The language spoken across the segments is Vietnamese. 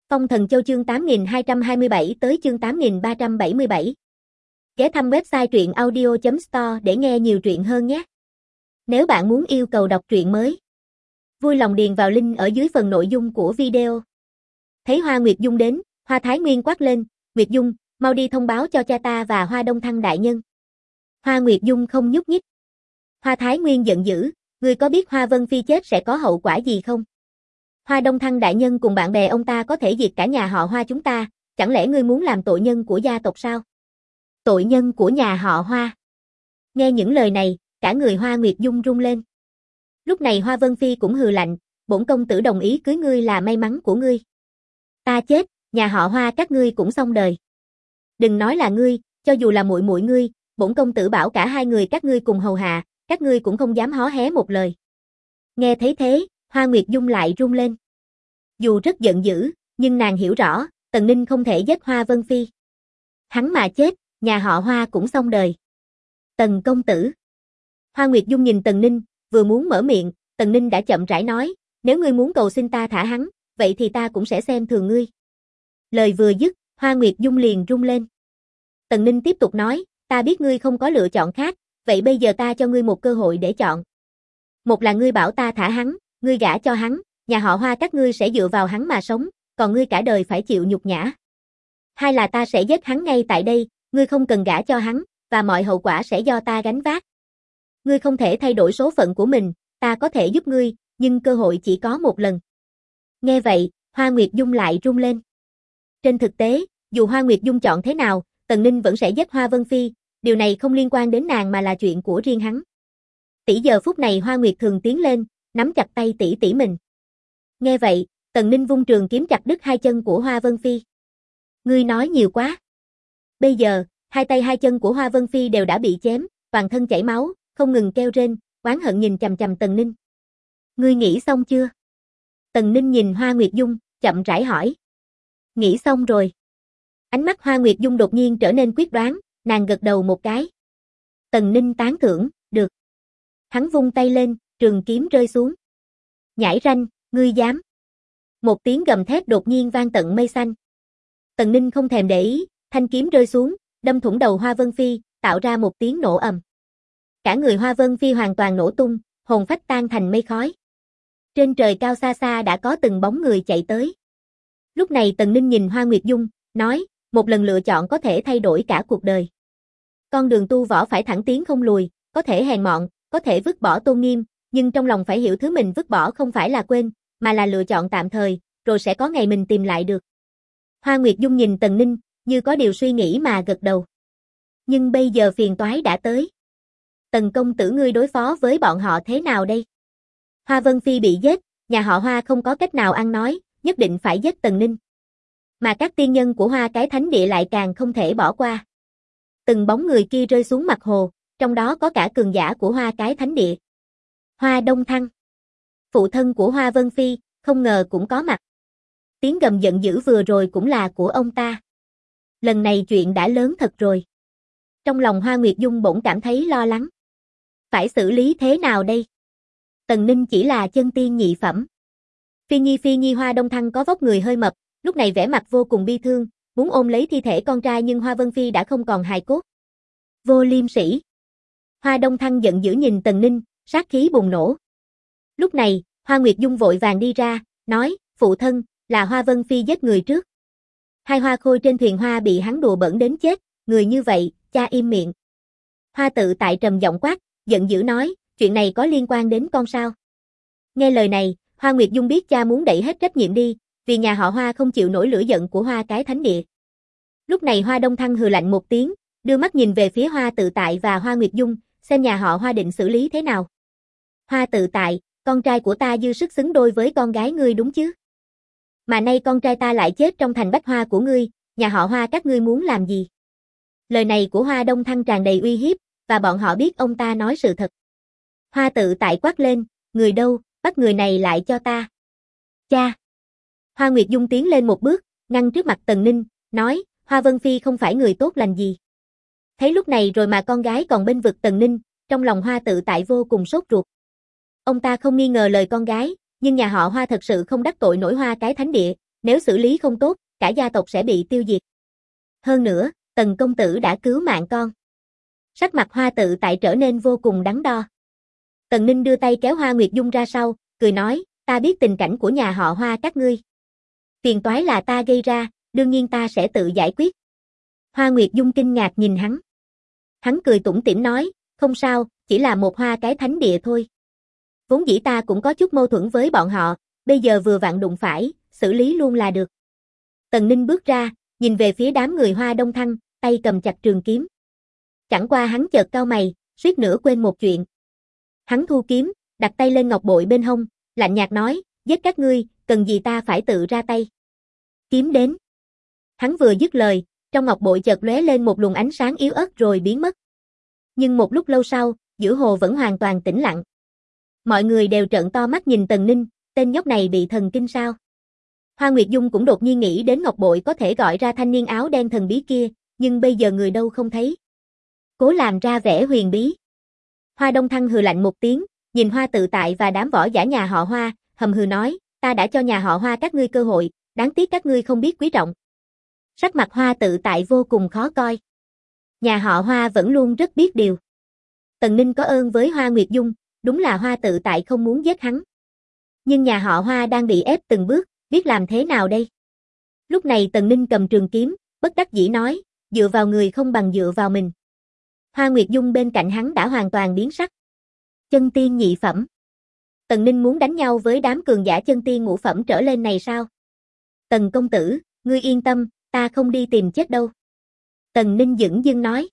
Phong Thần Châu chương 8227 tới chương 8377. Ghé thăm website truyện audio.store để nghe nhiều truyện hơn nhé. Nếu bạn muốn yêu cầu đọc truyện mới, vui lòng điền vào link ở dưới phần nội dung của video. Thấy Hoa Nguyệt Dung đến, Hoa Thái Nguyên quát lên, Nguyệt Dung, mau đi thông báo cho cha ta và Hoa Đông Thăng đại nhân. Hoa Nguyệt Dung không nhúc nhích. Hoa Thái Nguyên giận dữ, ngươi có biết Hoa Vân Phi chết sẽ có hậu quả gì không? Hoa Đông Thăng đại nhân cùng bạn bè ông ta có thể diệt cả nhà họ Hoa chúng ta, chẳng lẽ ngươi muốn làm tội nhân của gia tộc sao? Tội nhân của nhà họ Hoa. Nghe những lời này, cả người Hoa Nguyệt Dung run lên. Lúc này Hoa Vân Phi cũng hừ lạnh, bổn công tử đồng ý cưới ngươi là may mắn của ngươi. Ta chết, nhà họ Hoa các ngươi cũng xong đời. Đừng nói là ngươi, cho dù là muội muội ngươi, bổn công tử bảo cả hai người các ngươi cùng hầu hạ, các ngươi cũng không dám hó hé một lời. Nghe thấy thế, Hoa Nguyệt Dung lại run lên. Dù rất giận dữ, nhưng nàng hiểu rõ, Tần Ninh không thể giết Hoa Vân Phi. Hắn mà chết, nhà họ Hoa cũng xong đời. Tần công tử. Hoa Nguyệt Dung nhìn Tần Ninh, vừa muốn mở miệng, Tần Ninh đã chậm rãi nói, nếu ngươi muốn cầu xin ta thả hắn, vậy thì ta cũng sẽ xem thường ngươi. Lời vừa dứt, Hoa Nguyệt Dung liền run lên. Tần Ninh tiếp tục nói, ta biết ngươi không có lựa chọn khác, vậy bây giờ ta cho ngươi một cơ hội để chọn. Một là ngươi bảo ta thả hắn, ngươi gả cho hắn, nhà họ Hoa các ngươi sẽ dựa vào hắn mà sống, còn ngươi cả đời phải chịu nhục nhã. Hai là ta sẽ giết hắn ngay tại đây, ngươi không cần gả cho hắn, và mọi hậu quả sẽ do ta gánh vác. Ngươi không thể thay đổi số phận của mình, ta có thể giúp ngươi, nhưng cơ hội chỉ có một lần. Nghe vậy, Hoa Nguyệt Dung lại run lên. Trên thực tế, dù Hoa Nguyệt Dung chọn thế nào, Tần Ninh vẫn sẽ giết Hoa Vân Phi, điều này không liên quan đến nàng mà là chuyện của riêng hắn. Tỷ giờ phút này Hoa Nguyệt thường tiến lên, nắm chặt tay tỷ tỷ mình. Nghe vậy, Tần Ninh vung trường kiếm chặt đứt hai chân của Hoa Vân Phi. Ngươi nói nhiều quá. Bây giờ, hai tay hai chân của Hoa Vân Phi đều đã bị chém, toàn thân chảy máu, không ngừng kêu rên, oán hận nhìn chằm chằm Tần Ninh. Ngươi nghĩ xong chưa? Tần Ninh nhìn Hoa Nguyệt Dung, chậm rãi hỏi. Nghĩ xong rồi. Ánh mắt Hoa Nguyệt Dung đột nhiên trở nên quyết đoán, nàng gật đầu một cái. Tần Ninh tán thưởng, được. Hắn vung tay lên, trường kiếm rơi xuống. Nhãi ranh, ngươi dám. Một tiếng gầm thét đột nhiên vang tận mây xanh. Tần Ninh không thèm để ý, thanh kiếm rơi xuống, đâm thủng đầu Hoa Vân Phi, tạo ra một tiếng nổ ầm. Cả người Hoa Vân Phi hoàn toàn nổ tung, hồn phách tan thành mây khói. Trên trời cao xa xa đã có từng bóng người chạy tới. Lúc này Tần Ninh nhìn Hoa Nguyệt Dung, nói, một lần lựa chọn có thể thay đổi cả cuộc đời. Con đường tu võ phải thẳng tiến không lùi, có thể hèn mọn, có thể vứt bỏ tôn nghiêm, nhưng trong lòng phải hiểu thứ mình vứt bỏ không phải là quên, mà là lựa chọn tạm thời, rồi sẽ có ngày mình tìm lại được. Hoa Nguyệt Dung nhìn Tần Ninh, như có điều suy nghĩ mà gật đầu. Nhưng bây giờ phiền toái đã tới. Tần công tử ngươi đối phó với bọn họ thế nào đây? Hoa Vân Phi bị giết, nhà họ Hoa không có cách nào ăn nói, nhất định phải giết Tần Ninh. Mà các tiên nhân của Hoa cái thánh địa lại càng không thể bỏ qua. Từng bóng người kia rơi xuống mặt hồ, trong đó có cả cường giả của Hoa cái thánh địa. Hoa Đông Thăng. Phụ thân của Hoa Vân Phi, không ngờ cũng có mặt. Tiếng gầm giận dữ vừa rồi cũng là của ông ta. Lần này chuyện đã lớn thật rồi. Trong lòng Hoa Nguyệt Dung bỗng cảm thấy lo lắng. Phải xử lý thế nào đây? Tần Ninh chỉ là chân tiên nhị phẩm. Phi Nhi Hoa Đông Thăng có vóc người hơi mập, lúc này vẻ mặt vô cùng bi thương, muốn ôm lấy thi thể con trai nhưng Hoa Vân Phi đã không còn hài cốt. Vô liêm sỉ. Hoa Đông Thăng giận dữ nhìn Tần Ninh, sát khí bùng nổ. Lúc này, Hoa Nguyệt Dung vội vàng đi ra, nói, phụ thân, là Hoa Vân Phi giết người trước. Hai hoa khôi trên thuyền hoa bị hắn đùa bỡn đến chết, người như vậy, cha im miệng. Hoa Tự Tại trầm giọng quát, giận dữ nói, chuyện này có liên quan đến con sao? Nghe lời này, Hoa Nguyệt Dung biết cha muốn đẩy hết trách nhiệm đi, vì nhà họ Hoa không chịu nổi lửa giận của Hoa cái thánh địa. Lúc này Hoa Đông Thăng hừ lạnh một tiếng, đưa mắt nhìn về phía Hoa Tự Tại và Hoa Nguyệt Dung, xem nhà họ Hoa định xử lý thế nào. Hoa Tự Tại, con trai của ta dư sức xứng đôi với con gái ngươi đúng chứ? Mà nay con trai ta lại chết trong thành bách hoa của ngươi, nhà họ Hoa các ngươi muốn làm gì? Lời này của Hoa Đông Thăng tràn đầy uy hiếp, và bọn họ biết ông ta nói sự thật. Hoa Tự Tại quát lên, người đâu, bắt người này lại cho ta. Cha! Hoa Nguyệt Dung tiến lên một bước, ngăn trước mặt Tần Ninh, nói, Hoa Vân Phi không phải người tốt lành gì. Thấy lúc này rồi mà con gái còn bênh vực Tần Ninh, trong lòng Hoa Tự Tại vô cùng sốt ruột. Ông ta không nghi ngờ lời con gái, nhưng nhà họ Hoa thật sự không đắc tội nổi Hoa cái thánh địa, Nếu xử lý không tốt, cả gia tộc sẽ bị tiêu diệt. Hơn nữa, Tần công tử đã cứu mạng con. Sắc mặt Hoa Tự Tại trở nên vô cùng đắn đo. Tần Ninh đưa tay kéo Hoa Nguyệt Dung ra sau, cười nói, ta biết tình cảnh của nhà họ Hoa các ngươi. Phiền toái là ta gây ra, đương nhiên ta sẽ tự giải quyết. Hoa Nguyệt Dung kinh ngạc nhìn hắn. Hắn cười tủm tỉm nói, không sao, chỉ là một hoa cái thánh địa thôi. Vốn dĩ ta cũng có chút mâu thuẫn với bọn họ, bây giờ vừa vặn đụng phải, xử lý luôn là được. Tần Ninh bước ra, nhìn về phía đám người Hoa Đông Thăng, tay cầm chặt trường kiếm. Chẳng qua hắn chợt cau mày, suýt nữa quên một chuyện. Hắn thu kiếm, đặt tay lên ngọc bội bên hông, lạnh nhạt nói, giết các ngươi, cần gì ta phải tự ra tay. Kiếm đến. Hắn vừa dứt lời, trong ngọc bội chợt lóe lên một luồng ánh sáng yếu ớt rồi biến mất. Nhưng một lúc lâu sau, giữa hồ vẫn hoàn toàn tĩnh lặng. Mọi người đều trợn to mắt nhìn Tần Ninh, tên nhóc này bị thần kinh sao? Hoa Nguyệt Dung cũng đột nhiên nghĩ đến ngọc bội có thể gọi ra thanh niên áo đen thần bí kia, nhưng bây giờ người đâu không thấy. Cố làm ra vẻ huyền bí. Hoa Đông Thăng hừ lạnh một tiếng, nhìn Hoa Tự Tại và đám võ giả nhà họ Hoa, hầm hừ nói, ta đã cho nhà họ Hoa các ngươi cơ hội, đáng tiếc các ngươi không biết quý trọng. Sắc mặt Hoa Tự Tại vô cùng khó coi. Nhà họ Hoa vẫn luôn rất biết điều. Tần Ninh có ơn với Hoa Nguyệt Dung, đúng là Hoa Tự Tại không muốn giết hắn. Nhưng nhà họ Hoa đang bị ép từng bước, biết làm thế nào đây? Lúc này Tần Ninh cầm trường kiếm, bất đắc dĩ nói, dựa vào người không bằng dựa vào mình. Hoa Nguyệt Dung bên cạnh hắn đã hoàn toàn biến sắc. Chân tiên nhị phẩm. Tần Ninh muốn đánh nhau với đám cường giả chân tiên ngũ phẩm trở lên này sao? Tần công tử, ngươi yên tâm, ta không đi tìm chết đâu. Tần Ninh dửng dưng nói.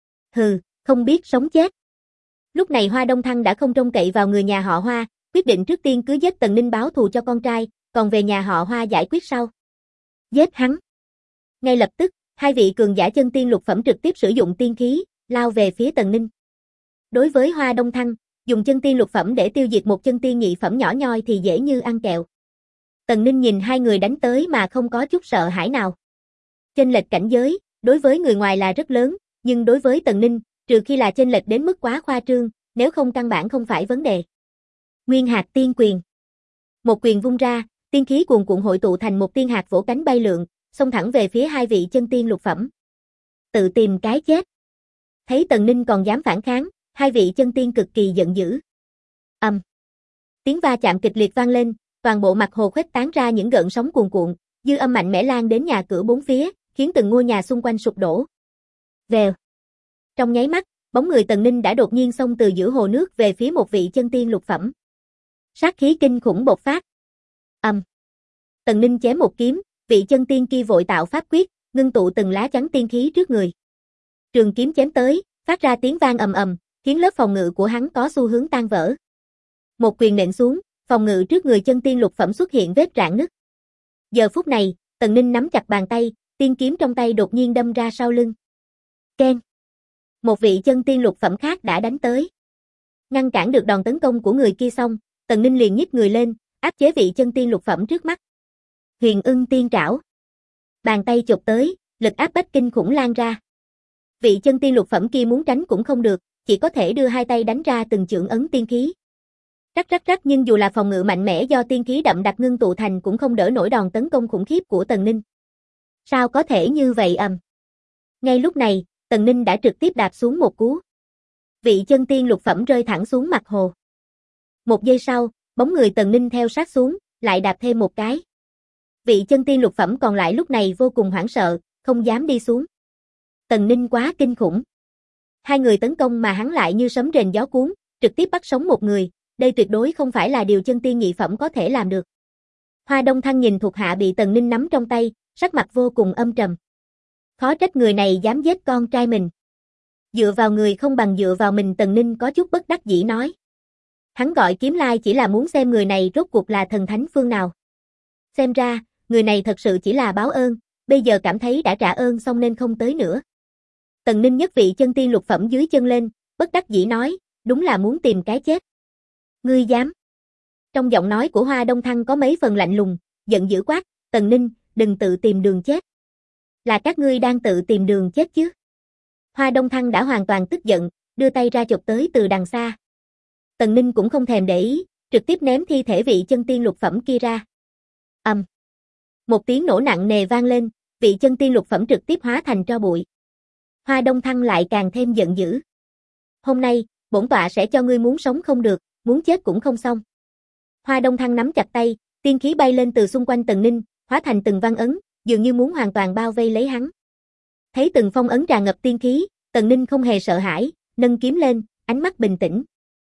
Hừ, không biết sống chết. Lúc này Hoa Đông Thăng đã không trông cậy vào người nhà họ Hoa, quyết định trước tiên cứ giết Tần Ninh báo thù cho con trai, còn về nhà họ Hoa giải quyết sau. Giết hắn. Ngay lập tức, hai vị cường giả chân tiên lục phẩm trực tiếp sử dụng tiên khí, lao về phía Tần Ninh. Đối với Hoa Đông Thăng, dùng chân tiên lục phẩm để tiêu diệt một chân tiên nhị phẩm nhỏ nhoi thì dễ như ăn kẹo. Tần Ninh nhìn hai người đánh tới mà không có chút sợ hãi nào. Chênh lệch cảnh giới, đối với người ngoài là rất lớn, nhưng đối với Tần Ninh, trừ khi là chênh lệch đến mức quá khoa trương, nếu không căn bản không phải vấn đề. Nguyên hạt tiên quyền. Một quyền vung ra, tiên khí cuồn cuộn hội tụ thành một tiên hạt vỗ cánh bay lượn, xông thẳng về phía hai vị chân tiên lục phẩm. Tự tìm cái chết. Thấy Tần Ninh còn dám phản kháng, hai vị chân tiên cực kỳ giận dữ. Tiếng va chạm kịch liệt vang lên, toàn bộ mặt hồ khuếch tán ra những gợn sóng cuồn cuộn, dư âm mạnh mẽ lan đến nhà cửa bốn phía, khiến từng ngôi nhà xung quanh sụp đổ. Vèo. Trong nháy mắt, bóng người Tần Ninh đã đột nhiên xông từ giữa hồ nước về phía một vị chân tiên lục phẩm. Sát khí kinh khủng bộc phát. Tần Ninh chém một kiếm, vị chân tiên kia vội tạo pháp quyết, ngưng tụ từng lá chắn tiên khí trước người. Trường kiếm chém tới, phát ra tiếng vang ầm ầm, khiến lớp phòng ngự của hắn có xu hướng tan vỡ. Một quyền nện xuống, phòng ngự trước người chân tiên lục phẩm xuất hiện vết rạn nứt. Giờ phút này, Tần Ninh nắm chặt bàn tay, tiên kiếm trong tay đột nhiên đâm ra sau lưng. Keng. Một vị chân tiên lục phẩm khác đã đánh tới. Ngăn cản được đòn tấn công của người kia xong, Tần Ninh liền nhích người lên, áp chế vị chân tiên lục phẩm trước mắt. Huyền Ưng Tiên Trảo. Bàn tay chụp tới, lực áp bách kinh khủng lan ra. Vị chân tiên lục phẩm kia muốn tránh cũng không được, chỉ có thể đưa hai tay đánh ra từng chưởng ấn tiên khí. Rắc rắc rắc, nhưng dù là phòng ngự mạnh mẽ do tiên khí đậm đặc ngưng tụ thành cũng không đỡ nổi đòn tấn công khủng khiếp của Tần Ninh. Sao có thể như vậy Ngay lúc này, Tần Ninh đã trực tiếp đạp xuống một cú. Vị chân tiên lục phẩm rơi thẳng xuống mặt hồ. Một giây sau, bóng người Tần Ninh theo sát xuống, lại đạp thêm một cái. Vị chân tiên lục phẩm còn lại lúc này vô cùng hoảng sợ, không dám đi xuống. Tần Ninh quá kinh khủng. Hai người tấn công mà hắn lại như sấm rền gió cuốn, trực tiếp bắt sống một người, đây tuyệt đối không phải là điều chân tiên nhị phẩm có thể làm được. Hoa Đông Thăng nhìn thuộc hạ bị Tần Ninh nắm trong tay, sắc mặt vô cùng âm trầm. Khó trách người này dám giết con trai mình. Dựa vào người không bằng dựa vào mình, Tần Ninh có chút bất đắc dĩ nói. Hắn gọi Kiếm Lai chỉ là muốn xem người này rốt cuộc là thần thánh phương nào. Xem ra, người này thật sự chỉ là báo ơn, bây giờ cảm thấy đã trả ơn xong nên không tới nữa. Tần Ninh nhấc vị chân tiên lục phẩm dưới chân lên, bất đắc dĩ nói, đúng là muốn tìm cái chết. Ngươi dám. Trong giọng nói của Hoa Đông Thăng có mấy phần lạnh lùng, giận dữ quát, Tần Ninh, đừng tự tìm đường chết. Là các ngươi đang tự tìm đường chết chứ. Hoa Đông Thăng đã hoàn toàn tức giận, đưa tay ra chụp tới từ đằng xa. Tần Ninh cũng không thèm để ý, trực tiếp ném thi thể vị chân tiên lục phẩm kia ra. Một tiếng nổ nặng nề vang lên, vị chân tiên lục phẩm trực tiếp hóa thành tro bụi. Hoa Đông Thăng lại càng thêm giận dữ. Hôm nay, bổn tọa sẽ cho ngươi muốn sống không được, muốn chết cũng không xong. Hoa Đông Thăng nắm chặt tay, tiên khí bay lên từ xung quanh Tần Ninh, hóa thành từng văn ấn, dường như muốn hoàn toàn bao vây lấy hắn. Thấy từng phong ấn tràn ngập tiên khí, Tần Ninh không hề sợ hãi, nâng kiếm lên, ánh mắt bình tĩnh.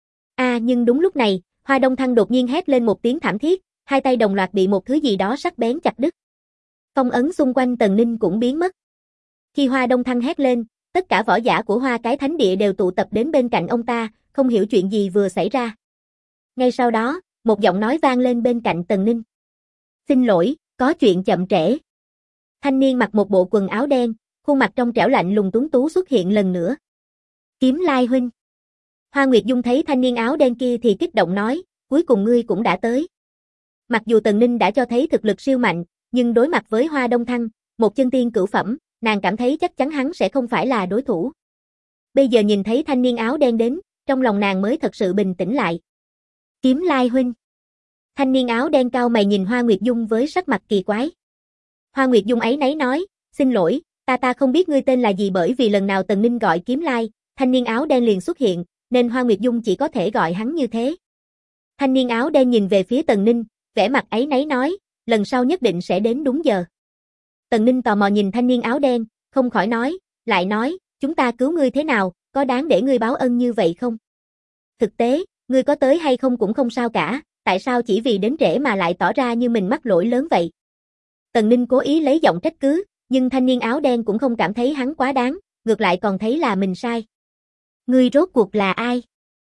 Nhưng đúng lúc này, Hoa Đông Thăng đột nhiên hét lên một tiếng thảm thiết, hai tay đồng loạt bị một thứ gì đó sắc bén chặt đứt. Phong ấn xung quanh Tần Ninh cũng biến mất. Khi Hoa Đông Thăng hét lên, tất cả võ giả của Hoa Cái Thánh Địa đều tụ tập đến bên cạnh ông ta, không hiểu chuyện gì vừa xảy ra. Ngay sau đó, một giọng nói vang lên bên cạnh Tần Ninh. Xin lỗi, có chuyện chậm trễ. Thanh niên mặc một bộ quần áo đen, khuôn mặt trong trẻo lạnh lùng tuấn tú xuất hiện lần nữa. Kiếm Lai huynh. Hoa Nguyệt Dung thấy thanh niên áo đen kia thì kích động nói, cuối cùng ngươi cũng đã tới. Mặc dù Tần Ninh đã cho thấy thực lực siêu mạnh, nhưng đối mặt với Hoa Đông Thăng, một chân tiên cửu phẩm, nàng cảm thấy chắc chắn hắn sẽ không phải là đối thủ. Bây giờ nhìn thấy thanh niên áo đen đến, trong lòng nàng mới thật sự bình tĩnh lại. Kiếm Lai huynh. Thanh niên áo đen cao mày nhìn Hoa Nguyệt Dung với sắc mặt kỳ quái. Hoa Nguyệt Dung áy náy nói, xin lỗi, ta không biết ngươi tên là gì, bởi vì lần nào Tần Ninh gọi Kiếm Lai, thanh niên áo đen liền xuất hiện, nên Hoa Nguyệt Dung chỉ có thể gọi hắn như thế. Thanh niên áo đen nhìn về phía Tần Ninh, vẻ mặt áy náy nói, lần sau nhất định sẽ đến đúng giờ. Tần Ninh tò mò nhìn thanh niên áo đen, không khỏi lại nói, chúng ta cứu ngươi thế nào, có đáng để ngươi báo ân như vậy không? Thực tế, ngươi có tới hay không cũng không sao cả, tại sao chỉ vì đến trễ mà lại tỏ ra như mình mắc lỗi lớn vậy? Tần Ninh cố ý lấy giọng trách cứ, nhưng thanh niên áo đen cũng không cảm thấy hắn quá đáng, ngược lại còn thấy là mình sai. Ngươi rốt cuộc là ai?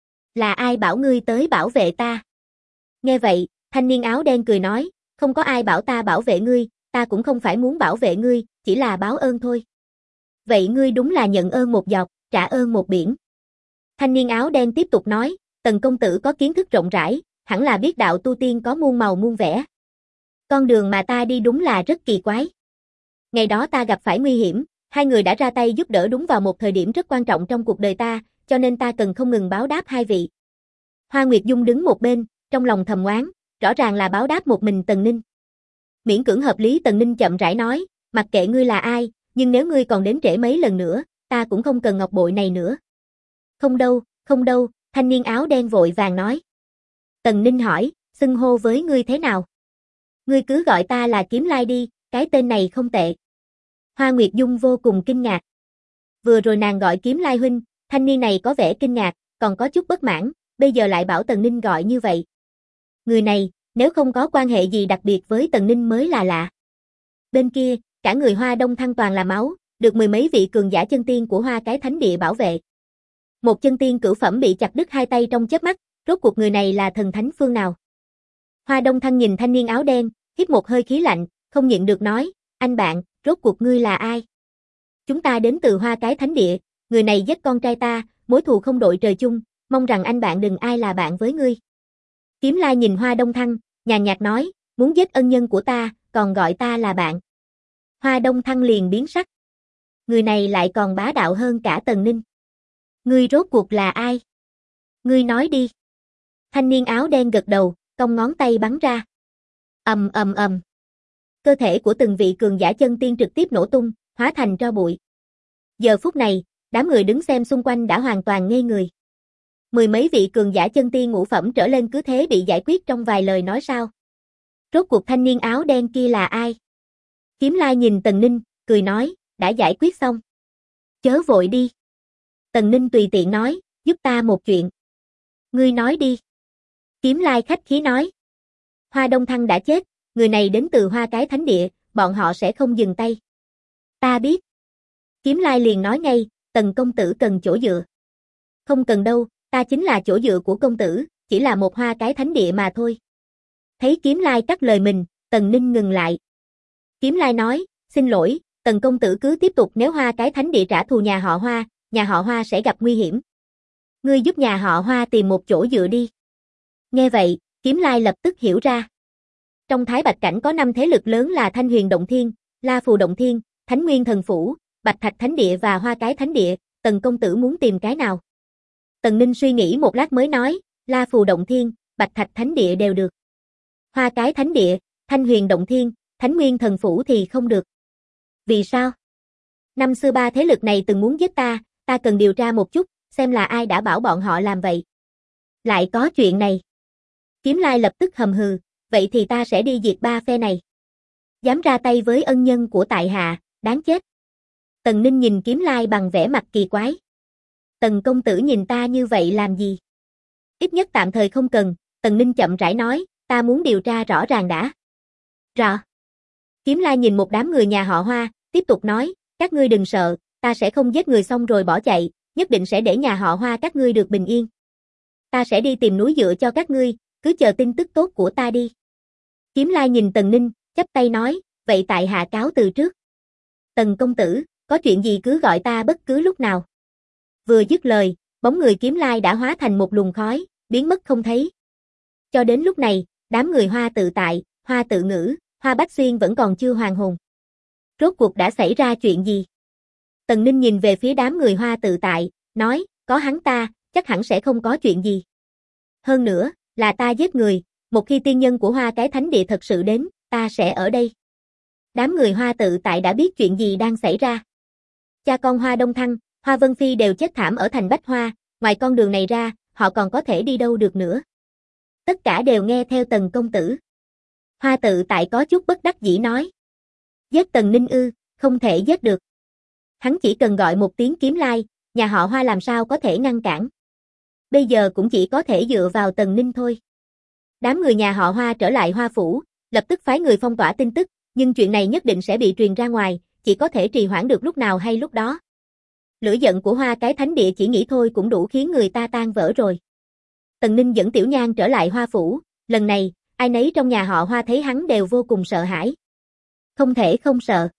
Là ai bảo ngươi tới bảo vệ ta? Nghe vậy, thanh niên áo đen cười nói, không có ai bảo ta bảo vệ ngươi, ta cũng không phải muốn bảo vệ ngươi, chỉ là báo ơn thôi. Vậy ngươi đúng là nhận ơn một giọt, trả ơn một biển. Thanh niên áo đen tiếp tục nói, Tần công tử có kiến thức rộng rãi, hẳn là biết đạo tu tiên có muôn màu muôn vẻ. Con đường mà ta đi đúng là rất kỳ quái. Ngày đó ta gặp phải nguy hiểm, hai người đã ra tay giúp đỡ đúng vào một thời điểm rất quan trọng trong cuộc đời ta, cho nên ta cần không ngừng báo đáp hai vị. Hoa Nguyệt Dung đứng một bên, trong lòng thầm oán, rõ ràng là báo đáp một mình Tần Ninh. Miễn cưỡng hợp lý Tần Ninh chậm rãi nói, mặc kệ ngươi là ai, nhưng nếu ngươi còn đến trễ mấy lần nữa, ta cũng không cần ngọc bội này nữa. Không đâu, thanh niên áo đen vội vàng nói. Tần Ninh hỏi, xưng hô với ngươi thế nào? Ngươi cứ gọi ta là Kiếm Lai đi, cái tên này không tệ. Hoa Nguyệt Dung vô cùng kinh ngạc. Vừa rồi nàng gọi Kiếm Lai huynh, thanh niên này có vẻ kinh ngạc, còn có chút bất mãn, bây giờ lại bảo Tần Ninh gọi như vậy. Người này, nếu không có quan hệ gì đặc biệt với Tần Ninh mới là lạ. Bên kia, cả người Hoa Đông Thăng toàn là máu, được mười mấy vị cường giả chân tiên của Hoa Cái Thánh Địa bảo vệ. Một chân tiên cửu phẩm bị chặt đứt hai tay trong chớp mắt, rốt cuộc người này là thần thánh phương nào? Hoa Đông Thăng nhìn thanh niên áo đen, hít một hơi khí lạnh, không nhịn được nói, anh bạn, rốt cuộc ngươi là ai? Chúng ta đến từ Hoa Cái Thánh Địa, người này giết con trai ta, mối thù không đội trời chung, mong rằng anh bạn đừng ai là bạn với ngươi. Kiếm Lai nhìn Hoa Đông Thăng, nhàn nhạt nói, muốn giết ân nhân của ta, còn gọi ta là bạn. Hoa Đông Thăng liền biến sắc. Người này lại còn bá đạo hơn cả Tần Ninh. Ngươi rốt cuộc là ai? Ngươi nói đi. Thanh niên áo đen gật đầu, cong ngón tay bắn ra. Ầm. Cơ thể của từng vị cường giả chân tiên trực tiếp nổ tung, hóa thành tro bụi. Giờ phút này, đám người đứng xem xung quanh đã hoàn toàn ngây người. Mười mấy vị cường giả chân tiên ngũ phẩm trở lên cứ thế bị giải quyết trong vài lời nói sao? Rốt cuộc thanh niên áo đen kia là ai? Kiếm Lai nhìn Tần Ninh, cười nói, đã giải quyết xong. Chớ vội đi. Tần Ninh tùy tiện nói, giúp ta một chuyện. Ngươi nói đi. Kiếm Lai khách khí nói. Hoa Đông Thăng đã chết, người này đến từ Hoa Cái Thánh Địa, bọn họ sẽ không dừng tay. Ta biết. Kiếm Lai liền nói ngay, Tần công tử cần chỗ dựa. Không cần đâu, ta chính là chỗ dựa của công tử, chỉ là một Hoa Cái Thánh Địa mà thôi. Thấy Kiếm Lai cắt lời mình, Tần Ninh ngừng lại. Kiếm Lai nói, xin lỗi, Tần công tử cứ tiếp tục, nếu Hoa Cái Thánh Địa trả thù nhà họ Hoa sẽ gặp nguy hiểm. Ngươi giúp nhà họ Hoa tìm một chỗ dựa đi. Nghe vậy, Kiếm Lai lập tức hiểu ra. Trong Thái Bạch Cảnh có 5 thế lực lớn là Thanh Huyền Động Thiên, La Phù Động Thiên, Thánh Nguyên Thần Phủ, Bạch Thạch Thánh Địa và Hoa Cái Thánh Địa, Tần công tử muốn tìm cái nào? Tần Ninh suy nghĩ một lát mới nói, La Phù Động Thiên, Bạch Thạch Thánh Địa đều được. Hoa Cái Thánh Địa, Thanh Huyền Động Thiên, Thánh Nguyên Thần Phủ thì không được. Vì sao? Năm xưa ba thế lực này từng muốn giết ta cần điều tra một chút, xem là ai đã bảo bọn họ làm vậy. Lại có chuyện này. Kiếm Lai lập tức hầm hừ, vậy thì ta sẽ đi diệt ba phe này. Dám ra tay với ân nhân của tại hạ, đáng chết. Tần Ninh nhìn Kiếm Lai bằng vẻ mặt kỳ quái. Tần công tử nhìn ta như vậy làm gì? Ít nhất tạm thời không cần, Tần Ninh chậm rãi nói, ta muốn điều tra rõ ràng đã. Rõ. Kiếm Lai nhìn một đám người nhà họ Hoa, tiếp tục nói, các ngươi đừng sợ, ta sẽ không giết người xong rồi bỏ chạy, nhất định sẽ để nhà họ Hoa các ngươi được bình yên. Ta sẽ đi tìm núi dựa cho các ngươi, cứ chờ tin tức tốt của ta đi. Kiếm Lai nhìn Tần Ninh, chắp tay nói, vậy tại hạ cáo từ trước. Tần công tử, có chuyện gì cứ gọi ta bất cứ lúc nào. Vừa dứt lời, bóng người Kiếm Lai đã hóa thành một luồng khói, biến mất không thấy. Cho đến lúc này, đám người Hoa tự tại, Hoa tự ngữ, Hoa Bách Xuyên vẫn còn chưa hoàn hồn. Rốt cuộc đã xảy ra chuyện gì? Tần Ninh nhìn về phía đám người Hoa tự tại, nói, có hắn ta, chắc hẳn sẽ không có chuyện gì. Hơn nữa, là ta giết người, một khi tiên nhân của Hoa cái thánh địa thật sự đến, ta sẽ ở đây. Đám người Hoa tự tại đã biết chuyện gì đang xảy ra. Cha con Hoa Đông Thăng, Hoa Vân Phi đều chết thảm ở thành Bách Hoa, ngoài con đường này ra, họ còn có thể đi đâu được nữa. Tất cả đều nghe theo Tần công tử. Hoa tự tại có chút bất đắc dĩ nói. Giết Tần Ninh ư, không thể giết được. Hắn chỉ cần gọi một tiếng Kiếm Lai, nhà họ Hoa làm sao có thể ngăn cản. Bây giờ cũng chỉ có thể dựa vào Tần Ninh thôi. Đám người nhà họ Hoa trở lại Hoa Phủ, lập tức phái người phong tỏa tin tức, nhưng chuyện này nhất định sẽ bị truyền ra ngoài, chỉ có thể trì hoãn được lúc nào hay lúc đó. Lửa giận của Hoa cái thánh địa chỉ nghĩ thôi cũng đủ khiến người ta tan vỡ rồi. Tần Ninh dẫn Tiểu Nhan trở lại Hoa Phủ, lần này, ai nấy trong nhà họ Hoa thấy hắn đều vô cùng sợ hãi. Không thể không sợ.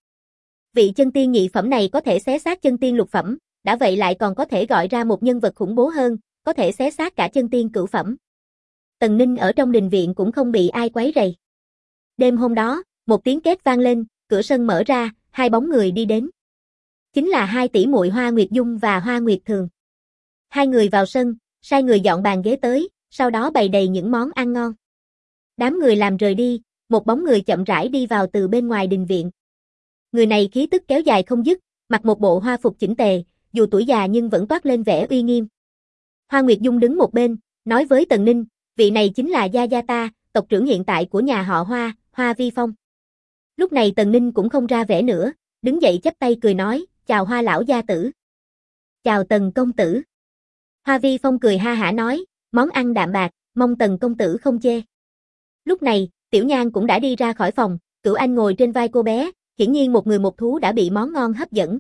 Vị chân tiên nhị phẩm này có thể xé xác chân tiên lục phẩm, đã vậy lại còn có thể gọi ra một nhân vật khủng bố hơn, có thể xé xác cả chân tiên cửu phẩm. Tần Ninh ở trong đình viện cũng không bị ai quấy rầy. Đêm hôm đó, một tiếng két vang lên, cửa sân mở ra, hai bóng người đi đến. Chính là hai tỷ muội Hoa Nguyệt Dung và Hoa Nguyệt Thường. Hai người vào sân, sai người dọn bàn ghế tới, sau đó bày đầy những món ăn ngon. Đám người làm rời đi, một bóng người chậm rãi đi vào từ bên ngoài đình viện. Người này khí tức kéo dài không dứt, mặc một bộ hoa phục chỉnh tề, dù tuổi già nhưng vẫn toát lên vẻ uy nghiêm. Hoa Nguyệt Dung đứng một bên, nói với Tần Ninh, vị này chính là gia gia ta, tộc trưởng hiện tại của nhà họ Hoa, Hoa Vi Phong. Lúc này Tần Ninh cũng không ra vẻ nữa, đứng dậy chắp tay cười nói, chào Hoa lão gia tử. Chào Tần công tử. Hoa Vi Phong cười ha hả nói, món ăn đạm bạc, mong Tần công tử không chê. Lúc này, Tiểu Nhan cũng đã đi ra khỏi phòng, Cửu Anh ngồi trên vai cô bé, hiển nhiên một người một thú đã bị món ngon hấp dẫn.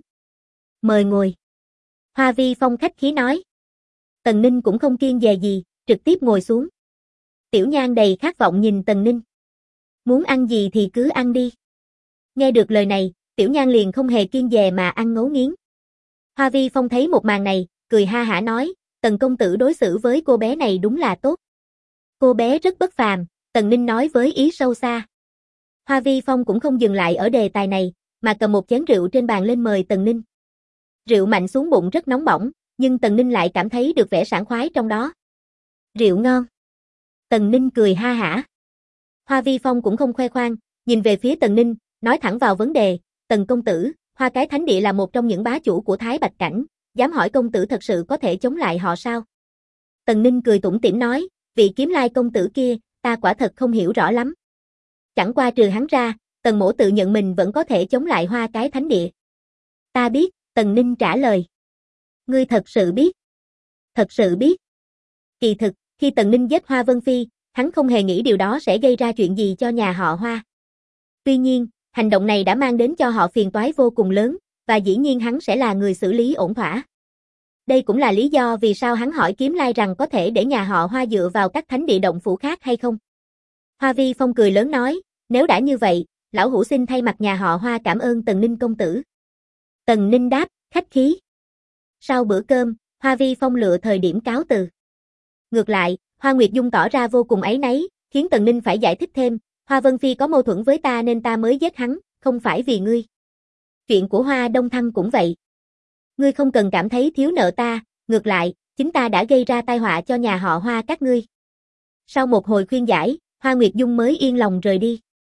Mời ngồi. Hoa Vi Phong khách khí nói. Tần Ninh cũng không kiêng dè gì, trực tiếp ngồi xuống. Tiểu Nhan đầy khát vọng nhìn Tần Ninh. Muốn ăn gì thì cứ ăn đi. Nghe được lời này, Tiểu Nhan liền không hề kiêng dè mà ăn ngấu nghiến. Hoa Vi Phong thấy một màn này, cười ha hả nói, Tần công tử đối xử với cô bé này đúng là tốt. Cô bé rất bất phàm, Tần Ninh nói với ý sâu xa. Hoa Vi Phong cũng không dừng lại ở đề tài này, mà cầm một chén rượu trên bàn lên mời Tần Ninh. Rượu mạnh xuống bụng rất nóng bỏng, nhưng Tần Ninh lại cảm thấy được vẻ sảng khoái trong đó. Rượu ngon. Tần Ninh cười ha hả. Hoa Vi Phong cũng không khoe khoang, nhìn về phía Tần Ninh, nói thẳng vào vấn đề, Tần công tử, Hoa cái thánh địa là một trong những bá chủ của Thái Bạch Cảnh, dám hỏi công tử thật sự có thể chống lại họ sao? Tần Ninh cười tủm tỉm nói, vị Kiếm Lai công tử kia, ta quả thật không hiểu rõ lắm. Chẳng qua trừ hắn ra, Tần mỗ tự nhận mình vẫn có thể chống lại Hoa cái thánh địa. Ta biết, Tần Ninh trả lời. Ngươi thật sự biết? Thật sự biết. Kỳ thực, khi Tần Ninh giết Hoa Vân Phi, hắn không hề nghĩ điều đó sẽ gây ra chuyện gì cho nhà họ Hoa. Tuy nhiên, hành động này đã mang đến cho họ phiền toái vô cùng lớn, và dĩ nhiên hắn sẽ là người xử lý ổn thỏa. Đây cũng là lý do vì sao hắn hỏi Kiếm Lai rằng có thể để nhà họ Hoa dựa vào các thánh địa động phủ khác hay không. Hoa Vi Phong cười lớn nói, nếu đã như vậy, lão hữu xin thay mặt nhà họ Hoa cảm ơn Tần Ninh công tử. Tần Ninh đáp, khách khí. Sau bữa cơm, Hoa Vi Phong lựa thời điểm cáo từ. Ngược lại, Hoa Nguyệt Dung tỏ ra vô cùng áy náy, khiến Tần Ninh phải giải thích thêm, Hoa Vân Phi có mâu thuẫn với ta nên ta mới giết hắn, không phải vì ngươi. Chuyện của Hoa Đông Thăng cũng vậy. Ngươi không cần cảm thấy thiếu nợ ta, ngược lại, chính ta đã gây ra tai họa cho nhà họ Hoa các ngươi. Sau một hồi khuyên giải, Hoa Nguyệt Dung mới yên lòng rời đi.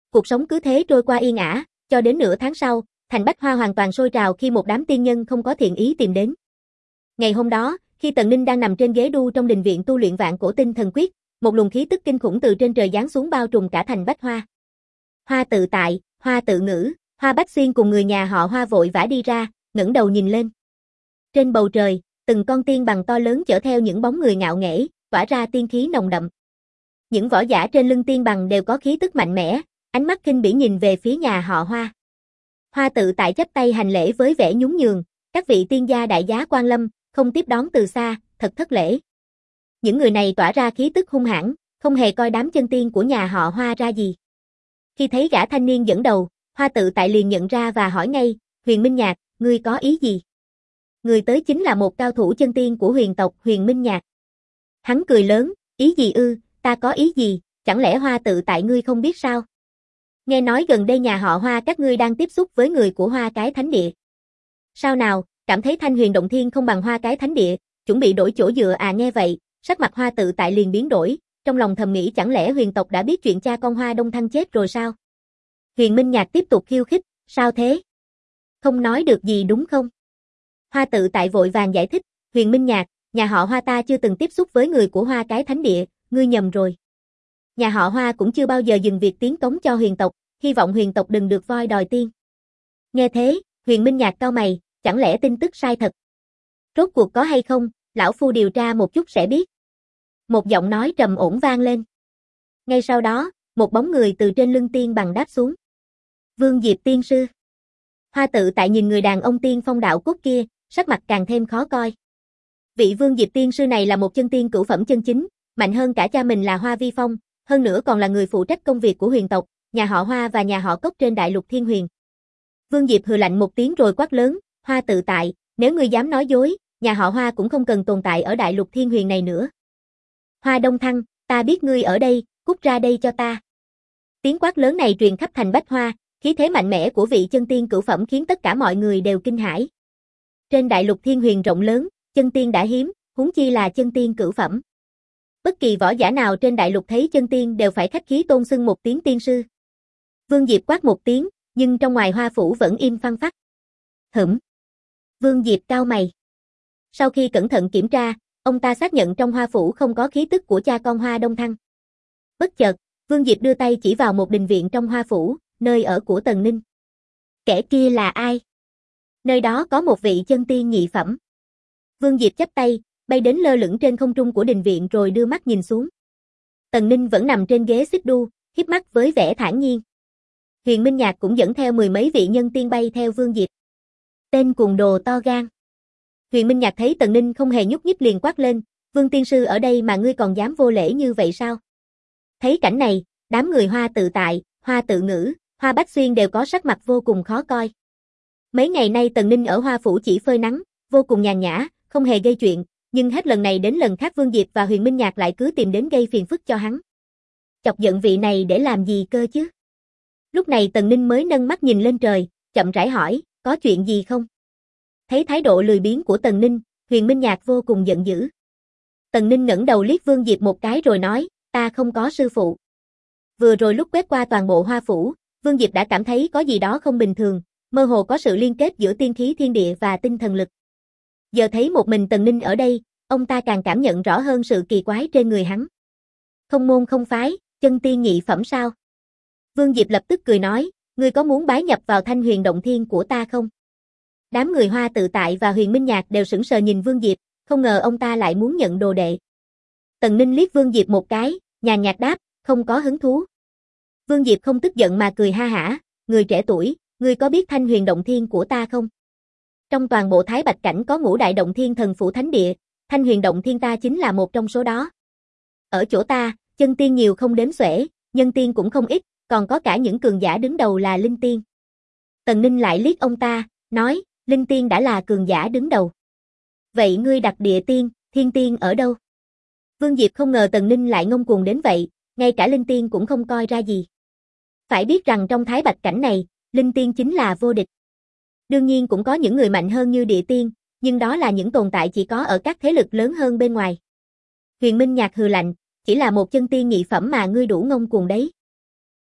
Cuộc sống cứ thế trôi qua yên ả, cho đến nửa tháng sau, thành Bách Hoa hoàn toàn sôi trào khi một đám tiên nhân không có thiện ý tìm đến. Ngày hôm đó, khi Tần Ninh đang nằm trên ghế đu trong đình viện tu luyện Vạn Cổ Tinh Thần Quyết, một luồng khí tức kinh khủng từ trên trời giáng xuống bao trùm cả thành Bách Hoa. Hoa Tự Tại, Hoa Tự Ngữ, Hoa Bách Xuyên cùng người nhà họ Hoa vội vã đi ra, ngẩng đầu nhìn lên. Trên bầu trời, từng con tiên bằng to lớn chở theo những bóng người ngạo nghễ, tỏa ra tiên khí nồng đậm. Những võ giả trên lưng tiên bằng đều có khí tức mạnh mẽ, ánh mắt khinh bỉ nhìn về phía nhà họ Hoa. Hoa Tự Tại chắp tay hành lễ với vẻ nhún nhường, các vị tiên gia đại giá quan lâm, không tiếp đón từ xa, thật thất lễ. Những người này tỏa ra khí tức hung hãn, không hề coi đám chân tiên của nhà họ Hoa ra gì. Khi thấy gã thanh niên dẫn đầu, Hoa Tự Tại liền nhận ra và hỏi ngay, Huyền Minh Nhạc, ngươi có ý gì? Người tới chính là một cao thủ chân tiên của huyền tộc Huyền Minh Nhạc. Hắn cười lớn, ý gì ư, ta có ý gì, chẳng lẽ Hoa Tự Tại ngươi không biết sao? Nghe nói gần đây nhà họ Hoa các ngươi đang tiếp xúc với người của Hoa Cái Thánh Địa. Sao nào, cảm thấy Thanh Huyền Động Thiên không bằng Hoa Cái Thánh Địa, chuẩn bị đổi chỗ dựa à? Nghe vậy, sắc mặt Hoa Tự Tại liền biến đổi, trong lòng thầm nghĩ chẳng lẽ huyền tộc đã biết chuyện cha con Hoa Đông Thăng chết rồi sao? Huyền Minh Nhạc tiếp tục khiêu khích, sao thế? Không nói được gì đúng không? Hoa Tự Tại vội vàng giải thích, Huyền Minh Nhạc, nhà họ Hoa ta chưa từng tiếp xúc với người của Hoa Cái Thánh Địa, ngươi nhầm rồi. Nhà họ Hoa cũng chưa bao giờ dừng việc tiến cống cho huyền tộc, hy vọng huyền tộc đừng được voi đòi tiên. Nghe thế, Huyền Minh Nhạc cau mày, chẳng lẽ tin tức sai thật? Rốt cuộc có hay không, lão phu điều tra một chút sẽ biết. Một giọng nói trầm ổn vang lên. Ngay sau đó, một bóng người từ trên lưng tiên bằng đáp xuống. Vương Diệp tiên sư. Hoa Tự Tại nhìn người đàn ông tiên phong đạo cốt kia, sắc mặt càng thêm khó coi. Vị Vương Diệp tiên sư này là một chân tiên cửu phẩm chân chính, mạnh hơn cả cha mình là Hoa Vi Phong, hơn nữa còn là người phụ trách công việc của huyền tộc, nhà họ Hoa và nhà họ Cốc trên đại lục Thiên Huyền. Vương Diệp hừ lạnh một tiếng rồi quát lớn, Hoa Tự Tại, nếu ngươi dám nói dối, nhà họ Hoa cũng không cần tồn tại ở đại lục Thiên Huyền này nữa. Hoa Đông Thăng, ta biết ngươi ở đây, cút ra đây cho ta. Tiếng quát lớn này truyền khắp thành Bách Hoa, khí thế mạnh mẽ của vị chân tiên cửu phẩm khiến tất cả mọi người đều kinh hãi. Trên đại lục Thiên Huyền rộng lớn, chân tiên đã hiếm, huống chi là chân tiên cửu phẩm. Bất kỳ võ giả nào trên đại lục thấy chân tiên đều phải khách khí tôn xưng một tiếng tiên sư. Vương Diệp quát một tiếng, nhưng trong ngoài Hoa phủ vẫn im phăng phắc. Vương Diệp cau mày. Sau khi cẩn thận kiểm tra, ông ta xác nhận trong Hoa phủ không có khí tức của cha con Hoa Đông Thăng. Bất chợt, Vương Diệp đưa tay chỉ vào một đình viện trong Hoa phủ, nơi ở của Tần Ninh. Kẻ kia là ai? Nơi đó có một vị chân tiên nhị phẩm. Vương Diệp chắp tay, bay đến lơ lửng trên không trung của đình viện rồi đưa mắt nhìn xuống. Tần Ninh vẫn nằm trên ghế xích đu, híp mắt với vẻ thản nhiên. Huyền Minh Nhạc cũng dẫn theo 10 mấy vị nhân tiên bay theo Vương Diệp. Tên cuồng đồ to gan. Huyền Minh Nhạc thấy Tần Ninh không hề nhúc nhích liền quát lên, Vương tiên sư ở đây mà ngươi còn dám vô lễ như vậy sao? Thấy cảnh này, đám người Hoa Tự Tại, Hoa Tự Ngữ, Hoa Bách Xuyên đều có sắc mặt vô cùng khó coi. Mấy ngày nay Tần Ninh ở Hoa phủ chỉ phơi nắng, vô cùng nhàn nhã, không hề gây chuyện, nhưng hết lần này đến lần khác Vương Diệp và Huyền Minh Nhạc lại cứ tìm đến gây phiền phức cho hắn. Chọc giận vị này để làm gì cơ chứ? Lúc này Tần Ninh mới nâng mắt nhìn lên trời, chậm rãi hỏi, có chuyện gì không? Thấy thái độ lười biếng của Tần Ninh, Huyền Minh Nhạc vô cùng giận dữ. Tần Ninh ngẩng đầu liếc Vương Diệp một cái rồi nói, ta không có sư phụ. Vừa rồi lúc quét qua toàn bộ Hoa phủ, Vương Diệp đã cảm thấy có gì đó không bình thường, mơ hồ có sự liên kết giữa tiên khí thiên địa và tinh thần lực. Giờ thấy một mình Tần Ninh ở đây, ông ta càng cảm nhận rõ hơn sự kỳ quái trên người hắn. Không môn không phái, chân tiên nhị phẩm sao? Vương Diệp lập tức cười nói, ngươi có muốn bái nhập vào Thanh Huyền Động Thiên của ta không? Đám người Hoa Tự Tại và Huyền Minh Nhạc đều sững sờ nhìn Vương Diệp, không ngờ ông ta lại muốn nhận đồ đệ. Tần Ninh liếc Vương Diệp một cái, nhàn nhạt đáp, không có hứng thú. Vương Diệp không tức giận mà cười ha hả, người trẻ tuổi, ngươi có biết Thanh Huyền Động Thiên của ta không? Trong toàn bộ Thái Bạch Cảnh có ngũ đại động thiên thần phủ thánh địa, Thanh Huyền Động Thiên ta chính là một trong số đó. Ở chỗ ta, chân tiên nhiều không đếm xuể, nhân tiên cũng không ít, còn có cả những cường giả đứng đầu là linh tiên. Tần Ninh lại liếc ông ta, nói, linh tiên đã là cường giả đứng đầu. Vậy ngươi đặt địa tiên, thiên tiên ở đâu? Vương Diệp không ngờ Tần Ninh lại ngông cuồng đến vậy, ngay cả linh tiên cũng không coi ra gì. Phải biết rằng trong Thái Bạch Cảnh này, linh tiên chính là vô địch. Đương nhiên cũng có những người mạnh hơn như địa tiên, nhưng đó là những tồn tại chỉ có ở các thế lực lớn hơn bên ngoài. Huyền Minh Nhạc hừ lạnh, chỉ là một chân tiên nhị phẩm mà ngươi đủ ngông cuồng đấy.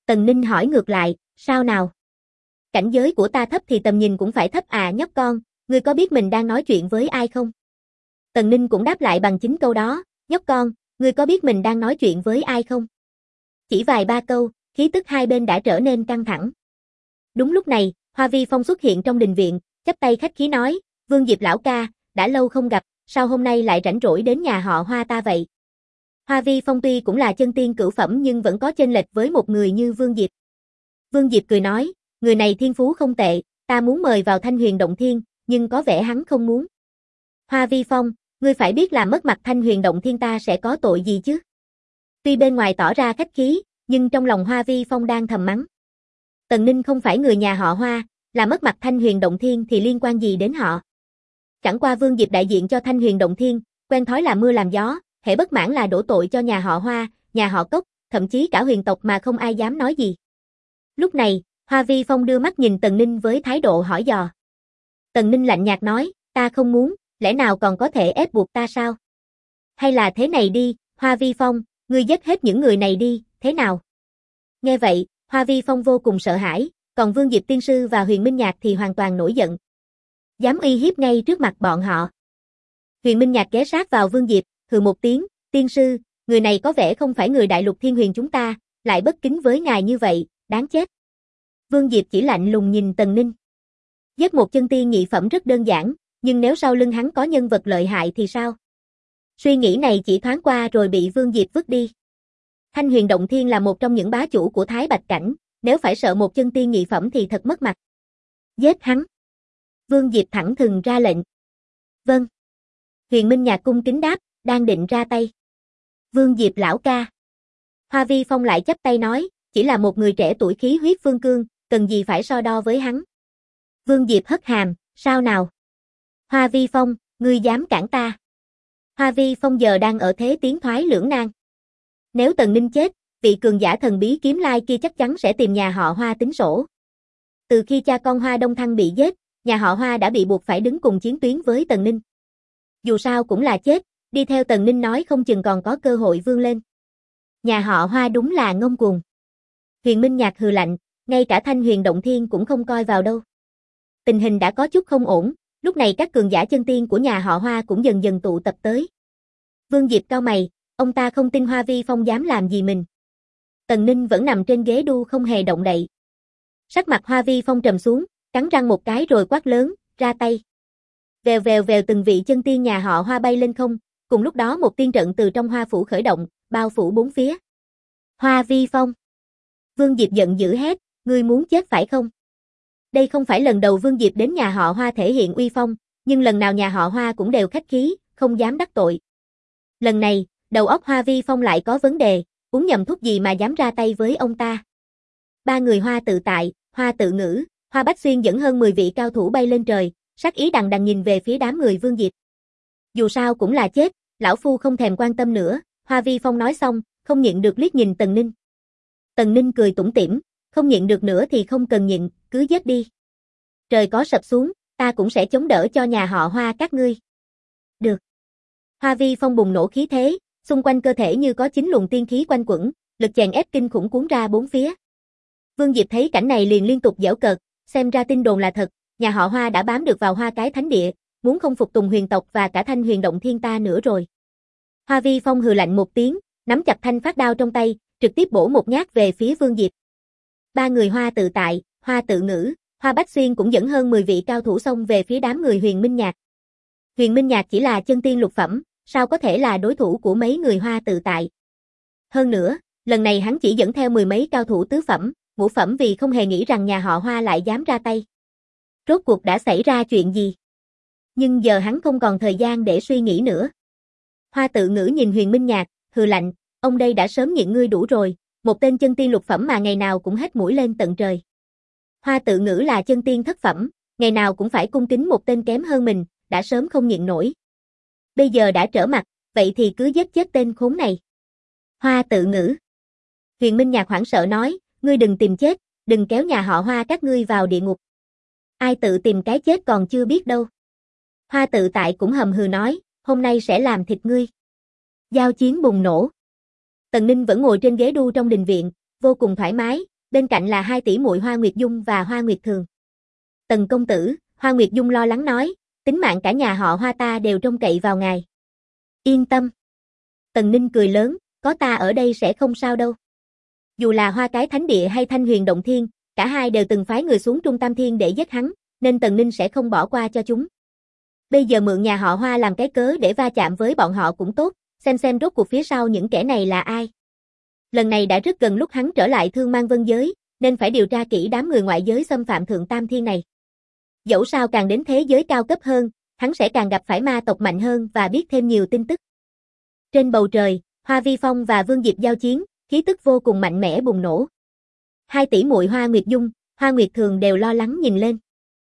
Tần Ninh hỏi ngược lại, sao nào? Cảnh giới của ta thấp thì tầm nhìn cũng phải thấp à nhóc con, ngươi có biết mình đang nói chuyện với ai không? Tần Ninh cũng đáp lại bằng chính câu đó, nhóc con, ngươi có biết mình đang nói chuyện với ai không? Chỉ vài ba câu, khí tức hai bên đã trở nên căng thẳng. Đúng lúc này, Hoa Vi Phong xuất hiện trong đình viện, chắp tay khách khí nói, Vương Diệp lão ca, đã lâu không gặp, sao hôm nay lại rảnh rỗi đến nhà họ Hoa ta vậy? Hoa Vi Phong tuy cũng là chân tiên cửu phẩm nhưng vẫn có chênh lệch với một người như Vương Diệp. Vương Diệp cười nói, người này thiên phú không tệ, ta muốn mời vào Thanh Huyền Động Thiên, nhưng có vẻ hắn không muốn. Hoa Vi Phong, ngươi phải biết là mất mặt Thanh Huyền Động Thiên ta sẽ có tội gì chứ? Tuy bên ngoài tỏ ra khách khí, nhưng trong lòng Hoa Vi Phong đang thầm mắng. Tần Ninh không phải người nhà họ Hoa, là mất mặt Thanh Huyền Động Thiên thì liên quan gì đến họ? Chẳng qua Vương Diệp đại diện cho Thanh Huyền Động Thiên, quen thói làm mưa làm gió, hễ bất mãn là đổ tội cho nhà họ Hoa, nhà họ Cốc, thậm chí cả huyền tộc mà không ai dám nói gì. Lúc này, Hoa Vi Phong đưa mắt nhìn Tần Ninh với thái độ hỏi dò. Tần Ninh lạnh nhạt nói, ta không muốn, lẽ nào còn có thể ép buộc ta sao? Hay là thế này đi, Hoa Vi Phong, ngươi giết hết những người này đi, thế nào? Nghe vậy, Hoa Vi Phong vô cùng sợ hãi, còn Vương Diệp Tiên Sư và Huyền Minh Nhạc thì hoàn toàn nổi giận. Dám uy hiếp ngay trước mặt bọn họ. Huyền Minh Nhạc ghé sát vào Vương Diệp, hừ một tiếng, Tiên Sư, người này có vẻ không phải người đại lục thiên huyền chúng ta, lại bất kính với ngài như vậy, đáng chết. Vương Diệp chỉ lạnh lùng nhìn Tần Ninh. Giết một chân tiên nhị phẩm rất đơn giản, nhưng nếu sau lưng hắn có nhân vật lợi hại thì sao? Suy nghĩ này chỉ thoáng qua rồi bị Vương Diệp vứt đi. Thanh Huyền Động Thiên là một trong những bá chủ của Thái Bạch Cảnh, nếu phải sợ một chân tiên nhị phẩm thì thật mất mặt. Giết hắn. Vương Diệp thẳng thừng ra lệnh. Vâng. Huyền Minh Nhạc cung kính đáp, đang định ra tay. Vương Diệp lão ca. Hoa Vi Phong lại chắp tay nói, chỉ là một người trẻ tuổi khí huyết phương cương, cần gì phải so đo với hắn. Vương Diệp hất hàm, sao nào? Hoa Vi Phong, ngươi dám cản ta. Hoa Vi Phong giờ đang ở thế tiến thoái lưỡng nan. Nếu Tần Ninh chết, vị cường giả thần bí kiếm lai kia chắc chắn sẽ tìm nhà họ Hoa tính sổ. Từ khi cha con Hoa Đông Thăng bị giết, nhà họ Hoa đã bị buộc phải đứng cùng chiến tuyến với Tần Ninh. Dù sao cũng là chết, đi theo Tần Ninh nói không chừng còn có cơ hội vươn lên. Nhà họ Hoa đúng là ngông cuồng. Huyền Minh Nhạc hừ lạnh, ngay cả Thanh Huyền Động Thiên cũng không coi vào đâu. Tình hình đã có chút không ổn, lúc này các cường giả chân tiên của nhà họ Hoa cũng dần dần tụ tập tới. Vương Diệp cau mày, ông ta không tin Hoa Vi Phong dám làm gì mình. Tần Ninh vẫn nằm trên ghế đu không hề động đậy. Sắc mặt Hoa Vi Phong trầm xuống, cắn răng một cái rồi quát lớn, ra tay. Vèo vèo vèo từng vị chân tiên nhà họ Hoa bay lên không, cùng lúc đó một tiên trận từ trong Hoa phủ khởi động, bao phủ bốn phía. Hoa Vi Phong. Vương Diệp giận dữ hét, ngươi muốn chết phải không? Đây không phải lần đầu Vương Diệp đến nhà họ Hoa thể hiện uy phong, nhưng lần nào nhà họ Hoa cũng đều khách khí, không dám đắc tội. Lần này, đầu óc Hoa Vi Phong lại có vấn đề, uống nhầm thuốc gì mà dám ra tay với ông ta. Ba người Hoa tự tại, Hoa tự ngữ, Hoa Bách Xuyên dẫn hơn 10 vị cao thủ bay lên trời, sát ý đằng đằng nhìn về phía đám người Vương Diệp. Dù sao cũng là chết, lão phu không thèm quan tâm nữa, Hoa Vi Phong nói xong, không nhịn được liếc nhìn Tần Ninh. Tần Ninh cười tủm tỉm, không nhịn được nữa thì không cần nhịn, cứ giết đi. Trời có sập xuống, ta cũng sẽ chống đỡ cho nhà họ Hoa các ngươi. Được. Hoa Vi Phong bùng nổ khí thế, xung quanh cơ thể như có 9 luồng tiên khí quanh quẩn, lực chèn ép kinh khủng cuốn ra bốn phía. Vương Diệp thấy cảnh này liền liên tục giễu cợt, xem ra tin đồn là thật, nhà họ Hoa đã bám được vào Hoa cái thánh địa, muốn không phục tùng huyền tộc và cả Thanh Huyền Động Thiên ta nữa rồi. Hoa Vi Phong hừ lạnh một tiếng, nắm chặt thanh phát đao trong tay, trực tiếp bổ một nhát về phía Vương Diệp. Ba người Hoa tự tại, Hoa tự ngữ, Hoa Bách Xuyên cũng dẫn hơn 10 vị cao thủ xông về phía đám người Huyền Minh Nhạc. Huyền Minh Nhạc chỉ là chân tiên lục phẩm, sao có thể là đối thủ của mấy người Hoa tự tại. Hơn nữa, lần này hắn chỉ dẫn theo 10 mấy cao thủ tứ phẩm, ngũ phẩm vì không hề nghĩ rằng nhà họ Hoa lại dám ra tay. Rốt cuộc đã xảy ra chuyện gì? Nhưng giờ hắn không còn thời gian để suy nghĩ nữa. Hoa tự ngữ nhìn Huyền Minh Nhạc, hừ lạnh, ông đây đã sớm nhịn ngươi đủ rồi, một tên chân tiên lục phẩm mà ngày nào cũng hết mũi lên tận trời. Hoa tự ngữ là chân tiên thất phẩm, ngày nào cũng phải cung kính một tên kém hơn mình, đã sớm không nhịn nổi. Bây giờ đã trở mặt, vậy thì cứ giết chết tên khốn này. Hoa tự ngữ. Huyền Minh Nhạc hoảng sợ nói, ngươi đừng tìm chết, đừng kéo nhà họ Hoa các ngươi vào địa ngục. Ai tự tìm cái chết còn chưa biết đâu. Hoa tự tại cũng hầm hừ nói, hôm nay sẽ làm thịt ngươi. Giao chiến bùng nổ. Tần Ninh vẫn ngồi trên ghế đu trong đình viện, vô cùng thoải mái, bên cạnh là hai tỷ muội Hoa Nguyệt Dung và Hoa Nguyệt Thường. Tần công tử, Hoa Nguyệt Dung lo lắng nói, tính mạng cả nhà họ Hoa ta đều trông cậy vào ngài. Yên tâm. Tần Ninh cười lớn, có ta ở đây sẽ không sao đâu. Dù là Hoa Cái Thánh Địa hay Thanh Huyền Động Thiên, cả hai đều từng phái người xuống Trung Tam Thiên để giết hắn, nên Tần Ninh sẽ không bỏ qua cho chúng. Bây giờ mượn nhà họ Hoa làm cái cớ để va chạm với bọn họ cũng tốt, xem rốt cuộc phía sau những kẻ này là ai. Lần này đã rất gần lúc hắn trở lại Thương Mang Vân Giới, nên phải điều tra kỹ đám người ngoại giới xâm phạm Thượng Tam Thiên này. Dẫu sao càng đến thế giới cao cấp hơn, hắn sẽ càng gặp phải ma tộc mạnh hơn và biết thêm nhiều tin tức. Trên bầu trời, Hoa Vi Phong và Vương Diệp giao chiến, khí tức vô cùng mạnh mẽ bùng nổ. Hai tỷ muội Hoa Nguyệt Dung, Hoa Nguyệt Thường đều lo lắng nhìn lên.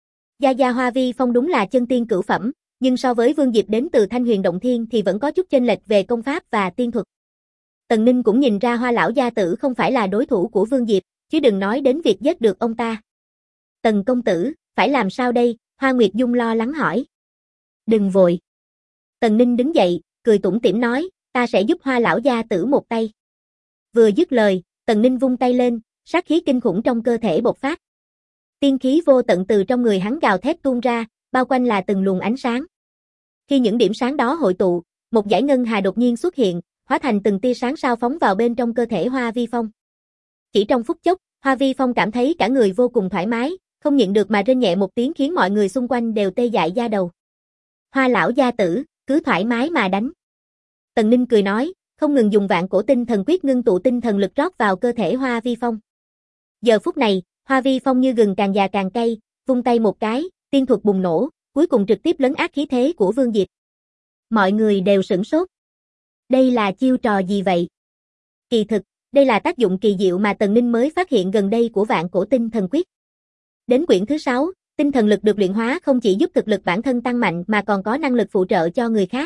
Gia Hoa Vi Phong đúng là chân tiên cửu phẩm, nhưng so với Vương Diệp đến từ Thanh Huyền Động Thiên thì vẫn có chút chênh lệch về công pháp và tiên thuật. Tần Ninh cũng nhìn ra Hoa lão gia tử không phải là đối thủ của Vương Diệp, chứ đừng nói đến việc giết được ông ta. Tần công tử, phải làm sao đây? Hoa Nguyệt Dung lo lắng hỏi. Đừng vội. Tần Ninh đứng dậy, cười tủm tỉm nói, ta sẽ giúp Hoa lão gia tử một tay. Vừa dứt lời, Tần Ninh vung tay lên, sát khí kinh khủng trong cơ thể bộc phát. Tiên khí vô tận từ trong người hắn gào thét tuôn ra, bao quanh là từng luồng ánh sáng. Khi những điểm sáng đó hội tụ, một dải ngân hà đột nhiên xuất hiện, hóa thành từng tia sáng sao phóng vào bên trong cơ thể Hoa Vi Phong. Chỉ trong phút chốc, Hoa Vi Phong cảm thấy cả người vô cùng thoải mái, không nhịn được mà rên nhẹ một tiếng khiến mọi người xung quanh đều tê dại da đầu. Hoa lão gia tử, cứ thoải mái mà đánh. Tần Ninh cười nói, không ngừng dùng vạn cổ tinh thần quyết ngưng tụ tinh thần lực rót vào cơ thể Hoa Vi Phong. Giờ phút này, Hoa Vi Phong như gừng càng già càng cay, vung tay một cái, tiên thuật bùng nổ, cuối cùng trực tiếp lấn át khí thế của Vương Diệp. Mọi người đều sửng sốt. Đây là chiêu trò gì vậy? Kỳ thực, đây là tác dụng kỳ diệu mà Tần Ninh mới phát hiện gần đây của vạn cổ tinh thần quyết. Đến quyển thứ 6, tinh thần lực được luyện hóa không chỉ giúp thực lực bản thân tăng mạnh mà còn có năng lực phụ trợ cho người khác.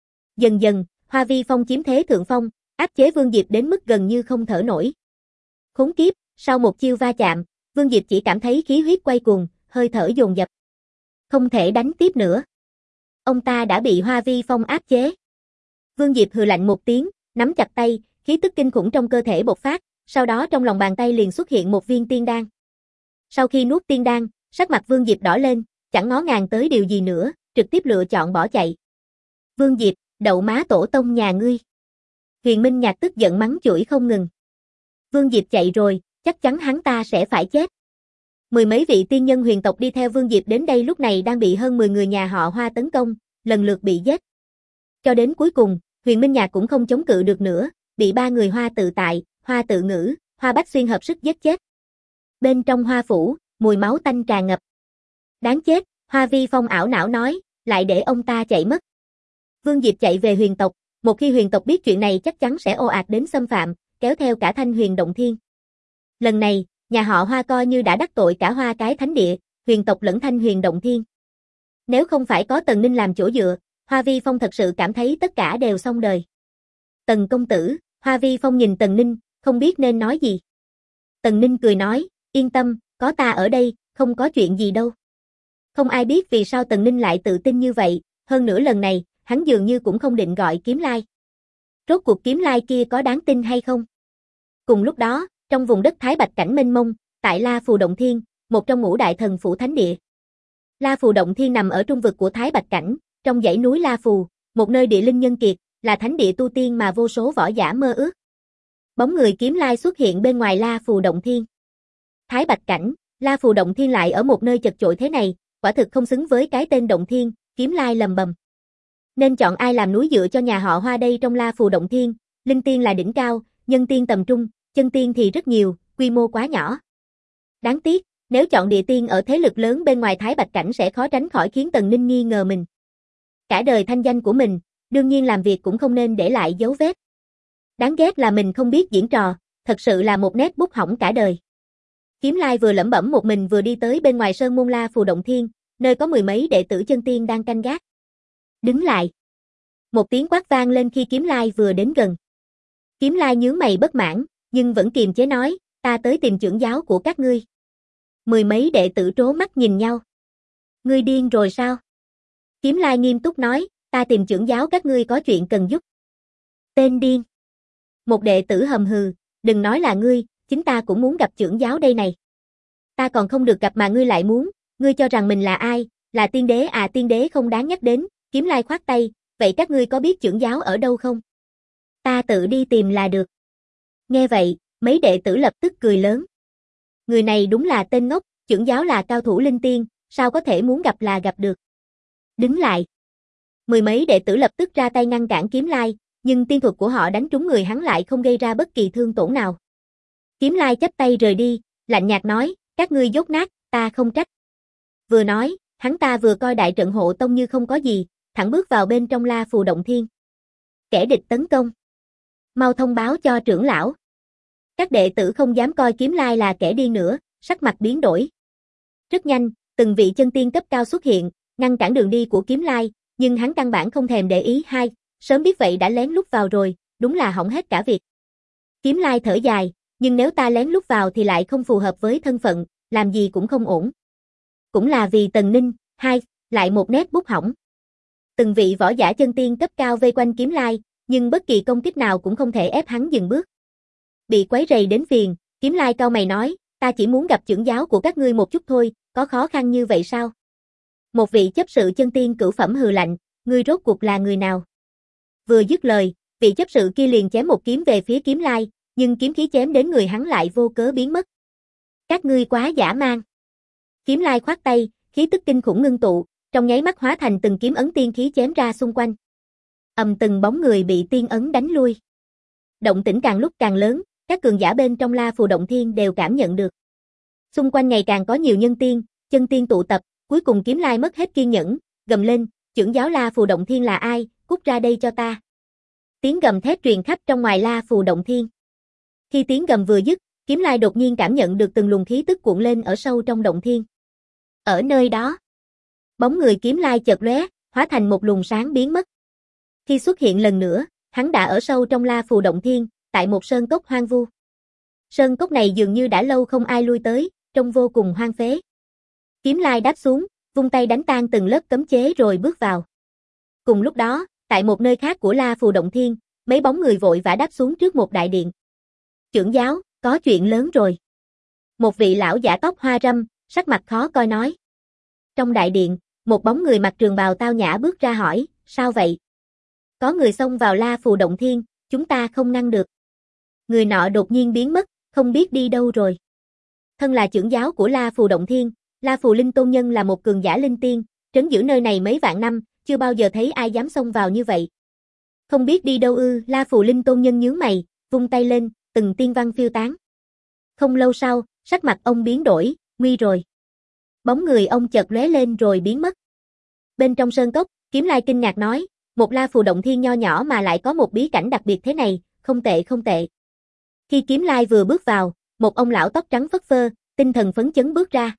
Dần dần, Hoa Vi Phong chiếm thế thượng phong, áp chế Vương Diệp đến mức gần như không thở nổi. Khốn kiếp, sau một chiêu va chạm, Vương Diệp chỉ cảm thấy khí huyết quay cuồng, hơi thở dồn dập. Không thể đánh tiếp nữa. Ông ta đã bị Hoa Vi Phong áp chế. Vương Diệp hừ lạnh một tiếng, nắm chặt tay, khí tức kinh khủng trong cơ thể bộc phát, sau đó trong lòng bàn tay liền xuất hiện một viên tiên đan. Sau khi nuốt tiên đan, sắc mặt Vương Diệp đỏ lên, chẳng ngó ngàng tới điều gì nữa, trực tiếp lựa chọn bỏ chạy. Vương Diệp, đậu má tổ tông nhà ngươi. Huyền Minh Nhạc tức giận mắng chửi không ngừng. Vương Diệp chạy rồi, chắc chắn hắn ta sẽ phải chết. Mười mấy vị tiên nhân huyền tộc đi theo Vương Diệp đến đây lúc này đang bị hơn 10 người nhà họ Hoa tấn công, lần lượt bị giết. Cho đến cuối cùng, Huyền Minh Nhạc cũng không chống cự được nữa, bị ba người Hoa Tự Tại, Hoa Tự Ngữ, Hoa Bách Xuyên hợp sức giết chết. Bên trong Hoa phủ, mùi máu tanh tràn ngập. Đáng chết, Hoa Vi Phong ảo não nói, lại để ông ta chạy mất. Vương Diệp chạy về huyền tộc, một khi huyền tộc biết chuyện này chắc chắn sẽ ồ ạt đến xâm phạm, kéo theo cả Thanh Huyền Động Thiên. Lần này, nhà họ Hoa coi như đã đắc tội cả Hoa Cái Thánh Địa, huyền tộc lẫn Thanh Huyền Động Thiên. Nếu không phải có Tần Ninh làm chỗ dựa, Hoa Vi Phong thật sự cảm thấy tất cả đều xong đời. Tần công tử, Hoa Vi Phong nhìn Tần Ninh, không biết nên nói gì. Tần Ninh cười nói, yên tâm, có ta ở đây, không có chuyện gì đâu. Không ai biết vì sao Tần Ninh lại tự tin như vậy, hơn nữa lần này, hắn dường như cũng không định gọi Kiếm Lai. Rốt cuộc Kiếm Lai kia có đáng tin hay không? Cùng lúc đó, trong vùng đất Thái Bạch Cảnh mênh mông, tại La Phù Động Thiên, một trong ngũ đại thần phủ thánh địa. La Phù Động Thiên nằm ở trung vực của Thái Bạch Cảnh, trong dãy núi La Phù, một nơi địa linh nhân kiệt, là thánh địa tu tiên mà vô số võ giả mơ ước. Bóng người Kiếm Lai xuất hiện bên ngoài La Phù Động Thiên. Thái Bạch Cảnh, La Phù Động Thiên lại ở một nơi chật chội thế này, quả thực không xứng với cái tên Động Thiên, Kiếm Lai lầm bầm. Nên chọn ai làm núi dựa cho nhà họ Hoa đây trong La Phù Động Thiên, linh tiên là đỉnh cao, nhân tiên tầm trung, chân tiên thì rất nhiều, quy mô quá nhỏ. Đáng tiếc, nếu chọn địa tiên ở thế lực lớn bên ngoài Thái Bạch Cảnh sẽ khó tránh khỏi khiến Tần Ninh nghi ngờ mình. Cả đời thanh danh của mình, đương nhiên làm việc cũng không nên để lại dấu vết. Đáng ghét là mình không biết diễn trò, thật sự là một nét bút hỏng cả đời. Kiếm Lai vừa lẩm bẩm một mình vừa đi tới bên ngoài sơn môn La Phù Động Thiên, nơi có mười mấy đệ tử chân tiên đang canh gác. Đứng lại. Một tiếng quát vang lên khi Kiếm Lai vừa đến gần. Kiếm Lai nhướng mày bất mãn, nhưng vẫn kiềm chế nói, ta tới tìm trưởng giáo của các ngươi. Mười mấy đệ tử trố mắt nhìn nhau. Ngươi điên rồi sao? Kiếm Lai nghiêm túc nói, ta tìm trưởng giáo các ngươi có chuyện cần giúp. Tên điên. Một đệ tử hầm hừ, đừng nói là ngươi, chính ta cũng muốn gặp trưởng giáo đây này. Ta còn không được gặp mà ngươi lại muốn, ngươi cho rằng mình là ai, là tiên đế à? Tiên đế không đáng nhắc đến, Kiếm Lai khoát tay, vậy các ngươi có biết trưởng giáo ở đâu không? Ta tự đi tìm là được. Nghe vậy, mấy đệ tử lập tức cười lớn. Người này đúng là tên ngốc, trưởng giáo là cao thủ linh tiên, sao có thể muốn gặp là gặp được. Đứng lại. Mười mấy đệ tử lập tức ra tay ngăn cản Kiếm Lai, nhưng tiên thuật của họ đánh trúng người hắn lại không gây ra bất kỳ thương tổn nào. Kiếm Lai chắp tay rời đi, lạnh nhạt nói, các ngươi dốt nát, ta không trách. Vừa nói, hắn ta vừa coi đại trận hộ tông như không có gì, thẳng bước vào bên trong La Phù Động Thiên. Kẻ địch tấn công. Mau thông báo cho trưởng lão. Các đệ tử không dám coi Kiếm Lai là kẻ điên nữa, sắc mặt biến đổi. Rất nhanh, từng vị chân tiên cấp cao xuất hiện, ngăn cản đường đi của Kiếm Lai, nhưng hắn căn bản không thèm để ý. Sớm biết vậy đã lén lút vào rồi, đúng là hỏng hết cả việc. Kiếm Lai thở dài, nhưng nếu ta lén lút vào thì lại không phù hợp với thân phận, làm gì cũng không ổn. Cũng là vì Tần Ninh, lại một nét bút hỏng. Từng vị võ giả chân tiên cấp cao vây quanh Kiếm Lai, nhưng bất kỳ công kích nào cũng không thể ép hắn dừng bước. Bị quấy rầy đến phiền, Kiếm Lai cau mày nói, ta chỉ muốn gặp trưởng giáo của các ngươi một chút thôi, có khó khăn như vậy sao? Một vị chấp sự chân tiên cửu phẩm hừ lạnh, ngươi rốt cuộc là người nào? Vừa dứt lời, vị chấp sự kia liền chém một kiếm về phía Kiếm Lai, nhưng kiếm khí chém đến người hắn lại vô cớ biến mất. Các ngươi quá dã man. Kiếm Lai khoát tay, khí tức kinh khủng ngưng tụ, trong nháy mắt hóa thành từng kiếm ấn tiên khí chém ra xung quanh. Từng bóng người bị tiên ấn đánh lui. Động tĩnh càng lúc càng lớn, các cường giả bên trong La Phù Động Thiên đều cảm nhận được. Xung quanh ngày càng có nhiều nhân tiên, chân tiên tụ tập, cuối cùng Kiếm Lai mất hết kiên nhẫn, gầm lên, trưởng giáo La Phù Động Thiên là ai, cút ra đây cho ta. Tiếng gầm thét truyền khắp trong ngoài La Phù Động Thiên. Khi tiếng gầm vừa dứt, Kiếm Lai đột nhiên cảm nhận được từng luồng khí tức cuộn lên ở sâu trong động thiên. Ở nơi đó, bóng người Kiếm Lai chợt lóe, hóa thành một luồng sáng biến mất. Khi xuất hiện lần nữa, hắn đã ở sâu trong La Phù Động Thiên, tại một sơn cốc hoang vu. Sơn cốc này dường như đã lâu không ai lui tới, trông vô cùng hoang phế. Kiếm Lai đáp xuống, vung tay đánh tan từng lớp cấm chế rồi bước vào. Cùng lúc đó, tại một nơi khác của La Phù Động Thiên, mấy bóng người vội vã đáp xuống trước một đại điện. Trưởng giáo, có chuyện lớn rồi. Một vị lão giả tóc hoa râm, sắc mặt khó coi nói. Trong đại điện, một bóng người mặc trường bào tao nhã bước ra hỏi, sao vậy? Có người xông vào La Phù Động Thiên, chúng ta không ngăn được. Người nọ đột nhiên biến mất, không biết đi đâu rồi. Thân là trưởng giáo của La Phù Động Thiên, La Phù Linh Tôn Nhân là một cường giả linh tiên, trấn giữ nơi này mấy vạn năm, chưa bao giờ thấy ai dám xông vào như vậy. Không biết đi đâu ư? La Phù Linh Tôn Nhân nhướng mày, vung tay lên, từng tiên văn phiêu tán. Không lâu sau, sắc mặt ông biến đổi, nguy rồi. Bóng người ông chợt lóe lên rồi biến mất. Bên trong sơn cốc, Kiếm Lai kinh ngạc nói, một La Phù Động Thiên nho nhỏ mà lại có một bí cảnh đặc biệt thế này, không tệ không tệ. Khi Kiếm Lai vừa bước vào, một ông lão tóc trắng phất phơ, tinh thần phấn chấn bước ra.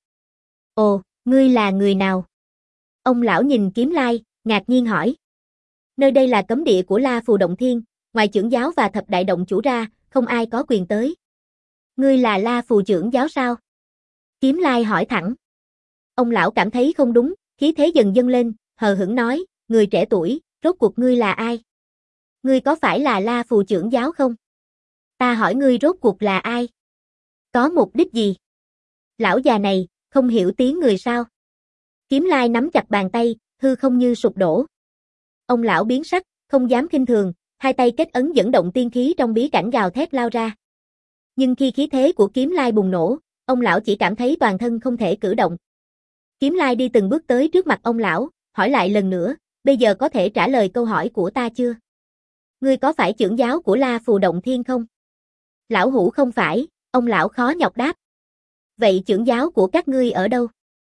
Ồ, ngươi là người nào? Ông lão nhìn Kiếm Lai, ngạc nhiên hỏi. Nơi đây là cấm địa của La Phù Động Thiên, ngoài trưởng giáo và thập đại động chủ ra, không ai có quyền tới. Ngươi là La Phù trưởng giáo sao? Kiếm Lai hỏi thẳng. Ông lão cảm thấy không đúng, khí thế dần dâng lên, hờ hững nói, người trẻ tuổi, rốt cuộc ngươi là ai? Ngươi có phải là La Phù trưởng giáo không? Ta hỏi ngươi rốt cuộc là ai? Có mục đích gì? Lão già này, không hiểu tiếng người sao? Kiếm Lai nắm chặt bàn tay, hư không như sụp đổ. Ông lão biến sắc, không dám khinh thường, hai tay kết ấn dẫn động tiên khí trong bí cảnh gào thét lao ra. Nhưng khi khí thế của Kiếm Lai bùng nổ, ông lão chỉ cảm thấy toàn thân không thể cử động. Kiếm Lai đi từng bước tới trước mặt ông lão, hỏi lại lần nữa, bây giờ có thể trả lời câu hỏi của ta chưa? Ngươi có phải trưởng giáo của La Phù Động Thiên không? Lão hủ không phải, ông lão khó nhọc đáp. Vậy trưởng giáo của các ngươi ở đâu?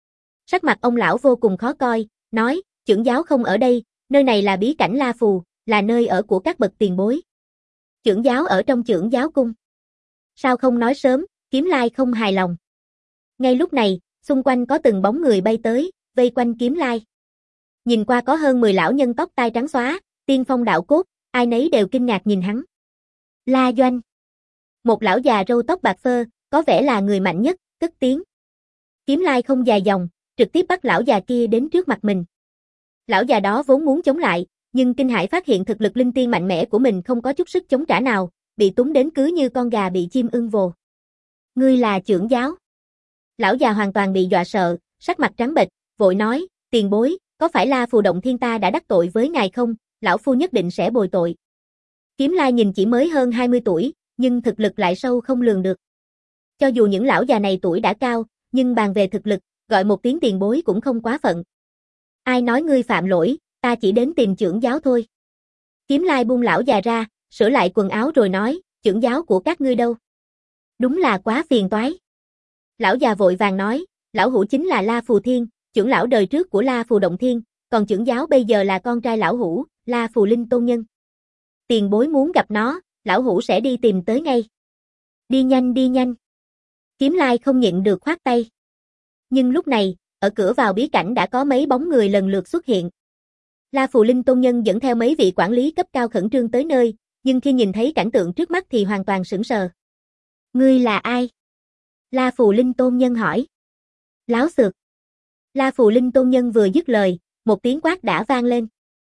Sắc mặt ông lão vô cùng khó coi, nói, trưởng giáo không ở đây, nơi này là bí cảnh La Phù, là nơi ở của các bậc tiền bối. Trưởng giáo ở trong trưởng giáo cung. Sao không nói sớm? Kiếm Lai không hài lòng. Ngay lúc này, xung quanh có từng bóng người bay tới, vây quanh Kiếm Lai. Nhìn qua có hơn 10 lão nhân tóc tai trắng xóa, tiên phong đạo cốt, ai nấy đều kinh ngạc nhìn hắn. La Doanh. Một lão già râu tóc bạc phơ, có vẻ là người mạnh nhất, cất tiếng. Kiếm Lai không dài dòng, trực tiếp bắt lão già kia đến trước mặt mình. Lão già đó vốn muốn chống lại, nhưng kinh hãi phát hiện thực lực linh tiên mạnh mẽ của mình không có chút sức chống trả nào, bị túng đến cứ như con gà bị chim ưng vồ. Ngươi là trưởng giáo. Lão già hoàn toàn bị dọa sợ, sắc mặt trắng bệch, vội nói, tiền bối, có phải La Phù Động Thiên ta đã đắc tội với ngài không? Lão phu nhất định sẽ bồi tội. Kiếm Lai nhìn chỉ mới hơn 20 tuổi, nhưng thực lực lại sâu không lường được. Cho dù những lão già này tuổi đã cao, nhưng bàn về thực lực, gọi một tiếng tiền bối cũng không quá phận. Ai nói ngươi phạm lỗi, ta chỉ đến tìm trưởng giáo thôi. Kiếm Lai buông lão già ra, sửa lại quần áo rồi nói, trưởng giáo của các ngươi đâu? Đúng là quá phiền toái. Lão già vội vàng nói, lão hữu chính là La Phù Thiên, trưởng lão đời trước của La Phù Động Thiên, còn trưởng giáo bây giờ là con trai lão hữu, La Phù Linh Tôn Nhân. Tiền bối muốn gặp nó, lão hữu sẽ đi tìm tới ngay. Đi nhanh đi nhanh. Kiếm Lai không nhịn được khoát tay. Nhưng lúc này, ở cửa vào bí cảnh đã có mấy bóng người lần lượt xuất hiện. La Phù Linh Tôn Nhân dẫn theo mấy vị quản lý cấp cao khẩn trương tới nơi, nhưng khi nhìn thấy cảnh tượng trước mắt thì hoàn toàn sững sờ. Ngươi là ai? La Phù Linh Tôn Nhân hỏi. Láo xược. La Phù Linh Tôn Nhân vừa dứt lời, một tiếng quát đã vang lên.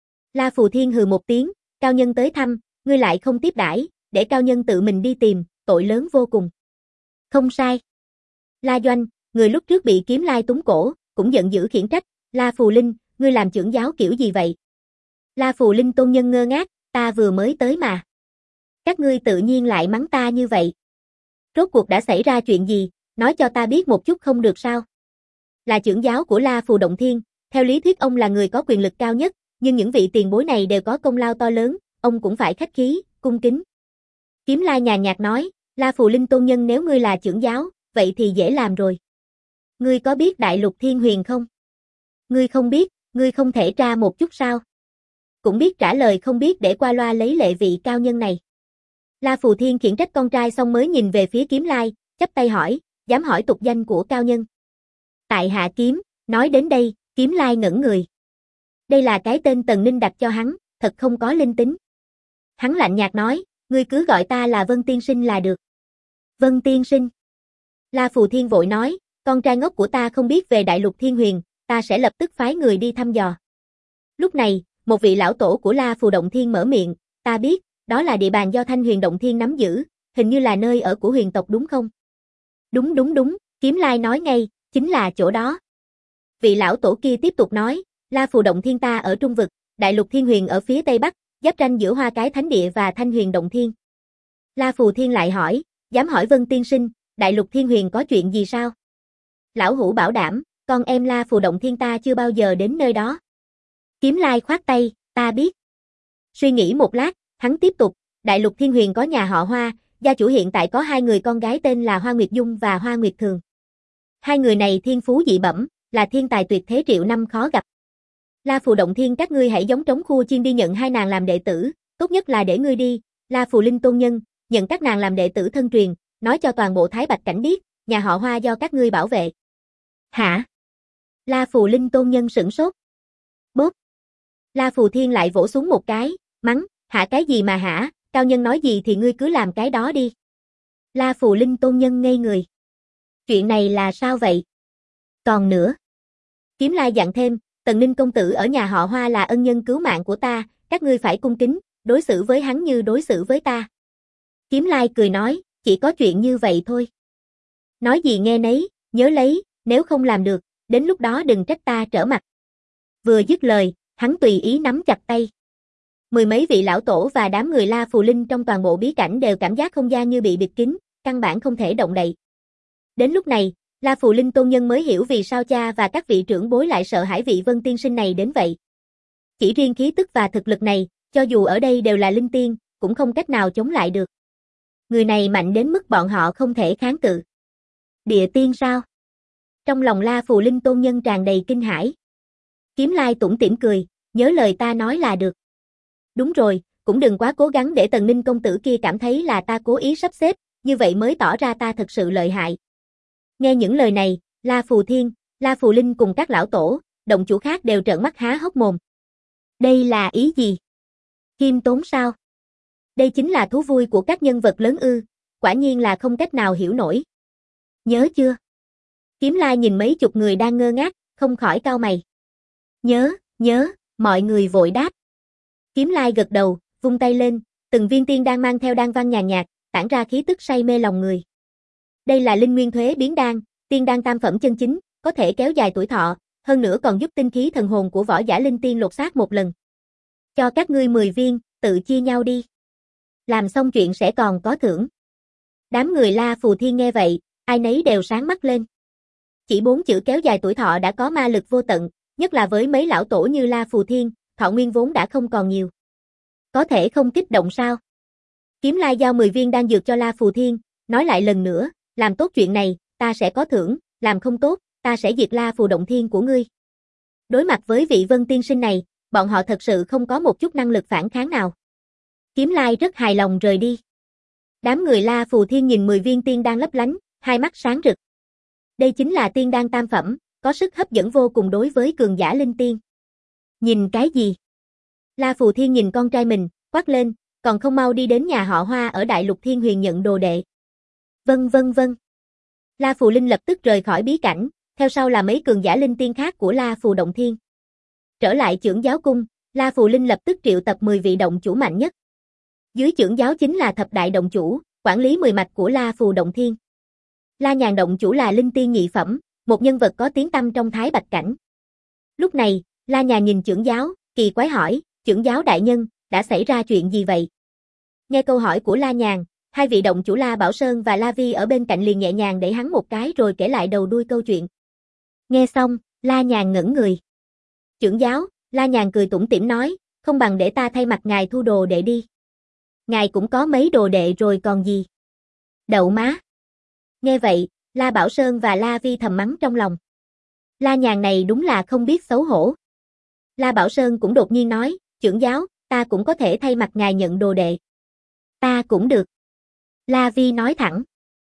La Phù Thiên hừ một tiếng, cao nhân tới thăm, ngươi lại không tiếp đãi, để cao nhân tự mình đi tìm, tội lớn vô cùng. Không sai. La Doanh, người lúc trước bị Kiếm Lai túng cổ, cũng giận dữ khiển trách, La Phù Linh, ngươi làm trưởng giáo kiểu gì vậy? La Phù Linh Tôn Nhân ngơ ngác, ta vừa mới tới mà. Các ngươi tự nhiên lại mắng ta như vậy. Rốt cuộc đã xảy ra chuyện gì, nói cho ta biết một chút không được sao? Là trưởng giáo của La Phù Động Thiên, theo lý thuyết ông là người có quyền lực cao nhất, nhưng những vị tiền bối này đều có công lao to lớn, ông cũng phải khách khí, cung kính. Kiếm Lai nhàn nhạt nói, La Phù Linh Tôn Nhân nếu ngươi là trưởng giáo, vậy thì dễ làm rồi. Ngươi có biết Đại Lục Thiên Huyền không? Ngươi không biết, ngươi không thể tra một chút sao? Cũng biết trả lời không biết để qua loa lấy lệ vị cao nhân này. La Phù Thiên khiển trách con trai xong mới nhìn về phía Kiếm Lai, chắp tay hỏi, dám hỏi tục danh của cao nhân. Tại hạ Kiếm, nói đến đây, Kiếm Lai ngẩn người. Đây là cái tên Tần Ninh đặt cho hắn, thật không có linh tính. Hắn lạnh nhạt nói, ngươi cứ gọi ta là Vân Tiên Sinh là được. Vân Tiên Sinh. La Phù Thiên vội nói, con trai ngốc của ta không biết về Đại Lục Thiên Huyền, ta sẽ lập tức phái người đi thăm dò. Lúc này, một vị lão tổ của La Phù Động Thiên mở miệng, ta biết, đó là địa bàn do Thanh Huyền Động Thiên nắm giữ, hình như là nơi ở của huyền tộc đúng không? Đúng, Kiếm Lai nói ngay, chính là chỗ đó. Vị lão tổ kia tiếp tục nói, La Phù Động Thiên ta ở Trung Vực, Đại Lục Thiên Huyền ở phía Tây Bắc, giáp ranh giữa Hoa Cái Thánh Địa và Thanh Huyền Động Thiên. La Phù Thiên lại hỏi, dám hỏi Vân Tiên Sinh, Đại Lục Thiên Huyền có chuyện gì sao? Lão hữu bảo đảm, con em La Phù Động Thiên ta chưa bao giờ đến nơi đó. Kiếm Lai khoát tay, ta biết. Suy nghĩ một lát, hắn tiếp tục, Đại Lục Thiên Huyền có nhà họ Hoa, gia chủ hiện tại có hai người con gái tên là Hoa Nguyệt Dung và Hoa Nguyệt Thường. Hai người này thiên phú dị bẩm, là thiên tài tuyệt thế triệu năm khó gặp. La Phù Động Thiên các ngươi hãy giống trống khua chiên đi nhận hai nàng làm đệ tử, tốt nhất là để ngươi đi, La Phù Linh Tôn Nhân, nhận các nàng làm đệ tử thân truyền, nói cho toàn bộ Thái Bạch Cảnh biết, nhà họ Hoa do các ngươi bảo vệ. Hả? La Phù Linh Tôn Nhân sửng sốt. Bốp. La Phù Thiên lại vỗ xuống một cái, mắng, hả cái gì mà hả, cao nhân nói gì thì ngươi cứ làm cái đó đi. La Phù Linh Tôn Nhân ngây người. Chuyện này là sao vậy? Còn nữa. Kiếm Lai dặn thêm, Tần Ninh công tử ở nhà họ Hoa là ân nhân cứu mạng của ta, các ngươi phải cung kính, đối xử với hắn như đối xử với ta. Kiếm Lai cười nói, chỉ có chuyện như vậy thôi. Nói gì nghe nấy, nhớ lấy, nếu không làm được, đến lúc đó đừng trách ta trở mặt. Vừa dứt lời, hắn tùy ý nắm chặt tay. Mười mấy vị lão tổ và đám người La Phù Linh trong toàn bộ bí cảnh đều cảm giác không gian như bị bịt kín, căn bản không thể động đậy. Đến lúc này, La Phù Linh Tôn Nhân mới hiểu vì sao cha và các vị trưởng bối lại sợ hãi vị Vân Tiên Sinh này đến vậy. Chỉ riêng khí tức và thực lực này, cho dù ở đây đều là linh tiên, cũng không cách nào chống lại được. Người này mạnh đến mức bọn họ không thể kháng cự. Địa tiên sao? Trong lòng La Phù Linh Tôn Nhân tràn đầy kinh hãi. Kiếm Lai tủm tỉm cười, nhớ lời ta nói là được. Đúng rồi, cũng đừng quá cố gắng để Tần Ninh công tử kia cảm thấy là ta cố ý sắp xếp, như vậy mới tỏ ra ta thật sự lợi hại. Nghe những lời này, La Phù Thiên, La Phù Linh cùng các lão tổ, động chủ khác đều trợn mắt há hốc mồm. Đây là ý gì? Khiêm tốn sao? Đây chính là thú vui của các nhân vật lớn ư, quả nhiên là không cách nào hiểu nổi. Nhớ chưa? Kiếm Lai nhìn mấy chục người đang ngơ ngác, không khỏi cau mày. Nhớ, mọi người vội đáp. Kiếm Lai gật đầu, vung tay lên, từng viên tiên đang mang theo đan văn nhàn nhạt, tản ra khí tức say mê lòng người. Đây là linh nguyên thuế biến đan, tiên đan tam phẩm chân chính, có thể kéo dài tuổi thọ, hơn nữa còn giúp tinh khí thần hồn của võ giả linh tiên lột xác một lần. Cho các ngươi 10 viên, tự chia nhau đi. Làm xong chuyện sẽ còn có thưởng. Đám người La Phù Thiên nghe vậy, ai nấy đều sáng mắt lên. Chỉ 4 chữ kéo dài tuổi thọ đã có ma lực vô tận, nhất là với mấy lão tổ như La Phù Thiên, thọ nguyên vốn đã không còn nhiều. Có thể không kích động sao? Kiếm Lai giao 10 viên đan dược cho La Phù Thiên, nói lại lần nữa, làm tốt chuyện này, ta sẽ có thưởng, làm không tốt, ta sẽ diệt La Phù Động Thiên của ngươi. Đối mặt với vị Vân tiên sinh này, bọn họ thật sự không có một chút năng lực phản kháng nào. Kiếm Lai rất hài lòng rời đi. Đám người La Phù Thiên nhìn 10 viên tiên đan lấp lánh, hai mắt sáng rực. Đây chính là tiên đan tam phẩm, có sức hấp dẫn vô cùng đối với cường giả linh tiên. Nhìn cái gì? La Phù Thiên nhìn con trai mình, quát lên, còn không mau đi đến nhà họ Hoa ở Đại Lục Thiên Huyền nhận đồ đệ. Vâng. La Phù Linh lập tức rời khỏi bí cảnh, theo sau là mấy cường giả linh tiên khác của La Phù Động Thiên. Trở lại chưởng giáo cung, La Phù Linh lập tức triệu tập 10 vị động chủ mạnh nhất. Dưới chưởng giáo chính là thập đại động chủ, quản lý 10 mạch của La Phù Động Thiên. La Nhàn động chủ là linh tiên nhị phẩm, một nhân vật có tiếng tăm trong Thái Bạch cảnh. Lúc này, La Nhàn nhìn chưởng giáo, kỳ quái hỏi, chưởng giáo đại nhân, đã xảy ra chuyện gì vậy? Nghe câu hỏi của La Nhàn, hai vị động chủ La Bảo Sơn và La Vi ở bên cạnh liền nhẹ nhàng đẩy hắn một cái rồi kể lại đầu đuôi câu chuyện. Nghe xong, La Nhàn ngẩn người. Chưởng giáo, La Nhàn cười tủm tỉm nói, không bằng để ta thay mặt ngài thu đồ đệ đi. Ngài cũng có mấy đồ đệ rồi còn gì? Đậu má. Nghe vậy, La Bảo Sơn và La Vi thầm mắng trong lòng. La Nhàn này đúng là không biết xấu hổ. La Bảo Sơn cũng đột nhiên nói, chưởng giáo, ta cũng có thể thay mặt ngài nhận đồ đệ. Ta cũng được. La Vi nói thẳng.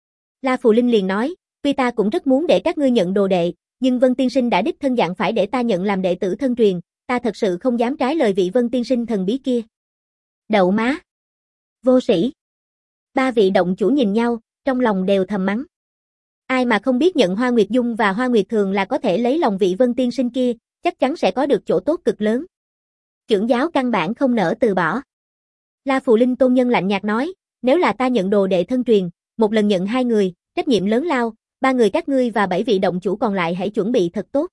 La Phù Linh liền nói, tuy ta cũng rất muốn để các ngươi nhận đồ đệ, nhưng Vân tiên sinh đã đích thân dặn phải để ta nhận làm đệ tử thân truyền, ta thật sự không dám trái lời vị Vân tiên sinh thần bí kia. Đậu má. Vô sĩ. Ba vị động chủ nhìn nhau, trong lòng đều thầm mắng. Ai mà không biết nhận Hoa Nguyệt Dung và Hoa Nguyệt Thường là có thể lấy lòng vị Vân tiên sinh kia, chắc chắn sẽ có được chỗ tốt cực lớn. Chưởng giáo căn bản không nỡ từ bỏ. La Phù Linh tôn nhân lạnh nhạt nói, nếu là ta nhận đồ đệ thân truyền, một lần nhận 2 người, trách nhiệm lớn lao, 3 người các ngươi và 7 vị động chủ còn lại hãy chuẩn bị thật tốt.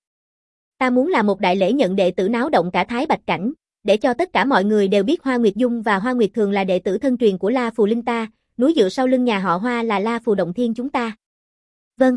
Ta muốn làm một đại lễ nhận đệ tử náo động cả Thái Bạch cảnh, để cho tất cả mọi người đều biết Hoa Nguyệt Dung và Hoa Nguyệt Thường là đệ tử thân truyền của La Phù Linh ta, núi dựa sau lưng nhà họ Hoa là La Phù Động Thiên chúng ta. Vâng.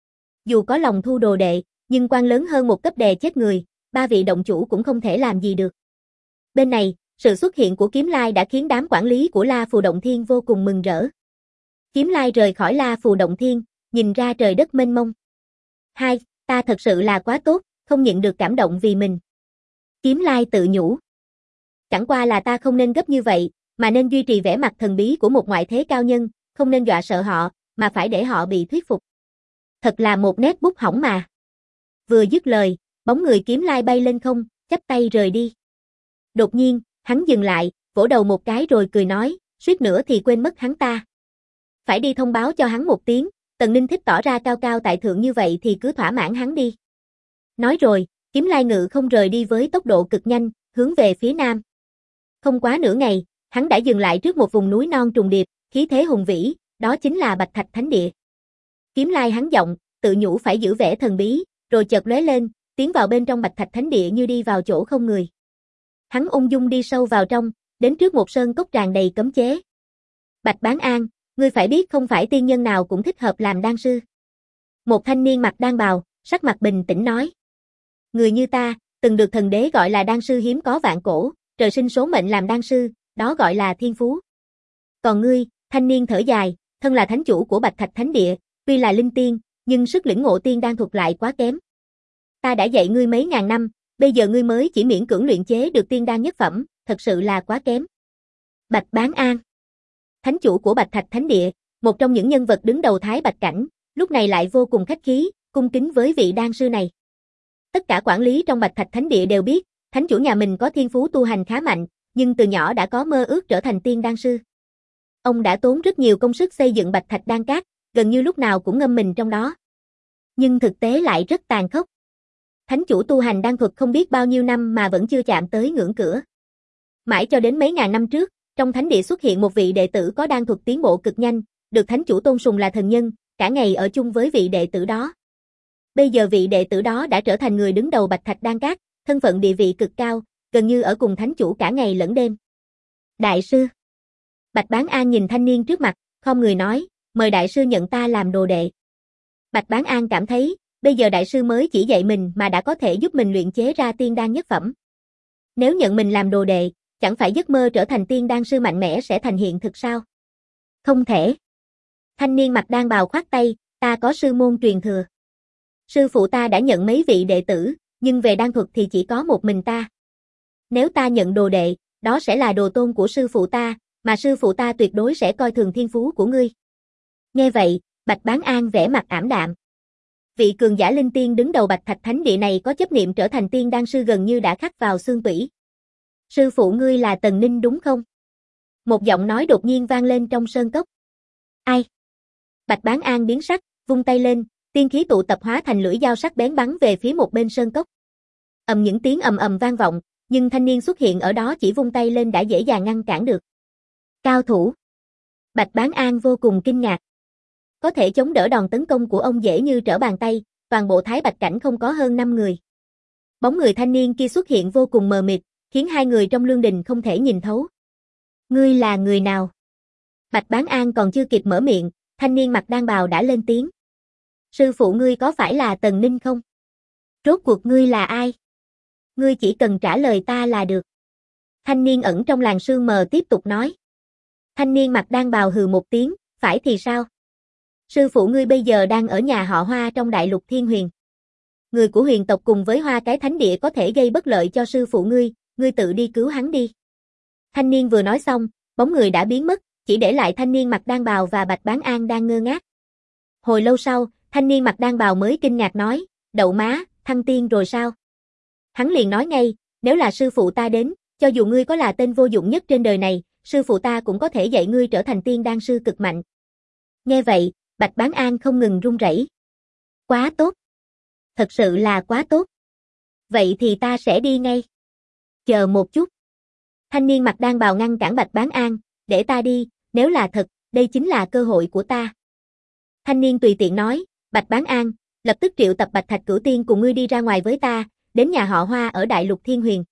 Dù có lòng thu đồ đệ, nhưng quan lớn hơn một cấp đè chết người, 3 vị động chủ cũng không thể làm gì được. Bên này, sự xuất hiện của Kiếm Lai đã khiến đám quản lý của La Phù Động Thiên vô cùng mừng rỡ. Kiếm Lai rời khỏi La Phù Động Thiên, nhìn ra trời đất mênh mông. Hai, ta thật sự là quá tốt, không nhịn được cảm động vì mình. Kiếm Lai tự nhủ. Chẳng qua là ta không nên gấp như vậy, mà nên duy trì vẻ mặt thần bí của một ngoại thế cao nhân, không nên dọa sợ họ, mà phải để họ bị thuyết phục. Thật là một nét bút hỏng mà. Vừa dứt lời, bóng người Kiếm Lai bay lên không, chắp tay rời đi. Đột nhiên, hắn dừng lại, vỗ đầu một cái rồi cười nói, suýt nữa thì quên mất hắn ta. Phải đi thông báo cho hắn một tiếng, Tần Ninh thích tỏ ra cao cao tại thượng như vậy thì cứ thỏa mãn hắn đi. Nói rồi, Kiếm Lai ngự không rời đi với tốc độ cực nhanh, hướng về phía nam. Không quá nửa ngày, hắn đã dừng lại trước một vùng núi non trùng điệp, khí thế hùng vĩ, đó chính là Bạch Thạch Thánh Địa. Kiếm Lai hắn giọng, tự nhủ phải giữ vẻ thần bí, rồi chợt lóe lên, tiến vào bên trong Bạch Thạch Thánh Địa như đi vào chỗ không người. Hắn ung dung đi sâu vào trong, đến trước một sơn cốc tràn đầy cấm chế. Bạch Bán An, ngươi phải biết không phải tiên nhân nào cũng thích hợp làm đan sư. Một thanh niên mặc đan bào, sắc mặt bình tĩnh nói. Người như ta, từng được thần đế gọi là đan sư hiếm có vạn cổ, trời sinh số mệnh làm đan sư, đó gọi là thiên phú. Còn ngươi, thanh niên thở dài, thân là thánh chủ của Bạch Thạch Thánh Địa, tuy là linh tiên, nhưng sức lĩnh ngộ tiên đan thuật lại quá kém. Ta đã dạy ngươi mấy ngàn năm, bây giờ ngươi mới chỉ miễn cưỡng luyện chế được tiên đan nhất phẩm, thật sự là quá kém. Bạch Bán An, thánh chủ của Bạch Thạch Thánh Địa, một trong những nhân vật đứng đầu Thái Bạch cảnh, lúc này lại vô cùng khách khí, cung kính với vị đan sư này. Tất cả quản lý trong Bạch Thạch Thánh Địa đều biết, thánh chủ nhà mình có thiên phú tu hành khá mạnh, nhưng từ nhỏ đã có mơ ước trở thành tiên đan sư. Ông đã tốn rất nhiều công sức xây dựng Bạch Thạch Đan Các, gần như lúc nào cũng ngâm mình trong đó. Nhưng thực tế lại rất tàn khốc. Thánh chủ tu hành đan thuật không biết bao nhiêu năm mà vẫn chưa chạm tới ngưỡng cửa. Mãi cho đến mấy ngàn năm trước, trong thánh địa xuất hiện một vị đệ tử có đan thuật tiến bộ cực nhanh, được thánh chủ tôn sùng là thần nhân, cả ngày ở chung với vị đệ tử đó. Bây giờ vị đệ tử đó đã trở thành người đứng đầu Bạch Thạch Đan Các, thân phận địa vị cực cao, gần như ở cùng thánh chủ cả ngày lẫn đêm. Đại sư. Bạch Bán An nhìn thanh niên trước mặt, khom người nói, mời đại sư nhận ta làm đồ đệ. Bạch Bán An cảm thấy, bây giờ đại sư mới chỉ dạy mình mà đã có thể giúp mình luyện chế ra tiên đan nhất phẩm. Nếu nhận mình làm đồ đệ, chẳng phải giấc mơ trở thành tiên đan sư mạnh mẽ sẽ thành hiện thực sao? Không thể. Thanh niên mặc đan bào khoát tay, ta có sư môn truyền thừa. Sư phụ ta đã nhận mấy vị đệ tử, nhưng về đan thuật thì chỉ có một mình ta. Nếu ta nhận đồ đệ, đó sẽ là đồ tôn của sư phụ ta, mà sư phụ ta tuyệt đối sẽ coi thường thiên phú của ngươi. Nghe vậy, Bạch Bán An vẻ mặt ảm đạm. Vị cường giả linh tiên đứng đầu Bạch Thạch Thánh Địa này có chấp niệm trở thành tiên đan sư gần như đã khắc vào xương tủy. Sư phụ ngươi là Tần Ninh đúng không? Một giọng nói đột nhiên vang lên trong sơn cốc. Ai? Bạch Bán An biến sắc, vung tay lên, tiên khí tụ tập hóa thành lưỡi dao sắc bén bắn về phía một bên sơn cốc. Những tiếng ầm ầm vang vọng, nhưng thanh niên xuất hiện ở đó chỉ vung tay lên đã dễ dàng ngăn cản được. Cao thủ. Bạch Bán An vô cùng kinh ngạc. Có thể chống đỡ đòn tấn công của ông dễ như trở bàn tay, toàn bộ Thái Bạch Cảnh không có hơn 5 người. Bóng người thanh niên kia xuất hiện vô cùng mờ mịt, khiến hai người trong lương đình không thể nhìn thấu. Ngươi là người nào? Bạch Bán An còn chưa kịp mở miệng, thanh niên mặc đan bào đã lên tiếng. Sư phụ ngươi có phải là Tần Ninh không? Rốt cuộc ngươi là ai? Ngươi chỉ cần trả lời ta là được. Thanh niên ẩn trong làn sương mờ tiếp tục nói. Thanh niên mặc đan bào hừ một tiếng, phải thì sao? Sư phụ ngươi bây giờ đang ở nhà họ Hoa trong đại lục Thiên Huyền. Người của huyền tộc cùng với Hoa cái thánh địa có thể gây bất lợi cho sư phụ ngươi tự đi cứu hắn đi. Thanh niên vừa nói xong, bóng người đã biến mất, chỉ để lại thanh niên mặc đan bào và Bạch Bán An đang ngơ ngác. Hồi lâu sau, thanh niên mặc đan bào mới kinh ngạc nói, đậu má, thăng tiên rồi sao? Hắn liền nói ngay, nếu là sư phụ ta đến, cho dù ngươi có là tên vô dụng nhất trên đời này, sư phụ ta cũng có thể dạy ngươi trở thành tiên đan sư cực mạnh. Nghe vậy, Bạch Bán An không ngừng run rẩy. Quá tốt. Thật sự là quá tốt. Vậy thì ta sẽ đi ngay. Chờ một chút. Thanh niên mặc đan bào ngăn cản Bạch Bán An, để ta đi, nếu là thật, đây chính là cơ hội của ta. Thanh niên tùy tiện nói, Bạch Bán An, lập tức triệu tập Bạch Thạch Cửu Tiên cùng ngươi đi ra ngoài với ta, đến nhà họ Hoa ở đại lục Thiên Huyền.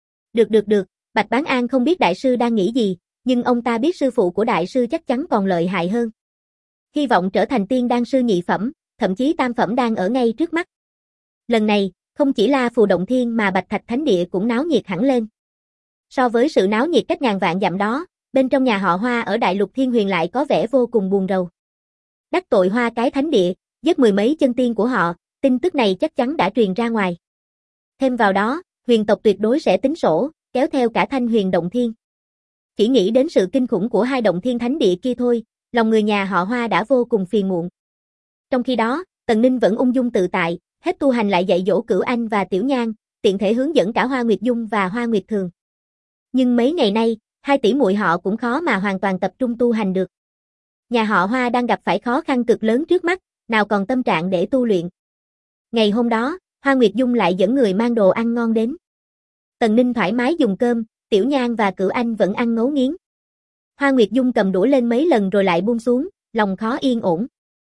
Được, Bạch Bán An không biết đại sư đang nghĩ gì, nhưng ông ta biết sư phụ của đại sư chắc chắn còn lợi hại hơn. Hy vọng trở thành tiên đan sư nhị phẩm, thậm chí tam phẩm đang ở ngay trước mắt. Lần này, không chỉ La Phù Động Thiên mà Bạch Thạch Thánh Địa cũng náo nhiệt hẳn lên. So với sự náo nhiệt cách ngàn vạn dặm đó, bên trong nhà họ Hoa ở đại lục Thiên Huyền lại có vẻ vô cùng buồn rầu. Đắc tội Hoa cái thánh địa, giết mười mấy chân tiên của họ, tin tức này chắc chắn đã truyền ra ngoài. Thêm vào đó, huyền tộc tuyệt đối sẽ tính sổ, kéo theo cả Thanh Huyền Động Thiên. Chỉ nghĩ đến sự kinh khủng của hai động thiên thánh địa kia thôi, lòng người nhà họ Hoa đã vô cùng phiền muộn. Trong khi đó, Tần Ninh vẫn ung dung tự tại, hết tu hành lại dạy dỗ Cửu Anh và Tiểu Nhan, tiện thể hướng dẫn cả Hoa Nguyệt Dung và Hoa Nguyệt Thường. Nhưng mấy ngày nay, hai tỷ muội họ cũng khó mà hoàn toàn tập trung tu hành được. Nhà họ Hoa đang gặp phải khó khăn cực lớn trước mắt, nào còn tâm trạng để tu luyện. Ngày hôm đó, Hoa Nguyệt Dung lại dẫn người mang đồ ăn ngon đến. Tần Ninh thoải mái dùng cơm, Tiểu Nhan và Cửu Anh vẫn ăn ngấu nghiến. Hoa Nguyệt Dung cầm đũa lên mấy lần rồi lại buông xuống, lòng khó yên ổn.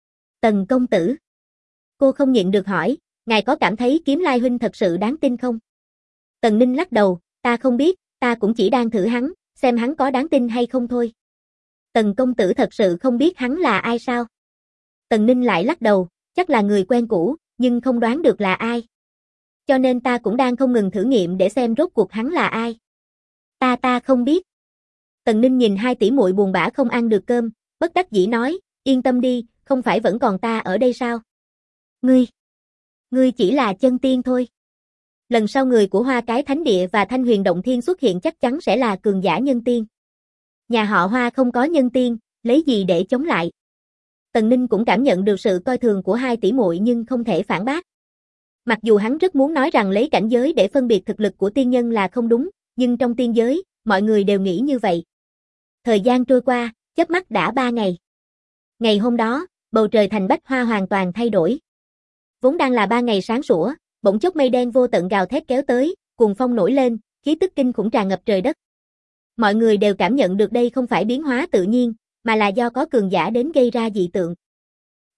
Tần công tử. Cô không nhịn được hỏi, ngài có cảm thấy Kiếm Lai huynh thật sự đáng tin không? Tần Ninh lắc đầu, ta không biết, ta cũng chỉ đang thử hắn, xem hắn có đáng tin hay không thôi. Tần công tử thật sự không biết hắn là ai sao? Tần Ninh lại lắc đầu, chắc là người quen cũ, nhưng không đoán được là ai. Cho nên ta cũng đang không ngừng thử nghiệm để xem rốt cuộc hắn là ai. Ta không biết. Tần Ninh nhìn hai tỷ muội buồn bã không ăn được cơm, bất đắc dĩ nói, yên tâm đi, không phải vẫn còn ta ở đây sao? Ngươi chỉ là chân tiên thôi. Lần sau người của Hoa cái thánh địa và Thanh Huyền Động Thiên xuất hiện chắc chắn sẽ là cường giả nhân tiên. Nhà họ Hoa không có nhân tiên, lấy gì để chống lại? Tần Ninh cũng cảm nhận được sự coi thường của hai tỷ muội nhưng không thể phản bác. Mặc dù hắn rất muốn nói rằng lấy cảnh giới để phân biệt thực lực của tiên nhân là không đúng, nhưng trong tiên giới, mọi người đều nghĩ như vậy. Thời gian trôi qua, chớp mắt đã 3 ngày. Ngày hôm đó, bầu trời thành Bách Hoa hoàn toàn thay đổi. Vốn đang là 3 ngày sáng sủa, bỗng chốc mây đen vô tận gào thét kéo tới, cuồng phong nổi lên, khí tức kinh khủng tràn ngập trời đất. Mọi người đều cảm nhận được đây không phải biến hóa tự nhiên, mà là do có cường giả đến gây ra dị tượng.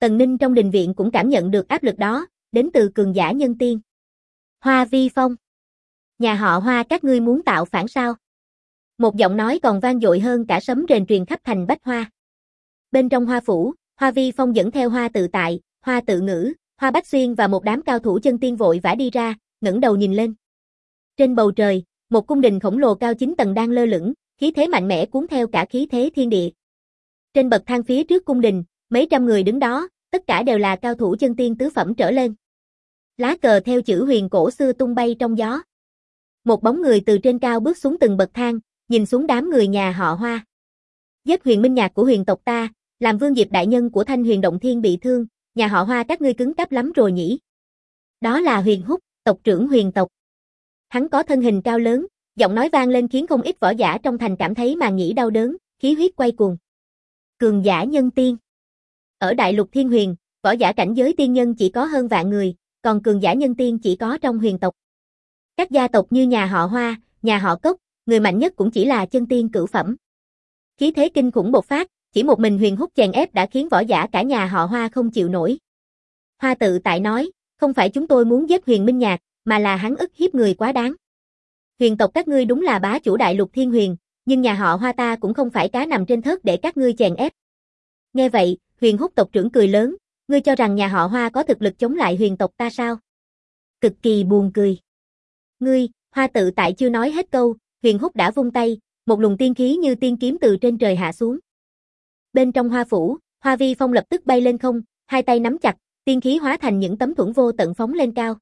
Tần Ninh trong đình viện cũng cảm nhận được áp lực đó, đến từ cường giả nhân tiên. Hoa Vi Phong. Nhà họ Hoa các ngươi muốn tạo phản sao? Một giọng nói còn vang dội hơn cả sấm rền truyền khắp thành Bách Hoa. Bên trong Hoa Phủ, Hoa Vi Phong dẫn theo Hoa Tự Tại, Hoa Tự Ngữ, Hoa Bách Xuyên và một đám cao thủ chân tiên vội vã đi ra, ngẩng đầu nhìn lên. Trên bầu trời, một cung đình khổng lồ cao 9 tầng đang lơ lửng, khí thế mạnh mẽ cuốn theo cả khí thế thiên địa. Trên bậc thang phía trước cung đình, mấy trăm người đứng đó, tất cả đều là cao thủ chân tiên tứ phẩm trở lên. Lá cờ theo chữ huyền cổ xưa tung bay trong gió. Một bóng người từ trên cao bước xuống từng bậc thang, nhìn xuống đám người nhà họ Hoa. Giết Huyền Minh Nhạc của huyền tộc ta, làm Vương Diệp đại nhân của Thanh Huyền Động Thiên bị thương, nhà họ Hoa các ngươi cứng cáp lắm rồi nhỉ. Đó là Huyền Húc, tộc trưởng huyền tộc. Hắn có thân hình cao lớn, giọng nói vang lên khiến không ít võ giả trong thành cảm thấy màng nhĩ đau đớn, khí huyết quay cuồng. Cường giả nhân tiên. Ở Đại Lục Thiên Huyền, võ giả cảnh giới tiên nhân chỉ có hơn vạn người, còn cường giả nhân tiên chỉ có trong huyền tộc. Các gia tộc như nhà họ Hoa, nhà họ Cốc, người mạnh nhất cũng chỉ là chân tiên cửu phẩm. Khí thế kinh khủng bộc phát, chỉ một mình Huyền Húc chèn ép đã khiến võ giả cả nhà họ Hoa không chịu nổi. Hoa Tự Tại nói, không phải chúng tôi muốn giết Huyền Minh Nhạc, mà là hắn ức hiếp người quá đáng. Huyền tộc các ngươi đúng là bá chủ Đại Lục Thiên Huyền, nhưng nhà họ Hoa ta cũng không phải cá nằm trên thớt để các ngươi chèn ép. Nghe vậy, Huyền Húc tộc trưởng cười lớn, ngươi cho rằng nhà họ Hoa có thực lực chống lại huyền tộc ta sao? Cực kỳ buồn cười. Ngươi, Hoa Tự Tại chưa nói hết câu, Huyền Húc đã vung tay, một luồng tiên khí như tiên kiếm từ trên trời hạ xuống. Bên trong Hoa Phủ, Hoa Vi Phong lập tức bay lên không, hai tay nắm chặt, tiên khí hóa thành những tấm thuẫn vô tận phóng lên cao.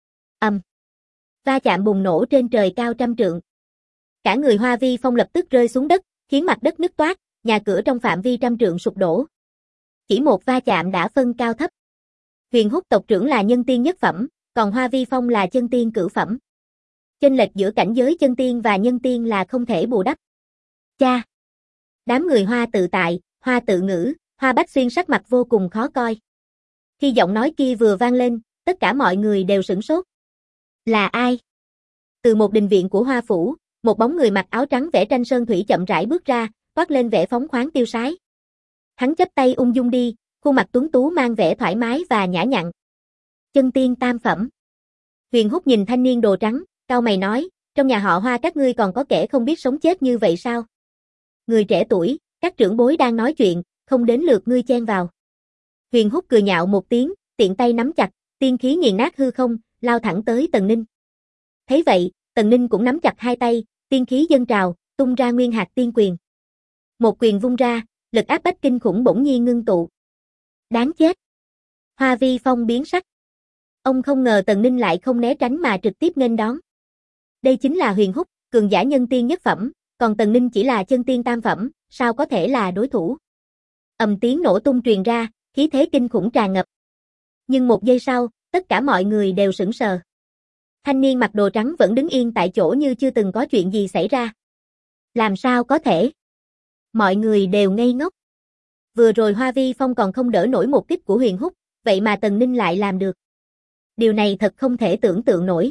Va chạm bùng nổ trên trời cao trăm trượng. Cả người Hoa Vi Phong lập tức rơi xuống đất, khiến mặt đất nứt toác, nhà cửa trong phạm vi trăm trượng sụp đổ. Chỉ một va chạm đã phân cao thấp. Huyền Húc tộc trưởng là nhân tiên nhất phẩm, còn Hoa Vi Phong là chân tiên cửu phẩm. Chênh lệch giữa cảnh giới chân tiên và nhân tiên là không thể bù đắp. Cha! Đám người Hoa Tự Tại, Hoa Tự Ngữ, Hoa Bách Xuyên sắc mặt vô cùng khó coi. Khi giọng nói kia vừa vang lên, tất cả mọi người đều sửng sốt. Là ai? Từ một đình viện của Hoa Phủ, một bóng người mặc áo trắng vẽ tranh sơn thủy chậm rãi bước ra, toát lên vẻ phóng khoáng tiêu sái. Hắn chắp tay ung dung đi, khuôn mặt tuấn tú mang vẻ thoải mái và nhã nhặn. Chân tiên tam phẩm. Huyền Húc nhìn thanh niên đồ trắng, cau mày nói, trong nhà họ Hoa các ngươi còn có kẻ không biết sống chết như vậy sao? Người trẻ tuổi, các trưởng bối đang nói chuyện, không đến lượt ngươi chen vào. Huyền Húc cười nhạo một tiếng, tiện tay nắm chặt, tiên khí nghiền nát hư không, lao thẳng tới Tần Ninh. Thấy vậy, Tần Ninh cũng nắm chặt hai tay, tiên khí dâng trào, tung ra nguyên hạt tiên quyền. Một quyền vung ra, lực áp bách kinh khủng bỗng nhiên ngưng tụ. Đáng chết! Hoa Vi Phong biến sắc. Ông không ngờ Tần Ninh lại không né tránh mà trực tiếp nghênh đón. Đây chính là Huyền Húc, cường giả nhân tiên nhất phẩm, còn Tần Ninh chỉ là chân tiên tam phẩm, sao có thể là đối thủ? Tiếng nổ tung truyền ra, khí thế kinh khủng tràn ngập. Nhưng một giây sau, tất cả mọi người đều sững sờ. Thanh niên mặc đồ trắng vẫn đứng yên tại chỗ như chưa từng có chuyện gì xảy ra. Làm sao có thể? Mọi người đều ngây ngốc. Vừa rồi Hoa Vi Phong còn không đỡ nổi một kích của Huyền Húc, vậy mà Tần Ninh lại làm được. Điều này thật không thể tưởng tượng nổi.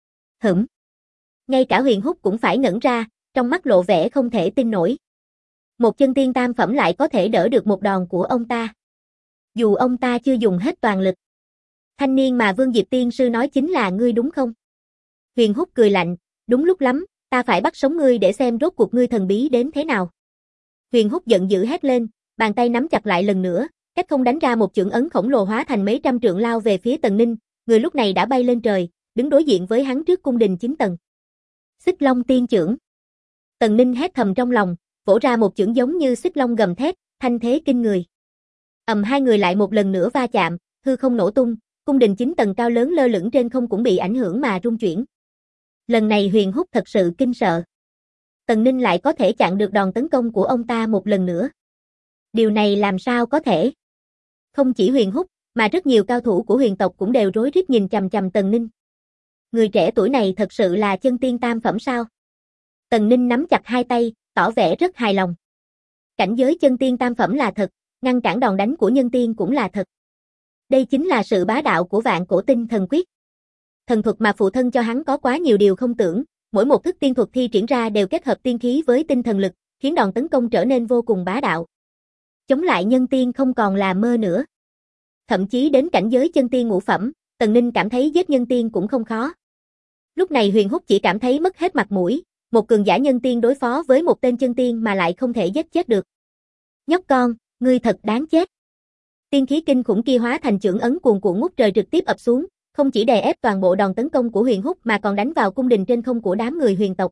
Ngay cả Huyền Húc cũng phải ngẩn ra, trong mắt lộ vẻ không thể tin nổi. Một chân tiên tam phẩm lại có thể đỡ được một đòn của ông ta. Dù ông ta chưa dùng hết toàn lực. Thanh niên mà Vương Diệp Tiên Sư nói chính là ngươi đúng không? Huyền Húc cười lạnh, đúng lúc lắm, ta phải bắt sống ngươi để xem rốt cuộc ngươi thần bí đến thế nào. Huyền Húc giận dữ hét lên, bàn tay nắm chặt lại lần nữa, cách không đánh ra một chưởng ấn khổng lồ hóa thành mấy trăm trượng lao về phía Tần Ninh, người lúc này đã bay lên trời, đứng đối diện với hắn trước cung đình 9 tầng. Xích Long Tiên Chưởng. Tần Ninh hét thầm trong lòng, vỗ ra một chưởng giống như xích long gầm thét, thanh thế kinh người. Hai người lại một lần nữa va chạm, hư không nổ tung, cung đình 9 tầng cao lớn lơ lửng trên không cũng bị ảnh hưởng mà rung chuyển. Lần này Huyền Húc thật sự kinh sợ. Tần Ninh lại có thể chặn được đòn tấn công của ông ta một lần nữa. Điều này làm sao có thể? Không chỉ Huyền Húc, mà rất nhiều cao thủ của huyền tộc cũng đều rối rít nhìn chằm chằm Tần Ninh. Người trẻ tuổi này thật sự là chân tiên tam phẩm sao? Tần Ninh nắm chặt hai tay, tỏ vẻ rất hài lòng. Cảnh giới chân tiên tam phẩm là thật, ngăn cản đòn đánh của nhân tiên cũng là thật. Đây chính là sự bá đạo của Vạn Cổ Tinh Thần Quyết. Thần thuật mà phụ thân cho hắn có quá nhiều điều không tưởng, mỗi một thức tiên thuật thi triển ra đều kết hợp tiên khí với tinh thần lực, khiến đòn tấn công trở nên vô cùng bá đạo. Chống lại nhân tiên không còn là mơ nữa. Thậm chí đến cảnh giới chân tiên ngũ phẩm, Tần Ninh cảm thấy giết nhân tiên cũng không khó. Lúc này Huyền Húc chỉ cảm thấy mất hết mặt mũi, một cường giả nhân tiên đối phó với một tên chân tiên mà lại không thể giết chết được. Nhóc con, ngươi thật đáng chết. Tiên khí kinh khủng kia hóa thành chưởng ấn cuồn cuộn ngút trời trực tiếp ập xuống, không chỉ đè ép toàn bộ đòn tấn công của Huyền Húc mà còn đánh vào cung đình trên không của đám người Huyền tộc.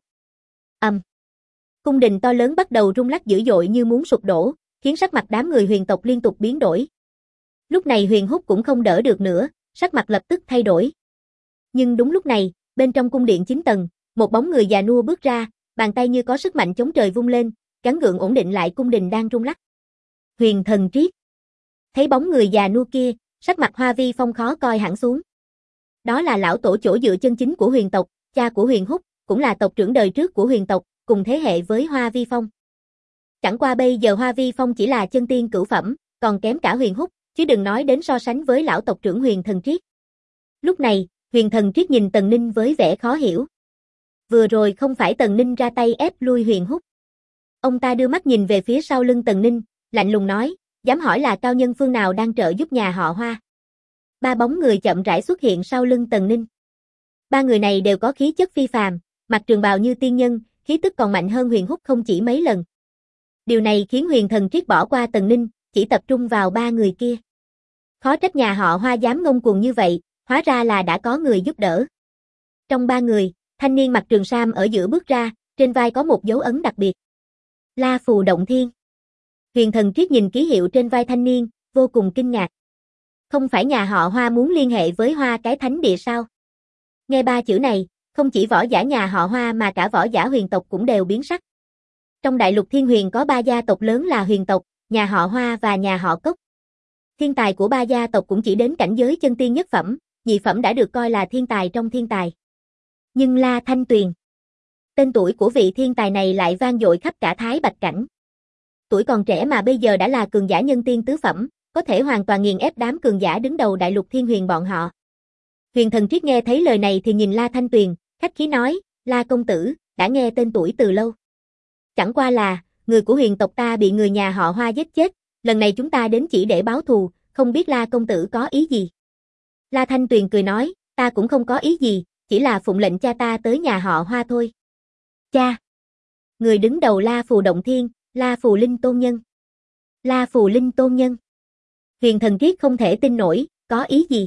Cung đình to lớn bắt đầu rung lắc dữ dội như muốn sụp đổ, khiến sắc mặt đám người Huyền tộc liên tục biến đổi. Lúc này Huyền Húc cũng không đỡ được nữa, sắc mặt lập tức thay đổi. Nhưng đúng lúc này, bên trong cung điện 9 tầng, một bóng người già nua bước ra, bàn tay như có sức mạnh chống trời vung lên, gắng gượng ổn định lại cung đình đang rung lắc. Huyền Thần Triết. Thấy bóng người già nua kia, sắc mặt Hoa Vi Phong khó coi hẳn xuống. Đó là lão tổ chỗ dựa chân chính của Huyền tộc, cha của Huyền Húc, cũng là tộc trưởng đời trước của Huyền tộc, cùng thế hệ với Hoa Vi Phong. Chẳng qua bây giờ Hoa Vi Phong chỉ là chân tiên cửu phẩm, còn kém cả Huyền Húc, chứ đừng nói đến so sánh với lão tộc trưởng Huyền Thần Triết. Lúc này, Huyền Thần Triết nhìn Tần Ninh với vẻ khó hiểu. Vừa rồi không phải Tần Ninh ra tay ép lui Huyền Húc. Ông ta đưa mắt nhìn về phía sau lưng Tần Ninh, lạnh lùng nói, dám hỏi là cao nhân phương nào đang trợ giúp nhà họ Hoa. Ba bóng người chậm rãi xuất hiện sau lưng Tần Ninh. Ba người này đều có khí chất phi phàm, mặc trường bào như tiên nhân, khí tức còn mạnh hơn Huyền Húc không chỉ mấy lần. Điều này khiến Huyền Thần Triết bỏ qua Tần Ninh, chỉ tập trung vào ba người kia. Khó trách nhà họ Hoa dám ngông cuồng như vậy, hóa ra là đã có người giúp đỡ. Trong ba người, thanh niên mặc trường sam ở giữa bước ra, trên vai có một dấu ấn đặc biệt. La Phù Động Thiên. Huyền Thần Triết nhìn ký hiệu trên vai thanh niên, vô cùng kinh ngạc. Không phải nhà họ Hoa muốn liên hệ với Hoa cái thánh địa sao? Nghe ba chữ này, không chỉ võ giả nhà họ Hoa mà cả võ giả Huyền tộc cũng đều biến sắc. Trong đại lục Thiên Huyền có ba gia tộc lớn là Huyền tộc, nhà họ Hoa và nhà họ Cốc. Thiên tài của ba gia tộc cũng chỉ đến cảnh giới chân tiên nhất phẩm, nhị phẩm đã được coi là thiên tài trong thiên tài. Nhưng La Thanh Tuyền, tên tuổi của vị thiên tài này lại vang dội khắp cả Thái Bạch Cảnh. Tuổi còn trẻ mà bây giờ đã là cường giả nhân tiên tứ phẩm, có thể hoàn toàn nghiền ép đám cường giả đứng đầu đại lục Thiên Huyền bọn họ. Huyền Thần Triết nghe thấy lời này thì nhìn La Thanh Tuyền, khách khí nói, La công tử, đã nghe tên tuổi từ lâu. Chẳng qua là, người của Huyền tộc ta bị người nhà họ Hoa giết chết, lần này chúng ta đến chỉ để báo thù, không biết La công tử có ý gì. La Thanh Tuyền cười nói, ta cũng không có ý gì, chỉ là phụng lệnh cha ta tới nhà họ Hoa thôi. Cha. Người đứng đầu La Phù Động Thiên, La Phù Linh Tôn Nhân. La Phù Linh Tôn Nhân. Huyền Thần Triết không thể tin nổi, có ý gì?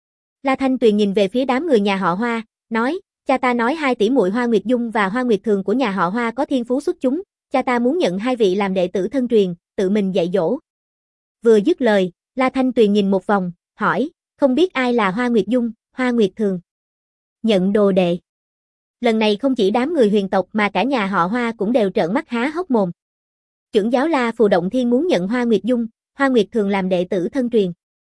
La Thanh Tuyền nhìn về phía đám người nhà họ Hoa, nói, cha ta nói hai tỷ muội Hoa Nguyệt Dung và Hoa Nguyệt Thường của nhà họ Hoa có thiên phú xuất chúng, cha ta muốn nhận hai vị làm đệ tử thân truyền, tự mình dạy dỗ. Vừa dứt lời, La Thanh Tuyền nhìn một vòng, hỏi, không biết ai là Hoa Nguyệt Dung, Hoa Nguyệt Thường. Nhận đồ đệ. Lần này không chỉ đám người Huyền tộc mà cả nhà họ Hoa cũng đều trợn mắt há hốc mồm. Trưởng giáo La Phù Động Thiên muốn nhận Hoa Nguyệt Dung, Hoa Nguyệt Thường làm đệ tử thân truyền.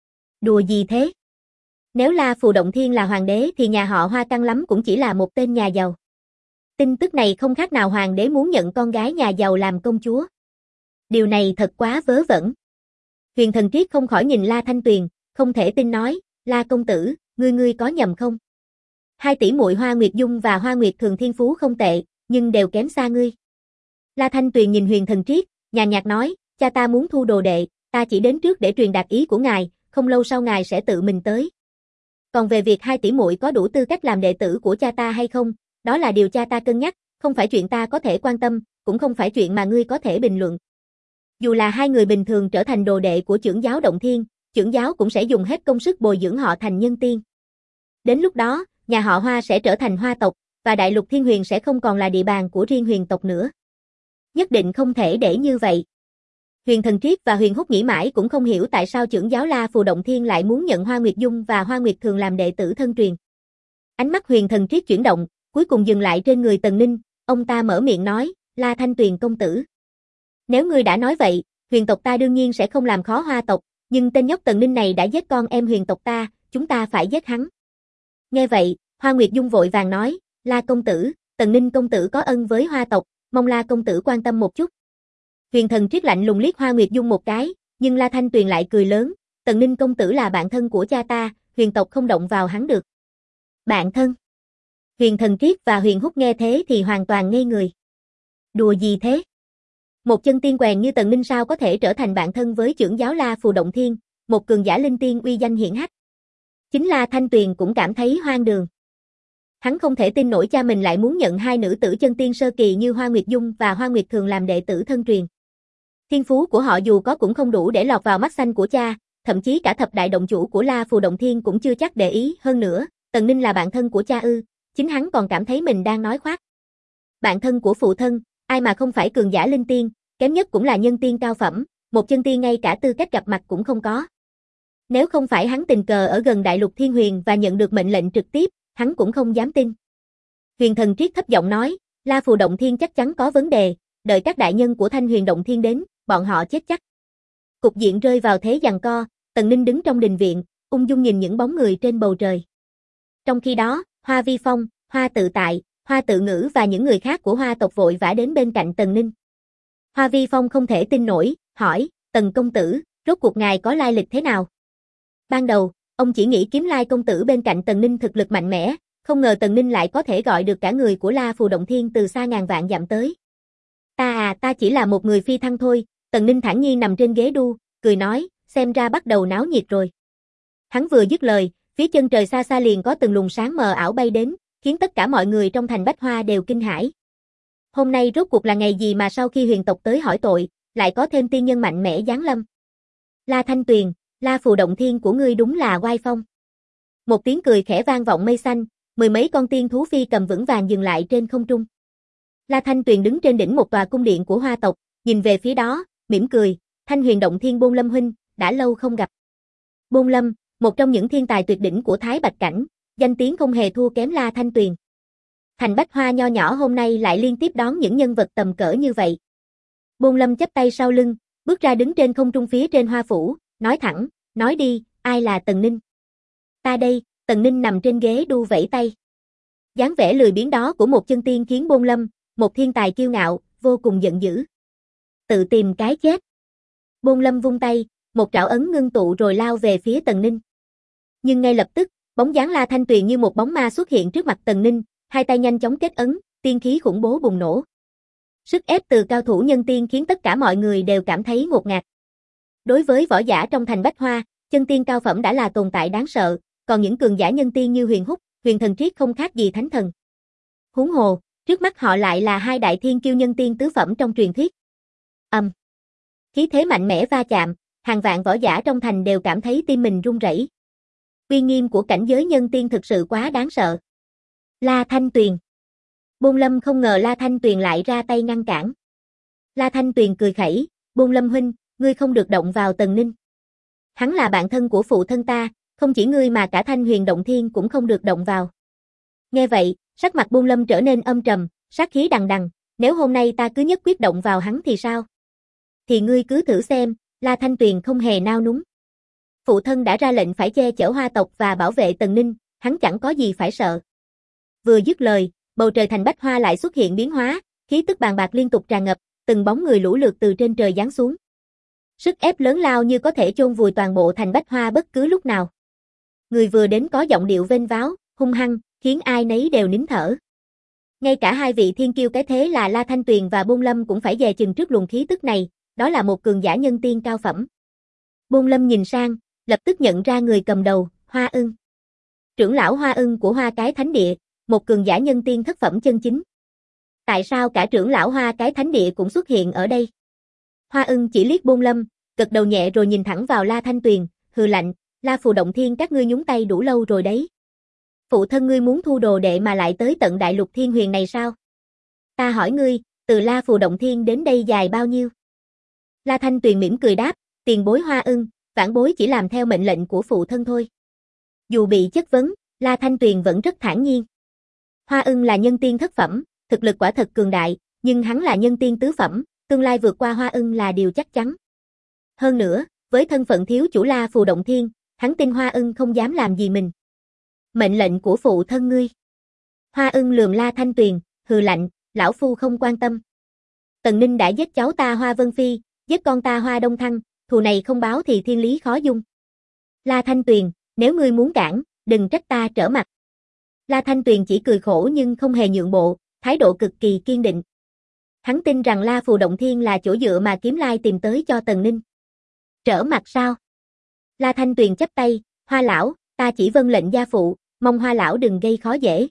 Đùa gì thế? Nếu La Phù Động Thiên là hoàng đế thì nhà họ Hoa căng lắm cũng chỉ là một tên nhà giàu. Tin tức này không khác nào hoàng đế muốn nhận con gái nhà giàu làm công chúa. Điều này thật quá vớ vẩn. Huyền Thần Triết không khỏi nhìn La Thanh Tuyền, không thể tin nói, La công tử, ngươi có nhầm không? Hai tỷ muội Hoa Nguyệt Dung và Hoa Nguyệt Thường thiên phú không tệ, nhưng đều kém xa ngươi. La Thanh Tuyền nhìn Huyền Thần Triết, nhàn nhạt nói, cha ta muốn thu đồ đệ, ta chỉ đến trước để truyền đạt ý của ngài, không lâu sau ngài sẽ tự mình tới. Còn về việc hai tỷ muội có đủ tư cách làm đệ tử của cha ta hay không, đó là điều cha ta cân nhắc, không phải chuyện ta có thể quan tâm, cũng không phải chuyện mà ngươi có thể bình luận. Dù là hai người bình thường trở thành đồ đệ của trưởng giáo Động Thiên, trưởng giáo cũng sẽ dùng hết công sức bồi dưỡng họ thành nhân tiên. Đến lúc đó, nhà họ Hoa sẽ trở thành Hoa tộc, và đại lục Thiên Huyền sẽ không còn là địa bàn của riêng Huyền tộc nữa. Nhất định không thể để như vậy. Huyền Thần Triết và Huyền Húc nghĩ mãi cũng không hiểu tại sao trưởng giáo La Phù Động Thiên lại muốn nhận Hoa Nguyệt Dung và Hoa Nguyệt Thường làm đệ tử thân truyền. Ánh mắt Huyền Thần Triết chuyển động, cuối cùng dừng lại trên người Tần Ninh, ông ta mở miệng nói, La Thanh Tuyền công tử. Nếu ngươi đã nói vậy, Huyền tộc ta đương nhiên sẽ không làm khó Hoa tộc, nhưng tên nhóc Tần Ninh này đã giết con em Huyền tộc ta, chúng ta phải giết hắn. Nghe vậy, Hoa Nguyệt Dung vội vàng nói, La công tử, Tần Ninh công tử có ân với Hoa tộc, mong La công tử quan tâm một chút. Huyền Thần Triết lạnh lùng liếc Hoa Nguyệt Dung một cái, nhưng La Thanh Tuyền lại cười lớn, Tần Ninh công tử là bạn thân của cha ta, Huyền tộc không động vào hắn được. Bạn thân? Huyền Thần Triết và Huyền Húc nghe thế thì hoàn toàn ngây người. Đùa gì thế? Một chân tiên quèn như Tần Ninh sao có thể trở thành bạn thân với trưởng giáo La Phù Động Thiên, một cường giả linh tiên uy danh hiển hách. Chính La Thanh Tuyền cũng cảm thấy hoang đường. Hắn không thể tin nổi cha mình lại muốn nhận hai nữ tử chân tiên sơ kỳ như Hoa Nguyệt Dung và Hoa Nguyệt Thường làm đệ tử thân truyền. Thiên phú của họ dù có cũng không đủ để lọt vào mắt xanh của cha, thậm chí cả thập đại động chủ của La Phù Động Thiên cũng chưa chắc để ý. Hơn nữa, Tần Ninh là bạn thân của cha ư? Chính hắn còn cảm thấy mình đang nói khoác. Bạn thân của phụ thân, ai mà không phải cường giả linh tiên, kém nhất cũng là nhân tiên cao phẩm, một chân tiên ngay cả tư cách gặp mặt cũng không có. Nếu không phải hắn tình cờ ở gần Đại Lục Thiên Huyền và nhận được mệnh lệnh trực tiếp, hắn cũng không dám tin. Huyền Thần Triết thấp giọng nói, La Phù Động Thiên chắc chắn có vấn đề, đợi các đại nhân của Thanh Huyền Động Thiên đến, bọn họ chết chắc. Cục diện rơi vào thế giằng co, Tần Ninh đứng trong đình viện, ung dung nhìn những bóng người trên bầu trời. Trong khi đó, Hoa Vi Phong, Hoa Tự Tại, Hoa Tự Ngữ và những người khác của Hoa tộc vội vã đến bên cạnh Tần Ninh. Hoa Vi Phong không thể tin nổi, hỏi, Tần công tử, rốt cuộc ngài có lai lịch thế nào? Ban đầu, ông chỉ nghĩ Kiếm Lai công tử bên cạnh Tần Ninh thực lực mạnh mẽ, không ngờ Tần Ninh lại có thể gọi được cả người của La Phù Động Thiên từ xa ngàn vạn dặm tới. Ta chỉ là một người phi thăng thôi, Tần Ninh thản nhiên nằm trên ghế đu, cười nói, xem ra bắt đầu náo nhiệt rồi. Hắn vừa dứt lời, phía chân trời xa xa liền có từng luồng sáng mờ ảo bay đến, khiến tất cả mọi người trong thành Bách Hoa đều kinh hãi. Hôm nay rốt cuộc là ngày gì mà sau khi huyền tộc tới hỏi tội, lại có thêm tiên nhân mạnh mẽ giáng lâm. La Thanh Tuyền, La Phù Động Thiên của ngươi đúng là oai phong. Một tiếng cười khẽ vang vọng mây xanh, mười mấy con tiên thú phi cầm vững vàng dừng lại trên không trung. La Thanh Tuyền đứng trên đỉnh một tòa cung điện của Hoa tộc, nhìn về phía đó, mỉm cười, Thanh Huyền Động Thiên Bôn Lâm huynh, đã lâu không gặp. Bôn Lâm, một trong những thiên tài tuyệt đỉnh của Thái Bạch Cảnh, danh tiếng không hề thua kém La Thanh Tuyền. Thành Bách Hoa nho nhỏ hôm nay lại liên tiếp đón những nhân vật tầm cỡ như vậy. Bôn Lâm chắp tay sau lưng, bước ra đứng trên không trung phía trên Hoa phủ, nói thẳng, nói đi, ai là Tần Ninh? Ta đây, Tần Ninh nằm trên ghế đu vẫy tay. Dáng vẻ lười biếng đó của một chân tiên khiến Bôn Lâm, một thiên tài kiêu ngạo, vô cùng giận dữ. Tự tìm cái chết. Bôn Lâm vung tay, một trảo ấn ngưng tụ rồi lao về phía Tần Ninh. Nhưng ngay lập tức, bóng dáng La Thanh Tuyền như một bóng ma xuất hiện trước mặt Tần Ninh, hai tay nhanh chóng kết ấn, tiên khí khủng bố bùng nổ. Sức ép từ cao thủ nhân tiên khiến tất cả mọi người đều cảm thấy ngột ngạt. Đối với võ giả trong thành Bách Hoa, chân tiên cao phẩm đã là tồn tại đáng sợ, còn những cường giả nhân tiên như Huyền Húc, Huyền Thần Triết không khác gì thánh thần. Huống hồ, trước mắt họ lại là hai đại thiên kiêu nhân tiên tứ phẩm trong truyền thuyết. Khí thế mạnh mẽ va chạm, hàng vạn võ giả trong thành đều cảm thấy tim mình run rẩy. Uy nghiêm của cảnh giới nhân tiên thực sự quá đáng sợ. La Thanh Tuyền. Bôn Lâm không ngờ La Thanh Tuyền lại ra tay ngăn cản. La Thanh Tuyền cười khẩy, Bôn Lâm huynh, ngươi không được động vào Tần Ninh. Hắn là bạn thân của phụ thân ta, không chỉ ngươi mà cả Thanh Huyền Động Thiên cũng không được động vào. Nghe vậy, sắc mặt Bôn Lâm trở nên âm trầm, sát khí đằng đằng, nếu hôm nay ta cứ nhất quyết động vào hắn thì sao? Thì ngươi cứ thử xem, La Thanh Tuyền không hề nao núng. Phụ thân đã ra lệnh phải che chở Hoa tộc và bảo vệ Tần Ninh, hắn chẳng có gì phải sợ. Vừa dứt lời, bầu trời thành Bách Hoa lại xuất hiện biến hóa, khí tức bàng bạc liên tục tràn ngập, từng bóng người lũ lượt từ trên trời giáng xuống. Sức ép lớn lao như có thể chôn vùi toàn bộ thành Bách Hoa bất cứ lúc nào. Người vừa đến có giọng điệu vênh váo, hung hăng, khiến ai nấy đều nín thở. Ngay cả hai vị thiên kiêu cái thế là La Thanh Tuyền và Bôn Lâm cũng phải dè chừng trước luồng khí tức này, đó là một cường giả nhân tiên cao phẩm. Bôn Lâm nhìn sang, lập tức nhận ra người cầm đầu, Hoa Ưng. Trưởng lão Hoa Ưng của Hoa Cái Thánh Địa, một cường giả nhân tiên thất phẩm chân chính. Tại sao cả trưởng lão Hoa Cái Thánh Địa cũng xuất hiện ở đây? Hoa Ưng chỉ liếc Bôn Lâm, gật đầu nhẹ rồi nhìn thẳng vào La Thanh Tuyền, hừ lạnh, La Phù Động Thiên các ngươi nhúng tay đủ lâu rồi đấy. Phụ thân ngươi muốn thu đồ đệ mà lại tới tận Đại Lục Thiên Huyền này sao? Ta hỏi ngươi, từ La Phù Động Thiên đến đây dài bao nhiêu? La Thanh Tuyền mỉm cười đáp, tiền bối Hoa Ưng, vãn bối chỉ làm theo mệnh lệnh của phụ thân thôi. Dù bị chất vấn, La Thanh Tuyền vẫn rất thản nhiên. Hoa Ưng là nhân tiên thất phẩm, thực lực quả thật cường đại, nhưng hắn là nhân tiên tứ phẩm, tương lai vượt qua Hoa Ưng là điều chắc chắn. Hơn nữa, với thân phận thiếu chủ La Phù Động Thiên, hắn tin Hoa Ưng không dám làm gì mình. Mệnh lệnh của phụ thân ngươi. Hoa Ưng lườm La Thanh Tuyền, hừ lạnh, lão phu không quan tâm. Tần Ninh đã giết cháu ta Hoa Vân Phi, giết con ta Hoa Đông Thăng, thù này không báo thì thiên lý khó dung. La Thanh Tuyền, nếu ngươi muốn cản, đừng trách ta trở mặt. La Thanh Tuyền chỉ cười khổ nhưng không hề nhượng bộ, thái độ cực kỳ kiên định. Hắn tin rằng La Phù Động Thiên là chỗ dựa mà Kiếm Lai tìm tới cho Tần Ninh. Trở mặt sao? La Thanh Tuyền chắp tay, Hoa lão, ta chỉ vâng lệnh gia phụ, mong Hoa lão đừng gây khó dễ.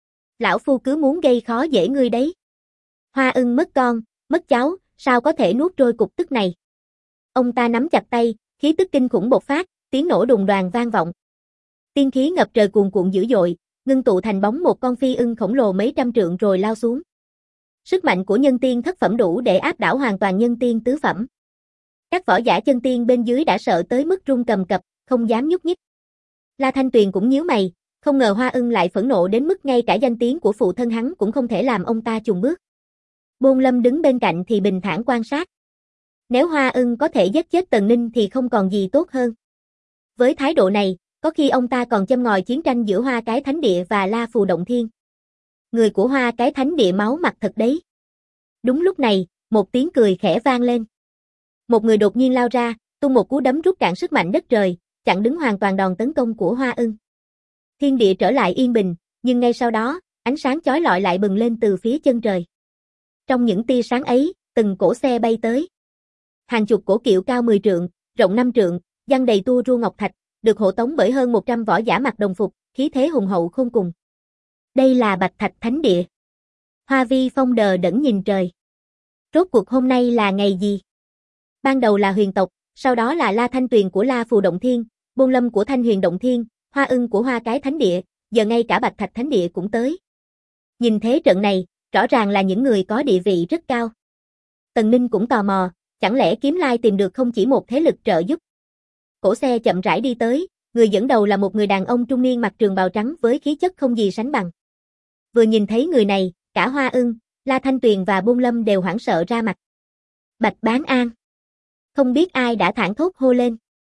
Lão phu cứ muốn gây khó dễ ngươi đấy. Hoa ưng mất con, mất cháu, sao có thể nuốt trôi cục tức này. Ông ta nắm chặt tay, khí tức kinh khủng bộc phát, tiếng nổ đùng đoàng vang vọng. Tiên khí ngập trời cuồn cuộn dữ dội, ngưng tụ thành bóng một con phi ưng khổng lồ mấy trăm trượng rồi lao xuống. Sức mạnh của nhân tiên thất phẩm đủ để áp đảo hoàn toàn nhân tiên tứ phẩm. Các võ giả chân tiên bên dưới đã sợ tới mức run cầm cập, không dám nhúc nhích. La Thanh Tuyền cũng nhíu mày, không ngờ Hoa ưng lại phẫn nộ đến mức ngay cả danh tiếng của phụ thân hắn cũng không thể làm ông ta chùn bước. Bôn Lâm đứng bên cạnh thì bình thản quan sát. Nếu Hoa ưng có thể giết chết Tần Ninh thì không còn gì tốt hơn. Với thái độ này, có khi ông ta còn châm ngòi chiến tranh giữa Hoa Cái Thánh Địa và La Phù Động Thiên. Người của Hoa Cái Thánh Địa máu mặt thật đấy. Đúng lúc này, một tiếng cười khẽ vang lên. Một người đột nhiên lao ra, tung một cú đấm rút cạn sức mạnh đất trời, chặn đứng hoàn toàn đòn tấn công của Hoa ưng. Thiên địa trở lại yên bình, nhưng ngay sau đó, ánh sáng chói lọi lại bừng lên từ phía chân trời. Trong những tia sáng ấy, từng cỗ xe bay tới. Hàng chục cỗ kiệu cao 10 trượng, rộng 5 trượng, giăng đầy tua rua ngọc thạch, được hộ tống bởi hơn 100 võ giả mặc đồng phục, khí thế hùng hậu khôn cùng. Đây là Bạch Thạch Thánh Địa. Hoa Vi Phong đờ đẫn nhìn trời. Rốt cuộc hôm nay là ngày gì? Ban đầu là Huyền tộc, sau đó là La Thanh Tuyền của La Phù Động Thiên, Bôn Lâm của Thanh Huyền Động Thiên, Hoa ưng của Hoa Cái Thánh Địa, giờ ngay cả Bạch Thạch Thánh Địa cũng tới. Nhìn thế trận này, rõ ràng là những người có địa vị rất cao. Tần Ninh cũng tò mò, chẳng lẽ Kiếm Lai tìm được không chỉ một thế lực trợ giúp. Cỗ xe chậm rãi đi tới, người dẫn đầu là một người đàn ông trung niên mặc trường bào trắng với khí chất không gì sánh bằng. Vừa nhìn thấy người này, cả Hoa ưng, La Thanh Tuyền và Bôn Lâm đều hoảng sợ ra mặt. Bạch Bán An. Không biết ai đã thảng thốt hô lên.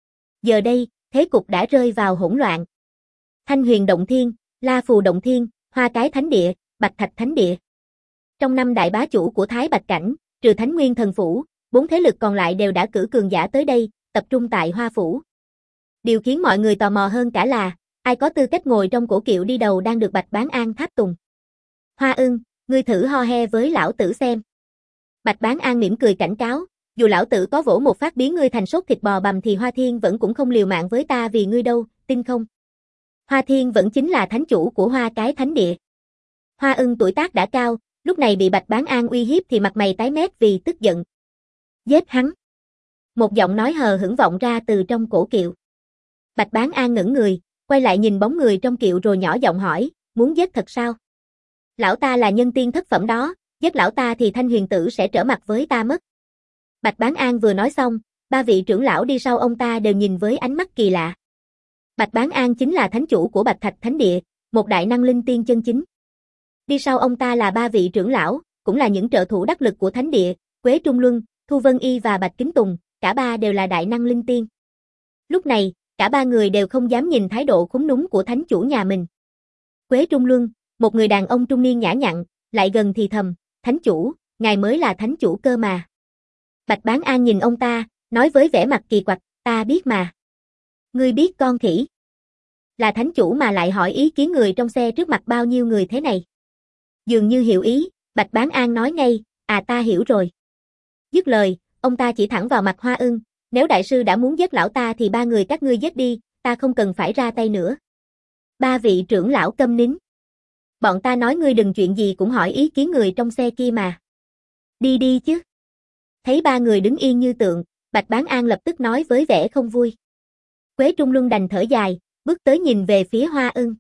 Giờ đây, thế cục đã rơi vào hỗn loạn. Thanh Huyền Động Thiên, La Phù Động Thiên, Hoa Cái Thánh Địa, Bạch Thạch Thánh Địa. Trong 5 đại bá chủ của Thái Bạch Cảnh, trừ Thánh Nguyên Thần Phủ, 4 thế lực còn lại đều đã cử cường giả tới đây, tập trung tại Hoa Phủ. Điều khiến mọi người tò mò hơn cả là, ai có tư cách ngồi trong cổ kiệu đi đầu đang được Bạch Bán An tháp tùng. Hoa ưng, ngươi thử ho he với lão tử xem. Bạch Bán An mỉm cười cảnh cáo, dù lão tử có vỗ một phát biến ngươi thành sốt thịt bò bằm thì Hoa Thiên vẫn cũng không liều mạng với ta vì ngươi đâu, tin không? Hoa Thiên vẫn chính là thánh chủ của Hoa Cái Thánh Địa. Hoa ưng tuổi tác đã cao, lúc này bị Bạch Bán An uy hiếp thì mặt mày tái mét vì tức giận. Giết hắn. Một giọng nói hờ hững vọng ra từ trong cổ kiệu. Bạch Bán An ngẩng người, quay lại nhìn bóng người trong kiệu rồi nhỏ giọng hỏi, muốn giết thật sao? Lão ta là nhân tiên thất phẩm đó, giết lão ta thì Thanh Huyền tử sẽ trở mặt với ta mất. Bạch Bán An vừa nói xong, 3 vị trưởng lão đi sau ông ta đều nhìn với ánh mắt kỳ lạ. Bạch Bán An chính là thánh chủ của Bạch Thạch Thánh Địa, một đại năng linh tiên chân chính. Đi sau ông ta là 3 vị trưởng lão, cũng là những trợ thủ đắc lực của Thánh Địa, Quế Trung Luân, Thu Vân Y và Bạch Kính Tùng, cả ba đều là đại năng linh tiên. Lúc này, cả 3 người đều không dám nhìn thái độ khúm núm của thánh chủ nhà mình. Quế Trung Luân, một người đàn ông trung niên nhã nhặn, lại gần thì thầm, thánh chủ, ngài mới là thánh chủ cơ mà. Bạch Bán An nhìn ông ta, nói với vẻ mặt kỳ quặc, ta biết mà. Ngươi biết con khỉ. Là thánh chủ mà lại hỏi ý kiến người trong xe trước mặt bao nhiêu người thế này. Dường như hiểu ý, Bạch Bán An nói ngay, ta hiểu rồi. Dứt lời, ông ta chỉ thẳng vào mặt Hoa ưng, nếu đại sư đã muốn giết lão ta thì 3 người các ngươi giết đi, ta không cần phải ra tay nữa. 3 vị trưởng lão câm nín. Bọn ta nói ngươi đừng chuyện gì cũng hỏi ý kiến người trong xe kia mà. Đi đi chứ. Thấy 3 người đứng yên như tượng, Bạch Bán An lập tức nói với vẻ không vui. Quế Trung Luân đành thở dài, bước tới nhìn về phía Hoa ưng.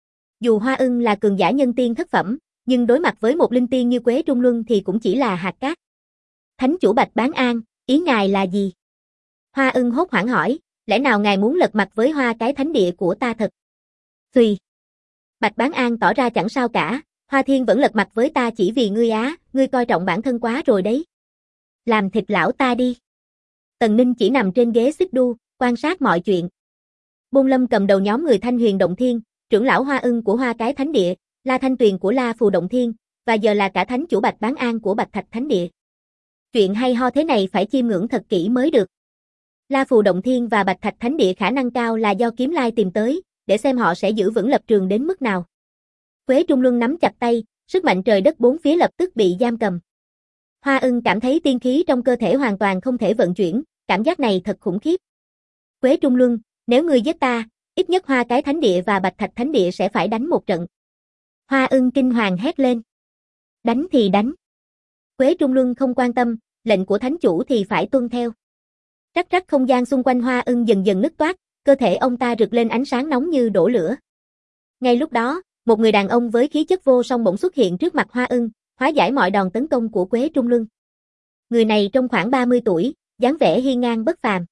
Dù Hoa ưng là cường giả nhân tiên thất phẩm, nhưng đối mặt với một linh tiên như Quế Trung Luân thì cũng chỉ là hạt cát. Thánh chủ Bạch Bán An, ý ngài là gì? Hoa ưng hốt hoảng hỏi, lẽ nào ngài muốn lật mặt với Hoa Cái Thánh Địa của ta thật? Tùy. Bạch Bán An tỏ ra chẳng sao cả, Hoa Thiên vẫn lật mặt với ta chỉ vì ngươi á, ngươi coi trọng bản thân quá rồi đấy. Làm thịt lão ta đi. Tần Ninh chỉ nằm trên ghế xích đu, quan sát mọi chuyện. Bôn Lâm cầm đầu nhóm người Thanh Huyền Động Thiên, trưởng lão Hoa ưng của Hoa Cái Thánh Địa, La Thanh Tuyền của La Phù Động Thiên, và giờ là cả thánh chủ Bạch Bán An của Bạch Thạch Thánh Địa. Chuyện hay ho thế này phải chiêm ngưỡng thật kỹ mới được. La Phù Động Thiên và Bạch Thạch Thánh Địa khả năng cao là do Kiếm Lai tìm tới, để xem họ sẽ giữ vững lập trường đến mức nào. Quế Trung Luân nắm chặt tay, sức mạnh trời đất bốn phía lập tức bị giam cầm. Hoa ưng cảm thấy tiên khí trong cơ thể hoàn toàn không thể vận chuyển, cảm giác này thật khủng khiếp. Quế Trung Luân, nếu ngươi giết ta, ít nhất Hoa cái Thánh Địa và Bạch Thạch Thánh Địa sẽ phải đánh một trận. Hoa Ưng kinh hoàng hét lên. Đánh thì đánh. Quế Trung Luân không quan tâm, lệnh của thánh chủ thì phải tuân theo. Rắc rắc không gian xung quanh Hoa Ưng dần dần nứt toác, cơ thể ông ta rực lên ánh sáng nóng như đổ lửa. Ngay lúc đó, một người đàn ông với khí chất vô song bỗng xuất hiện trước mặt Hoa Ưng, hóa giải mọi đòn tấn công của Quế Trung Luân. Người này trông khoảng 30 tuổi, dáng vẻ hiên ngang bất phàm.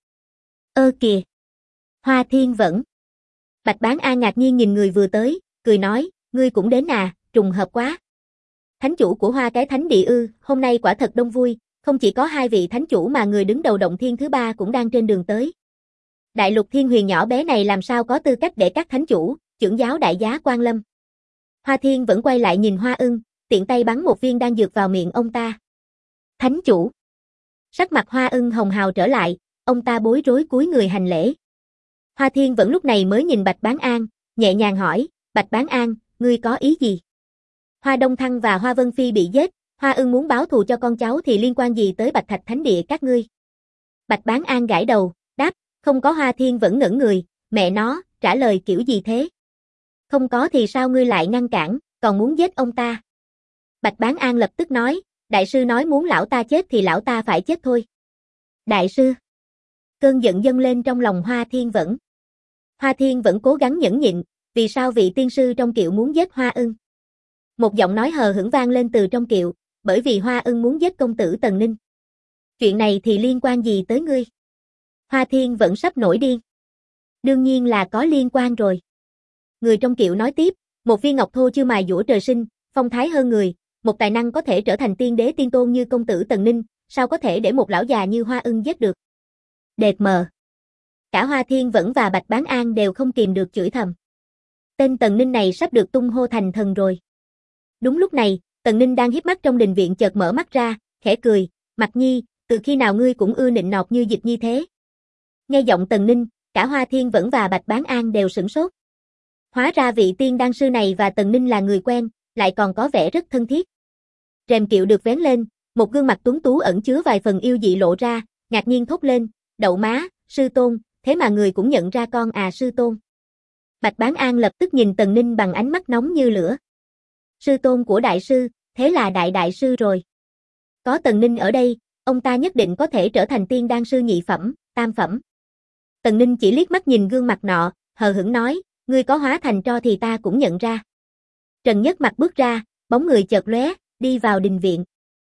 Ơ kìa! Hoa Thiên Vẫn! Bạch Bán An ngạc nhiên nhìn người vừa tới, cười nói, ngươi cũng đến à, trùng hợp quá. Thánh chủ của Hoa cái Thánh Địa ư, hôm nay quả thật đông vui, không chỉ có hai vị thánh chủ mà người đứng đầu động thiên thứ ba cũng đang trên đường tới. Đại lục thiên huyền nhỏ bé này làm sao có tư cách để các thánh chủ, trưởng giáo đại giá quan lâm. Hoa Thiên vẫn quay lại nhìn Hoa Ưng, tiện tay bắn một viên đan dược vào miệng ông ta. Thánh chủ! Sắc mặt Hoa Ưng hồng hào trở lại, ông ta bối rối cúi người hành lễ. Hoa Thiên vẫn lúc này mới nhìn Bạch Bán An, nhẹ nhàng hỏi, Bạch Bán An, ngươi có ý gì? Hoa Đông Thăng và Hoa Vân Phi bị giết, Hoa Ưng muốn báo thù cho con cháu thì liên quan gì tới Bạch Thạch Thánh Địa các ngươi? Bạch Bán An gãi đầu, đáp, không có. Hoa Thiên vẫn ngẩn người, mẹ nó, trả lời kiểu gì thế? Không có thì sao ngươi lại ngăn cản, còn muốn giết ông ta? Bạch Bán An lập tức nói, đại sư nói muốn lão ta chết thì lão ta phải chết thôi. Đại sư! Cơn giận dâng lên trong lòng Hoa Thiên Vẫn. Hoa Thiên Vẫn cố gắng nhẫn nhịn, vì sao vị tiên sư trong kiệu muốn giết Hoa Ưng? Một giọng nói hờ hững vang lên từ trong kiệu, bởi vì Hoa Ưng muốn giết công tử Tần Ninh. Chuyện này thì liên quan gì tới ngươi? Hoa Thiên Vẫn sắp nổi điên. Đương nhiên là có liên quan rồi. Người trong kiệu nói tiếp, một viên ngọc thô chưa mài dũa trời sinh, phong thái hơn người, một tài năng có thể trở thành tiên đế tiên tôn như công tử Tần Ninh, sao có thể để một lão già như Hoa Ưng giết được? Đệt mờ. Cả Hoa Thiên Vẫn và Bạch Bán An đều không kìm được chửi thầm. Tên Tần Ninh này sắp được tung hô thành thần rồi. Đúng lúc này, Tần Ninh đang híp mắt trong đình viện chợt mở mắt ra, khẽ cười, Mặc Nhi, từ khi nào ngươi cũng ưa nịnh nọt như Dịch Nhi thế? Nghe giọng Tần Ninh, cả Hoa Thiên Vẫn và Bạch Bán An đều sửng sốt. Hóa ra vị tiên đan sư này và Tần Ninh là người quen, lại còn có vẻ rất thân thiết. Rèm kiệu được vén lên, một gương mặt tuấn tú ẩn chứa vài phần yêu dị lộ ra, ngạc nhiên thốt lên, đậu má, sư tôn, thế mà người cũng nhận ra con à sư tôn. Bạch Bán An lập tức nhìn Tần Ninh bằng ánh mắt nóng như lửa. Sư tôn của đại sư, thế là đại sư rồi. Có Tần Ninh ở đây, ông ta nhất định có thể trở thành tiên đan sư nhị phẩm, tam phẩm. Tần Ninh chỉ liếc mắt nhìn gương mặt nọ, hờ hững nói, ngươi có hóa thành tro thì ta cũng nhận ra. Trần Nhất Mặc bước ra, bóng người chợt lóe, đi vào đình viện.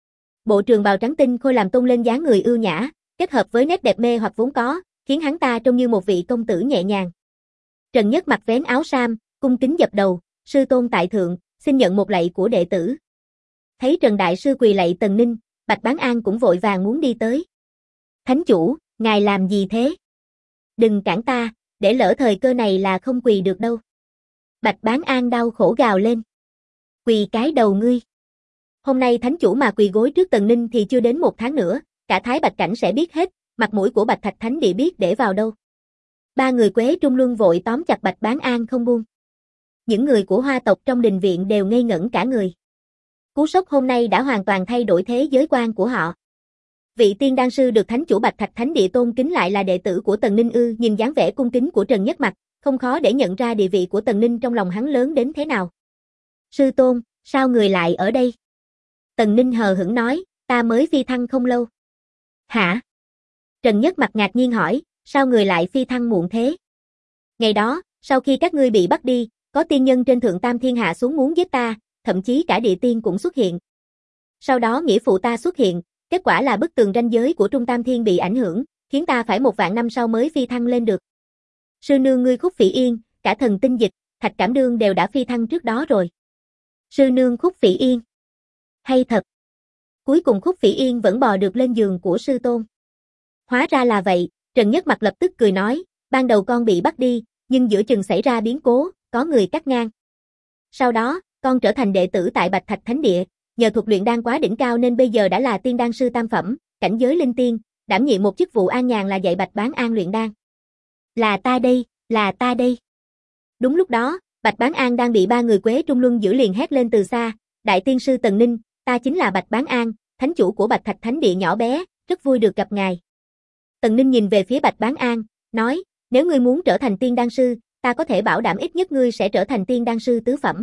Bộ trường bào trắng tinh khôi làm tôn lên dáng người ưu nhã, kết hợp với nét đẹp mê hoặc vốn có, khiến hắn ta trông như một vị công tử nhẹ nhàng. Trần Nhất Mặc vén áo sam, cung kính dập đầu, sư tôn tại thượng, xin nhận một lạy của đệ tử. Thấy Trần Đại Sư quỳ lạy Tần Ninh, Bạch Bán An cũng vội vàng muốn đi tới. Thánh chủ, ngài làm gì thế? Đừng cản ta, để lỡ thời cơ này là không quỳ được đâu. Bạch Bán An đau khổ gào lên. Quỳ cái đầu ngươi. Hôm nay thánh chủ mà quỳ gối trước Tần Ninh thì chưa đến 1 tháng nữa, cả Thái Bạch Cảnh sẽ biết hết, mặt mũi của Bạch Thạch Thánh Địa biết để vào đâu. Ba người Quế Trung Luân vội tóm chặt Bạch Bán An không buông. Những người của Hoa tộc trong đình viện đều ngây ngẩn cả người. Cú sốc hôm nay đã hoàn toàn thay đổi thế giới quan của họ. Vị tiên đan sư được thánh chủ Bạch Thạch Thánh Địa tôn kính lại là đệ tử của Tần Ninh ư? Nhìn dáng vẻ cung kính của Trần Nhất Mặc, không khó để nhận ra địa vị của Tần Ninh trong lòng hắn lớn đến thế nào. Sư tôn, sao người lại ở đây? Tần Ninh hờ hững nói, ta mới phi thăng không lâu. Hả? Trần Nhất Mặc ngạc nhiên hỏi, sao người lại phi thăng muộn thế? Ngày đó, sau khi các ngươi bị bắt đi, có tiên nhân trên thượng tam thiên hạ xuống muốn giết ta, thậm chí cả địa tiên cũng xuất hiện. Sau đó nghĩa phụ ta xuất hiện, kết quả là bức tường ranh giới của Trung Tam Thiên bị ảnh hưởng, khiến ta phải 1 vạn năm sau mới phi thăng lên được. Sư nương ngươi Khúc Phỉ Yên, cả Thần Tinh Dịch, Thạch Cảm Đương đều đã phi thăng trước đó rồi. Sư nương Khúc Phỉ Yên. Hay thật. Cuối cùng Khúc Phỉ Yên vẫn bò được lên giường của sư tôn. Hóa ra là vậy, Trần Nhất Mặc lập tức cười nói, ban đầu con bị bắt đi, nhưng giữa chừng xảy ra biến cố, có người cắt ngang. Sau đó, con trở thành đệ tử tại Bạch Thạch Thánh Địa, nhờ thuật luyện đan quá đỉnh cao nên bây giờ đã là tiên đan sư tam phẩm, cảnh giới linh tiên, đảm nhiệm một chức vụ an nhàn là dạy Bạch Bán An luyện đan. Là ta đây, là ta đây. Đúng lúc đó, Bạch Bán An đang bị ba người Quế Trung Luân giữ liền hét lên từ xa, đại tiên sư Tần Ninh, ta chính là Bạch Bán An, thánh chủ của Bạch Thạch Thánh Địa nhỏ bé, rất vui được gặp ngài. Tần Ninh nhìn về phía Bạch Bán An, nói, Nếu ngươi muốn trở thành tiên đan sư, ta có thể bảo đảm ít nhất ngươi sẽ trở thành tiên đan sư tứ phẩm.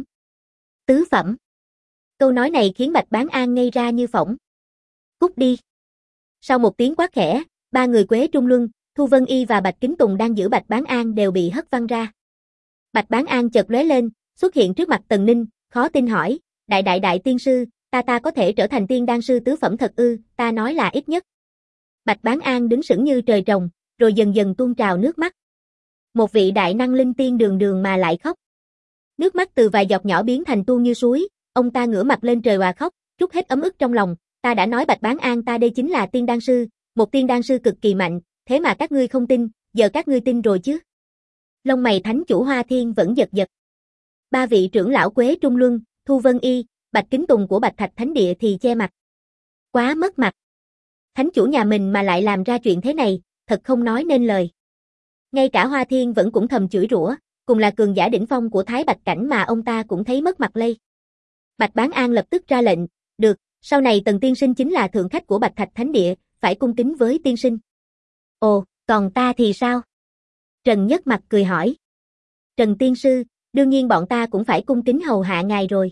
Tứ phẩm. Câu nói này khiến Bạch Bán An ngây ra như phỗng. Cút đi. Sau một tiếng quát khẽ, ba người Quế Trung Luân, Thu Vân Y và Bạch Kính Tùng đang giữ Bạch Bán An đều bị hất văng ra. Bạch Bán An chợt lóe lên, xuất hiện trước mặt Tần Ninh, khó tin hỏi, đại tiên sư, ta có thể trở thành tiên đan sư tứ phẩm thật ư? Ta nói là ít nhất. Bạch Bán An đứng sững như trời trồng, rồi dần dần tuôn trào nước mắt. Một vị đại năng linh tiên đường mà lại khóc. Nước mắt từ vài giọt nhỏ biến thành tuôn như suối, ông ta ngửa mặt lên trời òa khóc, trút hết ấm ức trong lòng, ta đã nói Bạch Bán An ta đây chính là tiên đan sư, một tiên đan sư cực kỳ mạnh, thế mà các ngươi không tin, giờ các ngươi tin rồi chứ. Lông mày thánh chủ Hoa Thiên vẫn giật giật. Ba vị trưởng lão Quế Trung Luân, Thu Vân Y, Bạch Kính Tùng của Bạch Thạch Thánh Địa thì che mặt. Quá mất mặt. Thánh chủ nhà mình mà lại làm ra chuyện thế này, thật không nói nên lời. Ngay cả Hoa Thiên vẫn cũng thầm chửi rủa, cùng là cường giả đỉnh phong của Thái Bạch Cảnh mà ông ta cũng thấy mất mặt lây. Bạch Bán An lập tức ra lệnh, được, sau này Tần tiên sinh chính là thượng khách của Bạch Thạch Thánh Địa, phải cung kính với tiên sinh. Ồ, còn ta thì sao? Trần Nhất Mặt cười hỏi. Trần tiên sư, đương nhiên bọn ta cũng phải cung kính hầu hạ ngài rồi.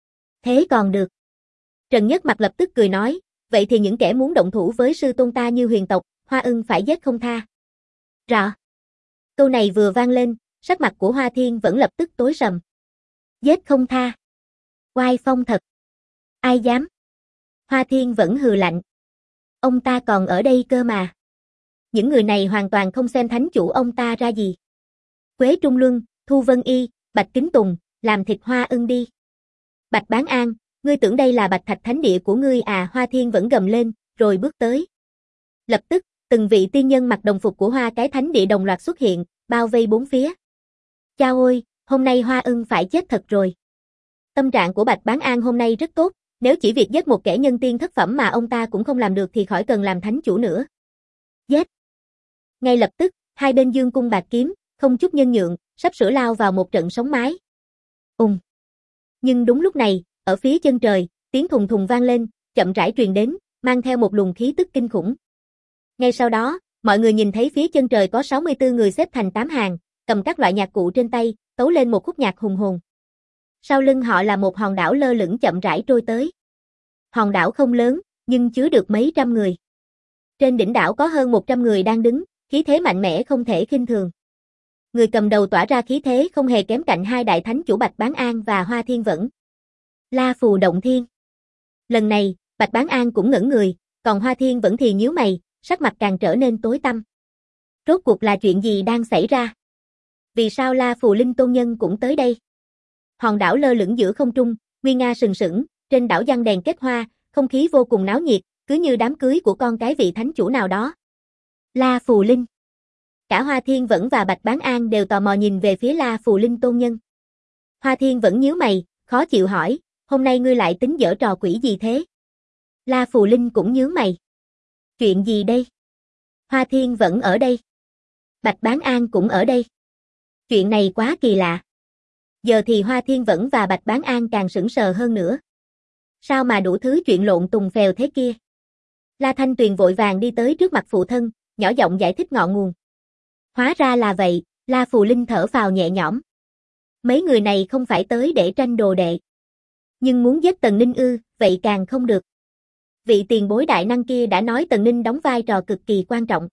Thế còn được. Trần Nhất Mặt lập tức cười nói, vậy thì những kẻ muốn động thủ với sư tôn ta như huyền tộc, Hoa Ưng phải giết không tha. Rõ. Câu này vừa vang lên, sắc mặt của Hoa Thiên vẫn lập tức tối sầm. Giết không tha. Oai phong thật. Ai dám? Hoa Thiên vẫn hừ lạnh. Ông ta còn ở đây cơ mà. Những người này hoàn toàn không xem thánh chủ ông ta ra gì. Quế Trung Luân, Thu Vân Y, Bạch Kính Tùng, làm thịt Hoa Ưng đi. Bạch Bán An, ngươi tưởng đây là Bạch Thạch Thánh Địa của ngươi à? Hoa Thiên vẫn gầm lên, rồi bước tới. Lập tức, từng vị tiên nhân mặc đồng phục của Hoa cái Thánh Địa đồng loạt xuất hiện, bao vây bốn phía. Chao ôi, hôm nay Hoa Ưng phải chết thật rồi. Tâm trạng của Bạch Bán An hôm nay rất tốt, nếu chỉ việc giết một kẻ nhân tiên thất phẩm mà ông ta cũng không làm được thì khỏi cần làm thánh chủ nữa. Giết! Ngay lập tức, hai bên dương cung bạc kiếm, không chút nhân nhượng, sắp sửa lao vào một trận sống mái. Nhưng đúng lúc này, ở phía chân trời, tiếng thùng thùng vang lên, chậm rãi truyền đến, mang theo một luồng khí tức kinh khủng. Ngay sau đó, mọi người nhìn thấy phía chân trời có 64 người xếp thành 8 hàng, cầm các loại nhạc cụ trên tay, tấu lên một khúc nhạc hùng hồn. Sau lưng họ là một hòn đảo lơ lửng chậm rãi trôi tới. Hòn đảo không lớn, nhưng chứa được mấy trăm người. Trên đỉnh đảo có hơn 100 người đang đứng, khí thế mạnh mẽ không thể khinh thường. Người cầm đầu tỏa ra khí thế không hề kém cạnh hai đại thánh chủ Bạch Bán An và Hoa Thiên Vẫn. La Phù động thiên. Lần này, Bạch Bán An cũng ngẩn người, còn Hoa Thiên Vẫn thì nhíu mày, sắc mặt càng trở nên tối tăm. Rốt cuộc là chuyện gì đang xảy ra? Vì sao La Phù Linh Tôn Nhân cũng tới đây? Hòn đảo lơ lửng giữa không trung, nguy nga sừng sững, trên đảo giăng đèn kết hoa, không khí vô cùng náo nhiệt, cứ như đám cưới của con cái vị thánh chủ nào đó. La Phù Linh. Cả Hoa Thiên Vẫn và Bạch Bán An đều tò mò nhìn về phía La Phù Linh Tôn Nhân. Hoa Thiên Vẫn nhíu mày, khó chịu hỏi, hôm nay ngươi lại tính giở trò quỷ gì thế? La Phù Linh cũng nhướng mày. Chuyện gì đây? Hoa Thiên Vẫn ở đây. Bạch Bán An cũng ở đây. Chuyện này quá kỳ lạ. Giờ thì Hoa Thiên Vẫn và Bạch Bán An càng sững sờ hơn nữa. Sao mà đủ thứ chuyện lộn tùng phèo thế kia? La Thanh Tuyền vội vàng đi tới trước mặt phụ thân, nhỏ giọng giải thích ngọn nguồn. Hóa ra là vậy, La Phù Linh thở phào nhẹ nhõm. Mấy người này không phải tới để tranh đồ đệ. Nhưng muốn giết Tần Ninh ư, vậy càng không được. Vị tiền bối đại năng kia đã nói Tần Ninh đóng vai trò cực kỳ quan trọng.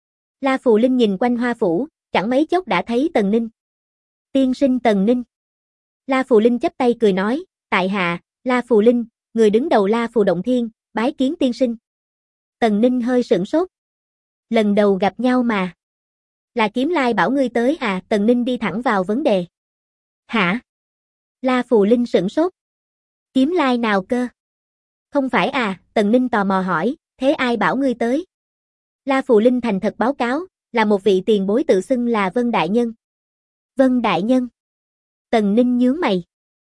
La Phù Linh nhìn quanh Hoa Phủ, chẳng mấy chốc đã thấy Tần Ninh. Tiên sinh Tần Ninh. La Phù Linh chắp tay cười nói, tại hạ, La Phù Linh, người đứng đầu La Phù Động Thiên, bái kiến tiên sinh. Tần Ninh hơi sửng sốt. Lần đầu gặp nhau mà. Là Kiếm Lai bảo ngươi tới à? Tần Ninh đi thẳng vào vấn đề. Hả? La Phù Linh sửng sốt. Kiếm Lai nào cơ? Không phải à? Tần Ninh tò mò hỏi, thế ai bảo ngươi tới? La Phù Linh thành thật báo cáo, là một vị tiền bối tự xưng là Vân Đại Nhân. Vân Đại Nhân? Tần Ninh nhướng mày.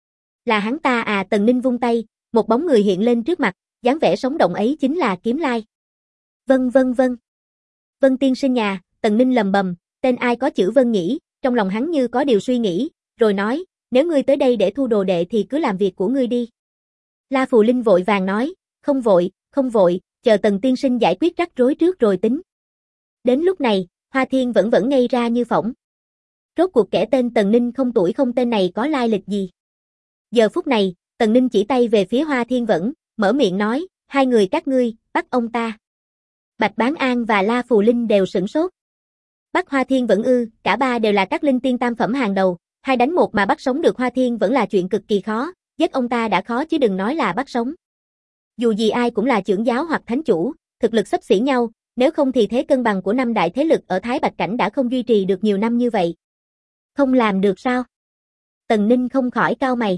Là hắn ta à? Tần Ninh vung tay, một bóng người hiện lên trước mặt, dáng vẻ sống động ấy chính là Kiếm Lai. Vân. Vân tiên sinh nhà, Tần Ninh lầm bầm, tên ai có chữ Vân nhỉ? Trong lòng hắn như có điều suy nghĩ, rồi nói, nếu ngươi tới đây để thu đồ đệ thì cứ làm việc của ngươi đi. La Phù Linh vội vàng nói, không vội, chờ Tần tiên sinh giải quyết rắc rối trước rồi tính. Đến lúc này, Hoa Thiên vẫn ngây ra như phỗng. Rốt cuộc kẻ tên Tần Ninh không tuổi không tên này có lai lịch gì? Giờ phút này, Tần Ninh chỉ tay về phía Hoa Thiên Vẫn, mở miệng nói, hai người các ngươi, bắt ông ta. Bạch Bán An và La Phù Linh đều sửng sốt. Bắt Hoa Thiên Vẫn ư, cả ba đều là các linh tiên tam phẩm hàng đầu, 2 đánh 1 mà bắt sống được Hoa Thiên Vẫn là chuyện cực kỳ khó, giết ông ta đã khó chứ đừng nói là bắt sống. Dù gì ai cũng là trưởng giáo hoặc thánh chủ, thực lực xấp xỉ nhau, nếu không thì thế cân bằng của 5 đại thế lực ở Thái Bạch Cảnh đã không duy trì được nhiều năm như vậy. Không làm được sao? Tần Ninh không khỏi cau mày.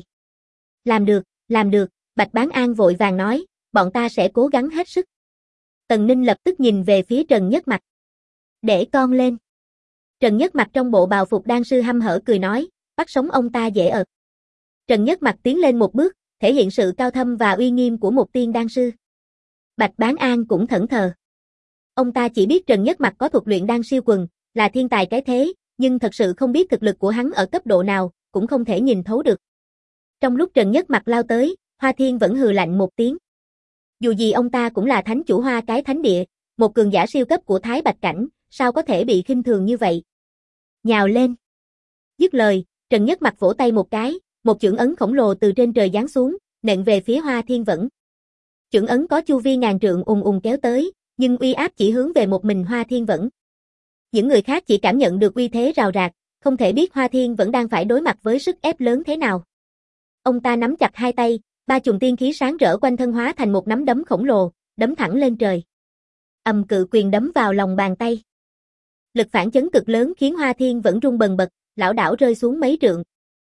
Làm được, Bạch Bán An vội vàng nói, bọn ta sẽ cố gắng hết sức. Tần Ninh lập tức nhìn về phía Trần Nhất Mặc. Để con lên. Trần Nhất Mặc trong bộ bào phục đan sư hăm hở cười nói, bắt sống ông ta dễ ợt. Trần Nhất Mặc tiến lên một bước, thể hiện sự cao thâm và uy nghiêm của một tiên đan sư. Bạch Bán An cũng thẫn thờ. Ông ta chỉ biết Trần Nhất Mặc có thuật luyện đan siêu quần, là thiên tài cái thế, nhưng thật sự không biết thực lực của hắn ở cấp độ nào, cũng không thể nhìn thấu được. Trong lúc Trần Nhất Mặc lao tới, Hoa Thiên vẫn hừ lạnh một tiếng. Dù gì ông ta cũng là thánh chủ Hoa cái thánh địa, một cường giả siêu cấp của Thái Bạch Cảnh, sao có thể bị khinh thường như vậy? Nhào lên. Dứt lời, Trần Nhất Mặc vỗ tay một cái, một chưởng ấn khổng lồ từ trên trời giáng xuống, nện về phía Hoa Thiên Vẫn. Chưởng ấn có chu vi ngàn trượng ùng kéo tới, nhưng uy áp chỉ hướng về một mình Hoa Thiên Vẫn. Những người khác chỉ cảm nhận được uy thế rào rạc, không thể biết Hoa Thiên Vẫn đang phải đối mặt với sức ép lớn thế nào. Ông ta nắm chặt hai tay, 3 chùm tiên khí sáng rỡ quanh thân hóa thành một nắm đấm khổng lồ, đấm thẳng lên trời. Cự quyền đấm vào lòng bàn tay. Lực phản chấn cực lớn khiến Hoa Thiên Vẫn rung bần bật, lảo đảo rơi xuống mấy trượng.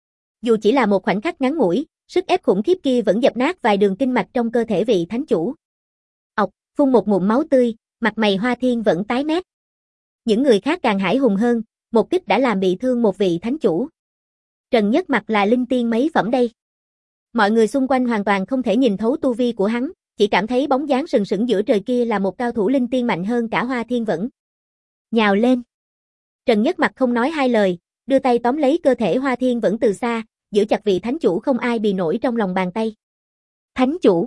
Dù chỉ là một khoảnh khắc ngắn ngủi, sức ép khủng khiếp kia vẫn dập nát vài đường kinh mạch trong cơ thể vị thánh chủ. Ọc, phun một ngụm máu tươi, mặt mày Hoa Thiên Vẫn tái mét. Những người khác càng hãi hùng hơn, một kích đã làm bị thương một vị thánh chủ. Trần Nhất Mặc là linh tiên mấy phẩm đây? Mọi người xung quanh hoàn toàn không thể nhìn thấu tu vi của hắn, chỉ cảm thấy bóng dáng sừng sững giữa trời kia là một cao thủ linh tiên mạnh hơn cả Hoa Thiên Vẫn. Nhào lên. Trần Nhất Mặc không nói hai lời, đưa tay tóm lấy cơ thể Hoa Thiên Vẫn từ xa, giữ chặt vị thánh chủ không ai bì nổi trong lòng bàn tay. Thánh chủ.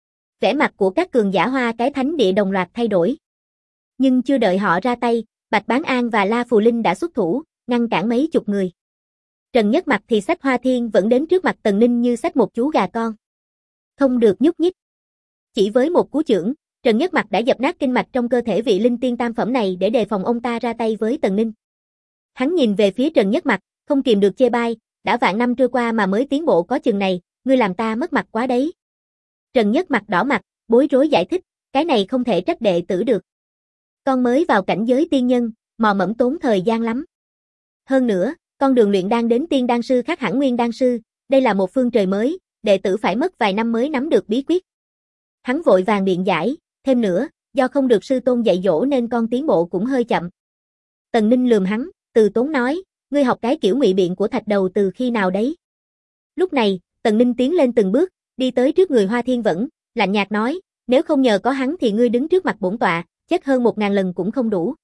Vẻ mặt của các cường giả Hoa cái thánh địa đồng loạt thay đổi. Nhưng chưa đợi họ ra tay, Bạch Bán An và La Phù Linh đã xuất thủ, ngăn cản mấy chục người. Trần Nhất Mặc thì xách Hoa Thiên Vẫn đến trước mặt Tần Ninh như xách một chú gà con. Không được nhúc nhích. Chỉ với một cú chưởng, Trần Nhất Mặc đã dập nát kinh mạch trong cơ thể vị linh tiên tam phẩm này để đề phòng ông ta ra tay với Tần Ninh. Hắn nhìn về phía Trần Nhất Mặc, không kìm được chê bai, đã vạn năm trôi qua mà mới tiến bộ có chừng này, ngươi làm ta mất mặt quá đấy. Trần Nhất Mặc đỏ mặt, bối rối giải thích, cái này không thể trách đệ tử được. Con mới vào cảnh giới tiên nhân, mò mẫm tốn thời gian lắm. Hơn nữa, con đường luyện đan đến tiên đan sư khác hẳn nguyên đan sư, đây là một phương trời mới, đệ tử phải mất vài năm mới nắm được bí quyết. Hắn vội vàng biện giải, thêm nữa, do không được sư tôn dạy dỗ nên con tiến bộ cũng hơi chậm. Tần Ninh lườm hắn, từ tốn nói, ngươi học cái kiểu ngụy biện của thạch đầu từ khi nào đấy? Lúc này, Tần Ninh tiến lên từng bước, đi tới trước người Hoa Thiên Vẫn, lạnh nhạt nói, nếu không nhờ có hắn thì ngươi đứng trước mặt bổn tọa, chết hơn 1000 lần cũng không đủ.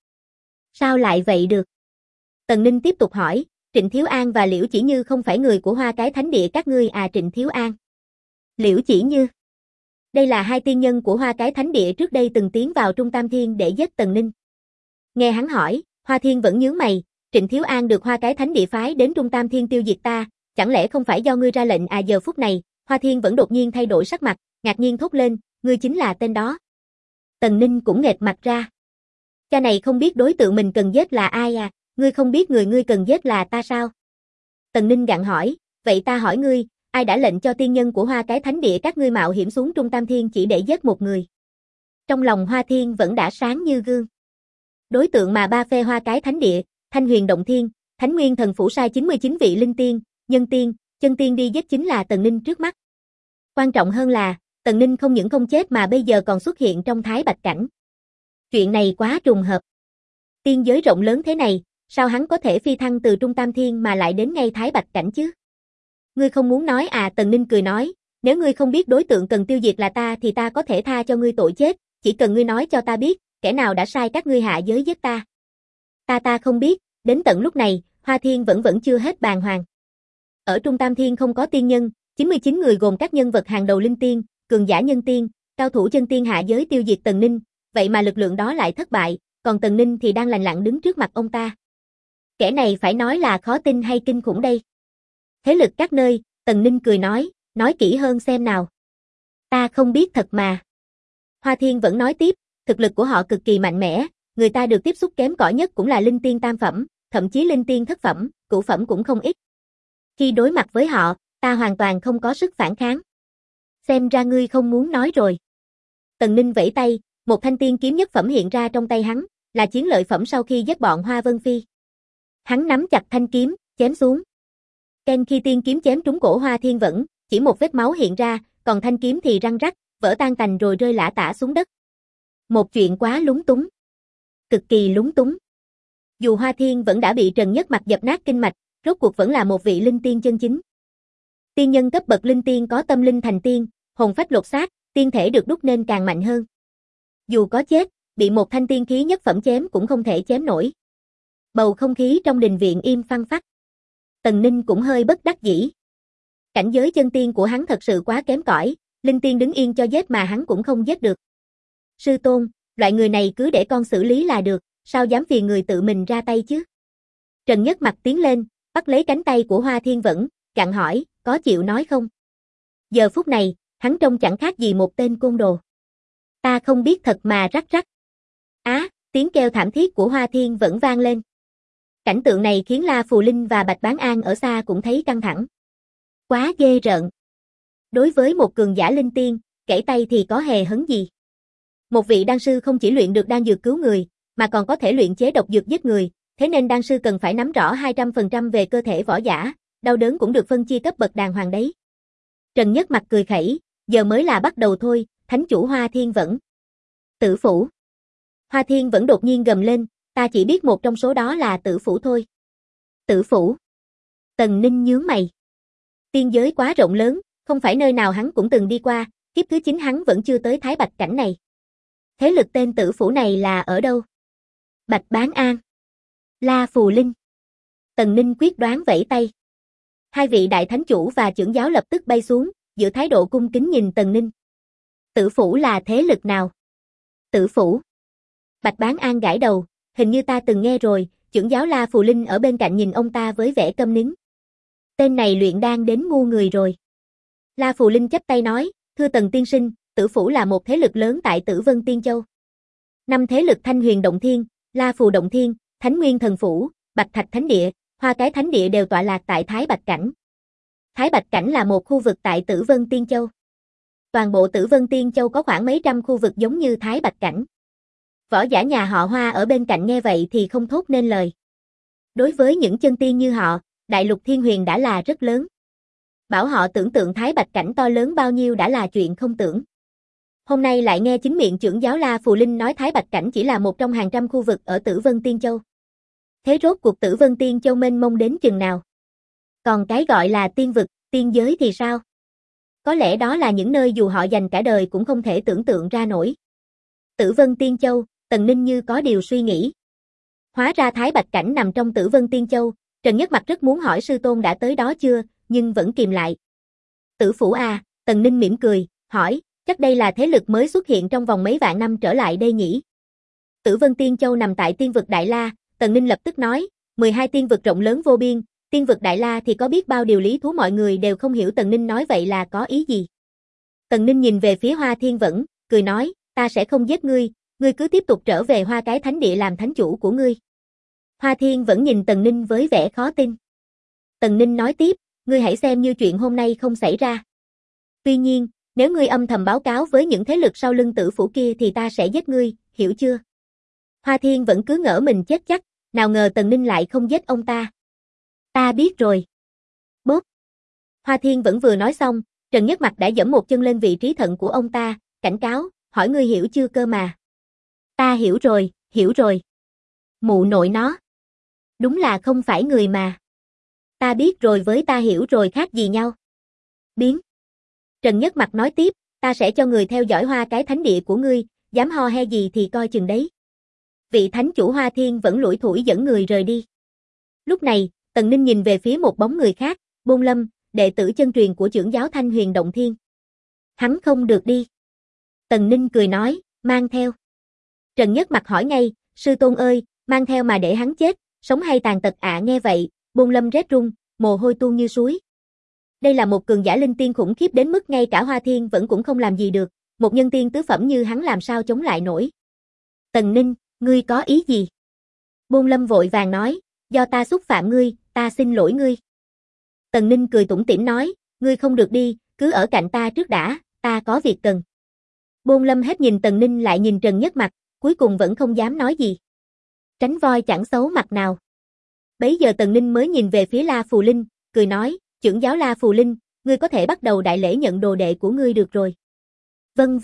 Sao lại vậy được? Tần Ninh tiếp tục hỏi, Trịnh Thiếu An và Liễu Chỉ Như không phải người của Hoa cái thánh địa các ngươi à? Trịnh Thiếu An, Liễu Chỉ Như. Đây là 2 tiên nhân của Hoa cái thánh địa trước đây từng tiến vào Trung Tam Thiên để giết Tần Ninh. Nghe hắn hỏi, Hoa Thiên vẫn nhướng mày, Trịnh Thiếu An được Hoa cái thánh địa phái đến Trung Tam Thiên tiêu diệt ta, chẳng lẽ không phải do ngươi ra lệnh à? Giờ phút này, Hoa Thiên vẫn đột nhiên thay đổi sắc mặt, ngạc nhiên thốt lên, ngươi chính là tên đó. Tần Ninh cũng nghệt mặt ra. Cha này không biết đối tượng mình cần giết là ai à, ngươi không biết người ngươi cần giết là ta sao? Tần Ninh gặng hỏi, vậy ta hỏi ngươi, ai đã lệnh cho tiên nhân của Hoa cái thánh địa các ngươi mạo hiểm xuống Trung Tam Thiên chỉ để giết một người? Trong lòng Hoa Thiên vẫn đã sáng như gương. Đối tượng mà ba phe Hoa cái thánh địa, Thanh Huyền Động Thiên, Thánh Nguyên Thần Phủ sai 99 vị linh tiên, nhân tiên, chân tiên đi giết chính là Tần Ninh trước mắt. Quan trọng hơn là, Tần Ninh không những không chết mà bây giờ còn xuất hiện trong Thái Bạch Cảnh. Chuyện này quá trùng hợp. Tiên giới rộng lớn thế này, sao hắn có thể phi thăng từ Trung Tam Thiên mà lại đến ngay Thái Bạch Cảnh chứ? Ngươi không muốn nói à? Tần Ninh cười nói, nếu ngươi không biết đối tượng cần tiêu diệt là ta thì ta có thể tha cho ngươi tội chết, chỉ cần ngươi nói cho ta biết, kẻ nào đã sai các ngươi hạ giới giết ta. Ta không biết, đến tận lúc này, Hoa Thiên vẫn chưa hết bàng hoàng. Ở Trung Tam Thiên không có tiên nhân, 99 người gồm các nhân vật hàng đầu linh tiên, cường giả nhân tiên, cao thủ chân tiên hạ giới tiêu diệt Tần Ninh, vậy mà lực lượng đó lại thất bại, còn Tần Ninh thì đang lành lặn đứng trước mặt ông ta. Kẻ này phải nói là khó tin hay kinh khủng đây. Thế lực các nơi, Tần Ninh cười nói kỹ hơn xem nào. Ta không biết thật mà. Hoa Thiên vẫn nói tiếp, thực lực của họ cực kỳ mạnh mẽ, người ta được tiếp xúc kém cỏi nhất cũng là linh tiên tam phẩm, thậm chí linh tiên thất phẩm, cửu phẩm cũng không ít. Khi đối mặt với họ, ta hoàn toàn không có sức phản kháng. Xem ra ngươi không muốn nói rồi. Tần Ninh vẫy tay, một thanh tiên kiếm nhất phẩm hiện ra trong tay hắn, là chiến lợi phẩm sau khi giết bọn Hoa Vân Phi. Hắn nắm chặt thanh kiếm, chém xuống. Ken khi tiên kiếm chém trúng cổ Hoa Thiên Vẫn, chỉ một vết máu hiện ra, còn thanh kiếm thì răng rắc, vỡ tan tành rồi rơi lả tả xuống đất. Một chuyện quá lúng túng. Cực kỳ lúng túng. Dù Hoa Thiên Vẫn đã bị Trần Nhất Mặc dập nát kinh mạch, rốt cuộc vẫn là một vị linh tiên chân chính. Tiên nhân cấp bậc linh tiên có tâm linh thành tiên, hồn phách lột xác, tiên thể được đúc nên càng mạnh hơn. Dù có chết, bị một thanh tiên khí nhất phẩm chém cũng không thể chém nổi. Bầu không khí trong đình viện im phăng phắc. Tần Ninh cũng hơi bất đắc dĩ. Cảnh giới chân tiên của hắn thật sự quá kém cỏi, linh tiên đứng yên cho giết mà hắn cũng không giết được. Sư tôn, loại người này cứ để con xử lý là được, sao dám phiền người tự mình ra tay chứ? Trần Nhất Mặc tiến lên, bắt lấy cánh tay của Hoa Thiên Vẫn, gặng hỏi, có chịu nói không? Giờ phút này, hắn trông chẳng khác gì một tên côn đồ. Ta không biết thật mà rắc rắc. Tiếng kêu thảm thiết của Hoa Thiên Vẫn vang lên. Cảnh tượng này khiến La Phù Linh và Bạch Bán An ở xa cũng thấy căng thẳng. Quá ghê rợn. Đối với một cường giả linh tiên, kể tay thì có hề hấn gì. Một vị đan sư không chỉ luyện được đan dược cứu người, mà còn có thể luyện chế độc dược giết người, thế nên đan sư cần phải nắm rõ 200% về cơ thể võ giả, đau đớn cũng được phân chia cấp bậc đàng hoàng đấy. Trần Nhất Mặc cười khẩy, giờ mới là bắt đầu thôi, thánh chủ Hoa Thiên Vẫn. Tử phủ. Hoa Thiên Vẫn đột nhiên gầm lên, ta chỉ biết một trong số đó là tử phủ thôi. Tử phủ. Tần Ninh nhướng mày. Tiên giới quá rộng lớn, không phải nơi nào hắn cũng từng đi qua, kiếp thứ 9 hắn vẫn chưa tới Thái Bạch cảnh này. Thế lực tên tử phủ này là ở đâu? Bạch Bán An. La Phù Linh. Tần Ninh quyết đoán vẫy tay. Hai vị đại thánh chủ và trưởng giáo lập tức bay xuống, giữ thái độ cung kính nhìn Tần Ninh. Tử phủ là thế lực nào? Tử phủ. Bạch Bán An gãi đầu, hình như ta từng nghe rồi, trưởng giáo La Phù Linh ở bên cạnh nhìn ông ta với vẻ câm nín. Tên này luyện đan đến ngu người rồi. La Phù Linh chắp tay nói, thưa Tần tiên sinh, tử phủ là một thế lực lớn tại Tử Vân Tiên Châu. 5 thế lực Thanh Huyền Động Thiên, La Phù Động Thiên, Thánh Nguyên Thần Phủ, Bạch Thạch Thánh Địa, Hoa Cái Thánh Địa đều tọa lạc tại Thái Bạch Cảnh. Thái Bạch Cảnh là một khu vực tại Tử Vân Tiên Châu. Toàn bộ Tử Vân Tiên Châu có khoảng mấy trăm khu vực giống như Thái Bạch Cảnh. Võ giả nhà họ Hoa ở bên cạnh nghe vậy thì không thốt nên lời. Đối với những chân tiên như họ, đại lục thiên huyền đã là rất lớn. Bảo họ tưởng tượng Thái Bạch Cảnh to lớn bao nhiêu đã là chuyện không tưởng. Hôm nay lại nghe chính miệng trưởng giáo La Phù Linh nói Thái Bạch Cảnh chỉ là một trong hàng trăm khu vực ở Tử Vân Tiên Châu. Thế rốt cuộc Tử Vân Tiên Châu mênh mông đến chừng nào? Còn cái gọi là tiên vực, tiên giới thì sao? Có lẽ đó là những nơi dù họ dành cả đời cũng không thể tưởng tượng ra nổi. Tử Vân Tiên Châu, Tần Ninh như có điều suy nghĩ. Hóa ra Thái Bạch Cảnh nằm trong Tử Vân Tiên Châu, Trần Nhất Mặc rất muốn hỏi sư tôn đã tới đó chưa, nhưng vẫn kìm lại. Tử phủ à, Tần Ninh mỉm cười, hỏi, chắc đây là thế lực mới xuất hiện trong vòng mấy vạn năm trở lại đây nhỉ? Tử Vân Tiên Châu nằm tại tiên vực Đại La, Tần Ninh lập tức nói, 12 tiên vực rộng lớn vô biên, tiên vực Đại La thì có biết bao điều lý thú mọi người đều không hiểu Tần Ninh nói vậy là có ý gì. Tần Ninh nhìn về phía Hoa Thiên Vẫn, cười nói, ta sẽ không giết ngươi, ngươi cứ tiếp tục trở về Hoa Cái Thánh Địa làm thánh chủ của ngươi. Hoa Thiên vẫn nhìn Tần Ninh với vẻ khó tin. Tần Ninh nói tiếp, ngươi hãy xem như chuyện hôm nay không xảy ra. Tuy nhiên, nếu ngươi âm thầm báo cáo với những thế lực sau lưng tử phủ kia thì ta sẽ giết ngươi, hiểu chưa? Hoa Thiên vẫn cứ ngỡ mình chết chắc, nào ngờ Tần Ninh lại không giết ông ta. Ta biết rồi. Bốp. Hoa Thiên vẫn vừa nói xong, Trần Nhất Mặc đã giẫm một chân lên vị trí thận của ông ta, cảnh cáo, hỏi ngươi hiểu chưa cơ mà. Ta hiểu rồi, hiểu rồi. Mụ nội nó. Đúng là không phải người mà. Ta biết rồi với ta hiểu rồi khác gì nhau. Biến. Trần Nhất Mặc nói tiếp, ta sẽ cho người theo dõi Hoa Cái Thánh Địa của ngươi, dám ho he gì thì coi chừng đấy. Vị thánh chủ Hoa Thiên vẫn lủi thủi dẫn người rời đi. Lúc này, Tần Ninh nhìn về phía một bóng người khác, Bôn Lâm, đệ tử chân truyền của trưởng giáo Thanh Huyền Động Thiên. Hắn không được đi. Tần Ninh cười nói, mang theo. Trần Nhất Mặc hỏi ngay, sư tôn ơi, mang theo mà để hắn chết, sống hay tàn tật ạ. Nghe vậy, Bôn Lâm rét run, mồ hôi tuôn như suối. Đây là một cường giả linh tiên khủng khiếp đến mức ngay cả Hoa Thiên vẫn cũng không làm gì được, một nhân tiên tứ phẩm như hắn làm sao chống lại nổi. Tần Ninh, ngươi có ý gì? Bôn Lâm vội vàng nói, do ta xúc phạm ngươi, ta xin lỗi ngươi. Tần Ninh cười tủm tỉm nói, ngươi không được đi, cứ ở cạnh ta trước đã, ta có việc cần. Bôn Lâm hết nhìn Tần Ninh lại nhìn Trần Nhất Mặc, cuối cùng vẫn không dám nói gì. Tránh voi chẳng xấu mặt nào. Bấy giờ Tần Ninh mới nhìn về phía La Phù Linh, cười nói, trưởng giáo La Phù Linh, ngươi có thể bắt đầu đại lễ nhận đồ đệ của ngươi được rồi. Vâng.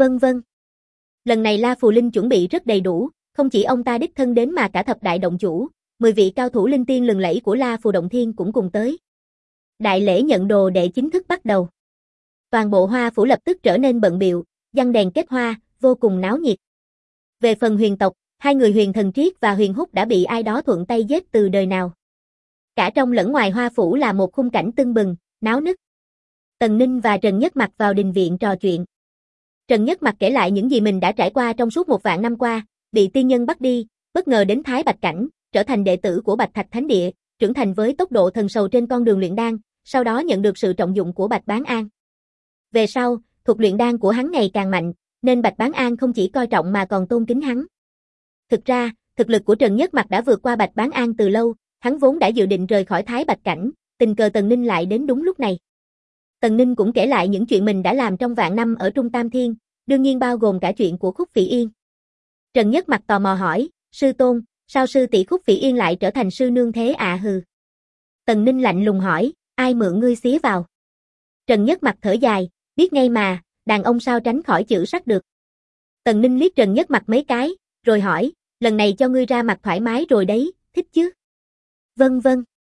Lần này La Phù Linh chuẩn bị rất đầy đủ, không chỉ ông ta đích thân đến mà cả thập đại động chủ, 10 vị cao thủ linh tiên lừng lẫy của La Phù Động Thiên cũng cùng tới. Đại lễ nhận đồ đệ chính thức bắt đầu. Toàn bộ Hoa phủ lập tức trở nên bận bịu, giăng đèn kết hoa, vô cùng náo nhiệt. Về phần Huyền tộc, hai người Huyền Thần Triết và Huyền Húc đã bị ai đó thuận tay giết từ đời nào. Cả trong lẫn ngoài Hoa phủ là một khung cảnh tưng bừng, náo nức. Tần Ninh và Trần Nhất Mặc vào đình viện trò chuyện. Trần Nhất Mặc kể lại những gì mình đã trải qua trong suốt 1.000 năm qua, bị tiên nhân bắt đi, bất ngờ đến Thái Bạch Cảnh, trở thành đệ tử của Bạch Thạch Thánh Địa, trưởng thành với tốc độ thần sầu trên con đường luyện đan, sau đó nhận được sự trọng dụng của Bạch Bán An. Về sau, thuật luyện đan của hắn ngày càng mạnh, nên Bạch Bán An không chỉ coi trọng mà còn tôn kính hắn. Thực ra, thực lực của Trần Nhất Mặc đã vượt qua Bạch Bán An từ lâu, hắn vốn đã dự định rời khỏi Thái Bạch Cảnh, tình cờ Tần Ninh lại đến đúng lúc này. Tần Ninh cũng kể lại những chuyện mình đã làm trong vạn năm ở Trung Tam Thiên, đương nhiên bao gồm cả chuyện của Khúc Phỉ Yên. Trần Nhất Mặc tò mò hỏi, sư tôn, sao sư tỷ Khúc Phỉ Yên lại trở thành sư nương thế ạ? Hừ. Tần Ninh lạnh lùng hỏi, ai mượn ngươi xía vào? Trần Nhất Mặc thở dài, biết ngay mà, đàn ông sao tránh khỏi chữ sắt được. Tần Ninh liếc Trần Nhất Mặc mấy cái, rồi hỏi, lần này cho ngươi ra mặt thoải mái rồi đấy, thích chứ? Vâng.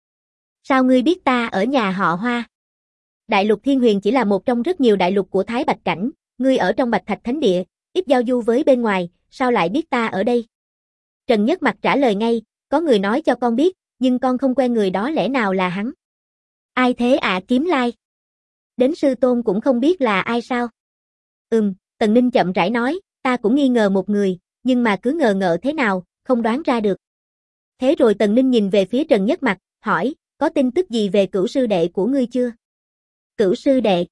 Sao ngươi biết ta ở nhà họ Hoa? Đại lục Thiên Huyền chỉ là một trong rất nhiều đại lục của Thái Bạch Cảnh, ngươi ở trong Bạch Thạch Thánh Địa, ít giao du với bên ngoài, sao lại biết ta ở đây? Trần Nhất Mặc trả lời ngay, có người nói cho con biết, nhưng con không quen người đó, lẽ nào là hắn? Ai thế ạ? Kiếm Lai? Đến sư tôn cũng không biết là ai sao? Tần Ninh chậm rãi nói, ta cũng nghi ngờ một người, nhưng mà cứ ngờ ngợ thế nào, không đoán ra được. Thế rồi Tần Ninh nhìn về phía Trần Nhất Mặc, hỏi, có tin tức gì về Cửu sư đệ của ngươi chưa? Cửu sư đệ?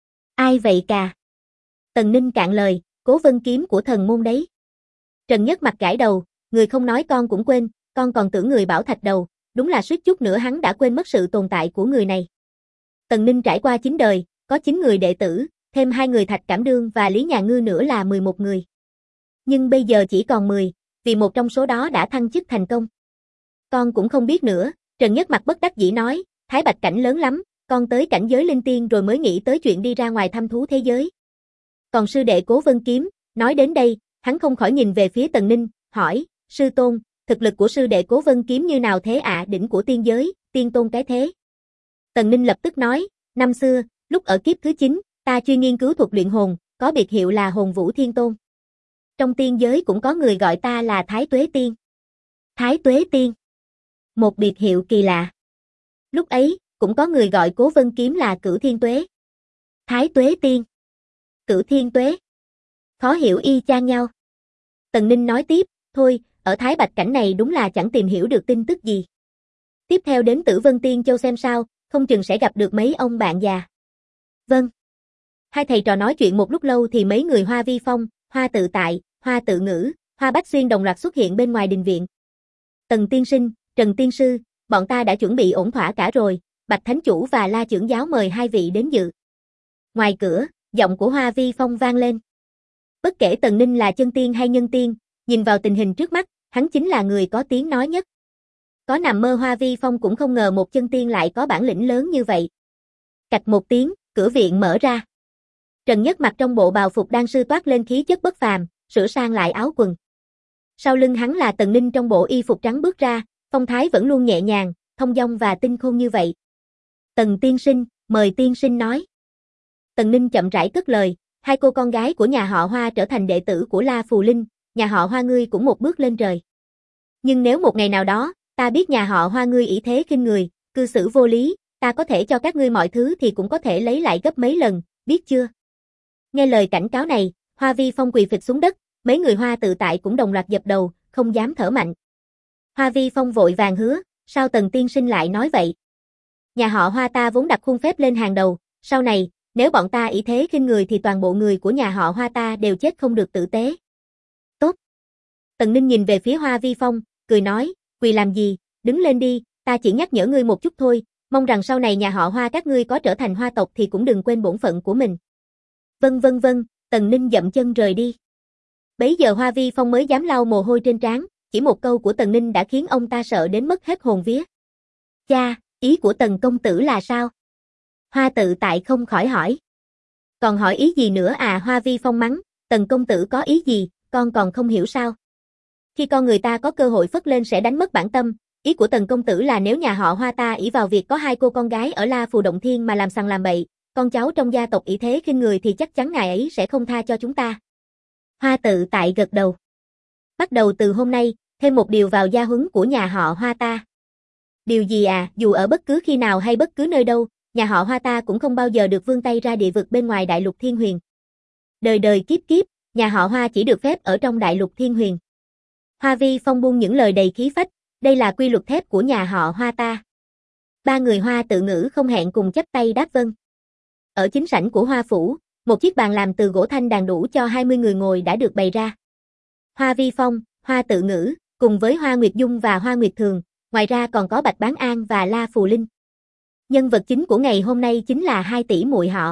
Ai vậy cà? Tần Ninh cạn lời, Cố Vân Kiếm của thần môn đấy. Trần Nhất Mặc gãi đầu, người không nói con cũng quên, con còn tưởng người Bảo Thạch đầu, đúng là suýt chút nữa hắn đã quên mất sự tồn tại của người này. Tần Ninh trải qua 9 đời, có 9 người đệ tử, thêm 2 người Thạch Cảm Đương và Lý Nhà Ngư nữa là 11 người. Nhưng bây giờ chỉ còn 10, vì một trong số đó đã thăng chức thành công. Con cũng không biết nữa, Trần Nhất Mặc bất đắc dĩ nói, Thái Bạch Cảnh lớn lắm, con tới cảnh giới linh tiên rồi mới nghĩ tới chuyện đi ra ngoài thăm thú thế giới. Còn sư đệ Cố Vân Kiếm, nói đến đây, hắn không khỏi nhìn về phía Tần Ninh, hỏi, sư tôn, thực lực của sư đệ Cố Vân Kiếm như nào thế ạ? Đỉnh của tiên giới, tiên tôn cái thế. Tần Ninh lập tức nói, năm xưa, lúc ở kiếp thứ 9, ta chuyên nghiên cứu thuật luyện hồn, có biệt hiệu là Hồn Vũ Thiên Tôn. Trong tiên giới cũng có người gọi ta là Thái Tuế Tiên. Thái Tuế Tiên. Một biệt hiệu kỳ lạ. Lúc ấy, cũng có người gọi Cố Vân Kiếm là Cửu Thiên Tuế. Thái Tuế Tiên. Cửu Thiên Tuế. Khó hiểu y chang nhau. Tần Ninh nói tiếp, thôi, ở Thái Bạch Cảnh này đúng là chẳng tìm hiểu được tin tức gì. Tiếp theo đến Tử Vân Tiên Châu xem sao, không chừng sẽ gặp được mấy ông bạn già. Vâng. Hai thầy trò nói chuyện một lúc lâu thì mấy người Hoa Vi Phong, Hoa Tự Tại, Hoa Tự Ngữ, Hoa Bách Xuyên đồng loạt xuất hiện bên ngoài đình viện. Tần tiên sinh, Trần tiên sư, bọn ta đã chuẩn bị ổn thỏa cả rồi, Bạch Thánh Chủ và La trưởng giáo mời hai vị đến dự. Ngoài cửa, giọng của Hoa Vi Phong vang lên. Bất kể Tần Ninh là chân tiên hay nhân tiên, nhìn vào tình hình trước mắt, hắn chính là người có tiếng nói nhất. Có nằm mơ Hoa Vi Phong cũng không ngờ một chân tiên lại có bản lĩnh lớn như vậy. Cạch một tiếng, cửa viện mở ra. Trần Nhất Mặc trong bộ bào phục đan sư toát lên khí chất bất phàm, sửa sang lại áo quần. Sau lưng hắn là Tần Ninh trong bộ y phục trắng bước ra, phong thái vẫn luôn nhẹ nhàng, thông dong và tinh khôn như vậy. Tần tiên sinh, mời tiên sinh nói. Tần Ninh chậm rãi cất lời, hai cô con gái của nhà họ Hoa trở thành đệ tử của La Phù Linh, nhà họ Hoa ngươi cũng một bước lên trời. Nhưng nếu một ngày nào đó, ta biết nhà họ Hoa ngươi ỷ thế khinh người, cư xử vô lý, ta có thể cho các ngươi mọi thứ thì cũng có thể lấy lại gấp mấy lần, biết chưa? Nghe lời cảnh cáo này, Hoa Vi Phong quỳ phịch xuống đất, mấy người Hoa Tự Tại cũng đồng loạt dập đầu, không dám thở mạnh. Hoa Vi Phong vội vàng hứa, sao Tần tiên sinh lại nói vậy? Nhà họ Hoa ta vốn đặt khuôn phép lên hàng đầu, sau này, nếu bọn ta ỷ thế khinh người thì toàn bộ người của nhà họ Hoa ta đều chết không được tử tế. Tốt. Tần Ninh nhìn về phía Hoa Vi Phong, cười nói, quỳ làm gì, đứng lên đi, ta chỉ nhắc nhở ngươi một chút thôi, mong rằng sau này nhà họ Hoa các ngươi có trở thành Hoa tộc thì cũng đừng quên bổn phận của mình. Vâng vâng vâng, Tần Ninh dậm chân rời đi. Bấy giờ Hoa Vi Phong mới dám lau mồ hôi trên trán, chỉ một câu của Tần Ninh đã khiến ông ta sợ đến mất hết hồn vía. Cha, ý của Tần công tử là sao? Hoa Tự Tại không khỏi hỏi. Còn hỏi ý gì nữa à? Hoa Vi Phong mắng, Tần công tử có ý gì, con còn không hiểu sao? Khi con người ta có cơ hội phất lên sẽ đánh mất bản tâm, ý của Tần công tử là nếu nhà họ Hoa ta ỷ vào việc có hai cô con gái ở La Phù Động Thiên mà làm sằng làm bậy, con cháu trong gia tộc ỷ thế khinh người thì chắc chắn ngài ấy sẽ không tha cho chúng ta. Hoa Tự Tại gật đầu. Bắt đầu từ hôm nay, thêm một điều vào gia huấn của nhà họ Hoa ta. Điều gì à? Dù ở bất cứ khi nào hay bất cứ nơi đâu, nhà họ Hoa ta cũng không bao giờ được vươn tay ra địa vực bên ngoài Đại Lục Thiên Huyền. Đời đời kiếp kiếp, nhà họ Hoa chỉ được phép ở trong Đại Lục Thiên Huyền. Hoa Vi Phong buông những lời đầy khí phách, đây là quy luật thép của nhà họ Hoa ta. Ba người Hoa Tự Ngữ không hẹn cùng chắp tay đáp vâng. Ở chính sảnh của Hoa Phủ, một chiếc bàn làm từ gỗ thanh đàn đủ cho 20 người ngồi đã được bày ra. Hoa Vi Phong, Hoa Tự Ngữ, cùng với Hoa Nguyệt Dung và Hoa Nguyệt Thường, ngoài ra còn có Bạch Bán An và La Phù Linh. Nhân vật chính của ngày hôm nay chính là hai tỷ muội họ.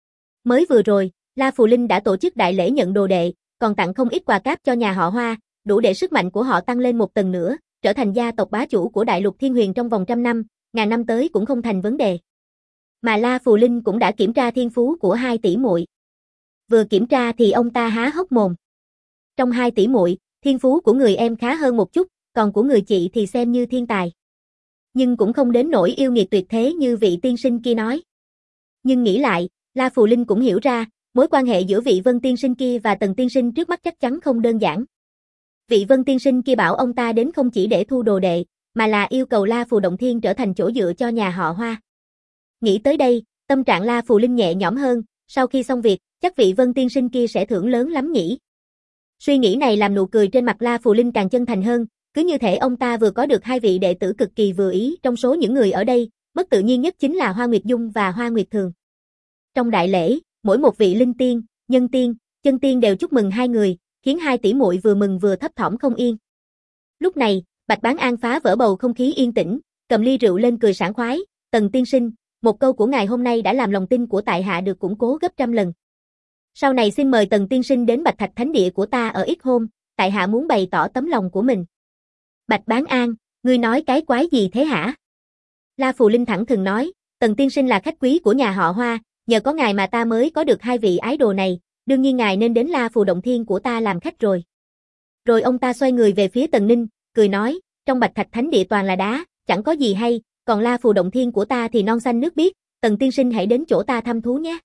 Mới vừa rồi, La Phù Linh đã tổ chức đại lễ nhận đồ đệ, còn tặng không ít quà cáp cho nhà họ Hoa, đủ để sức mạnh của họ tăng lên một tầng nữa, trở thành gia tộc bá chủ của Đại Lục Thiên Huyền trong vòng 100 năm, ngàn năm tới cũng không thành vấn đề. Mà La Phù Linh cũng đã kiểm tra thiên phú của hai tỷ muội. Vừa kiểm tra thì ông ta há hốc mồm. Trong hai tỷ muội, thiên phú của người em khá hơn một chút, còn của người chị thì xem như thiên tài. Nhưng cũng không đến nỗi yêu nghiệt tuyệt thế như vị tiên sinh kia nói. Nhưng nghĩ lại, La Phù Linh cũng hiểu ra, mối quan hệ giữa vị Vân tiên sinh kia và Tần tiên sinh trước mắt chắc chắn không đơn giản. Vị Vân tiên sinh kia bảo ông ta đến không chỉ để thu đồ đệ, mà là yêu cầu La Phù Động Thiên trở thành chỗ dựa cho nhà họ Hoa. Nghĩ tới đây, tâm trạng La Phù Linh nhẹ nhõm hơn, sau khi xong việc, chắc vị Vân tiên sinh kia sẽ thưởng lớn lắm nhỉ. Suy nghĩ này làm nụ cười trên mặt La Phù Linh càng chân thành hơn, cứ như thể ông ta vừa có được hai vị đệ tử cực kỳ vừa ý trong số những người ở đây, bất tự nhiên nhất chính là Hoa Nguyệt Dung và Hoa Nguyệt Thường. Trong đại lễ, mỗi một vị linh tiên, nhân tiên, chân tiên đều chúc mừng hai người, khiến hai tỷ muội vừa mừng vừa thấp thỏm không yên. Lúc này, Bạch Bán An phá vỡ bầu không khí yên tĩnh, cầm ly rượu lên cười sảng khoái, Tần tiên sinh, một câu của ngài hôm nay đã làm lòng tin của tại hạ được củng cố gấp trăm lần. Sau này xin mời Tần tiên sinh đến Bạch Thạch Thánh Địa của ta ở ít hôm, tại hạ muốn bày tỏ tấm lòng của mình. Bạch Bán An, ngươi nói cái quái gì thế hả? La Phù Linh thẳng thừng nói, Tần tiên sinh là khách quý của nhà họ Hoa, nhờ có ngài mà ta mới có được hai vị ái đồ này, đương nhiên ngài nên đến La Phù Động Thiên của ta làm khách rồi. Rồi ông ta xoay người về phía Tần Ninh, cười nói, trong Bạch Thạch Thánh Địa toàn là đá, chẳng có gì hay, còn La Phù Động Thiên của ta thì non xanh nước biếc, Tần tiên sinh hãy đến chỗ ta thăm thú nhé.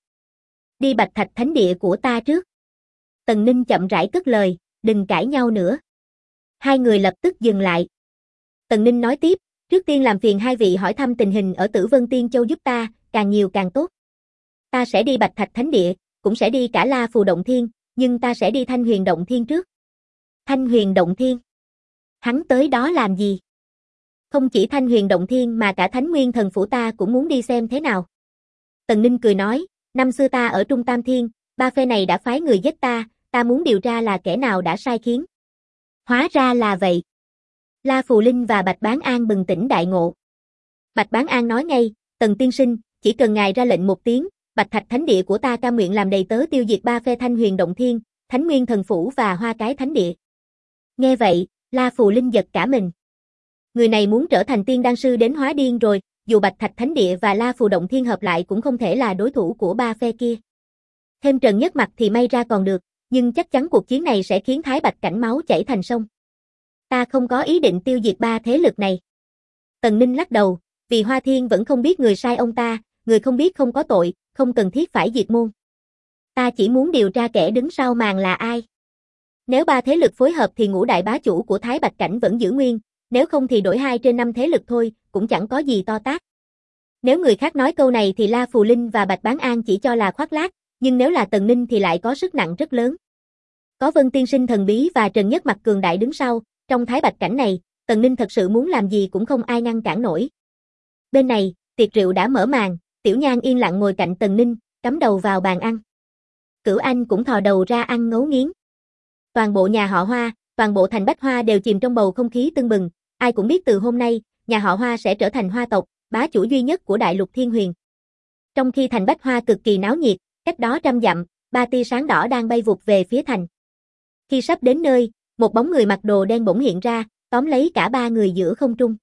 Đi Bạch Thạch Thánh Địa của ta trước. Tần Ninh chậm rãi cất lời, đừng cãi nhau nữa. Hai người lập tức dừng lại. Tần Ninh nói tiếp, trước tiên làm phiền hai vị hỏi thăm tình hình ở Tử Vân Tiên Châu giúp ta, càng nhiều càng tốt. Ta sẽ đi Bạch Thạch Thánh Địa, cũng sẽ đi cả La Phù Động Thiên, nhưng ta sẽ đi Thanh Huyền Động Thiên trước. Thanh Huyền Động Thiên? Hắn tới đó làm gì? Không chỉ Thanh Huyền Động Thiên mà cả Thánh Nguyên Thần Phủ ta cũng muốn đi xem thế nào. Tần Ninh cười nói, năm xưa ta ở Trung Tam Thiên, ba phe này đã phái người giết ta muốn điều tra là kẻ nào đã sai khiến. Hóa ra là vậy. La Phù Linh và Bạch Bán An bừng tỉnh đại ngộ. Bạch Bán An nói ngay, Tần tiên sinh, chỉ cần ngài ra lệnh một tiếng, Bạch Thạch Thánh Địa của ta cam nguyện làm đầy tớ tiêu diệt ba phe Thanh Huyền Động Thiên, Thánh Nguyên Thần Phủ và Hoa Cái Thánh Địa. Nghe vậy, La Phù Linh giật cả mình. Người này muốn trở thành tiên đan sư đến hóa điên rồi, dù Bạch Thạch Thánh Địa và La Phù Động Thiên hợp lại cũng không thể là đối thủ của ba phe kia. Thêm Trần Nhất Mặc thì may ra còn được, nhưng chắc chắn cuộc chiến này sẽ khiến Thái Bạch Cảnh máu chảy thành sông. Ta không có ý định tiêu diệt ba thế lực này. Tần Ninh lắc đầu, vì Hoa Thiên vẫn không biết người sai ông ta, người không biết không có tội, không cần thiết phải diệt môn. Ta chỉ muốn điều tra kẻ đứng sau màn là ai. Nếu ba thế lực phối hợp thì ngũ đại bá chủ của Thái Bạch Cảnh vẫn giữ nguyên, nếu không thì đổi 2 trên 5 thế lực thôi, cũng chẳng có gì to tát. Nếu người khác nói câu này thì La Phù Linh và Bạch Bán An chỉ cho là khoác lác, nhưng nếu là Tần Ninh thì lại có sức nặng rất lớn. Có Vân tiên sinh thần bí và Trần Nhất Mặc cường đại đứng sau, Trong Thái Bạch cảnh này, Tần Ninh thật sự muốn làm gì cũng không ai ngăn cản nổi. Bên này, tiệc rượu đã mở màn, Tiểu Nhan yên lặng ngồi cạnh Tần Ninh, cắm đầu vào bàn ăn. Cửu Anh cũng thò đầu ra ăn ngấu nghiến. Toàn bộ nhà họ Hoa, toàn bộ thành Bách Hoa đều chìm trong bầu không khí tưng bừng, ai cũng biết từ hôm nay, nhà họ Hoa sẽ trở thành Hoa tộc, bá chủ duy nhất của Đại Lục Thiên Huyền. Trong khi thành Bách Hoa cực kỳ náo nhiệt, cách đó 100 dặm, 3 tia sáng đỏ đang bay vụt về phía thành. Khi sắp đến nơi, một bóng người mặc đồ đen bỗng hiện ra, tóm lấy cả 3 người giữa không trung.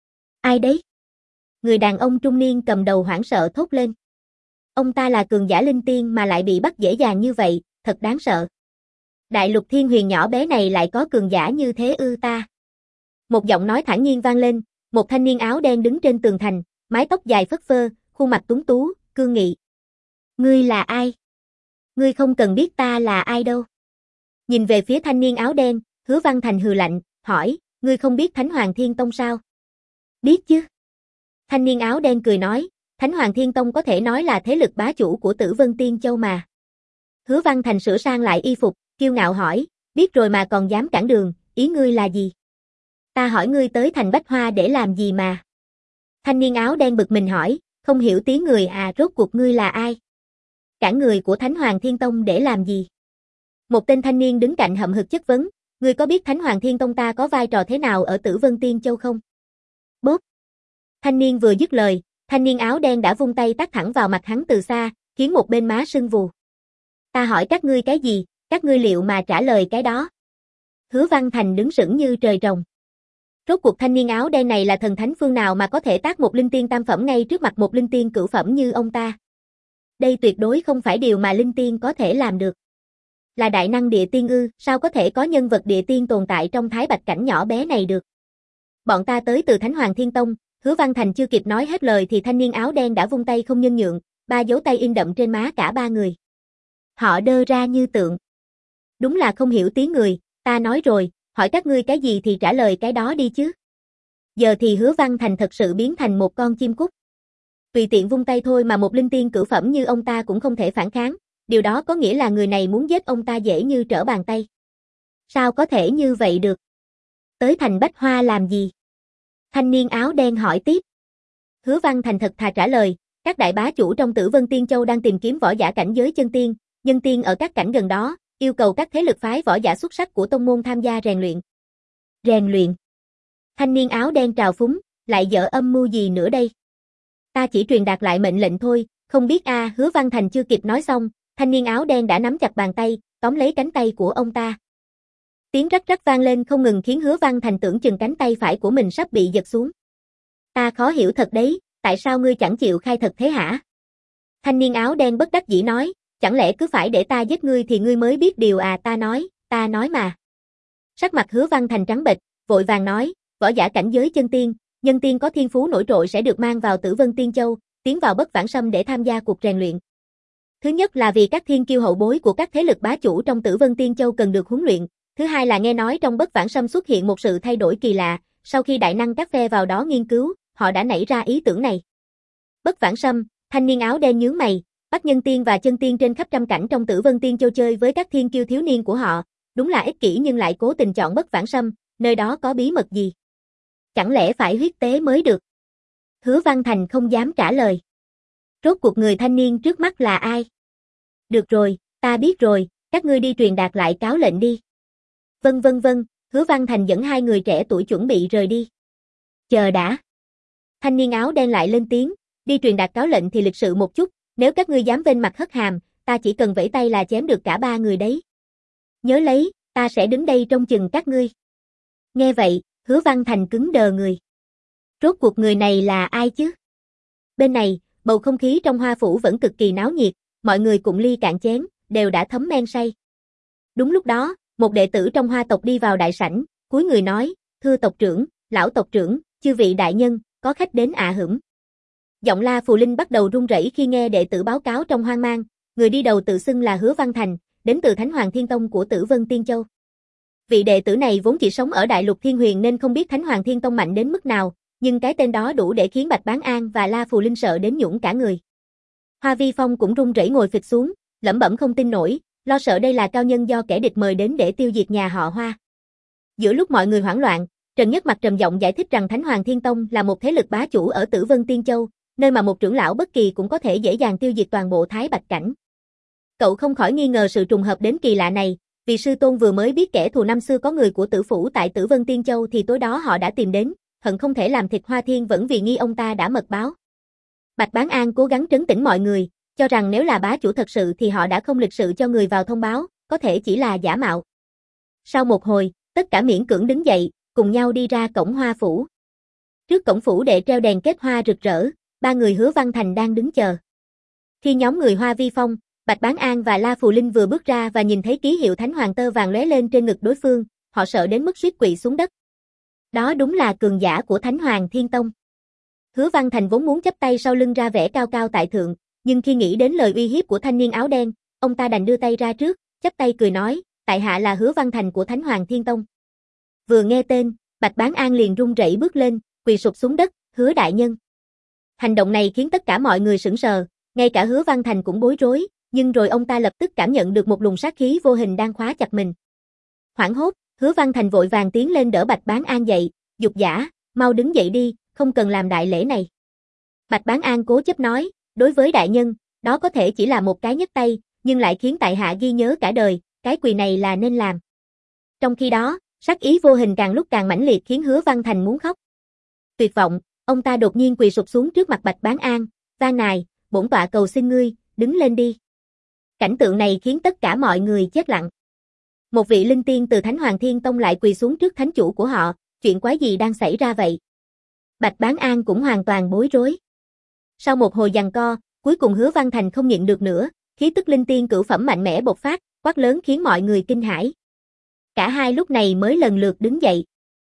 Ai đấy? Người đàn ông trung niên cầm đầu hoảng sợ thốt lên. Ông ta là cường giả linh tiên mà lại bị bắt dễ dàng như vậy, thật đáng sợ. Đại Lục Thiên Huyền nhỏ bé này lại có cường giả như thế ư ta? Một giọng nói thản nhiên vang lên, một thanh niên áo đen đứng trên tường thành, mái tóc dài phất phơ, khuôn mặt tuấn tú, cương nghị. Ngươi là ai? Ngươi không cần biết ta là ai đâu. Nhìn về phía thanh niên áo đen, Hứa Văn Thành hừ lạnh, hỏi, ngươi không biết Thánh Hoàng Thiên Tông sao? Biết chứ. Thanh niên áo đen cười nói, Thánh Hoàng Thiên Tông có thể nói là thế lực bá chủ của Tử Vân Tiên Châu mà. Hứa Văn Thành sửa sang lại y phục, kiêu ngạo hỏi, biết rồi mà còn dám cản đường, ý ngươi là gì? Ta hỏi ngươi tới thành Bách Hoa để làm gì mà? Thanh niên áo đen bực mình hỏi, không hiểu tiếng người à, rốt cuộc ngươi là ai? Cản người của Thánh Hoàng Thiên Tông để làm gì? Một tên thanh niên đứng cạnh hậm hực chất vấn, ngươi có biết Thánh Hoàng Thiên Tông ta có vai trò thế nào ở Tử Vân Tiên Châu không? Bốp! Thanh niên vừa dứt lời, thanh niên áo đen đã vung tay tát thẳng vào mặt hắn từ xa, khiến một bên má sưng vù. Ta hỏi các ngươi cái gì, các ngươi liệu mà trả lời cái đó? Hứa Văn Thành đứng sững như trời trồng. Rốt cuộc thanh niên áo đen này là thần thánh phương nào mà có thể tát một linh tiên tam phẩm ngay trước mặt một linh tiên cửu phẩm như ông ta? Đây tuyệt đối không phải điều mà linh tiên có thể làm được. Là đại năng địa tiên ư, sao có thể có nhân vật địa tiên tồn tại trong Thái Bạch cảnh nhỏ bé này được? Bọn ta tới từ Thánh Hoàng Thiên Tông, Hứa Văn Thành chưa kịp nói hết lời thì thanh niên áo đen đã vung tay không nhân nhượng, 3 dấu tay in đậm trên má cả 3 người. Họ đơ ra như tượng. Đúng là không hiểu tiếng người, ta nói rồi, hỏi các ngươi cái gì thì trả lời cái đó đi chứ. Giờ thì Hứa Văn Thành thật sự biến thành một con chim cút. Tùy tiện vung tay thôi mà một linh tiên cửu phẩm như ông ta cũng không thể phản kháng, điều đó có nghĩa là người này muốn giết ông ta dễ như trở bàn tay. Sao có thể như vậy được? Tới thành Bách Hoa làm gì? Thanh niên áo đen hỏi tiếp. Hứa Văn Thành thật thà trả lời, các đại bá chủ trong Tử Vân Tiên Châu đang tìm kiếm võ giả cảnh giới chân tiên, nhân tiên ở các cảnh gần đó, yêu cầu các thế lực phái võ giả xuất sắc của tông môn tham gia rèn luyện. Rèn luyện? Thanh niên áo đen trào phúng, lại dở âm mưu gì nữa đây? Ta chỉ truyền đạt lại mệnh lệnh thôi, không biết a. Hứa Văn Thành chưa kịp nói xong, thanh niên áo đen đã nắm chặt bàn tay, tóm lấy cánh tay của ông ta. Tiếng rắc rắc vang lên không ngừng khiến Hứa Văn Thành tưởng chừng cánh tay phải của mình sắp bị giật xuống. Ta khó hiểu thật đấy, tại sao ngươi chẳng chịu khai thật thế hả? Thanh niên áo đen bất đắc dĩ nói, chẳng lẽ cứ phải để ta giết ngươi thì ngươi mới biết điều à? Ta nói mà. Sắc mặt Hứa Văn Thành trắng bệch, vội vàng nói, võ giả cảnh giới chân tiên, nhân tiên có thiên phú nổi trội sẽ được mang vào Tử Vân Tiên Châu, tiến vào Bất Vãng Sâm để tham gia cuộc rèn luyện. Thứ nhất là vì các thiên kiêu hậu bối của các thế lực bá chủ trong Tử Vân Tiên Châu cần được huấn luyện, thứ hai là nghe nói trong Bất Vãng Sâm xuất hiện một sự thay đổi kỳ lạ, sau khi đại năng các phe vào đó nghiên cứu, họ đã nảy ra ý tưởng này. Bất Vãng Sâm, thanh niên áo đen nhướng mày, bắt nhân tiên và chân tiên trên khắp trăm cảnh trong Tử Vân Tiên Châu chơi với các thiên kiêu thiếu niên của họ, đúng là ích kỷ nhưng lại cố tình chọn Bất Vãng Sâm, nơi đó có bí mật gì? Chẳng lẽ phải huyết tế mới được? Hứa Văn Thành không dám trả lời. Rốt cuộc người thanh niên trước mắt là ai? Được rồi, ta biết rồi, các ngươi đi truyền đạt lại cáo lệnh đi. Vâng, Hứa Văn Thành dẫn 2 người trẻ tuổi chuẩn bị rời đi. Chờ đã. Thanh niên áo đen lại lên tiếng, đi truyền đạt cáo lệnh thì lịch sự một chút, nếu các ngươi dám vênh mặt hất hàm, ta chỉ cần vẫy tay là chém được cả 3 người đấy. Nhớ lấy, ta sẽ đứng đây trông chừng các ngươi. Nghe vậy, Hứa Văn Thành cứng đờ người. Rốt cuộc người này là ai chứ? Bên này, bầu không khí trong Hoa Phủ vẫn cực kỳ náo nhiệt, mọi người cùng ly cạn chén, đều đã thấm men say. Đúng lúc đó, một đệ tử trong Hoa tộc đi vào đại sảnh, cúi người nói, thưa tộc trưởng, lão tộc trưởng, chư vị đại nhân, có khách đến ạ hửng. Giọng La Phù Linh bắt đầu run rẩy khi nghe đệ tử báo cáo trong hoang mang, người đi đầu tự xưng là Hứa Văn Thành, đến từ Thánh Hoàng Thiên Tông của Tử Vân Tiên Châu. Vị đệ tử này vốn chỉ sống ở Đại Lục Thiên Huyền nên không biết Thánh Hoàng Thiên Tông mạnh đến mức nào, nhưng cái tên đó đủ để khiến Bạch Bán An và La Phù Linh sợ đến nhũn cả người. Hoa Vi Phong cũng run rẩy ngồi phịch xuống, lẩm bẩm không tin nổi, lo sợ đây là cao nhân do kẻ địch mời đến để tiêu diệt nhà họ Hoa. Giữa lúc mọi người hoảng loạn, Trần Nhất Mặc trầm giọng giải thích rằng Thánh Hoàng Thiên Tông là một thế lực bá chủ ở Tử Vân Tiên Châu, nơi mà một trưởng lão bất kỳ cũng có thể dễ dàng tiêu diệt toàn bộ Thái Bạch Cảnh. Cậu không khỏi nghi ngờ sự trùng hợp đến kỳ lạ này, vì sư tôn vừa mới biết kẻ thù năm xưa có người của Tử phủ tại Tử Vân Tiên Châu thì tối đó họ đã tìm đến, hận không thể làm thịt Hoa Thiên vẫn vì nghi ông ta đã mật báo. Bạch Bán An cố gắng trấn tĩnh mọi người, cho rằng nếu là bá chủ thật sự thì họ đã không lịch sự cho người vào thông báo, có thể chỉ là giả mạo. Sau một hồi, tất cả miễn cưỡng đứng dậy, cùng nhau đi ra cổng Hoa phủ. Trước cổng phủ đệ treo đèn kết hoa rực rỡ, ba người Hứa Văn Thành đang đứng chờ. Khi nhóm người Hoa Vi Phong, Bạch Bán An và La Phù Linh vừa bước ra và nhìn thấy ký hiệu Thánh Hoàng tơ vàng lóe lên trên ngực đối phương, họ sợ đến mức suýt quỵ xuống đất. Đó đúng là cường giả của Thánh Hoàng Thiên Tông. Hứa Văn Thành vốn muốn chắp tay sau lưng ra vẻ cao cao tại thượng, nhưng khi nghĩ đến lời uy hiếp của thanh niên áo đen, ông ta đành đưa tay ra trước, chắp tay cười nói, tại hạ là Hứa Văn Thành của Thánh Hoàng Thiên Tông. Vừa nghe tên, Bạch Bán An liền run rẩy bước lên, quỳ sụp xuống đất, Hứa đại nhân. Hành động này khiến tất cả mọi người sững sờ, ngay cả Hứa Văn Thành cũng bối rối, nhưng rồi ông ta lập tức cảm nhận được một luồng sát khí vô hình đang khóa chặt mình. Hoảng hốt, Hứa Văn Thành vội vàng tiến lên đỡ Bạch Bán An dậy, dục dã, mau đứng dậy đi, không cần làm đại lễ này. Bạch Bán An cố chấp nói, đối với đại nhân, đó có thể chỉ là một cái nhấc tay, nhưng lại khiến tại hạ ghi nhớ cả đời, cái quỳ này là nên làm. Trong khi đó, sát ý vô hình càng lúc càng mãnh liệt khiến Hứa Văn Thành muốn khóc. Tuyệt vọng, ông ta đột nhiên quỳ sụp xuống trước mặt Bạch Bán An, van nài, bổn tọa cầu xin ngươi, đứng lên đi. Cảnh tượng này khiến tất cả mọi người chết lặng. Một vị linh tiên từ Thánh Hoàng Thiên Tông lại quỳ xuống trước thánh chủ của họ, chuyện quái gì đang xảy ra vậy? Bạch Bán An cũng hoàn toàn bối rối. Sau một hồi giằng co, cuối cùng Hứa Văn Thành không nhịn được nữa, khí tức linh tiên cửu phẩm mạnh mẽ bộc phát, quát lớn khiến mọi người kinh hãi. Cả hai lúc này mới lần lượt đứng dậy.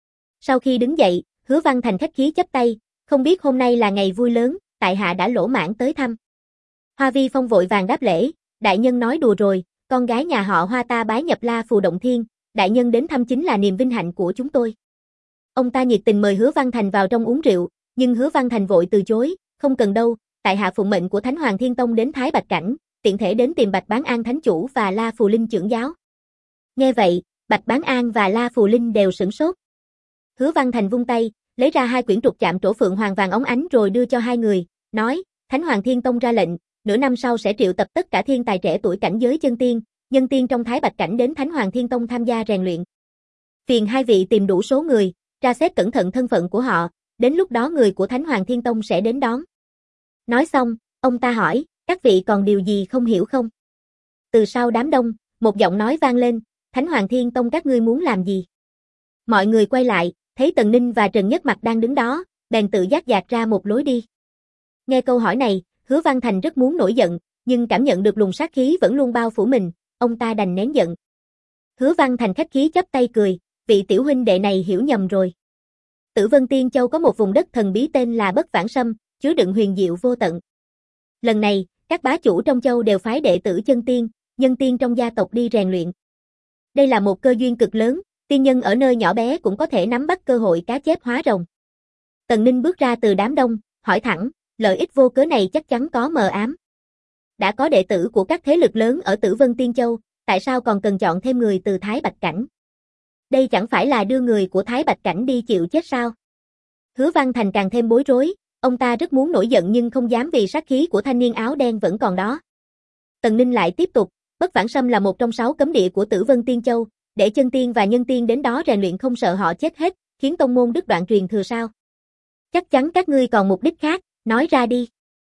Sau khi đứng dậy, Hứa Văn Thành khách khí chắp tay, không biết hôm nay là ngày vui lớn, tại hạ đã lỗ mãn tới thăm. Hoa Vi Phong vội vàng đáp lễ, đại nhân nói đùa rồi, con gái nhà họ Hoa ta bái nhập La Phù Động Thiên, đại nhân đến thăm chính là niềm vinh hạnh của chúng tôi. Ông ta nhiệt tình mời Hứa Văn Thành vào trong uống rượu, nhưng Hứa Văn Thành vội từ chối, không cần đâu, tại hạ phụng mệnh của Thánh Hoàng Thiên Tông đến Thái Bạch Cảnh, tiện thể đến tìm Bạch Bán An thánh chủ và La Phù Linh trưởng giáo. Nghe vậy, Bạch Bán An và La Phù Linh đều sửng sốt. Hứa Văn Thành vung tay, lấy ra hai quyển trục chạm trổ phượng hoàng vàng óng ánh rồi đưa cho hai người, nói, Thánh Hoàng Thiên Tông ra lệnh, nửa năm sau sẽ triệu tập tất cả thiên tài trẻ tuổi cảnh giới chân tiên, nhân tiên trong Thái Bạch Cảnh đến Thánh Hoàng Thiên Tông tham gia rèn luyện. Phiền hai vị tìm đủ số người, tra xét cẩn thận thân phận của họ, đến lúc đó người của Thánh Hoàng Thiên Tông sẽ đến đón. Nói xong, ông ta hỏi, các vị còn điều gì không hiểu không? Từ sau đám đông, một giọng nói vang lên, Thánh Hoàng Thiên Tông các ngươi muốn làm gì? Mọi người quay lại, thấy Tần Ninh và Trần Nhất Mặc đang đứng đó, bèn tự giác dạt ra một lối đi. Nghe câu hỏi này, Hứa Văn Thành rất muốn nổi giận, nhưng cảm nhận được luồng sát khí vẫn luôn bao phủ mình, ông ta đành nén giận. Hứa Văn Thành khách khí chắp tay cười, vị tiểu huynh đệ này hiểu nhầm rồi. Tử Vân Tiên Châu có một vùng đất thần bí tên là Bất Vãng Sâm, chứa đựng huyền diệu vô tận. Lần này, các bá chủ trong châu đều phái đệ tử chân tiên, nhân tiên trong gia tộc đi rèn luyện. Đây là một cơ duyên cực lớn, tiên nhân ở nơi nhỏ bé cũng có thể nắm bắt cơ hội cá chép hóa rồng. Tần Ninh bước ra từ đám đông, hỏi thẳng, lợi ích vô cớ này chắc chắn có mờ ám. Đã có đệ tử của các thế lực lớn ở Tử Vân Tiên Châu, tại sao còn cần chọn thêm người từ Thái Bạch Cảnh? Đây chẳng phải là đưa người của Thái Bạch Cảnh đi chịu chết sao? Hứa Văn Thành càng thêm bối rối, ông ta rất muốn nổi giận nhưng không dám vì sát khí của thanh niên áo đen vẫn còn đó. Tần Ninh lại tiếp tục, Bất Vãng Sâm là một trong 6 cấm địa của Tử Vân Tiên Châu, để chân tiên và nhân tiên đến đó rèn luyện không sợ họ chết hết, khiến tông môn đứt đoạn truyền thừa sao? Chắc chắn các ngươi còn mục đích khác, nói ra đi.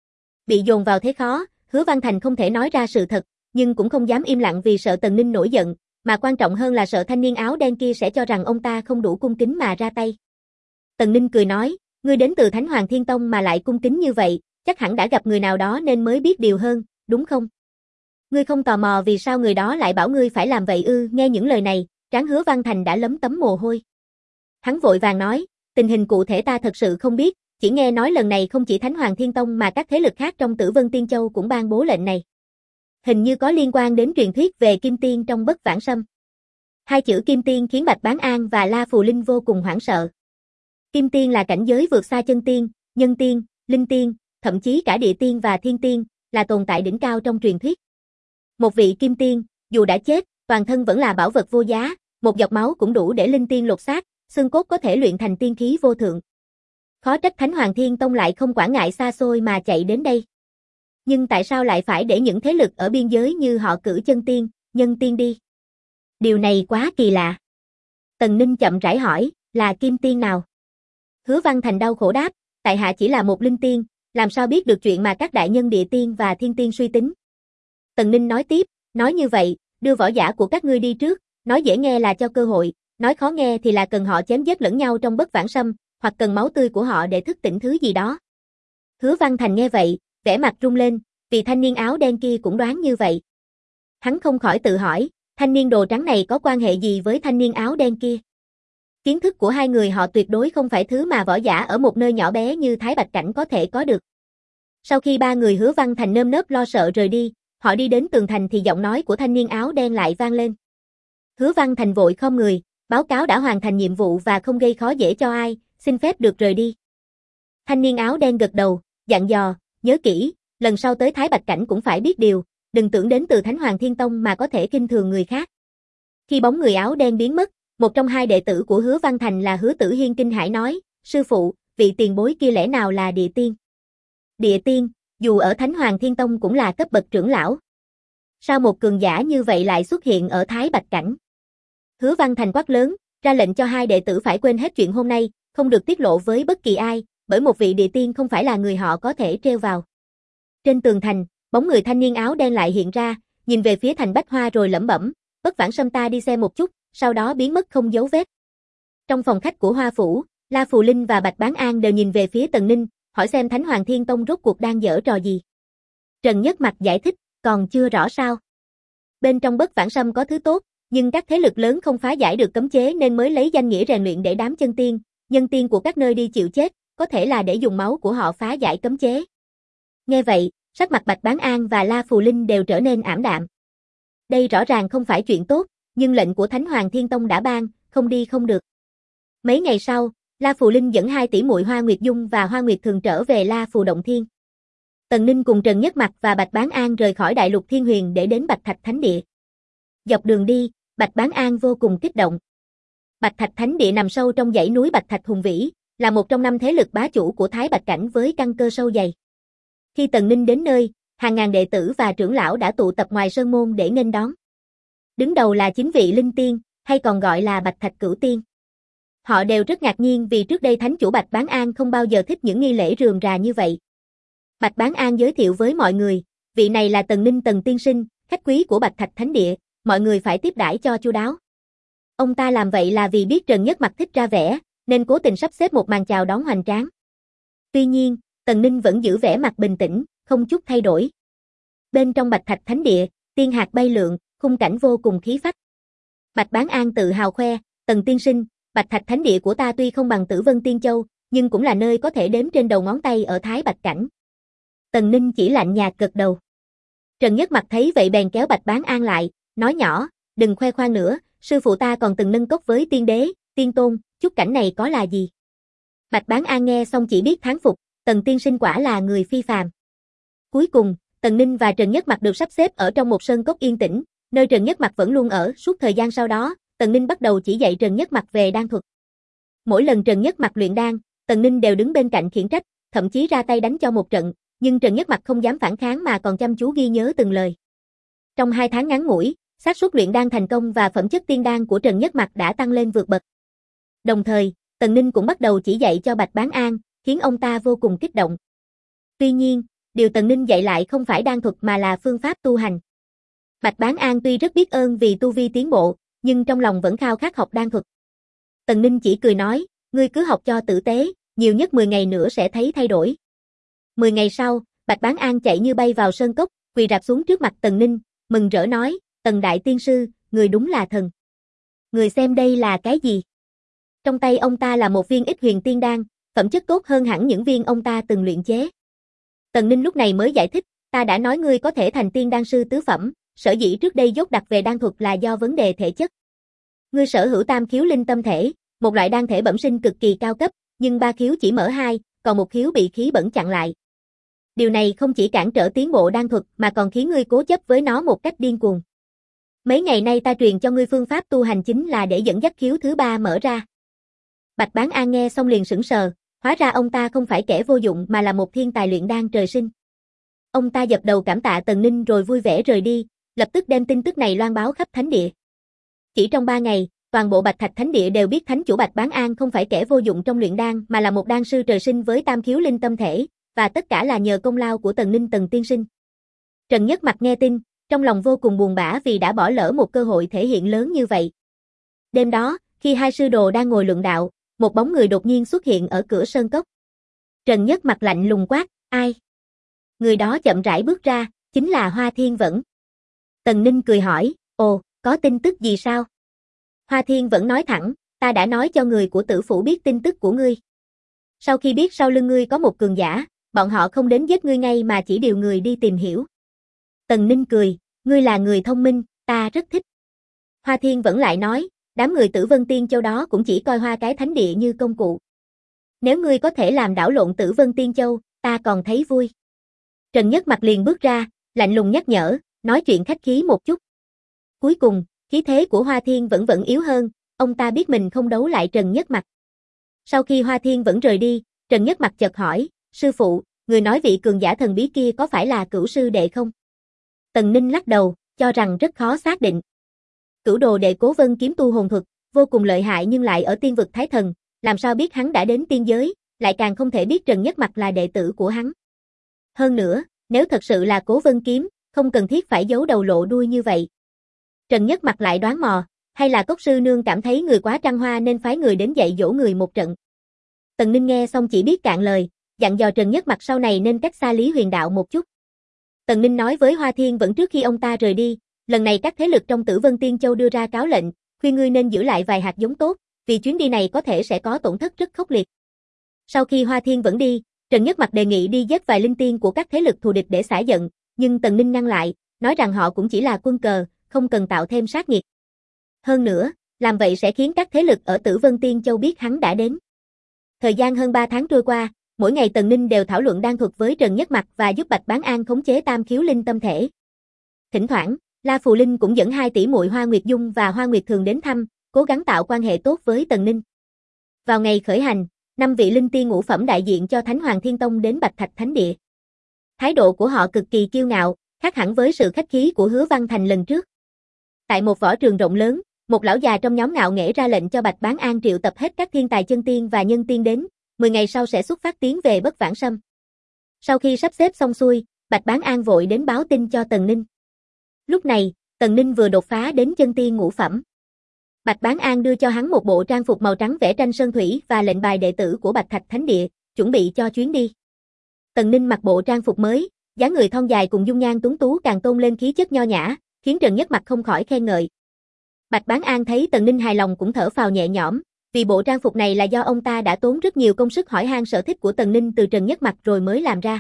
Bị dồn vào thế khó, Hứa Văn Thành không thể nói ra sự thật, nhưng cũng không dám im lặng vì sợ Tần Ninh nổi giận, mà quan trọng hơn là sợ thanh niên áo đen kia sẽ cho rằng ông ta không đủ cung kính mà ra tay. Tần Ninh cười nói, ngươi đến từ Thánh Hoàng Thiên Tông mà lại cung kính như vậy, chắc hẳn đã gặp người nào đó nên mới biết điều hơn, đúng không? Ngươi không tò mò vì sao người đó lại bảo ngươi phải làm vậy ư? Nghe những lời này, trán Hứa Văn Thành đã lấm tấm mồ hôi. Hắn vội vàng nói, tình hình cụ thể ta thật sự không biết, chỉ nghe nói lần này không chỉ Thánh Hoàng Thiên Tông mà các thế lực khác trong Tử Vân Tiên Châu cũng ban bố lệnh này. Hình như có liên quan đến truyền thuyết về Kim Tiên trong Bất Vãng Sâm. Hai chữ Kim Tiên khiến Bạch Bán An và La Phù Linh vô cùng hoảng sợ. Kim Tiên là cảnh giới vượt xa chân tiên, nhân tiên, linh tiên, thậm chí cả địa tiên và thiên tiên, là tồn tại đỉnh cao trong truyền thuyết. Một vị Kim Tiên, dù đã chết, toàn thân vẫn là bảo vật vô giá, một giọt máu cũng đủ để linh tiên lột xác, xương cốt có thể luyện thành tiên khí vô thượng. Khó trách Thánh Hoàng Thiên Tông lại không quản ngại xa xôi mà chạy đến đây. Nhưng tại sao lại phải để những thế lực ở biên giới như họ cử chân tiên, nhân tiên đi? Điều này quá kỳ lạ. Tần Ninh chậm rãi hỏi, là kim tiên nào? Hứa Văn Thành đau khổ đáp, tại hạ chỉ là một linh tiên, làm sao biết được chuyện mà các đại nhân địa tiên và thiên tiên suy tính. Tần Ninh nói tiếp, nói như vậy, đưa võ giả của các ngươi đi trước, nói dễ nghe là cho cơ hội, nói khó nghe thì là cần họ chém giết lẫn nhau trong Bất Vãng Sâm, hoặc cần máu tươi của họ để thức tỉnh thứ gì đó. Hứa Văn Thành nghe vậy, vẻ mặt rung lên, vì thanh niên áo đen kia cũng đoán như vậy. Hắn không khỏi tự hỏi, thanh niên đồ trắng này có quan hệ gì với thanh niên áo đen kia? Kiến thức của hai người họ tuyệt đối không phải thứ mà võ giả ở một nơi nhỏ bé như Thái Bạch Cảnh có thể có được. Sau khi ba người Hứa Văn Thành nơm nớp lo sợ rời đi, họ đi đến tường thành thì giọng nói của thanh niên áo đen lại vang lên. Hứa Văn Thành vội khom người, báo cáo đã hoàn thành nhiệm vụ và không gây khó dễ cho ai, xin phép được rời đi. Thanh niên áo đen gật đầu, dặn dò, nhớ kỹ, lần sau tới Thái Bạch Cảnh cũng phải biết điều, đừng tưởng đến từ Thánh Hoàng Thiên Tông mà có thể khinh thường người khác. Khi bóng người áo đen biến mất, một trong hai đệ tử của Hứa Văn Thành là Hứa Tử Hiên kinh hãi nói, sư phụ, vị tiền bối kia lẽ nào là địa tiên? Địa tiên, dù ở Thánh Hoàng Thiên Tông cũng là cấp bậc trưởng lão. Sao một cường giả như vậy lại xuất hiện ở Thái Bạch Cảnh? Hứa Văn Thành quát lớn, ra lệnh cho hai đệ tử phải quên hết chuyện hôm nay, không được tiết lộ với bất kỳ ai, bởi một vị địa tiên không phải là người họ có thể trêu vào. Trên tường thành, bóng người thanh niên áo đen lại hiện ra, nhìn về phía Thành Bách Hoa rồi lẩm bẩm, Bất Vãng Sâm ta đi xem một chút, sau đó biến mất không dấu vết. Trong phòng khách của Hoa Phủ, La Phù Linh và Bạch Bán An đều nhìn về phía Tần Ninh, hỏi xem Thánh Hoàng Thiên Tông rốt cuộc đang giở trò gì. Trần Nhất Mặc giải thích, còn chưa rõ sao. Bên trong Bất Vãng Sâm có thứ tốt, nhưng các thế lực lớn không phá giải được cấm chế nên mới lấy danh nghĩa rèn luyện để đám chân tiên, nhân tiên của các nơi đi chịu chết, có thể là để dùng máu của họ phá giải cấm chế. Nghe vậy, sắc mặt Bạch Bán An và La Phù Linh đều trở nên ảm đạm. Đây rõ ràng không phải chuyện tốt, nhưng lệnh của Thánh Hoàng Thiên Tông đã ban, không đi không được. Mấy ngày sau, La Phù Linh dẫn hai tỷ muội Hoa Nguyệt Dung và Hoa Nguyệt Thường trở về La Phù Động Thiên. Tần Ninh cùng Trần Nhất Mặc và Bạch Bán An rời khỏi Đại Lục Thiên Huyền để đến Bạch Thạch Thánh Địa. Dọc đường đi, Bạch Bán An vô cùng kích động. Bạch Thạch Thánh Địa nằm sâu trong dãy núi Bạch Thạch hùng vĩ, là một trong 5 thế lực bá chủ của Thái Bạch Cảnh với căn cơ sâu dày. Khi Tần Ninh đến nơi, hàng ngàn đệ tử và trưởng lão đã tụ tập ngoài sơn môn để nghênh đón. Đứng đầu là 9 vị linh tiên, hay còn gọi là Bạch Thạch Cửu Tiên. Họ đều rất ngạc nhiên vì trước đây thánh chủ Bạch Bán An không bao giờ thích những nghi lễ rườm rà như vậy. Bạch Bán An giới thiệu với mọi người, vị này là Tần Ninh Tần tiên sinh, khách quý của Bạch Thạch Thánh Địa, mọi người phải tiếp đãi cho chu đáo. Ông ta làm vậy là vì biết Trần Nhất Mặc thích ra vẻ, nên cố tình sắp xếp một màn chào đón hoành tráng. Tuy nhiên, Tần Ninh vẫn giữ vẻ mặt bình tĩnh, không chút thay đổi. Bên trong Bạch Thạch Thánh Địa, tiên hạt bay lượn, khung cảnh vô cùng khí phách. Bạch Bán An tự hào khoe, Tần tiên sinh, Bạch Thạch Thánh Địa của ta tuy không bằng Tử Vân Tiên Châu, nhưng cũng là nơi có thể đếm trên đầu ngón tay ở Thái Bạch Cảnh. Tần Ninh chỉ lạnh nhạt gật đầu. Trần Nhất Mặc thấy vậy bèn kéo Bạch Bán An lại, nói nhỏ, đừng khoe khoang nữa, sư phụ ta còn từng nâng cốc với tiên đế, tiên tôn, chút cảnh này có là gì? Bạch Bán An nghe xong chỉ biết thán phục, Tần tiên sinh quả là người phi phàm. Cuối cùng, Tần Ninh và Trần Nhất Mặc được sắp xếp ở trong một sơn cốc yên tĩnh, nơi Trần Nhất Mặc vẫn luôn ở suốt thời gian sau đó, Tần Ninh bắt đầu chỉ dạy Trần Nhất Mặc về đan thuật. Mỗi lần Trần Nhất Mặc luyện đan, Tần Ninh đều đứng bên cạnh khiển trách, thậm chí ra tay đánh cho một trận, nhưng Trần Nhất Mặc không dám phản kháng mà còn chăm chú ghi nhớ từng lời. Trong 2 tháng ngắn ngủi, xác suất luyện đan thành công và phẩm chất tiên đan của Trần Nhất Mặc đã tăng lên vượt bậc. Đồng thời, Tần Ninh cũng bắt đầu chỉ dạy cho Bạch Bán An, khiến ông ta vô cùng kích động. Tuy nhiên, điều Tần Ninh dạy lại không phải đan thuật mà là phương pháp tu hành. Bạch Bán An tuy rất biết ơn vì tu vi tiến bộ, nhưng trong lòng vẫn khao khát học đan thuật. Tần Ninh chỉ cười nói, ngươi cứ học cho tử tế, nhiều nhất 10 ngày nữa sẽ thấy thay đổi. 10 ngày sau, Bạch Bán An chạy như bay vào sơn cốc, quỳ rạp xuống trước mặt Tần Ninh, mừng rỡ nói, Tần đại tiên sư, người đúng là thần. Người xem đây là cái gì? Trong tay ông ta là một viên Ích Huyền Tiên Đan, phẩm chất tốt hơn hẳn những viên ông ta từng luyện chế. Tần Ninh lúc này mới giải thích, ta đã nói ngươi có thể thành tiên đan sư tứ phẩm, sở dĩ trước đây dốt đặt về đan thuật là do vấn đề thể chất. Ngươi sở hữu tam khiếu linh tâm thể, một loại đan thể bẩm sinh cực kỳ cao cấp, nhưng 3 khiếu chỉ mở 2, còn một khiếu bị khí bẩn chặn lại. Điều này không chỉ cản trở tiến bộ đan thuật mà còn khiến ngươi cố chấp với nó một cách điên cuồng. Mấy ngày nay ta truyền cho ngươi phương pháp tu hành chính là để dẫn dắt khiếu thứ ba mở ra. Bạch Bán An nghe xong liền sững sờ, hóa ra ông ta không phải kẻ vô dụng mà là một thiên tài luyện đan trời sinh. Ông ta dập đầu cảm tạ Tần Ninh rồi vui vẻ rời đi, lập tức đem tin tức này loan báo khắp thánh địa. Chỉ trong 3 ngày, toàn bộ Bạch Thạch Thánh địa đều biết thánh chủ Bạch Bán An không phải kẻ vô dụng trong luyện đan mà là một đan sư trời sinh với tam khiếu linh tâm thể, và tất cả là nhờ công lao của Tần Ninh Tần tiên sinh. Trần Nhất Mặc nghe tin, trong lòng vô cùng buồn bã vì đã bỏ lỡ một cơ hội thể hiện lớn như vậy. Đêm đó, khi hai sư đồ đang ngồi luận đạo, một bóng người đột nhiên xuất hiện ở cửa sơn cốc. Trần Nhất Mặc lạnh lùng quát, ai? Người đó chậm rãi bước ra, chính là Hoa Thiên Vẫn. Tần Ninh cười hỏi, ồ, có tin tức gì sao? Hoa Thiên Vẫn nói thẳng, ta đã nói cho người của Tử Phủ biết tin tức của ngươi. Sau khi biết sau lưng ngươi có một cường giả, bọn họ không đến giết ngươi ngay mà chỉ điều người đi tìm hiểu. Tần Ninh cười, ngươi là người thông minh, ta rất thích. Hoa Thiên Vẫn lại nói, đám người Tử Vân Tiên Châu đó cũng chỉ coi Hoa cái thánh địa như công cụ. Nếu ngươi có thể làm đảo lộn Tử Vân Tiên Châu, ta còn thấy vui. Trần Nhất Mặc liền bước ra, lạnh lùng nhắc nhở, nói chuyện khách khí một chút. Cuối cùng, khí thế của Hoa Thiên vẫn yếu hơn, ông ta biết mình không đấu lại Trần Nhất Mặc. Sau khi Hoa Thiên Vẫn rời đi, Trần Nhất Mặc chợt hỏi, sư phụ, người nói vị cường giả thần bí kia có phải là Cửu sư đệ không? Tần Ninh lắc đầu, cho rằng rất khó xác định. Cửu đồ đệ Cố Vân kiếm tu hồn thuật, vô cùng lợi hại nhưng lại ở tiên vực Thái Thần, làm sao biết hắn đã đến tiên giới, lại càng không thể biết Trần Nhất Mặc là đệ tử của hắn. Hơn nữa, nếu thật sự là Cố Vân kiếm, không cần thiết phải giấu đầu lộ đuôi như vậy. Trần Nhất Mặc lại đoán mò, hay là Cốc sư nương cảm thấy người quá trăng hoa nên phái người đến dạy dỗ người một trận. Tần Ninh nghe xong chỉ biết cạn lời, dặn dò Trần Nhất Mặc sau này nên cách xa Lý Huyền Đạo một chút. Tần Ninh nói với Hoa Thiên Vẫn trước khi ông ta rời đi, lần này các thế lực trong Tử Vân Tiên Châu đưa ra cáo lệnh, khuyên ngươi nên giữ lại vài hạt giống tốt, vì chuyến đi này có thể sẽ có tổn thất rất khốc liệt. Sau khi Hoa Thiên Vẫn đi, Trần Nhất Mặc đề nghị đi giết vài linh tiên của các thế lực thù địch để xả giận, nhưng Tần Ninh ngăn lại, nói rằng họ cũng chỉ là quân cờ, không cần tạo thêm sát nghiệt. Hơn nữa, làm vậy sẽ khiến các thế lực ở Tử Vân Tiên Châu biết hắn đã đến. Thời gian hơn 3 tháng trôi qua, mỗi ngày Tần Ninh đều thảo luận đan thuật với Trần Nhất Mặc và giúp Bạch Bán An khống chế tam khiếu linh tâm thể. Thỉnh thoảng, La Phù Linh cũng dẫn 2 tỷ muội Hoa Nguyệt Dung và Hoa Nguyệt Thường đến thăm, cố gắng tạo quan hệ tốt với Tần Ninh. Vào ngày khởi hành, 5 vị linh tiên ngũ phẩm đại diện cho Thánh Hoàng Thiên Tông đến Bạch Thạch Thánh Địa. Thái độ của họ cực kỳ kiêu ngạo, khác hẳn với sự khách khí của Hứa Văn Thành lần trước. Tại một võ trường rộng lớn, một lão già trong nhóm ngạo nghễ ra lệnh cho Bạch Bán An triệu tập hết các thiên tài chân tiên và nhân tiên đến, 10 ngày sau sẽ xuất phát tiến về Bất Vãng Sâm. Sau khi sắp xếp xong xuôi, Bạch Bán An vội đến báo tin cho Tần Ninh. Lúc này, Tần Ninh vừa đột phá đến chân tiên ngũ phẩm. Bạch Bán An đưa cho hắn một bộ trang phục màu trắng vẽ tranh sơn thủy và lệnh bài đệ tử của Bạch Thạch Thánh Địa, chuẩn bị cho chuyến đi. Tần Ninh mặc bộ trang phục mới, dáng người thon dài cùng dung nhan tuấn tú càng tôn lên khí chất nho nhã, khiến Trần Nhất Mặc không khỏi khen ngợi. Bạch Bán An thấy Tần Ninh hài lòng cũng thở phào nhẹ nhõm, vì bộ trang phục này là do ông ta đã tốn rất nhiều công sức hỏi han sở thích của Tần Ninh từ Trần Nhất Mặc rồi mới làm ra.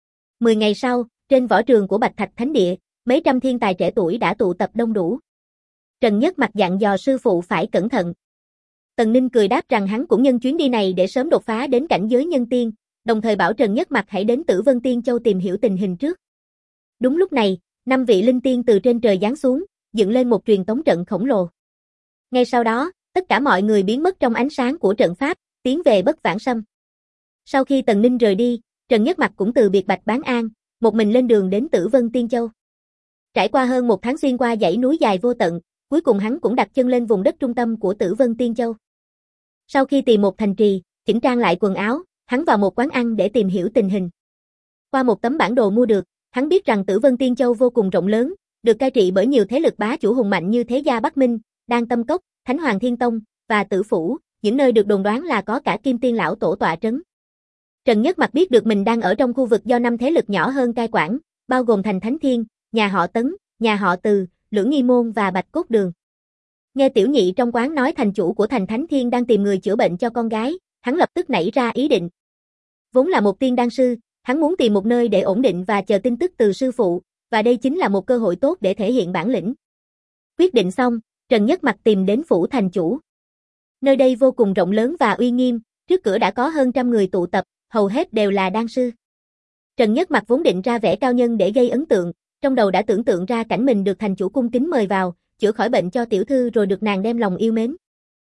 10 ngày sau, trên võ trường của Bạch Thạch Thánh Địa, mấy trăm thiên tài trẻ tuổi đã tụ tập đông đủ. Trần Nhất Mặc dặn dò sư phụ phải cẩn thận. Tần Ninh cười đáp rằng hắn cũng nhân chuyến đi này để sớm đột phá đến cảnh giới nhân tiên, đồng thời bảo Trần Nhất Mặc hãy đến Tử Vân Tiên Châu tìm hiểu tình hình trước. Đúng lúc này, 5 vị linh tiên từ trên trời giáng xuống, dựng lên một truyền tống trận khổng lồ. Ngay sau đó, tất cả mọi người biến mất trong ánh sáng của trận pháp, tiến về Bất Vãng Sâm. Sau khi Tần Ninh rời đi, Trần Nhất Mặc cũng từ biệt Bạch Bán An, một mình lên đường đến Tử Vân Tiên Châu. Trải qua hơn 1 tháng xuyên qua dãy núi dài vô tận, cuối cùng hắn cũng đặt chân lên vùng đất trung tâm của Tử Vân Tiên Châu. Sau khi tìm một thành trì, chỉnh trang lại quần áo, hắn vào một quán ăn để tìm hiểu tình hình. Qua một tấm bản đồ mua được, hắn biết rằng Tử Vân Tiên Châu vô cùng rộng lớn, được cai trị bởi nhiều thế lực bá chủ hùng mạnh như Thế Gia Bắc Minh, Đan Tâm Cốc, Thánh Hoàng Thiên Tông và Tử Phủ, những nơi được đồn đoán là có cả Kim Tiên lão tổ tọa trấn. Trần Nhất Mặc biết được mình đang ở trong khu vực do 5 thế lực nhỏ hơn cai quản, bao gồm Thành Thánh Thiên, nhà họ Tấn, nhà họ Từ, Lưỡng Nghi Môn và Bạch Cốt Đường. Nghe tiểu nhị trong quán nói thành chủ của Thành Thánh Thiên đang tìm người chữa bệnh cho con gái, hắn lập tức nảy ra ý định. Vốn là một tiên đan sư, hắn muốn tìm một nơi để ổn định và chờ tin tức từ sư phụ, và đây chính là một cơ hội tốt để thể hiện bản lĩnh. Quyết định xong, Trần Nhất Mặc tìm đến phủ thành chủ. Nơi đây vô cùng rộng lớn và uy nghiêm, trước cửa đã có hơn 100 người tụ tập, hầu hết đều là đan sư. Trần Nhất Mặc vốn định ra vẻ cao nhân để gây ấn tượng, trong đầu đã tưởng tượng ra cảnh mình được thành chủ cung kính mời vào, chữa khỏi bệnh cho tiểu thư rồi được nàng đem lòng yêu mến.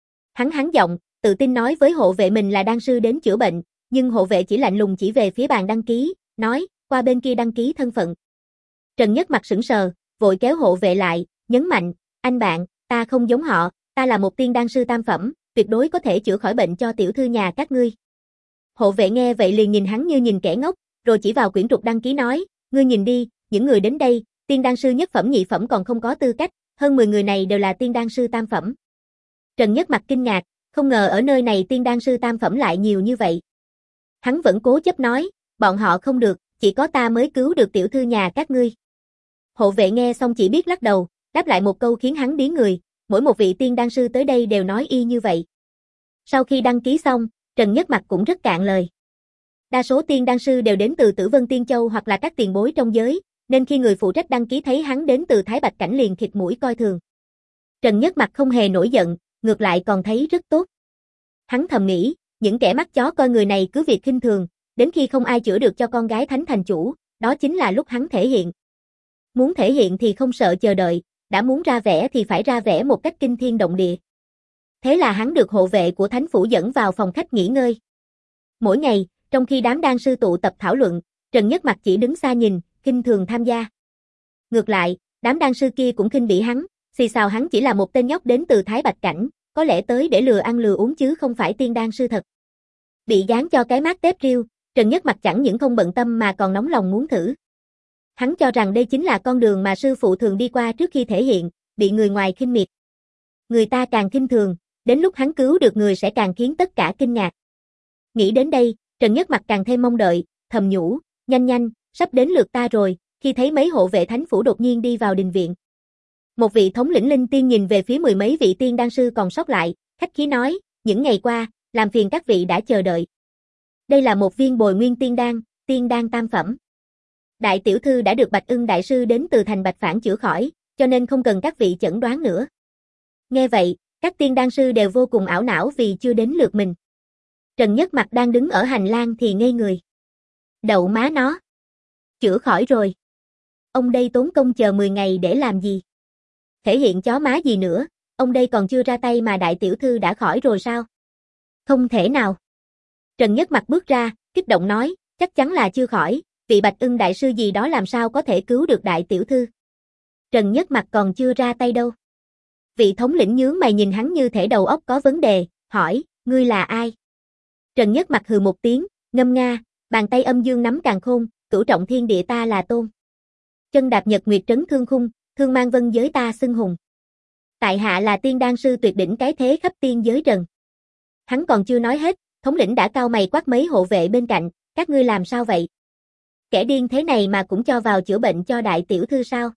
Hắn giọng, tự tin nói với hộ vệ mình là đan sư đến chữa bệnh, nhưng hộ vệ chỉ lạnh lùng chỉ về phía bàn đăng ký, nói, qua bên kia đăng ký thân phận. Trần Nhất mặt sững sờ, vội kéo hộ vệ lại, nhấn mạnh, anh bạn, ta không giống họ, ta là một tiên đan sư tam phẩm, tuyệt đối có thể chữa khỏi bệnh cho tiểu thư nhà các ngươi. Hộ vệ nghe vậy liền nhìn hắn như nhìn kẻ ngốc, rồi chỉ vào quyển trục đăng ký nói, ngươi nhìn đi, những người đến đây, tiên đan sư nhất phẩm nhị phẩm còn không có tư cách, hơn 10 người này đều là tiên đan sư tam phẩm. Trần Nhất mặt kinh ngạc, không ngờ ở nơi này tiên đan sư tam phẩm lại nhiều như vậy. Hắn vẫn cố chấp nói, bọn họ không được, chỉ có ta mới cứu được tiểu thư nhà các ngươi. Hộ vệ nghe xong chỉ biết lắc đầu, đáp lại một câu khiến hắn điếng người, mỗi một vị tiên đan sư tới đây đều nói y như vậy. Sau khi đăng ký xong, Trần Nhất mặt cũng rất cạn lời. Đa số tiên đan sư đều đến từ Tử Vân Tiên Châu hoặc là các tiền bối trong giới, nên khi người phụ trách đăng ký thấy hắn đến từ Thái Bạch Cảnh liền khịt mũi coi thường. Trần Nhất mặt không hề nổi giận, ngược lại còn thấy rất tốt. Hắn thầm nghĩ, những kẻ mắt chó coi người này cứ việc khinh thường, đến khi không ai chữa được cho con gái Thánh Thành Chủ, đó chính là lúc hắn thể hiện. Muốn thể hiện thì không sợ chờ đợi, đã muốn ra vẻ thì phải ra vẻ một cách kinh thiên động địa. Thế là hắn được hộ vệ của Thánh Phủ dẫn vào phòng khách nghỉ ngơi. Mỗi ngày, trong khi đám đan sư tụ tập thảo luận, Trần Nhất mặt chỉ đứng xa nhìn, khinh thường tham gia. Ngược lại, đám đan sư kia cũng khinh bỉ hắn, xì xào hắn chỉ là một tên nhóc đến từ Thái Bạch Cảnh, có lẽ tới để lừa ăn lừa uống chứ không phải tiên đan sư thật. Bị gán cho cái mác tép riêu, Trần Nhất mặt chẳng những không bận tâm mà còn nóng lòng muốn thử. Hắn cho rằng đây chính là con đường mà sư phụ thường đi qua trước khi thể hiện, bị người ngoài khinh miệt. Người ta càng khinh thường, đến lúc hắn cứu được người sẽ càng khiến tất cả kinh ngạc. Nghĩ đến đây, Trần Nhất mặt càng thêm mong đợi, thầm nhủ, nhanh, sắp đến lượt ta rồi, khi thấy mấy hộ vệ Thánh Phủ đột nhiên đi vào đình viện. Một vị thống lĩnh linh tiên nhìn về phía mười mấy vị tiên đan sư còn sót lại, khách khí nói, những ngày qua, làm phiền các vị đã chờ đợi. Đây là một viên bồi nguyên tiên đan tam phẩm. Đại tiểu thư đã được Bạch Ưng đại sư đến từ thành Bạch Phản chữa khỏi, cho nên không cần các vị chẩn đoán nữa. Nghe vậy, các tiên đan sư đều vô cùng ảo não vì chưa đến lượt mình. Trần Nhất mặt đang đứng ở hành lang thì ngây người. Đậu má nó. Chữa khỏi rồi. Ông đây tốn công chờ 10 ngày để làm gì? Thể hiện chó má gì nữa, ông đây còn chưa ra tay mà đại tiểu thư đã khỏi rồi sao? Không thể nào. Trần Nhất mặt bước ra, kích động nói, chắc chắn là chưa khỏi, vị Bạch Ưng đại sư gì đó làm sao có thể cứu được đại tiểu thư. Trần Nhất mặt còn chưa ra tay đâu. Vị thống lĩnh nhướng mày nhìn hắn như thể đầu óc có vấn đề, hỏi, ngươi là ai? Trần Nhất mặt hừ một tiếng, ngâm nga, bàn tay âm dương nắm càn khôn, cửu trọng thiên địa ta là tôn. Chân đạp nhật nguyệt trấn thương khung, thương mang vân giới ta xưng hùng. Tại hạ là tiên đan sư tuyệt đỉnh cái thế khắp tiên giới trần. Hắn còn chưa nói hết, thống lĩnh đã cau mày quát mấy hộ vệ bên cạnh, các ngươi làm sao vậy? Kẻ điên thế này mà cũng cho vào chữa bệnh cho đại tiểu thư sao?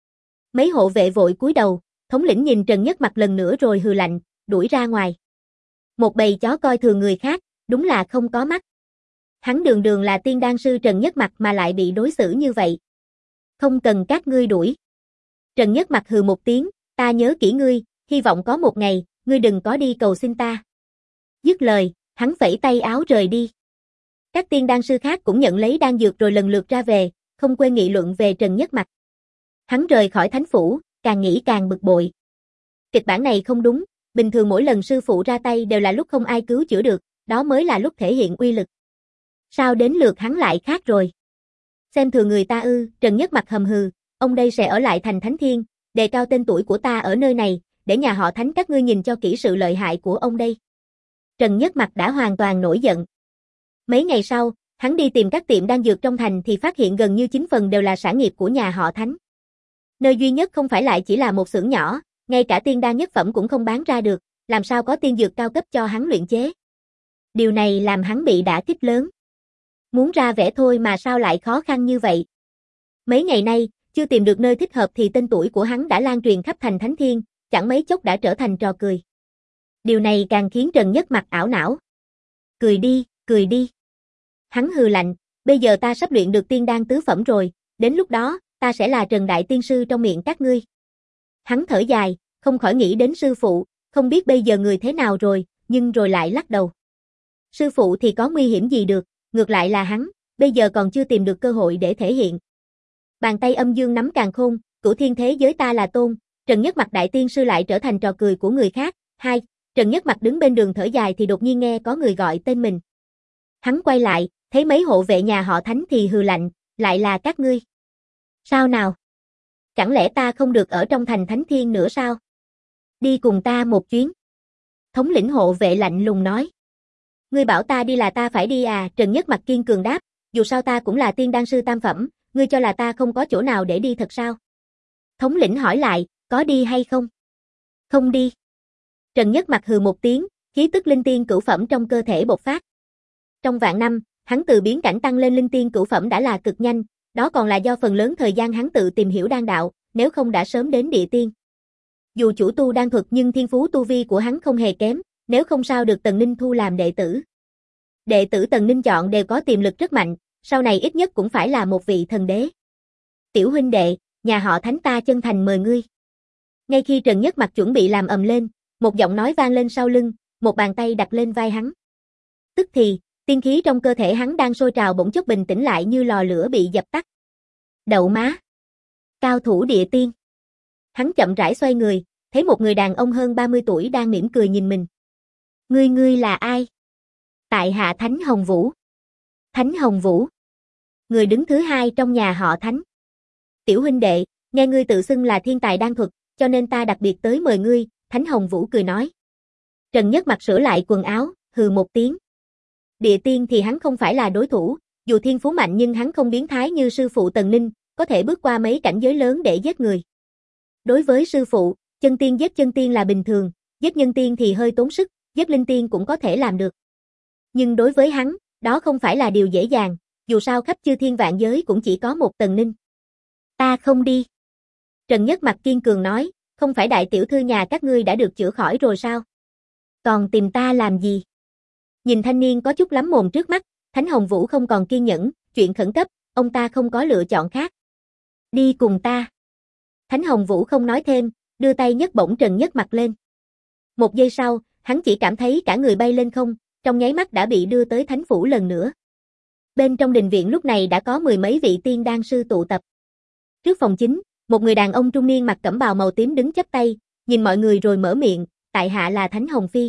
Mấy hộ vệ vội cúi đầu, thống lĩnh nhìn Trần Nhất mặt lần nữa rồi hừ lạnh, đuổi ra ngoài. Một bầy chó coi thường người khác, đúng là không có mắt. Hắn đường đường là tiên đan sư Trần Nhất mặt mà lại bị đối xử như vậy. Không cần các ngươi đuổi. Trần Nhất mặt hừ một tiếng, ta nhớ kỹ ngươi, hy vọng có một ngày, ngươi đừng có đi cầu xin ta. Dứt lời, hắn phẩy tay áo rời đi. Các tiên đan sư khác cũng nhận lấy đan dược rồi lần lượt ra về, không quên nghị luận về Trần Nhất mặt. Hắn rời khỏi thánh phủ, càng nghĩ càng bực bội. Kịch bản này không đúng, bình thường mỗi lần sư phụ ra tay đều là lúc không ai cứu chữa được, đó mới là lúc thể hiện uy lực. Sao đến lượt hắn lại khác rồi? Xem thường người ta ư? Trần Nhất mặt hầm hừ, ông đây sẽ ở lại thành Thánh Thiên, đề cao tên tuổi của ta ở nơi này, để nhà họ Thánh các ngươi nhìn cho kỹ sự lợi hại của ông đây. Trần Nhất mặt đã hoàn toàn nổi giận. Mấy ngày sau, hắn đi tìm các tiệm đan dược trong thành thì phát hiện gần như 9 phần đều là sản nghiệp của nhà họ Thánh. Nơi duy nhất không phải lại chỉ là một xưởng nhỏ, ngay cả tiên đan nhất phẩm cũng không bán ra được, làm sao có tiên dược cao cấp cho hắn luyện chế. Điều này làm hắn bị đả kích lớn. Muốn ra vẻ thôi mà sao lại khó khăn như vậy. Mấy ngày nay, chưa tìm được nơi thích hợp thì tên tuổi của hắn đã lan truyền khắp thành Thánh Thiên, chẳng mấy chốc đã trở thành trò cười. Điều này càng khiến Trần Nhất mặt ảo não. Cười đi, cười đi. Hắn hừ lạnh, bây giờ ta sắp luyện được tiên đan tứ phẩm rồi, đến lúc đó, ta sẽ là Trần Đại Tiên Sư trong miệng các ngươi. Hắn thở dài, không khỏi nghĩ đến sư phụ, không biết bây giờ người thế nào rồi, nhưng rồi lại lắc đầu. Sư phụ thì có nguy hiểm gì được, ngược lại là hắn, bây giờ còn chưa tìm được cơ hội để thể hiện. Bàn tay âm dương nắm càn khôn, cửu thiên thế giới ta là tôn, Trần Nhất Mặc đại tiên sư lại trở thành trò cười của người khác. 2. Trần Nhất Mặc đứng bên đường thở dài thì đột nhiên nghe có người gọi tên mình. Hắn quay lại, thấy mấy hộ vệ nhà họ Thánh thì hừ lạnh, lại là các ngươi. Sao nào? Chẳng lẽ ta không được ở trong thành Thánh Thiên nữa sao? Đi cùng ta một chuyến. Thống lĩnh hộ vệ lạnh lùng nói. Ngươi bảo ta đi là ta phải đi à? Trần Nhất Mặc kiên cường đáp, dù sao ta cũng là tiên đan sư tam phẩm, ngươi cho là ta không có chỗ nào để đi thật sao? Thống lĩnh hỏi lại, có đi hay không? Không đi. Trần Nhất Mặc hừ một tiếng, khí tức linh tiên cửu phẩm trong cơ thể bộc phát. Trong vạn năm, hắn từ biến cảnh tăng lên linh tiên cửu phẩm đã là cực nhanh, đó còn là do phần lớn thời gian hắn tự tìm hiểu đan đạo, nếu không đã sớm đến địa tiên. Dù chủ tu đan thuật nhưng thiên phú tu vi của hắn không hề kém, nếu không sao được Tần Ninh thu làm đệ tử. Đệ tử Tần Ninh chọn đều có tiềm lực rất mạnh, sau này ít nhất cũng phải là một vị thần đế. Tiểu huynh đệ, nhà họ Thánh ta chân thành mời ngươi. Ngay khi Trần Nhất Mặc chuẩn bị làm ầm lên, một giọng nói vang lên sau lưng, một bàn tay đặt lên vai hắn. Tức thì, tiên khí trong cơ thể hắn đang sôi trào bỗng chốc bình tĩnh lại như lò lửa bị dập tắt. Đậu má! Cao thủ địa tiên! Hắn chậm rãi xoay người, thấy một người đàn ông hơn 30 tuổi đang mỉm cười nhìn mình. Ngươi là ai? Tại hạ Thánh Hồng Vũ. Thánh Hồng Vũ. Người đứng thứ hai trong nhà họ Thánh. Tiểu huynh đệ, nghe ngươi tự xưng là thiên tài đan thuật, cho nên ta đặc biệt tới mời ngươi, Thánh Hồng Vũ cười nói. Trần Nhất Mặc sửa lại quần áo, hừ một tiếng. Địa tiên thì hắn không phải là đối thủ, dù thiên phú mạnh nhưng hắn không biến thái như sư phụ Tần Ninh, có thể bước qua mấy cảnh giới lớn để giết người. Đối với sư phụ, chân tiên giết chân tiên là bình thường, giết nhân tiên thì hơi tốn sức, giết linh tiên cũng có thể làm được. Nhưng đối với hắn, đó không phải là điều dễ dàng, dù sao khắp chư thiên vạn giới cũng chỉ có một Tần Ninh. Ta không đi. Trần Nhất Mặc kiên cường nói, không phải đại tiểu thư nhà các ngươi đã được chữa khỏi rồi sao? Còn tìm ta làm gì? Nhìn thanh niên có chút lắm mồm trước mắt, Thánh Hồng Vũ không còn kiên nhẫn, chuyện khẩn cấp, ông ta không có lựa chọn khác. Đi cùng ta. Thánh Hồng Vũ không nói thêm, đưa tay nhấc bổng Trần Nhất Mặc lên. Một giây sau, hắn chỉ cảm thấy cả người bay lên không, trong nháy mắt đã bị đưa tới Thánh Phủ lần nữa. Bên trong đình viện lúc này đã có mười mấy vị tiên đan sư tụ tập. Trước phòng chính, một người đàn ông trung niên mặc cẩm bào màu tím đứng chắp tay, nhìn mọi người rồi mở miệng, tại hạ là Thánh Hồng Phi.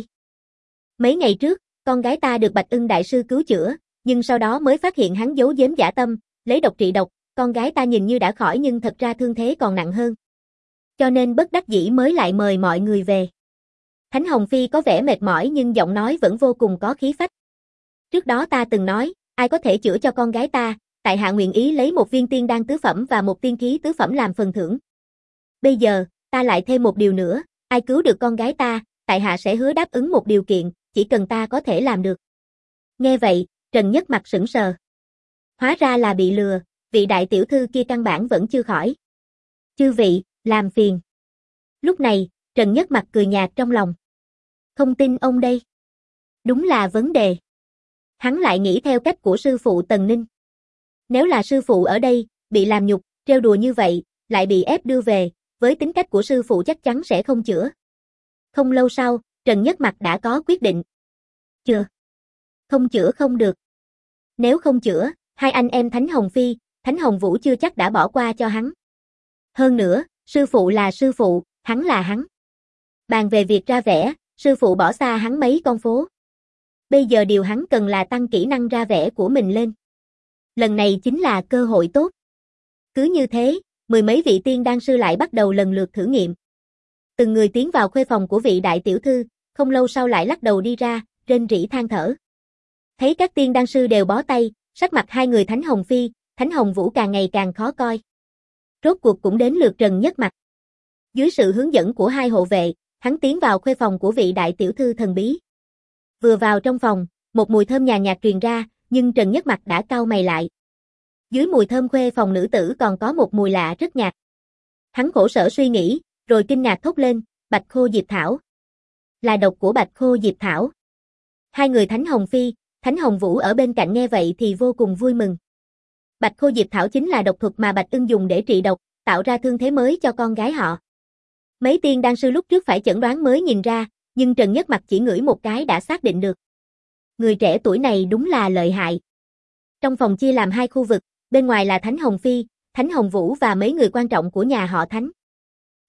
Mấy ngày trước, con gái ta được Bạch Ưng đại sư cứu chữa, nhưng sau đó mới phát hiện hắn giấu giếm dã tâm, lấy độc trị độc, con gái ta nhìn như đã khỏi nhưng thật ra thương thế còn nặng hơn. Cho nên bất đắc dĩ mới lại mời mọi người về. Thánh Hồng Phi có vẻ mệt mỏi nhưng giọng nói vẫn vô cùng có khí phách. Trước đó ta từng nói, ai có thể chữa cho con gái ta, tại hạ nguyện ý lấy một viên tiên đan tứ phẩm và một tiên khí tứ phẩm làm phần thưởng. Bây giờ, ta lại thêm một điều nữa, ai cứu được con gái ta, tại hạ sẽ hứa đáp ứng một điều kiện, chỉ cần ta có thể làm được. Nghe vậy, Trần Nhất Mặc sững sờ. Hóa ra là bị lừa, vị đại tiểu thư kia căn bản vẫn chưa khỏi. Chư vị, làm phiền. Lúc này, Trần Nhất Mặc cười nhạt trong lòng. Không tin ông đây. Đúng là vấn đề. Hắn lại nghĩ theo cách của sư phụ Tần Ninh. Nếu là sư phụ ở đây, bị làm nhục, trêu đùa như vậy, lại bị ép đưa về, với tính cách của sư phụ chắc chắn sẽ không chữa. Không lâu sau, Trần Nhất Mặc đã có quyết định. Chưa. Không chữa không được. Nếu không chữa, hai anh em Thánh Hồng Phi, Thánh Hồng Vũ chưa chắc đã bỏ qua cho hắn. Hơn nữa, sư phụ là sư phụ, hắn là hắn. Bàn về việc ra vẽ, sư phụ bỏ xa hắn mấy con phố. Bây giờ điều hắn cần là tăng kỹ năng ra vẽ của mình lên. Lần này chính là cơ hội tốt. Cứ như thế, mười mấy vị tiên đan sư lại bắt đầu lần lượt thử nghiệm. Từng người tiến vào khuê phòng của vị đại tiểu thư, không lâu sau lại lắc đầu đi ra, rên rỉ than thở. Thấy các tiên đan sư đều bó tay, sắc mặt hai người Thánh Hồng Phi, Thánh Hồng Vũ càng ngày càng khó coi. Rốt cuộc cũng đến lượt Trần Nhất Mặc. Dưới sự hướng dẫn của hai hộ vệ, hắn tiến vào khuê phòng của vị đại tiểu thư thần bí. Vừa vào trong phòng, một mùi thơm nhàn nhạt truyền ra, nhưng Trần Nhất Mặc đã cau mày lại. Dưới mùi thơm khuê phòng nữ tử còn có một mùi lạ rất nhạt. Hắn khổ sở suy nghĩ, rồi kinh ngạc thốt lên, Bạch Khô Diệp Thảo. Là độc của Bạch Khô Diệp Thảo. Hai người Thánh Hồng Phi, Thánh Hồng Vũ ở bên cạnh nghe vậy thì vô cùng vui mừng. Bạch Khô Diệp Thảo chính là độc thuật mà Bạch Ưng dùng để trị độc, tạo ra thương thế mới cho con gái họ. Mấy tiên đan sư lúc trước phải chẩn đoán mới nhìn ra, nhưng Trần Nhất Mặc chỉ ngửi một cái đã xác định được. Người trẻ tuổi này đúng là lợi hại. Trong phòng chia làm hai khu vực, bên ngoài là Thánh Hồng Phi, Thánh Hồng Vũ và mấy người quan trọng của nhà họ Thánh.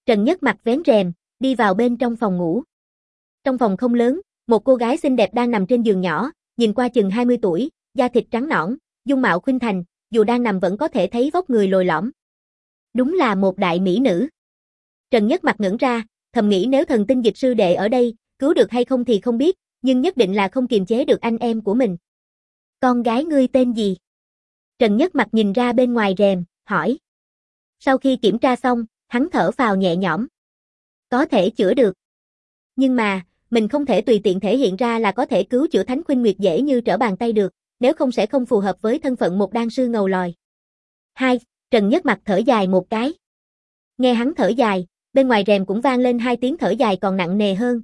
Trần Nhất Mặc vén rèm, đi vào bên trong phòng ngủ. Trong phòng không lớn, một cô gái xinh đẹp đang nằm trên giường nhỏ, nhìn qua chừng 20 tuổi, da thịt trắng nõn, dung mạo khuynh thành, dù đang nằm vẫn có thể thấy vóc người lồi lõm. Đúng là một đại mỹ nữ. Trần Nhất Mặc ngẩn ra, thầm nghĩ nếu thần tinh dịch sư đệ ở đây, cứu được hay không thì không biết, nhưng nhất định là không kiềm chế được anh em của mình. Con gái ngươi tên gì? Trần Nhất Mặc nhìn ra bên ngoài rèm, hỏi. Sau khi kiểm tra xong, hắn thở phào nhẹ nhõm. Có thể chữa được. Nhưng mà, mình không thể tùy tiện thể hiện ra là có thể cứu chữa Thánh Khuynh Nguyệt dễ như trở bàn tay được, nếu không sẽ không phù hợp với thân phận một đan sư ngầu lòi. Trần Nhất Mặc thở dài một cái. Nghe hắn thở dài, bên ngoài rèm cũng vang lên 2 tiếng thở dài còn nặng nề hơn.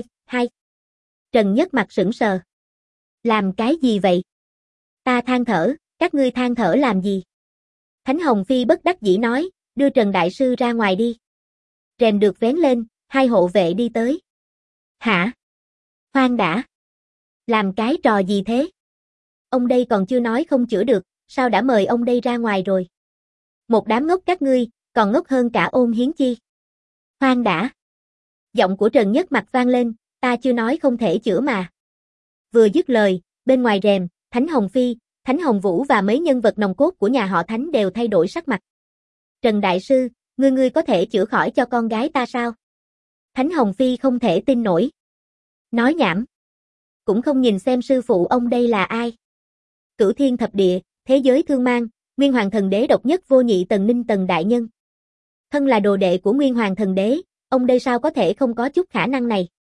Trần Nhất Mặc sững sờ. Làm cái gì vậy? Ta than thở, các ngươi than thở làm gì? Thánh Hồng Phi bất đắc dĩ nói, đưa Trần Đại Sư ra ngoài đi. Rèm được vén lên, 2 hộ vệ đi tới. Hả? Khoan đã. Làm cái trò gì thế? Ông đây còn chưa nói không chữa được, sao đã mời ông đây ra ngoài rồi? Một đám ngốc các ngươi, còn ngốc hơn cả Ôn Hiến Chi. Khoan đã. Giọng của Trần Nhất Mặc vang lên, ta chưa nói không thể chữa mà. Vừa dứt lời, bên ngoài rèm, Thánh Hồng Phi, Thánh Hồng Vũ và mấy nhân vật nòng cốt của nhà họ Thánh đều thay đổi sắc mặt. Trần Đại Sư, ngươi có thể chữa khỏi cho con gái ta sao? Thánh Hồng Phi không thể tin nổi. Nói nhảm. Cũng không nhìn xem sư phụ ông đây là ai. Cửu thiên thập địa, thế giới thương mang, Nguyên Hoàng Thần Đế độc nhất vô nhị Tần Ninh Tần Đại Nhân. Thân là đồ đệ của Nguyên Hoàng Thần Đế, ông đây sao có thể không có chút khả năng này?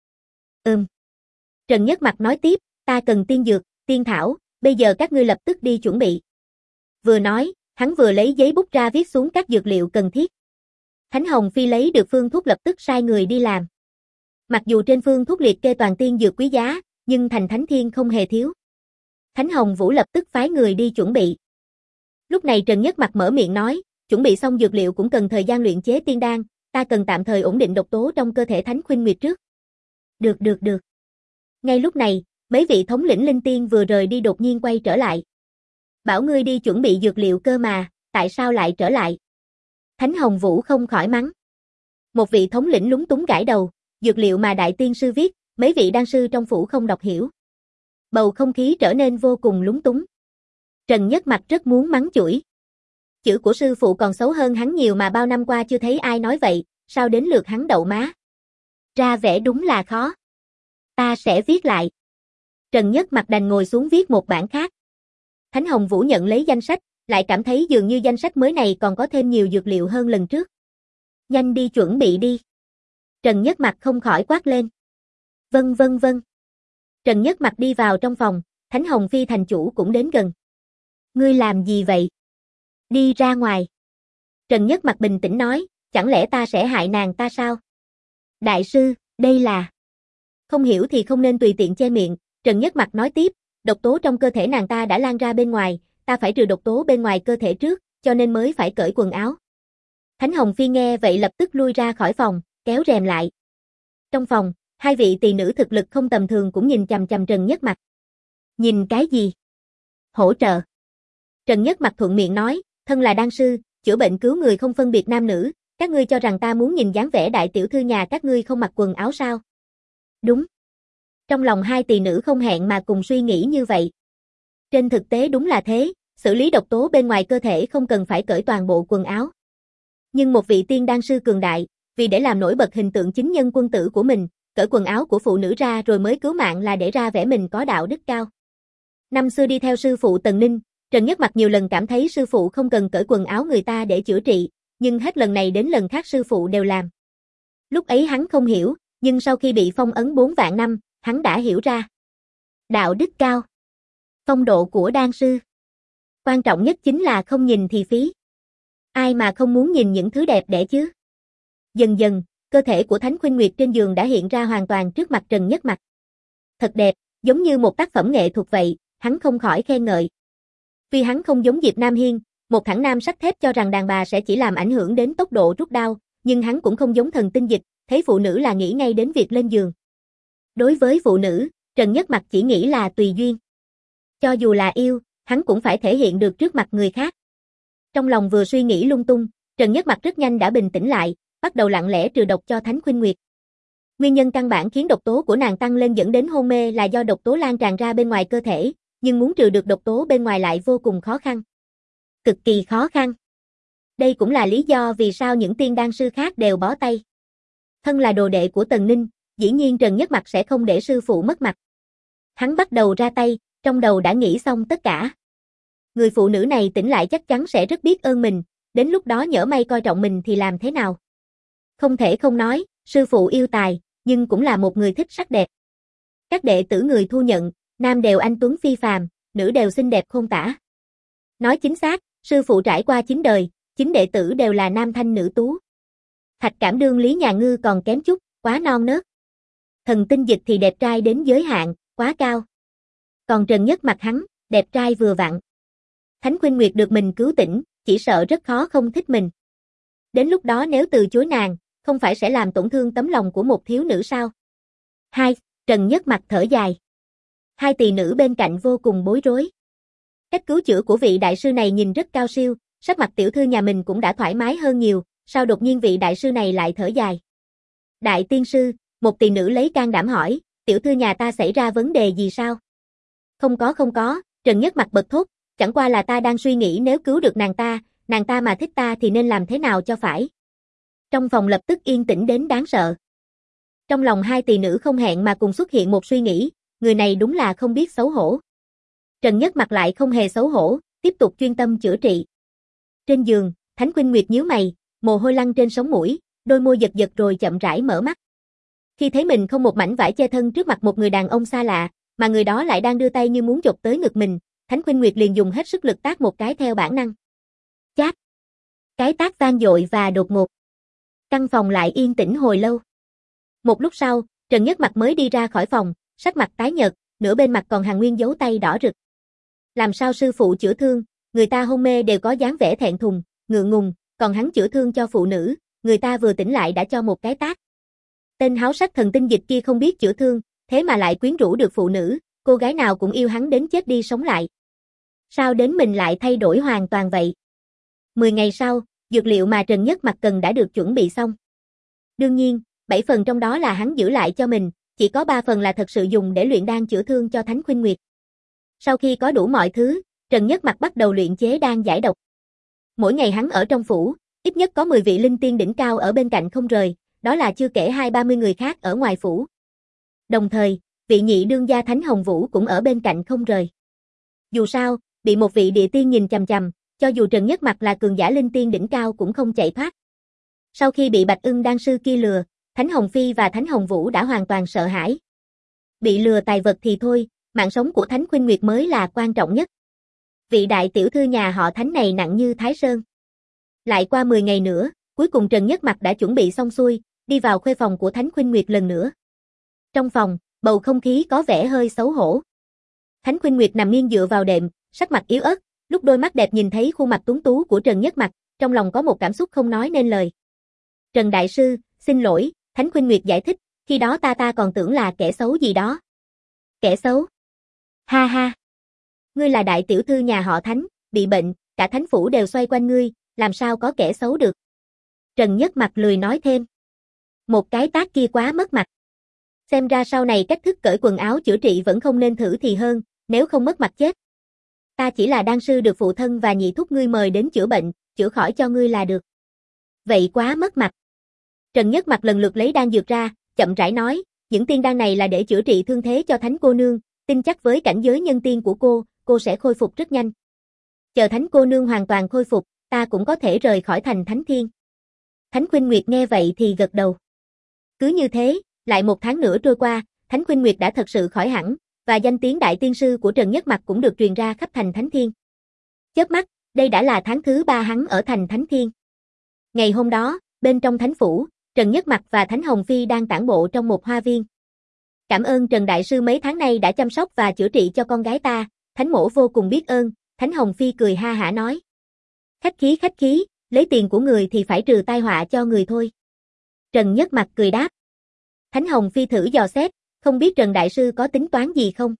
Trần Nhất Mặc nói tiếp, ta cần tiên dược, tiên thảo, bây giờ các ngươi lập tức đi chuẩn bị. Vừa nói, hắn vừa lấy giấy bút ra viết xuống các dược liệu cần thiết. Thánh Hồng Phi lấy được phương thuốc lập tức sai người đi làm. Mặc dù trên phương thuốc liệt kê toàn tiên dược quý giá, nhưng thành Thánh Thiên không hề thiếu. Thánh Hồng Vũ lập tức phái người đi chuẩn bị. Lúc này Trần Nhất Mặc mở miệng nói, chuẩn bị xong dược liệu cũng cần thời gian luyện chế tiên đan, ta cần tạm thời ổn định độc tố trong cơ thể Thánh Khuynh Nguyệt trước. Được. Ngay lúc này, mấy vị thống lĩnh linh tiên vừa rời đi đột nhiên quay trở lại. Bảo ngươi đi chuẩn bị dược liệu cơ mà, tại sao lại trở lại? Thánh Hồng Vũ không khỏi mắng. Một vị thống lĩnh lúng túng gãi đầu, dược liệu mà đại tiên sư viết, mấy vị đan sư trong phủ không đọc hiểu. Bầu không khí trở nên vô cùng lúng túng. Trần Nhất Mặc rất muốn mắng chửi. Chữ của sư phụ còn xấu hơn hắn nhiều mà bao năm qua chưa thấy ai nói vậy, sao đến lượt hắn đậu má? Ra vẻ đúng là khó. Ta sẽ viết lại. Trần Nhất Mặc đành ngồi xuống viết một bản khác. Thánh Hồng Vũ nhận lấy danh sách, lại cảm thấy dường như danh sách mới này còn có thêm nhiều dược liệu hơn lần trước. Nhanh đi chuẩn bị đi. Trần Nhất Mặc không khỏi quát lên. Vâng. Trần Nhất Mặc đi vào trong phòng, Thánh Hồng Phi thành chủ cũng đến gần. Ngươi làm gì vậy? Đi ra ngoài. Trần Nhất Mặc bình tĩnh nói, chẳng lẽ ta sẽ hại nàng ta sao? Đại sư, đây là... Không hiểu thì không nên tùy tiện che miệng, Trần Nhất Mặc nói tiếp, độc tố trong cơ thể nàng ta đã lan ra bên ngoài, ta phải trừ độc tố bên ngoài cơ thể trước, cho nên mới phải cởi quần áo. Thánh Hồng Phi nghe vậy lập tức lui ra khỏi phòng, kéo rèm lại. Trong phòng, 2 vị tỳ nữ thực lực không tầm thường cũng nhìn chằm chằm Trần Nhất Mặc. Nhìn cái gì? Hỗ trợ. Trần Nhất Mặc thuận miệng nói, thân là đan sư, chữa bệnh cứu người không phân biệt nam nữ, các ngươi cho rằng ta muốn nhìn dáng vẻ đại tiểu thư nhà các ngươi không mặc quần áo sao? Đúng. Trong lòng 2 tỳ nữ không hẹn mà cùng suy nghĩ như vậy. Trên thực tế đúng là thế, xử lý độc tố bên ngoài cơ thể không cần phải cởi toàn bộ quần áo. Nhưng một vị tiên đan sư cường đại, vì để làm nổi bật hình tượng chính nhân quân tử của mình, cởi quần áo của phụ nữ ra rồi mới cứu mạng là để ra vẻ mình có đạo đức cao. Năm xưa đi theo sư phụ Tần Ninh, Trần Nhất Mặc nhiều lần cảm thấy sư phụ không cần cởi quần áo người ta để chữa trị, nhưng hết lần này đến lần khác sư phụ đều làm. Lúc ấy hắn không hiểu, nhưng sau khi bị phong ấn 4 vạn năm, hắn đã hiểu ra. Đạo đức cao. Phong độ của đan sư. Quan trọng nhất chính là không nhìn thì phí. Ai mà không muốn nhìn những thứ đẹp đẽ chứ? Dần dần, cơ thể của Thánh Khuynh Nguyệt trên giường đã hiện ra hoàn toàn trước mặt Trần Nhất Mặc. Thật đẹp, giống như một tác phẩm nghệ thuật vậy, hắn không khỏi khen ngợi. Tuy hắn không giống Diệp Nam Hiên, một thẳng nam sắt thép cho rằng đàn bà sẽ chỉ làm ảnh hưởng đến tốc độ rút đao, nhưng hắn cũng không giống thần tinh dịch, thấy phụ nữ là nghĩ ngay đến việc lên giường. Đối với phụ nữ, Trần Nhất Mặc chỉ nghĩ là tùy duyên. Cho dù là yêu, hắn cũng phải thể hiện được trước mặt người khác. Trong lòng vừa suy nghĩ lung tung, Trần Nhất Mặc rất nhanh đã bình tĩnh lại, bắt đầu lặng lẽ trừ độc cho Thánh Khuynh Nguyệt. Nguyên nhân căn bản khiến độc tố của nàng tăng lên dẫn đến hôn mê là do độc tố lan tràn ra bên ngoài cơ thể, nhưng muốn trừ được độc tố bên ngoài lại vô cùng khó khăn. Cực kỳ khó khăn. Đây cũng là lý do vì sao những tiên đan sư khác đều bó tay. Thân là đồ đệ của Tần Ninh, dĩ nhiên Trần Nhất Mặc sẽ không để sư phụ mất mặt. Hắn bắt đầu ra tay, trong đầu đã nghĩ xong tất cả. Người phụ nữ này tỉnh lại chắc chắn sẽ rất biết ơn mình, đến lúc đó nhỡ may coi trọng mình thì làm thế nào? Không thể không nói, sư phụ yêu tài, nhưng cũng là một người thích sắc đẹp. Các đệ tử người thu nhận, nam đều anh tuấn phi phàm, nữ đều xinh đẹp khôn tả. Nói chính xác, sư phụ trải qua 9 đời, 9 đệ tử đều là nam thanh nữ tú. Thạch Cảm Đương Lý Nhà Ngư còn kém chút, quá non nớt. Thần Tinh Dịch thì đẹp trai đến giới hạn, quá cao. Còn Trần Nhất Mặc hắn, đẹp trai vừa vặn. Thánh Khuynh Nguyệt được mình cứu tỉnh, chỉ sợ rất khó không thích mình. Đến lúc đó nếu từ chối nàng, không phải sẽ làm tổn thương tấm lòng của một thiếu nữ sao? 2. Trần Nhất Mặc thở dài. Hai tỳ nữ bên cạnh vô cùng bối rối. Cách cứu chữa của vị đại sư này nhìn rất cao siêu, sắc mặt tiểu thư nhà mình cũng đã thoải mái hơn nhiều, sao đột nhiên vị đại sư này lại thở dài? Đại tiên sư, một tỳ nữ lấy can đảm hỏi, tiểu thư nhà ta xảy ra vấn đề gì sao? Không có, Trần Nhất Mặc bật thốt, chẳng qua là ta đang suy nghĩ nếu cứu được nàng ta mà thích ta thì nên làm thế nào cho phải. Trong phòng lập tức yên tĩnh đến đáng sợ. Trong lòng hai tỳ nữ không hẹn mà cùng xuất hiện một suy nghĩ, người này đúng là không biết xấu hổ. Trần Nhất Mặc lại không hề xấu hổ, tiếp tục chuyên tâm chữa trị. Trên giường, Thánh Khuynh Nguyệt nhíu mày, mồ hôi lăn trên sống mũi, đôi môi giật giật rồi chậm rãi mở mắt. Khi thấy mình không một mảnh vải che thân trước mặt một người đàn ông xa lạ, mà người đó lại đang đưa tay như muốn chộp tới ngực mình, Thánh Khuynh Nguyệt liền dùng hết sức lực tát một cái theo bản năng. Chát! Cái tát vang dội và đột ngột. Căn phòng lại yên tĩnh hồi lâu. Một lúc sau, Trần Nhất Mặc mới đi ra khỏi phòng, sắc mặt tái nhợt, nửa bên mặt còn hằn nguyên dấu tay đỏ rực. Làm sao sư phụ chữa thương, người ta hôn mê đều có dáng vẻ thẹn thùng, ngượng ngùng, còn hắn chữa thương cho phụ nữ, người ta vừa tỉnh lại đã cho một cái tát. Tên háo sắc Thần Tinh Dịch kia không biết chữa thương, thế mà lại quyến rũ được phụ nữ, cô gái nào cũng yêu hắn đến chết đi sống lại. Sao đến mình lại thay đổi hoàn toàn vậy? 10 ngày sau, dược liệu mà Trần Nhất Mặc cần đã được chuẩn bị xong. Đương nhiên, 7 phần trong đó là hắn giữ lại cho mình, chỉ có 3 phần là thật sự dùng để luyện đan chữa thương cho Thánh Khuynh Nguyệt. Sau khi có đủ mọi thứ, Trần Nhất Mặc bắt đầu luyện chế đan giải độc. Mỗi ngày hắn ở trong phủ, ít nhất có 10 vị linh tiên đỉnh cao ở bên cạnh không rời, đó là chưa kể 20-30 người khác ở ngoài phủ. Đồng thời, vị nhị đương gia Thánh Hồng Vũ cũng ở bên cạnh không rời. Dù sao, bị một vị địa tiên nhìn chằm chằm, cho dù Trần Nhất Mặc là cường giả linh tiên đỉnh cao cũng không chạy thoát. Sau khi bị Bạch Ưng đan sư kia lừa, Thánh Hồng Phi và Thánh Hồng Vũ đã hoàn toàn sợ hãi. Bị lừa tài vật thì thôi, mạng sống của Thánh Khuynh Nguyệt mới là quan trọng nhất. Vị đại tiểu thư nhà họ Thánh này nặng như Thái Sơn. Lại qua 10 ngày nữa, cuối cùng Trần Nhất Mặc đã chuẩn bị xong xuôi, đi vào khuê phòng của Thánh Khuynh Nguyệt lần nữa. Trong phòng, bầu không khí có vẻ hơi xấu hổ. Thánh Khuynh Nguyệt nằm nghiêng dựa vào đệm, sắc mặt yếu ớt, lúc đôi mắt đẹp nhìn thấy khuôn mặt tuấn tú của Trần Nhất Mặc, trong lòng có một cảm xúc không nói nên lời. Trần Đại Sư, xin lỗi, Thánh Khuynh Nguyệt giải thích, khi đó ta còn tưởng là kẻ xấu gì đó. Kẻ xấu? Ha ha. Ngươi là đại tiểu thư nhà họ Thánh, bị bệnh, cả Thánh phủ đều xoay quanh ngươi, làm sao có kẻ xấu được. Trần Nhất Mặc lười nói thêm. Một cái tát kia quá mất mặt. Xem ra sau này cách thức cởi quần áo chữa trị vẫn không nên thử thì hơn, nếu không mất mặt chết. Ta chỉ là đan sư được phụ thân và nhị thúc ngươi mời đến chữa bệnh, chữa khỏi cho ngươi là được. Vậy quá mất mặt. Trần Nhất Mặc lần lượt lấy đan dược ra, chậm rãi nói, những tiên đan này là để chữa trị thương thế cho Thánh cô nương, tin chắc với cảnh giới nhân tiên của cô sẽ khôi phục rất nhanh. Chờ Thánh cô nương hoàn toàn khôi phục, ta cũng có thể rời khỏi thành Thánh Thiên. Thánh Khuynh Nguyệt nghe vậy thì gật đầu. Cứ như thế, lại 1 tháng nữa trôi qua, Thánh Khuynh Nguyệt đã thật sự khỏi hẳn, và danh tiếng đại tiên sư của Trần Nhất Mặc cũng được truyền ra khắp thành Thánh Thiên. Chớp mắt, đây đã là tháng thứ 3 hắn ở thành Thánh Thiên. Ngày hôm đó, bên trong thánh phủ, Trần Nhất Mặc và Thánh Hồng Phi đang tản bộ trong một hoa viên. Cảm ơn Trần Đại Sư mấy tháng nay đã chăm sóc và chữa trị cho con gái ta, Thánh mỗ vô cùng biết ơn, Thánh Hồng Phi cười ha hả nói. Khách khí, lấy tiền của người thì phải trừ tai họa cho người thôi. Trần Nhất Mặc cười đáp. Thánh Hồng Phi thử dò xét, không biết Trần Đại Sư có tính toán gì không?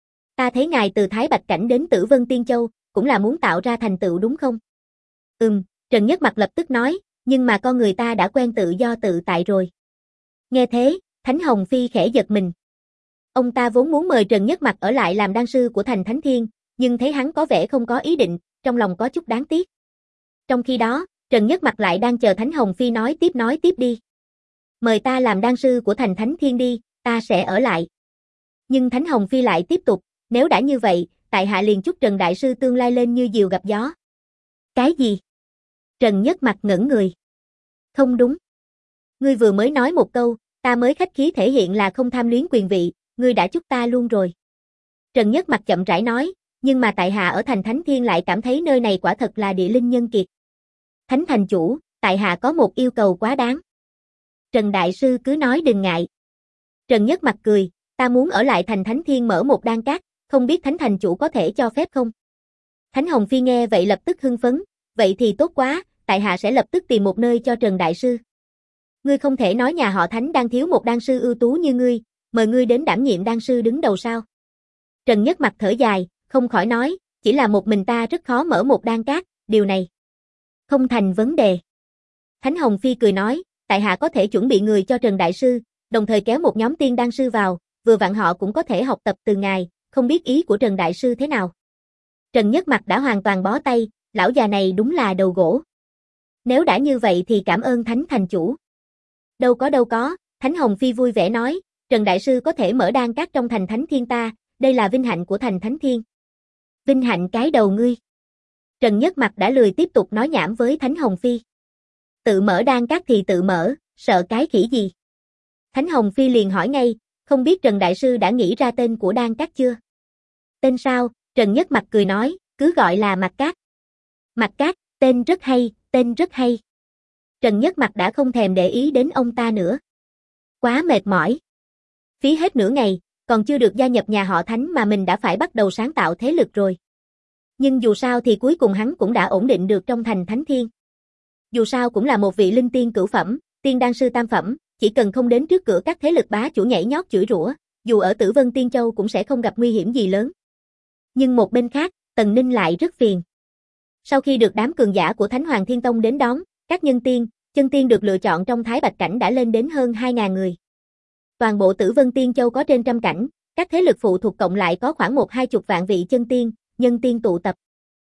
Ta thấy ngài từ Thái Bạch Cảnh đến Tử Vân Tiên Châu, cũng là muốn tạo ra thành tựu đúng không? Trần Nhất Mặc lập tức nói, Nhưng mà con người ta đã quen tự do tự tại rồi. Nghe thế, Thánh Hồng Phi khẽ giật mình. Ông ta vốn muốn mời Trần Nhất Mặc ở lại làm đan sư của Thành Thánh Thiên, nhưng thấy hắn có vẻ không có ý định, trong lòng có chút đáng tiếc. Trong khi đó, Trần Nhất Mặc lại đang chờ Thánh Hồng Phi nói tiếp đi. Mời ta làm đan sư của Thành Thánh Thiên đi, ta sẽ ở lại. Nhưng Thánh Hồng Phi lại tiếp tục, nếu đã như vậy, tại hạ liền chúc Trần Đại Sư tương lai lên như diều gặp gió. Cái gì? Trần Nhất Mặc ngẩn người. Không đúng. Ngươi vừa mới nói một câu, ta mới khách khí thể hiện là không tham luyến quyền vị, ngươi đã chúc ta luôn rồi. Trần Nhất Mặc chậm rãi nói, nhưng mà tại hạ ở Thành Thánh Thiên lại cảm thấy nơi này quả thật là địa linh nhân kiệt. Thánh thành chủ, tại hạ có một yêu cầu quá đáng. Trần Đại Sư cứ nói đừng ngại. Trần Nhất Mặc cười, ta muốn ở lại Thành Thánh Thiên mở một đan cát, không biết Thánh thành chủ có thể cho phép không? Thánh Hồng Phi nghe vậy lập tức hưng phấn, vậy thì tốt quá, tại hạ sẽ lập tức tìm một nơi cho Trần Đại Sư. Ngươi không thể nói nhà họ Thánh đang thiếu một đan sư ưu tú như ngươi, mời ngươi đến đảm nhiệm đan sư đứng đầu sao? Trần Nhất Mặc thở dài, không khỏi nói, chỉ là một mình ta rất khó mở một đan cát, điều này không thành vấn đề. Thánh Hồng Phi cười nói, tại hạ có thể chuẩn bị người cho Trần Đại Sư, đồng thời kéo một nhóm tiên đan sư vào, vừa vặn họ cũng có thể học tập từ ngài, không biết ý của Trần Đại Sư thế nào. Trần Nhất Mặc đã hoàn toàn bó tay, lão già này đúng là đầu gỗ. Nếu đã như vậy thì cảm ơn Thánh thành chủ. Đâu có, Thánh Hồng Phi vui vẻ nói, Trần Đại Sư có thể mở đan cát trong Thành Thánh Thiên ta, đây là vinh hạnh của Thành Thánh Thiên. Vinh hạnh cái đầu ngươi. Trần Nhất Mặc đã lười tiếp tục nói nhảm với Thánh Hồng Phi. Tự mở đan cát thì tự mở, sợ cái khỉ gì. Thánh Hồng Phi liền hỏi ngay, không biết Trần Đại Sư đã nghĩ ra tên của đan cát chưa? Tên sao? Trần Nhất Mặc cười nói, cứ gọi là Mặc Cát. Mặc Cát, tên rất hay. Trần Nhất Mặc đã không thèm để ý đến ông ta nữa. Quá mệt mỏi. Phí hết nửa ngày, còn chưa được gia nhập nhà họ Thánh mà mình đã phải bắt đầu sáng tạo thế lực rồi. Nhưng dù sao thì cuối cùng hắn cũng đã ổn định được trong Thành Thánh Thiên. Dù sao cũng là một vị linh tiên cửu phẩm, tiên đan sư tam phẩm, chỉ cần không đến trước cửa các thế lực bá chủ nhảy nhót chửi rủa, dù ở Tử Vân Tiên Châu cũng sẽ không gặp nguy hiểm gì lớn. Nhưng một bên khác, Tần Ninh lại rất phiền. Sau khi được đám cường giả của Thánh Hoàng Thiên Tông đến đón, các nhân tiên, chân tiên được lựa chọn trong Thái Bạch Cảnh đã lên đến hơn 2.000 người. Toàn bộ Tử Vân Tiên Châu có trên 100 cảnh, các thế lực phụ thuộc cộng lại có khoảng 1-20 vạn vị chân tiên, nhân tiên tụ tập.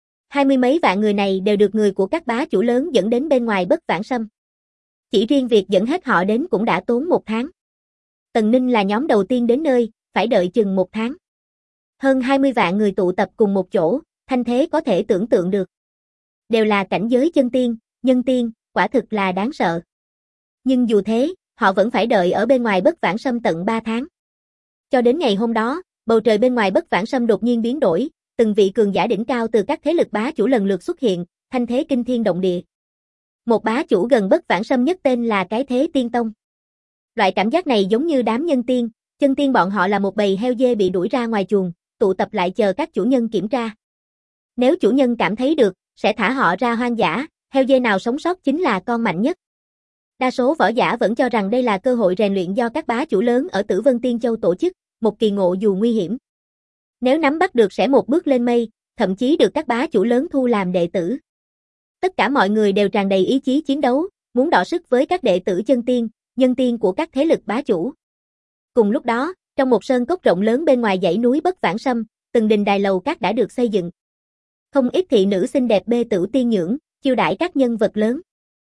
20 mấy vạn người này đều được người của các bá chủ lớn dẫn đến bên ngoài Bất Vãng Sâm. Chỉ riêng việc dẫn hết họ đến cũng đã tốn 1 tháng. Tần Ninh là nhóm đầu tiên đến nơi, phải đợi chừng 1 tháng. Hơn 20 vạn người tụ tập cùng một chỗ, thanh thế có thể tưởng tượng được. Đều là cảnh giới chân tiên, nhân tiên, quả thực là đáng sợ. Nhưng dù thế, họ vẫn phải đợi ở bên ngoài Bất Vãng Sâm tận 3 tháng. Cho đến ngày hôm đó, bầu trời bên ngoài Bất Vãng Sâm đột nhiên biến đổi, từng vị cường giả đỉnh cao từ các thế lực bá chủ lần lượt xuất hiện, thanh thế kinh thiên động địa. Một bá chủ gần Bất Vãng Sâm nhất tên là Cái Thế Tiên Tông. Loại cảm giác này giống như đám nhân tiên, chân tiên bọn họ là một bầy heo dê bị đuổi ra ngoài chuồng, tụ tập lại chờ các chủ nhân kiểm tra. Nếu chủ nhân cảm thấy được, sẽ thả họ ra hoang dã, heo dê nào sống sót chính là con mạnh nhất. Đa số võ giả vẫn cho rằng đây là cơ hội rèn luyện do các bá chủ lớn ở Tử Vân Tiên Châu tổ chức, một kỳ ngộ dù nguy hiểm. Nếu nắm bắt được sẽ một bước lên mây, thậm chí được các bá chủ lớn thu làm đệ tử. Tất cả mọi người đều tràn đầy ý chí chiến đấu, muốn đọ sức với các đệ tử chân tiên, nhân tiên của các thế lực bá chủ. Cùng lúc đó, trong một sơn cốc rộng lớn bên ngoài dãy núi Bất Vãng Sâm, từng đình đài lầu các đã được xây dựng. Không ít thị nữ xinh đẹp bê tửu tiên nhưỡng, chiêu đãi các nhân vật lớn.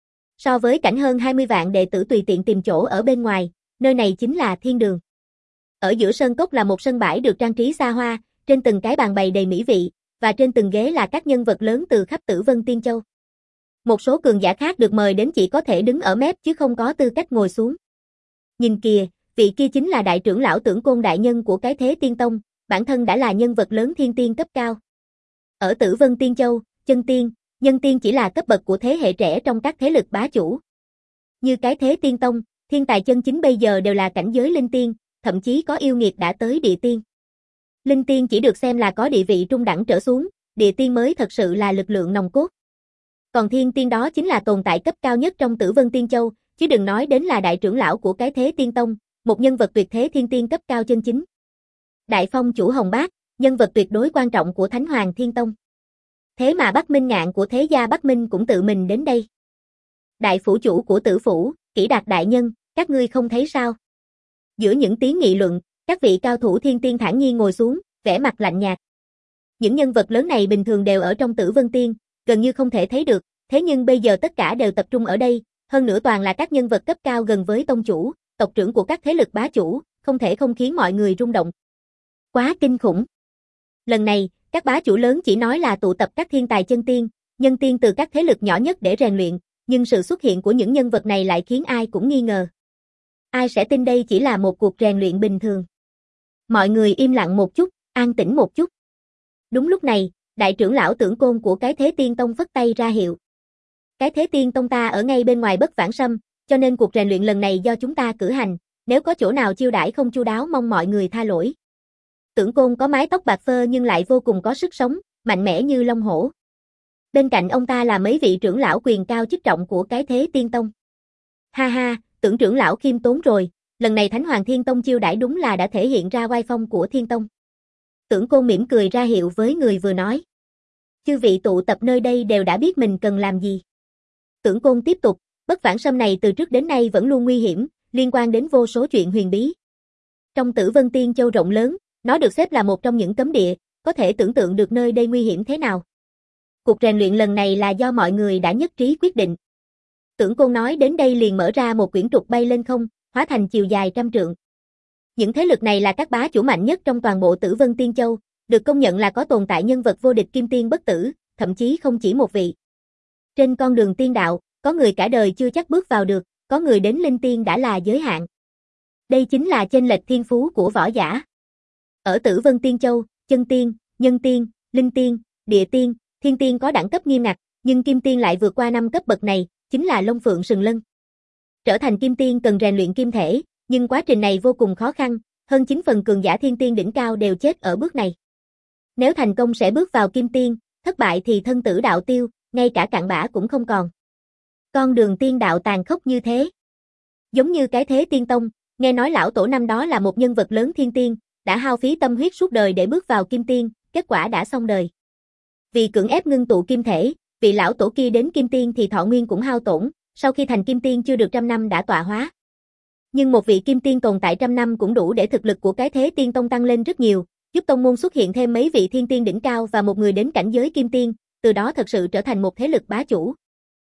So với cảnh hơn 20 vạn đệ tử tùy tiện tìm chỗ ở bên ngoài, nơi này chính là thiên đường. Ở giữa sơn cốc là một sân bãi được trang trí xa hoa, trên từng cái bàn bày đầy mỹ vị, và trên từng ghế là các nhân vật lớn từ khắp Tử Vân Tiên Châu. Một số cường giả khác được mời đến chỉ có thể đứng ở mép chứ không có tư cách ngồi xuống. Nhìn kìa, vị kia chính là đại trưởng lão Tưởng Côn đại nhân của Cái Thế Tiên Tông, bản thân đã là nhân vật lớn thiên tiên cấp cao. Ở Tử Vân Tiên Châu, chân tiên, nhân tiên chỉ là cấp bậc của thế hệ trẻ trong các thế lực bá chủ. Như Cái Thế Tiên Tông, thiên tài chân chính bây giờ đều là cảnh giới linh tiên, thậm chí có yêu nghiệt đã tới địa tiên. Linh tiên chỉ được xem là có địa vị trung đẳng trở xuống, địa tiên mới thật sự là lực lượng nòng cốt. Còn thiên tiên đó chính là tồn tại cấp cao nhất trong Tử Vân Tiên Châu, chứ đừng nói đến là đại trưởng lão của Cái Thế Tiên Tông, một nhân vật tuyệt thế thiên tiên cấp cao chân chính. Đại Phong chủ Hồng Bác, nhân vật tuyệt đối quan trọng của Thánh Hoàng Thiên Tông. Thế mà Bắc Minh Ngạn của thế gia Bắc Minh cũng tự mình đến đây. Đại phủ chủ của Tử phủ, Kỷ Đạt đại nhân, các ngươi không thấy sao? Giữa những tiếng nghị luận, các vị cao thủ thiên tiên thản nhiên ngồi xuống, vẻ mặt lạnh nhạt. Những nhân vật lớn này bình thường đều ở trong Tử Vân Tiên, gần như không thể thấy được, thế nhưng bây giờ tất cả đều tập trung ở đây, hơn nữa toàn là các nhân vật cấp cao gần với tông chủ, tộc trưởng của các thế lực bá chủ, không thể không khiến mọi người rung động. Quá kinh khủng. Lần này, các bá chủ lớn chỉ nói là tụ tập các thiên tài chân tiên, nhân tiên từ các thế lực nhỏ nhất để rèn luyện, nhưng sự xuất hiện của những nhân vật này lại khiến ai cũng nghi ngờ. Ai sẽ tin đây chỉ là một cuộc rèn luyện bình thường? Mọi người im lặng một chút, an tĩnh một chút. Đúng lúc này, đại trưởng lão Tưởng Côn của cái Thế Tiên Tông phất tay ra hiệu. Cái Thế Tiên Tông ta ở ngay bên ngoài Bất Vãng Sâm, cho nên cuộc rèn luyện lần này do chúng ta cử hành, nếu có chỗ nào chiêu đãi không chu đáo mong mọi người tha lỗi. Tưởng Côn có mái tóc bạc phơ nhưng lại vô cùng có sức sống, mạnh mẽ như long hổ. Bên cạnh ông ta là mấy vị trưởng lão quyền cao chức trọng của cái Thế Tiên Tông. Ha ha, Tưởng trưởng lão khiêm tốn rồi, lần này Thánh Hoàng Thiên Tông chiêu đãi đúng là đã thể hiện ra oai phong của Thiên Tông. Tưởng Côn mỉm cười ra hiệu với người vừa nói. Chư vị tụ tập nơi đây đều đã biết mình cần làm gì. Tưởng Côn tiếp tục, Bất Vãng Sâm này từ trước đến nay vẫn luôn nguy hiểm, liên quan đến vô số chuyện huyền bí. Trong Tử Vân Tiên Châu rộng lớn, nó được xếp là một trong những cấm địa, có thể tưởng tượng được nơi đây nguy hiểm thế nào. Cuộc rèn luyện lần này là do mọi người đã nhất trí quyết định. Tưởng Côn nói đến đây liền mở ra một quyển trục bay lên không, hóa thành chiều dài 100 trượng. Những thế lực này là các bá chủ mạnh nhất trong toàn bộ Tử Vân Tiên Châu, được công nhận là có tồn tại nhân vật vô địch kim tiên bất tử, thậm chí không chỉ một vị. Trên con đường tiên đạo, có người cả đời chưa chắc bước vào được, có người đến linh tiên đã là giới hạn. Đây chính là chênh lệch thiên phú của võ giả. Ở Tử Vân Tiên Châu, chân tiên, nhân tiên, linh tiên, địa tiên, thiên tiên có đẳng cấp nghiêm ngặt, nhưng kim tiên lại vượt qua 5 cấp bậc này, chính là lông phượng sừng lân. Trở thành kim tiên cần rèn luyện kim thể, nhưng quá trình này vô cùng khó khăn, hơn 9 phần cường giả thiên tiên đỉnh cao đều chết ở bước này. Nếu thành công sẽ bước vào kim tiên, thất bại thì thân tử đạo tiêu, ngay cả cặn bã cũng không còn. Con đường tiên đạo tàn khốc như thế. Giống như cái Thế Tiên Tông, nghe nói lão tổ năm đó là một nhân vật lớn thiên tiên, đã hao phí tâm huyết suốt đời để bước vào kim tiên, kết quả đã xong đời. Vì cưỡng ép ngưng tụ kim thể, vị lão tổ kia đến kim tiên thì thọ nguyên cũng hao tổn, sau khi thành kim tiên chưa được 100 năm đã tọa hóa. Nhưng một vị kim tiên tồn tại 100 năm cũng đủ để thực lực của cái Thế Tiên Tông tăng lên rất nhiều, giúp tông môn xuất hiện thêm mấy vị thiên tiên đỉnh cao và một người đến cảnh giới kim tiên, từ đó thật sự trở thành một thế lực bá chủ.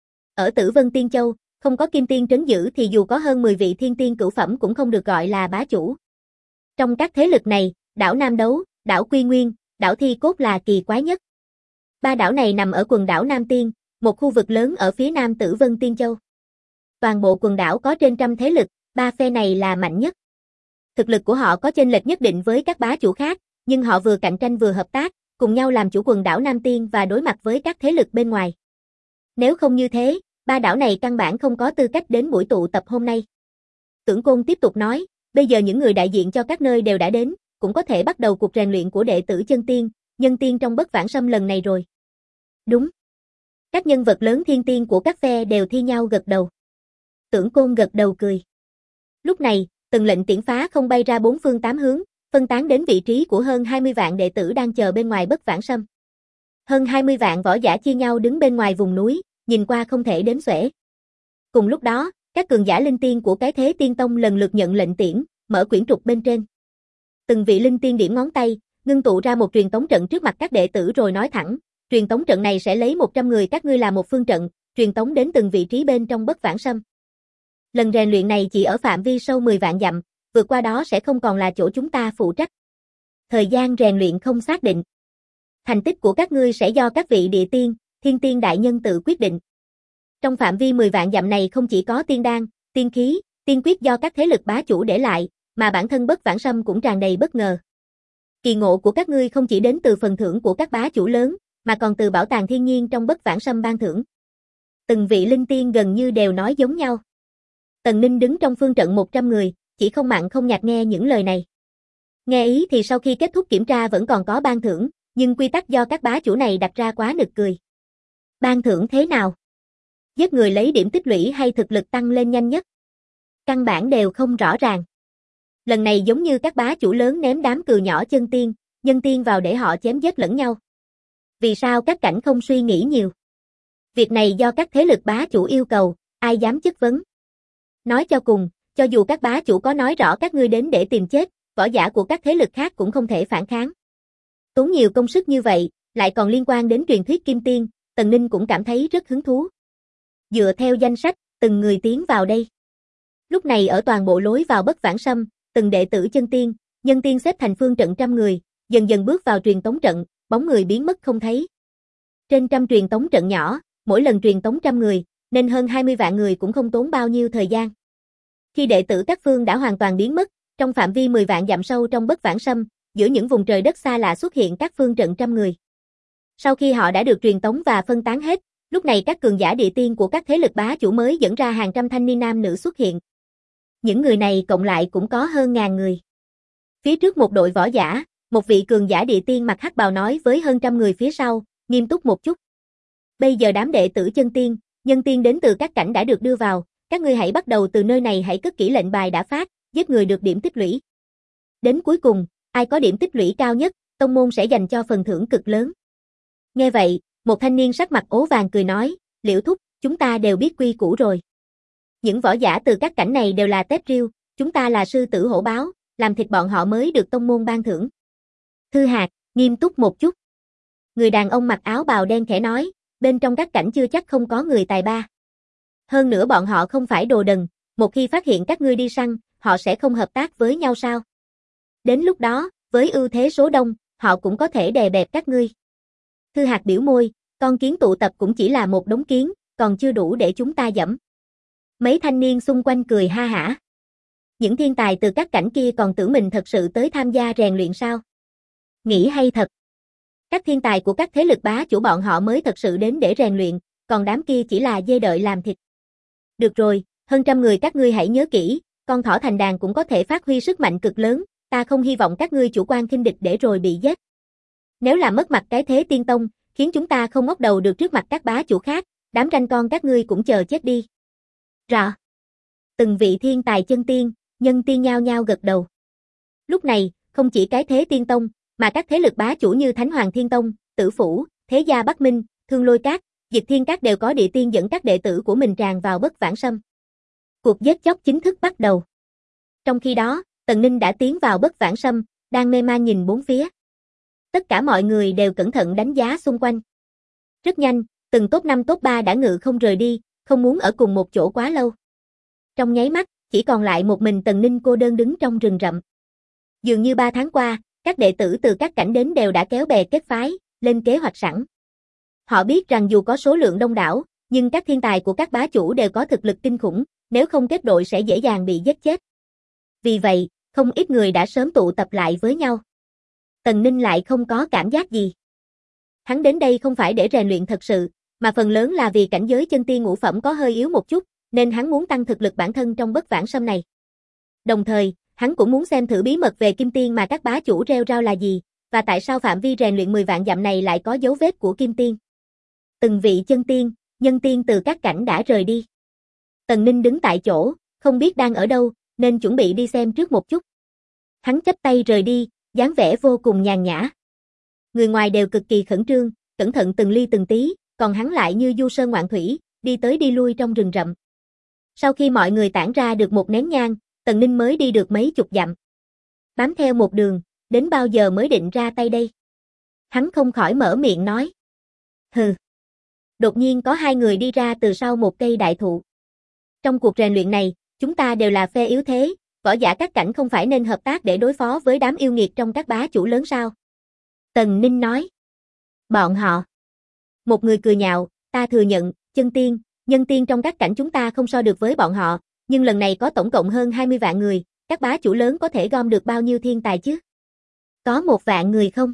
Ở Tử Vân Tiên Châu, không có kim tiên trấn giữ thì dù có hơn 10 vị thiên tiên cửu phẩm cũng không được gọi là bá chủ. Trong các thế lực này, đảo Nam Đấu, đảo Quy Nguyên, đảo Thi Cốt là kỳ quái nhất. Ba đảo này nằm ở quần đảo Nam Tiên, một khu vực lớn ở phía nam Tử Vân Tiên Châu. Toàn bộ quần đảo có trên 100 thế lực, ba phe này là mạnh nhất. Thực lực của họ có chênh lệch nhất định với các bá chủ khác, nhưng họ vừa cạnh tranh vừa hợp tác, cùng nhau làm chủ quần đảo Nam Tiên và đối mặt với các thế lực bên ngoài. Nếu không như thế, ba đảo này căn bản không có tư cách đến buổi tụ tập hôm nay. Tưởng Côn tiếp tục nói, bây giờ những người đại diện cho các nơi đều đã đến, cũng có thể bắt đầu cuộc rèn luyện của đệ tử chân tiên, nhân tiên trong Bất Vãng Sâm lần này rồi. Đúng. Các nhân vật lớn thiên tiên của các phe đều thi nhau gật đầu. Tưởng Côn gật đầu cười. Lúc này, từng lệnh tiễn phá không bay ra 4 phương 8 hướng, phân tán đến vị trí của hơn 20 vạn đệ tử đang chờ bên ngoài Bất Vãng Sâm. Hơn 20 vạn võ giả chia nhau đứng bên ngoài vùng núi, nhìn qua không thể đếm xuể. Cùng lúc đó, các cường giả linh tiên của cái Thế Tiên Tông lần lượt nhận lệnh tiễn, mở quyển trục bên trên. Từng vị linh tiên điểm ngón tay, ngưng tụ ra một truyền tống trận trước mặt các đệ tử rồi nói thẳng, truyền tống trận này sẽ lấy 100 người các ngươi làm một phương trận, truyền tống đến từng vị trí bên trong Bất Vãng Sâm. Lần rèn luyện này chỉ ở phạm vi sâu 10 vạn dặm, vượt qua đó sẽ không còn là chỗ chúng ta phụ trách. Thời gian rèn luyện không xác định. Thành tích của các ngươi sẽ do các vị địa tiên, thiên tiên đại nhân tự quyết định. Trong phạm vi 10 vạn dặm này không chỉ có tiên đan, tiên khí, tiên quyết do các thế lực bá chủ để lại, mà bản thân Bất Vãng Sâm cũng tràn đầy bất ngờ. Kỳ ngộ của các ngươi không chỉ đến từ phần thưởng của các bá chủ lớn, mà còn từ bảo tàng thiên nhiên trong Bất Vãng Sâm ban thưởng. Từng vị linh tiên gần như đều nói giống nhau. Tần Ninh đứng trong phương trận 100 người, chỉ không mặn không nhạt nghe những lời này. Nghe ý thì sau khi kết thúc kiểm tra vẫn còn có ban thưởng, nhưng quy tắc do các bá chủ này đặt ra quá nực cười. Ban thưởng thế nào? Giết người lấy điểm tích lũy hay thực lực tăng lên nhanh nhất? Căn bản đều không rõ ràng. Lần này giống như các bá chủ lớn ném đám cừu nhỏ chân tiên, nhân tiên vào để họ chém giết lẫn nhau. Vì sao các cảnh không suy nghĩ nhiều? Việc này do các thế lực bá chủ yêu cầu, Ai dám chất vấn? Nói cho cùng, cho dù các bá chủ có nói rõ các ngươi đến để tìm chết, võ giả của các thế lực khác cũng không thể phản kháng. Tốn nhiều công sức như vậy, lại còn liên quan đến truyền thuyết Kim Tiên, Tần Ninh cũng cảm thấy rất hứng thú. Dựa theo danh sách, từng người tiến vào đây. Lúc này ở toàn bộ lối vào Bất Vãng Sâm, từng đệ tử chân tiên, nhân tiên xếp thành phương trận trăm người, dần dần bước vào truyền tống trận, bóng người biến mất không thấy. Trên trăm truyền tống trận nhỏ, mỗi lần truyền tống trăm người, nên hơn 20 vạn người cũng không tốn bao nhiêu thời gian. Khi đệ tử các phương đã hoàn toàn biến mất, trong phạm vi 10 vạn dặm sâu trong Bất Vãng Sâm, giữa những vùng trời đất xa lạ xuất hiện các phương trận trăm người. Sau khi họ đã được truyền tống và phân tán hết, lúc này các cường giả địa tiên của các thế lực bá chủ mới dẫn ra hàng trăm thanh niên nam nữ xuất hiện. Những người này cộng lại cũng có hơn ngàn người. Phía trước một đội võ giả, một vị cường giả địa tiên mặc hắc bào nói với hơn trăm người phía sau, nghiêm túc một chút. Bây giờ đám đệ tử chân tiên, nhân tiên đến từ các cảnh đã được đưa vào, các ngươi hãy bắt đầu từ nơi này, hãy cất kỹ lệnh bài đã phát, giết người được điểm tích lũy. Đến cuối cùng, ai có điểm tích lũy cao nhất, tông môn sẽ dành cho phần thưởng cực lớn. Nghe vậy, một thanh niên sắc mặt ố vàng cười nói, Liễu thúc, chúng ta đều biết quy củ rồi. Những võ giả từ các cảnh này đều là tép riêu, chúng ta là sư tử hổ báo, làm thịt bọn họ mới được tông môn ban thưởng. Thư Hạc, nghiêm túc một chút. Người đàn ông mặc áo bào đen khẽ nói, bên trong các cảnh chưa chắc không có người tài ba. Hơn nữa bọn họ không phải đồ đần, một khi phát hiện các ngươi đi săn, họ sẽ không hợp tác với nhau sao? Đến lúc đó, với ưu thế số đông, họ cũng có thể đè bẹp các ngươi. Thư Hạc biểu môi, con kiến tụ tập cũng chỉ là một đống kiến, còn chưa đủ để chúng ta dẫm. Mấy thanh niên xung quanh cười ha hả. Những thiên tài từ các cảnh kia còn tưởng mình thật sự tới tham gia rèn luyện sao? Nghĩ hay thật. Các thiên tài của các thế lực bá chủ bọn họ mới thật sự đến để rèn luyện, còn đám kia chỉ là dê đợi làm thịt. Được rồi, hơn trăm người các ngươi hãy nhớ kỹ, con thỏ thành đàn cũng có thể phát huy sức mạnh cực lớn, ta không hy vọng các ngươi chủ quan khinh địch để rồi bị giết. Nếu làm mất mặt cái thế tiên tông, khiến chúng ta không ngóc đầu được trước mặt các bá chủ khác, đám ranh con các ngươi cũng chờ chết đi. Rõ. Từng vị thiên tài chân tiên, nhân tiên nhao nhao gật đầu. Lúc này, không chỉ cái thế tiên tông, mà các thế lực bá chủ như Thánh Hoàng Thiên Tông, Tử Phủ, Thế Gia Bắc Minh, Thương Lôi Các, Dịch Thiên Các đều có địa tiên dẫn các đệ tử của mình tràn vào Bất Vãng Sâm. Cuộc giết chóc chính thức bắt đầu. Trong khi đó, Tần Ninh đã tiến vào Bất Vãng Sâm, đang mê man nhìn bốn phía. Tất cả mọi người đều cẩn thận đánh giá xung quanh. Rất nhanh, từng top 5 top 3 đã ngự không rời đi, không muốn ở cùng một chỗ quá lâu. Trong nháy mắt, chỉ còn lại một mình Tần Ninh cô đơn đứng trong rừng rậm. Dường như 3 tháng qua, các đệ tử từ các cảnh đến đều đã kéo bè kết phái, lên kế hoạch sẵn. Họ biết rằng dù có số lượng đông đảo, nhưng các thiên tài của các bá chủ đều có thực lực kinh khủng, nếu không kết đội sẽ dễ dàng bị giết chết. Vì vậy, không ít người đã sớm tụ tập lại với nhau. Tần Ninh lại không có cảm giác gì. Hắn đến đây không phải để rèn luyện thật sự, mà phần lớn là vì cảnh giới chân tiên ngũ phẩm có hơi yếu một chút, nên hắn muốn tăng thực lực bản thân trong Bất Vãng Sâm này. Đồng thời, hắn cũng muốn xem thử bí mật về kim tiên mà các bá chủ rêu rao là gì, và tại sao phạm vi rèn luyện 10 vạn dặm này lại có dấu vết của kim tiên. Từng vị chân tiên, nhân tiên từ các cảnh đã rời đi. Tần Ninh đứng tại chỗ, không biết đang ở đâu, nên chuẩn bị đi xem trước một chút. Hắn chắp tay rời đi, dáng vẻ vô cùng nhàn nhã. Người ngoài đều cực kỳ khẩn trương, cẩn thận từng ly từng tí, còn hắn lại như du sơn ngoạn thủy, đi tới đi lui trong rừng rậm. Sau khi mọi người tản ra được một nén nhang, Tần Ninh mới đi được mấy chục dặm. Bám theo một đường, đến bao giờ mới định ra tay đây? Hắn không khỏi mở miệng nói. Hừ. Đột nhiên có 2 người đi ra từ sau một cây đại thụ. Trong cuộc rèn luyện này, chúng ta đều là phe yếu thế, võ giả các cảnh không phải nên hợp tác để đối phó với đám yêu nghiệt trong các bá chủ lớn sao? Tần Ninh nói. Bọn họ. Một người cười nhạo, ta thừa nhận, chân tiên, nhân tiên trong các cảnh chúng ta không so được với bọn họ, nhưng lần này có tổng cộng hơn 20 vạn người, các bá chủ lớn có thể gom được bao nhiêu thiên tài chứ? Có 1 vạn người không?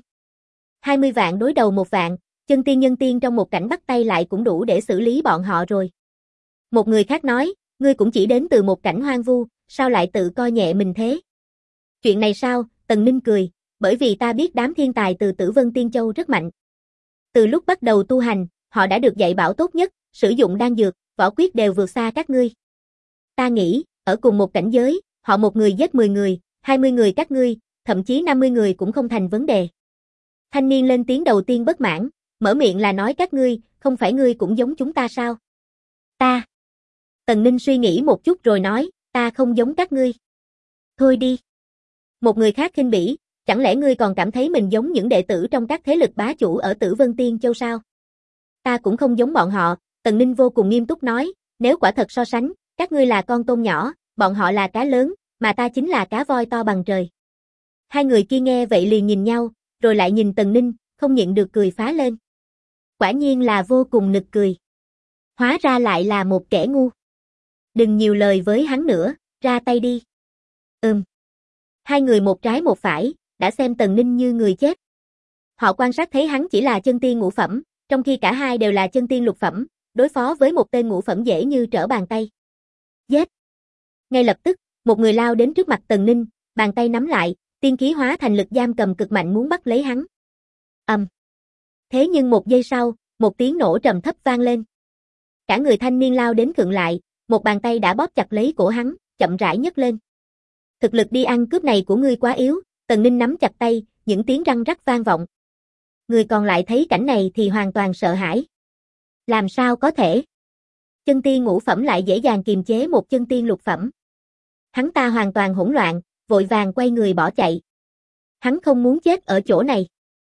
20 vạn đối đầu 1 vạn, chân tiên nhân tiên trong một cảnh bắt tay lại cũng đủ để xử lý bọn họ rồi. Một người khác nói, ngươi cũng chỉ đến từ một cảnh hoang vu, sao lại tự coi nhẹ mình thế? Chuyện này sao? Tần Ninh cười, bởi vì ta biết đám thiên tài từ Tử Vân Tiên Châu rất mạnh. Từ lúc bắt đầu tu hành, họ đã được dạy bảo tốt nhất, sử dụng đan dược, võ quyết đều vượt xa các ngươi. Ta nghĩ, ở cùng một cảnh giới, họ một người giết 10 người, 20 người các ngươi, thậm chí 50 người cũng không thành vấn đề. Thanh niên lên tiếng đầu tiên bất mãn, mở miệng là nói các ngươi, không phải ngươi cũng giống chúng ta sao? Ta. Tần Ninh suy nghĩ một chút rồi nói, ta không giống các ngươi. Thôi đi. Một người khác khinh bỉ, chẳng lẽ ngươi còn cảm thấy mình giống những đệ tử trong các thế lực bá chủ ở Tử Vân Tiên Châu sao? Ta cũng không giống bọn họ, Tần Ninh vô cùng nghiêm túc nói, nếu quả thật so sánh, các ngươi là con tôm nhỏ, bọn họ là cá lớn, mà ta chính là cá voi to bằng trời. Hai người kia nghe vậy liền nhìn nhau, rồi lại nhìn Tần Ninh, không nhịn được cười phá lên. Quả nhiên là vô cùng nực cười. Hóa ra lại là một kẻ ngu. Đừng nhiều lời với hắn nữa, ra tay đi. Hai người một trái một phải, đã xem Tần Ninh như người chết. Họ quan sát thấy hắn chỉ là chân tiên ngũ phẩm, trong khi cả hai đều là chân tiên lục phẩm, đối phó với một tên ngũ phẩm dễ như trở bàn tay. Giết! Ngay lập tức, một người lao đến trước mặt Tần Ninh, bàn tay nắm lại, tiên khí hóa thành lực giam cầm cực mạnh muốn bắt lấy hắn. Thế nhưng một giây sau, một tiếng nổ trầm thấp vang lên. Cả người thanh niên lao đến khựng lại, một bàn tay đã bóp chặt lấy cổ hắn, chậm rãi nhấc lên. Thực lực đi ăn cướp này của ngươi quá yếu, Tần Ninh nắm chặt tay, những tiếng răng rắc vang vọng. Người còn lại thấy cảnh này thì hoàn toàn sợ hãi. Làm sao có thể? Chân tiên ngũ phẩm lại dễ dàng kiềm chế một chân tiên lục phẩm. Hắn ta hoàn toàn hỗn loạn, vội vàng quay người bỏ chạy. Hắn không muốn chết ở chỗ này.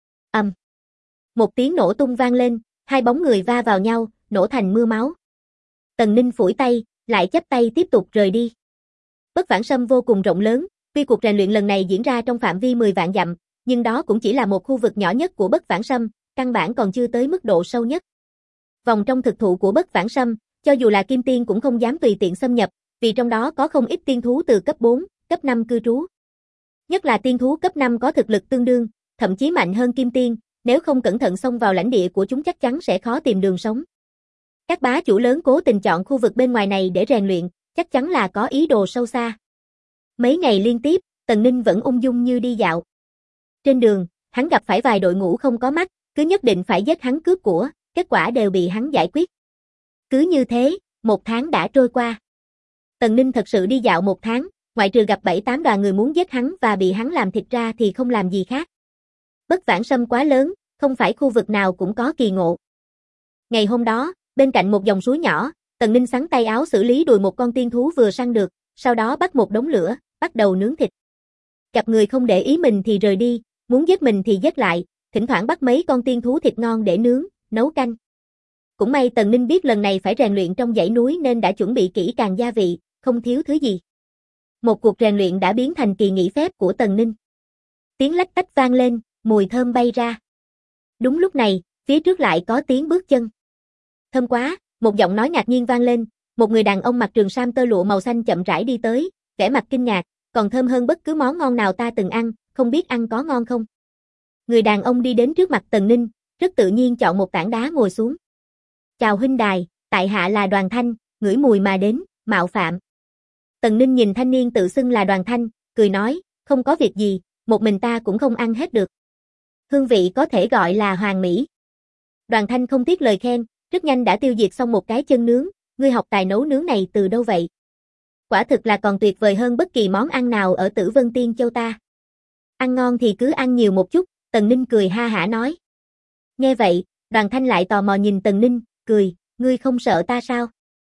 Một tiếng nổ tung vang lên, hai bóng người va vào nhau, nổ thành mưa máu. Tần Ninh phủi tay, lại chắp tay tiếp tục rời đi. Bất Vãng Sâm vô cùng rộng lớn, tuy cuộc rèn luyện lần này diễn ra trong phạm vi 10 vạn dặm, nhưng đó cũng chỉ là một khu vực nhỏ nhất của Bất Vãng Sâm, căn bản còn chưa tới mức độ sâu nhất. Vòng trong thực thụ của Bất Vãng Sâm, cho dù là kim tiên cũng không dám tùy tiện xâm nhập, vì trong đó có không ít tiên thú từ cấp 4, cấp 5 cư trú. Nhất là tiên thú cấp 5 có thực lực tương đương, thậm chí mạnh hơn kim tiên, nếu không cẩn thận xông vào lãnh địa của chúng chắc chắn sẽ khó tìm đường sống. Các bá chủ lớn cố tình chọn khu vực bên ngoài này để rèn luyện, chắc chắn là có ý đồ sâu xa. Mấy ngày liên tiếp, Tần Ninh vẫn ung dung như đi dạo. Trên đường, hắn gặp phải vài đội ngũ không có mắt, cứ nhất định phải giết hắn cướp của, kết quả đều bị hắn giải quyết. Cứ như thế, một tháng đã trôi qua. Tần Ninh thật sự đi dạo một tháng, ngoại trừ gặp 7-8 đoàn người muốn giết hắn và bị hắn làm thịt ra thì không làm gì khác. Bất Vãng Sâm quá lớn, không phải khu vực nào cũng có kỳ ngộ. Ngày hôm đó, bên cạnh một dòng suối nhỏ, Tần Ninh xắn tay áo xử lý đùi một con tiên thú vừa săn được, sau đó bắt một đống lửa, bắt đầu nướng thịt. Gặp người không để ý mình thì rời đi, muốn giết mình thì giết lại, thỉnh thoảng bắt mấy con tiên thú thịt ngon để nướng, nấu canh. Cũng may Tần Ninh biết lần này phải rèn luyện trong dãy núi nên đã chuẩn bị kỹ càng gia vị, không thiếu thứ gì. Một cuộc rèn luyện đã biến thành kỳ nghỉ phép của Tần Ninh. Tiếng lách tách vang lên, mùi thơm bay ra. Đúng lúc này, phía trước lại có tiếng bước chân. Thơm quá, một giọng nói ngạc nhiên vang lên, một người đàn ông mặc trường sam tơ lụa màu xanh chậm rãi đi tới, vẻ mặt kinh ngạc, còn thơm hơn bất cứ món ngon nào ta từng ăn, không biết ăn có ngon không. Người đàn ông đi đến trước mặt Tần Ninh, rất tự nhiên chọn một tảng đá ngồi xuống. Chào huynh đài, tại hạ là Đoàn Thanh, ngửi mùi mà đến, mạo phạm. Tần Ninh nhìn thanh niên tự xưng là Đoàn Thanh, cười nói, không có việc gì, một mình ta cũng không ăn hết được. Hương vị có thể gọi là hoàn mỹ. Đoàn Thanh không tiếc lời khen, rất nhanh đã tiêu diệt xong một cái chân nướng, ngươi học tài nấu nướng này từ đâu vậy? Quả thực là còn tuyệt vời hơn bất kỳ món ăn nào ở Tử Vân Tiên Châu ta. Ăn ngon thì cứ ăn nhiều một chút, Tần Ninh cười ha hả nói. Nghe vậy, Đoàn Thanh lại tò mò nhìn Tần Ninh, cười, ngươi không sợ ta sao?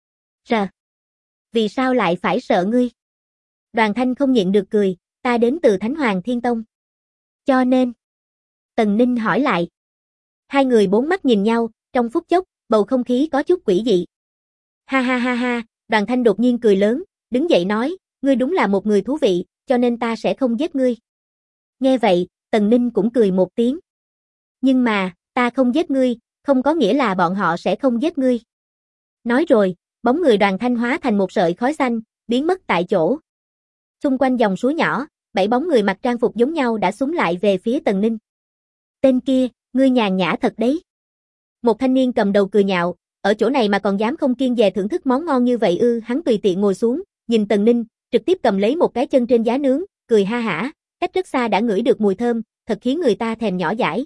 Rờ. Vì sao lại phải sợ ngươi? Đoàn Thanh không nhịn được cười, ta đến từ Thánh Hoàng Thiên Tông. Cho nên. Tần Ninh hỏi lại. Hai người bốn mắt nhìn nhau, trong phút chốc, bầu không khí có chút quỷ dị. Ha ha ha ha, Đoàn Thanh đột nhiên cười lớn, đứng dậy nói, ngươi đúng là một người thú vị, cho nên ta sẽ không giết ngươi. Nghe vậy, Tần Ninh cũng cười một tiếng. Nhưng mà, ta không giết ngươi, không có nghĩa là bọn họ sẽ không giết ngươi. Nói rồi, bóng người Đoàn Thanh hóa thành một sợi khói xanh, biến mất tại chỗ. Xung quanh dòng suối nhỏ, 7 bóng người mặc trang phục giống nhau đã xúm lại về phía Tần Ninh. Tên kia, ngươi nhàn nhã thật đấy. Một thanh niên cầm đầu cười nhạo, ở chỗ này mà còn dám không kiêng dè thưởng thức món ngon như vậy ư? Hắn tùy tiện ngồi xuống, nhìn Tần Ninh, trực tiếp cầm lấy một cái chân trên giá nướng, cười ha hả, cách rất xa đã ngửi được mùi thơm, thật khiến người ta thèm nhỏ dãi.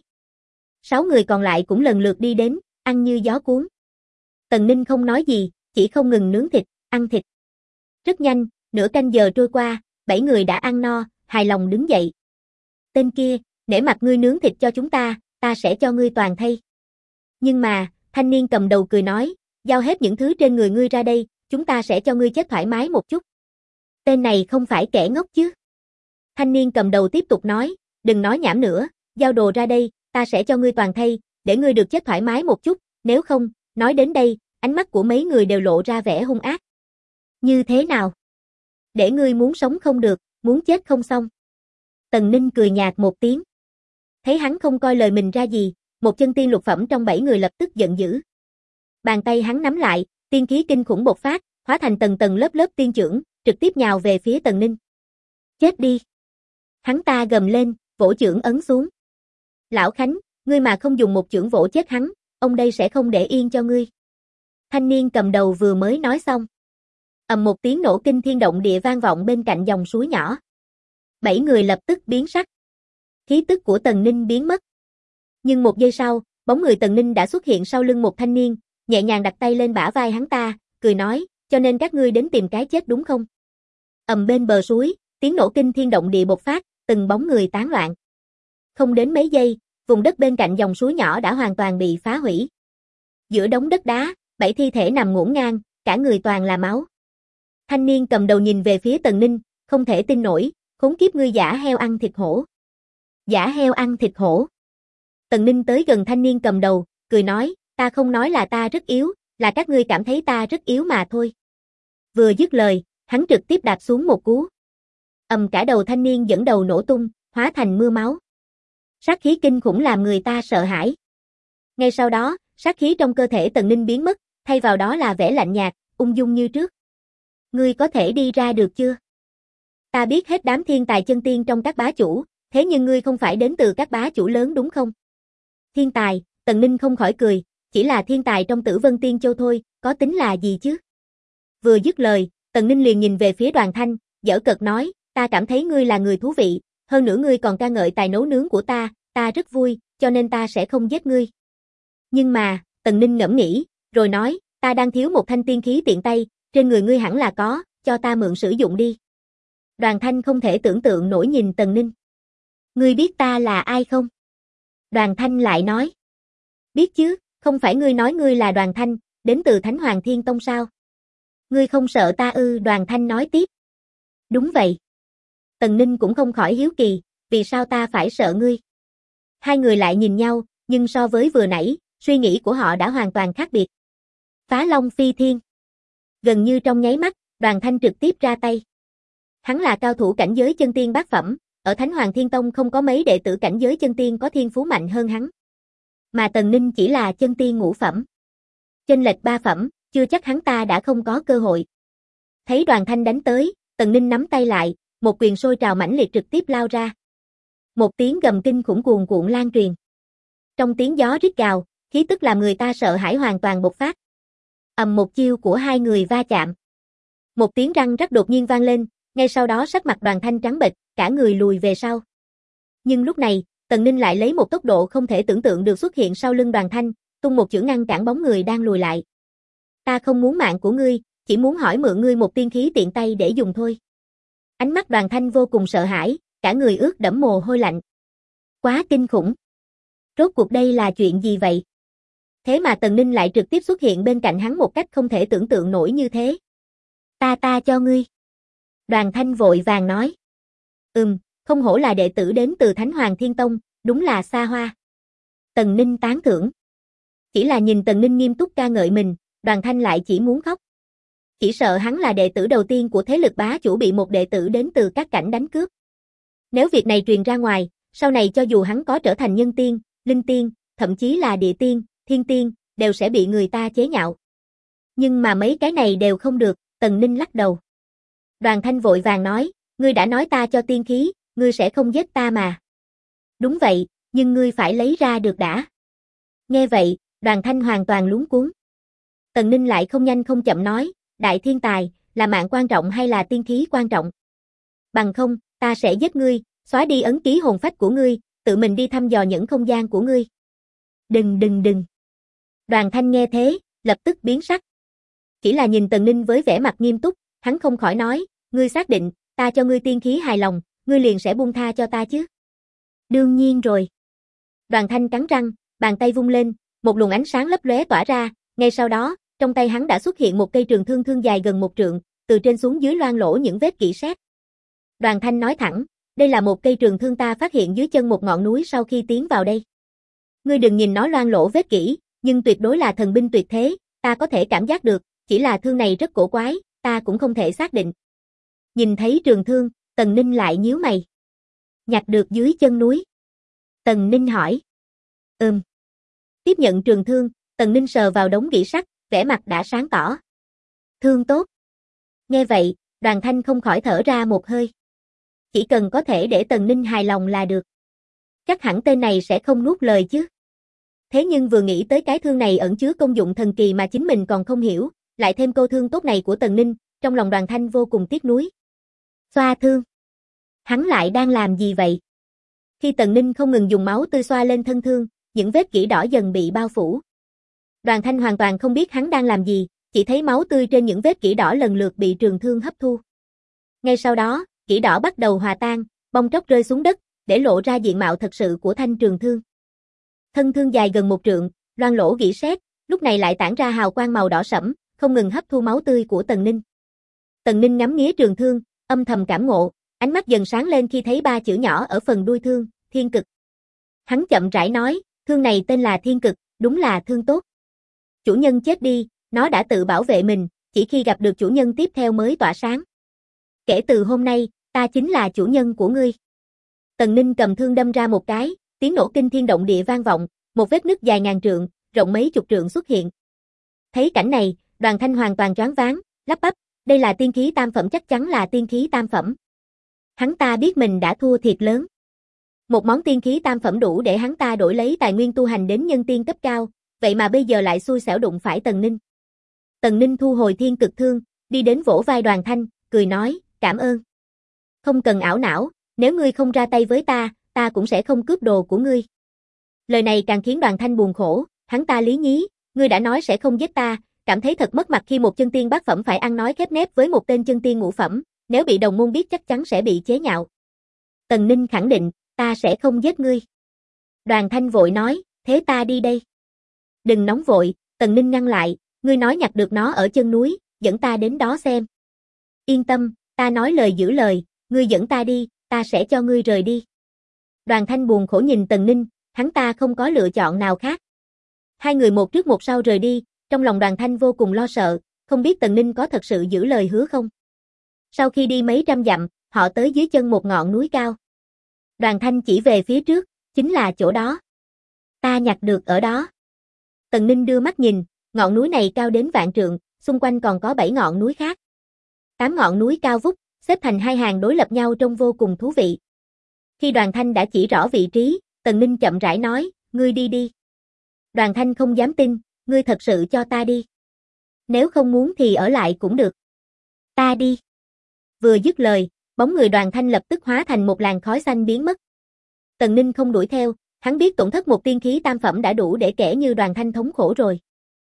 6 người còn lại cũng lần lượt đi đến, ăn như gió cuốn. Tần Ninh không nói gì, chỉ không ngừng nướng thịt, ăn thịt. Rất nhanh, nửa canh giờ trôi qua, 7 người đã ăn no, hài lòng đứng dậy. Tên kia, nể mặt ngươi nướng thịt cho chúng ta sẽ cho ngươi toàn thây. Nhưng mà, thanh niên cầm đầu cười nói, giao hết những thứ trên người ngươi ra đây, chúng ta sẽ cho ngươi chết thoải mái một chút. Tên này không phải kẻ ngốc chứ. Thanh niên cầm đầu tiếp tục nói, đừng nói nhảm nữa, giao đồ ra đây, ta sẽ cho ngươi toàn thây, để ngươi được chết thoải mái một chút, nếu không, nói đến đây, ánh mắt của mấy người đều lộ ra vẻ hung ác. Như thế nào? Để ngươi muốn sống không được, muốn chết không xong. Tần Ninh cười nhạt một tiếng. Thấy hắn không coi lời mình ra gì, một chân tiên lục phẩm trong 7 người lập tức giận dữ. Bàn tay hắn nắm lại, tiên khí kinh khủng bộc phát, hóa thành tầng tầng lớp lớp tiên chưởng, trực tiếp nhào về phía Tần Ninh. Chết đi! Hắn ta gầm lên, vỗ chưởng ấn xuống. Lão Khánh, ngươi mà không dùng một chưởng vỗ chết hắn, ông đây sẽ không để yên cho ngươi. Thanh niên cầm đầu vừa mới nói xong. Ầm một tiếng nổ kinh thiên động địa vang vọng bên cạnh dòng suối nhỏ. 7 người lập tức biến sắc. Khí tức của Tần Ninh biến mất. Nhưng một giây sau, bóng người Tần Ninh đã xuất hiện sau lưng một thanh niên, nhẹ nhàng đặt tay lên bả vai hắn ta, cười nói, cho nên các ngươi đến tìm cái chết đúng không? Ầm bên bờ suối, tiếng nổ kinh thiên động địa bộc phát, từng bóng người tán loạn. Không đến mấy giây, vùng đất bên cạnh dòng suối nhỏ đã hoàn toàn bị phá hủy. Giữa đống đất đá, 7 thi thể nằm ngổn ngang, cả người toàn là máu. Thanh niên cầm đầu nhìn về phía Tần Ninh, không thể tin nổi, khốn kiếp ngươi giả heo ăn thịt hổ. Giả heo ăn thịt hổ. Tần Ninh tới gần thanh niên cầm đầu, cười nói, ta không nói là ta rất yếu, là các ngươi cảm thấy ta rất yếu mà thôi. Vừa dứt lời, hắn trực tiếp đạp xuống một cú. Ầm cả đầu thanh niên dẫn đầu nổ tung, hóa thành mưa máu. Sát khí kinh khủng làm người ta sợ hãi. Ngay sau đó, sát khí trong cơ thể Tần Ninh biến mất, thay vào đó là vẻ lạnh nhạt, ung dung như trước. Ngươi có thể đi ra được chưa? Ta biết hết đám thiên tài chân tiên trong các bá chủ, thế nhưng ngươi không phải đến từ các bá chủ lớn đúng không? Thiên tài, Tần Ninh không khỏi cười, chỉ là thiên tài trong Tử Vân Tiên Châu thôi, có tính là gì chứ? Vừa dứt lời, Tần Ninh liền nhìn về phía Đoàn Thanh, giễu cợt nói, ta cảm thấy ngươi là người thú vị, hơn nữa ngươi còn ca ngợi tài nấu nướng của ta rất vui, cho nên ta sẽ không giết ngươi. Nhưng mà, Tần Ninh ngẫm nghĩ, rồi nói, ta đang thiếu một thanh tiên khí tiện tay, trên người ngươi hẳn là có, cho ta mượn sử dụng đi. Đoàn Thanh không thể tưởng tượng nổi nhìn Tần Ninh. Ngươi biết ta là ai không? Đoàn Thanh lại nói. Biết chứ, không phải ngươi nói ngươi là Đoàn Thanh, đến từ Thánh Hoàng Thiên Tông sao? Ngươi không sợ ta ư? Đoàn Thanh nói tiếp. Đúng vậy. Tần Ninh cũng không khỏi hiếu kỳ, vì sao ta phải sợ ngươi? Hai người lại nhìn nhau, nhưng so với vừa nãy, suy nghĩ của họ đã hoàn toàn khác biệt. Phá Long Phi Thiên. Gần như trong nháy mắt, Đoàn Thanh trực tiếp ra tay. Hắn là cao thủ cảnh giới chân tiên bát phẩm, ở Thánh Hoàng Thiên Tông không có mấy đệ tử cảnh giới chân tiên có thiên phú mạnh hơn hắn. Mà Tần Ninh chỉ là chân tiên ngũ phẩm. Chênh lệch 3 phẩm, chưa chắc hắn ta đã không có cơ hội. Thấy Đoàn Thanh đánh tới, Tần Ninh nắm tay lại, một quyền sôi trào mãnh liệt trực tiếp lao ra. Một tiếng gầm kinh khủng cuồn cuộn lan truyền. Trong tiếng gió rít gào, khí tức làm người ta sợ hãi hoàn toàn bộc phát. Ầm một chiêu của hai người va chạm. Một tiếng răng rắc đột nhiên vang lên, ngay sau đó sắc mặt Đoàn Thanh trắng bệch, cả người lùi về sau. Nhưng lúc này, Tần Ninh lại lấy một tốc độ không thể tưởng tượng được xuất hiện sau lưng Đoàn Thanh, tung một chưởng ngăn cản bóng người đang lùi lại. Ta không muốn mạng của ngươi, chỉ muốn hỏi mượn ngươi một tiên khí tiện tay để dùng thôi. Ánh mắt Đoàn Thanh vô cùng sợ hãi, cả người ướt đẫm mồ hôi lạnh. Quá kinh khủng. Rốt cuộc đây là chuyện gì vậy? Thế mà Tần Ninh lại trực tiếp xuất hiện bên cạnh hắn một cách không thể tưởng tượng nổi như thế. Ta cho ngươi. Đoàn Thanh vội vàng nói. Không hổ là đệ tử đến từ Thánh Hoàng Thiên Tông, đúng là xa hoa. Tần Ninh tán thưởng. Chỉ là nhìn Tần Ninh nghiêm túc ca ngợi mình, Đoàn Thanh lại chỉ muốn khóc. Chỉ sợ hắn là đệ tử đầu tiên của thế lực bá chủ bị một đệ tử đến từ các cảnh đánh cướp. Nếu việc này truyền ra ngoài, sau này cho dù hắn có trở thành nhân tiên, linh tiên, thậm chí là địa tiên, thiên tiên, đều sẽ bị người ta chế nhạo. Nhưng mà mấy cái này đều không được, Tần Ninh lắc đầu. Đoàn Thanh vội vàng nói, ngươi đã nói ta cho tiên khí, ngươi sẽ không giết ta mà. Đúng vậy, nhưng ngươi phải lấy ra được đã. Nghe vậy, Đoàn Thanh hoàn toàn luống cuống. Tần Ninh lại không nhanh không chậm nói, đại thiên tài, là mạng quan trọng hay là tiên khí quan trọng? Bằng không, ta sẽ giết ngươi, xóa đi ấn ký hồn phách của ngươi, tự mình đi thăm dò những không gian của ngươi. Đừng. Đoàn Thanh nghe thế, lập tức biến sắc. Chỉ là nhìn Tần Ninh với vẻ mặt nghiêm túc, hắn không khỏi nói, ngươi xác định, ta cho ngươi tiên khí hài lòng, ngươi liền sẽ buông tha cho ta chứ? Đương nhiên rồi. Đoàn Thanh cắn răng, bàn tay vung lên, một luồng ánh sáng lấp lóe tỏa ra, ngay sau đó, trong tay hắn đã xuất hiện một cây trường thương thương dài gần 1 trượng, từ trên xuống dưới loang lỗ những vết kỹ sét. Đoàn Thanh nói thẳng, đây là một cây trường thương ta phát hiện dưới chân một ngọn núi sau khi tiến vào đây. Ngươi đừng nhìn nó loang lỗ vết kỹ, nhưng tuyệt đối là thần binh tuyệt thế, ta có thể cảm giác được, chỉ là thương này rất cổ quái, ta cũng không thể xác định. Nhìn thấy trường thương, Tần Ninh lại nhíu mày. Nhặt được dưới chân núi. Tần Ninh hỏi. Tiếp nhận trường thương, Tần Ninh sờ vào đống gỉ sắt, vẻ mặt đã sáng tỏ. Thương tốt. Nghe vậy, Đoàn Thanh không khỏi thở ra một hơi. Chỉ cần có thể để Tần Ninh hài lòng là được. Chắc hẳn tên này sẽ không nuốt lời chứ. Thế nhưng vừa nghĩ tới cái thương này ẩn chứa công dụng thần kỳ mà chính mình còn không hiểu, lại thêm câu thương tốt này của Tần Ninh, trong lòng Đoàn Thanh vô cùng tiếc nuối. Xoa thương. Hắn lại đang làm gì vậy? Khi Tần Ninh không ngừng dùng máu tươi xoa lên thân thương, những vết kỹ đỏ dần bị bao phủ. Đoàn Thanh hoàn toàn không biết hắn đang làm gì, chỉ thấy máu tươi trên những vết kỹ đỏ lần lượt bị trường thương hấp thu. Ngay sau đó, kỹ đỏ bắt đầu hòa tan, bong tróc rơi xuống đất, để lộ ra diện mạo thật sự của thanh trường thương. Thân thương dài gần 1 trượng, loang lỗ gỉ sét, lúc này lại tản ra hào quang màu đỏ sẫm, không ngừng hấp thu máu tươi của Tần Ninh. Tần Ninh ngắm nghía trường thương, âm thầm cảm ngộ, ánh mắt dần sáng lên khi thấy 3 chữ nhỏ ở phần đuôi thương, Thiên Cực. Hắn chậm rãi nói, thương này tên là Thiên Cực, đúng là thương tốt. Chủ nhân chết đi, nó đã tự bảo vệ mình, chỉ khi gặp được chủ nhân tiếp theo mới tỏa sáng. Kể từ hôm nay, ta chính là chủ nhân của ngươi. Tần Ninh cầm thương đâm ra một cái, tiếng nổ kinh thiên động địa vang vọng, một vết nứt dài ngàn trượng, rộng mấy chục trượng xuất hiện. Thấy cảnh này, Đoàn Thanh hoàn toàn choáng váng, lắp bắp, đây là tiên khí tam phẩm, chắc chắn là tiên khí tam phẩm. Hắn ta biết mình đã thua thiệt lớn. Một món tiên khí tam phẩm đủ để hắn ta đổi lấy tài nguyên tu hành đến nhân tiên cấp cao, vậy mà bây giờ lại xui xẻo đụng phải Tần Ninh. Tần Ninh thu hồi Thiên Cực thương, đi đến vỗ vai Đoàn Thanh, cười nói, cảm ơn. Không cần ảo não, nếu ngươi không ra tay với ta, ta cũng sẽ không cướp đồ của ngươi. Lời này càng khiến Đoàn Thanh buồn khổ, hắn ta lý nhí, ngươi đã nói sẽ không giết ta, cảm thấy thật mất mặt khi một chân tiên bát phẩm phải ăn nói khép nép với một tên chân tiên ngũ phẩm, nếu bị đồng môn biết chắc chắn sẽ bị chế nhạo. Tần Ninh khẳng định, ta sẽ không giết ngươi. Đoàn Thanh vội nói, thế ta đi đây. Đừng nóng vội, Tần Ninh ngăn lại, ngươi nói nhặt được nó ở chân núi, dẫn ta đến đó xem. Yên tâm, ta nói lời giữ lời, ngươi dẫn ta đi, ta sẽ cho ngươi rời đi. Đoàn Thanh buồn khổ nhìn Tần Ninh, hắn ta không có lựa chọn nào khác. Hai người một trước một sau rời đi, trong lòng Đoàn Thanh vô cùng lo sợ, không biết Tần Ninh có thật sự giữ lời hứa không. Sau khi đi mấy trăm dặm, họ tới dưới chân một ngọn núi cao. Đoàn Thanh chỉ về phía trước, chính là chỗ đó. Ta nhặt được ở đó. Tần Ninh đưa mắt nhìn, ngọn núi này cao đến vạn trượng, xung quanh còn có 7 ngọn núi khác. 8 ngọn núi cao vút, xếp thành 2 hàng đối lập nhau trông vô cùng thú vị. Khi Đoàn Thanh đã chỉ rõ vị trí, Tần Ninh chậm rãi nói, ngươi đi đi. Đoàn Thanh không dám tin, ngươi thật sự cho ta đi. Nếu không muốn thì ở lại cũng được. Ta đi. Vừa dứt lời, bóng người Đoàn Thanh lập tức hóa thành một làn khói xanh biến mất. Tần Ninh không đuổi theo, hắn biết tổn thất một tiên khí tam phẩm đã đủ để kẻ như Đoàn Thanh thống khổ rồi.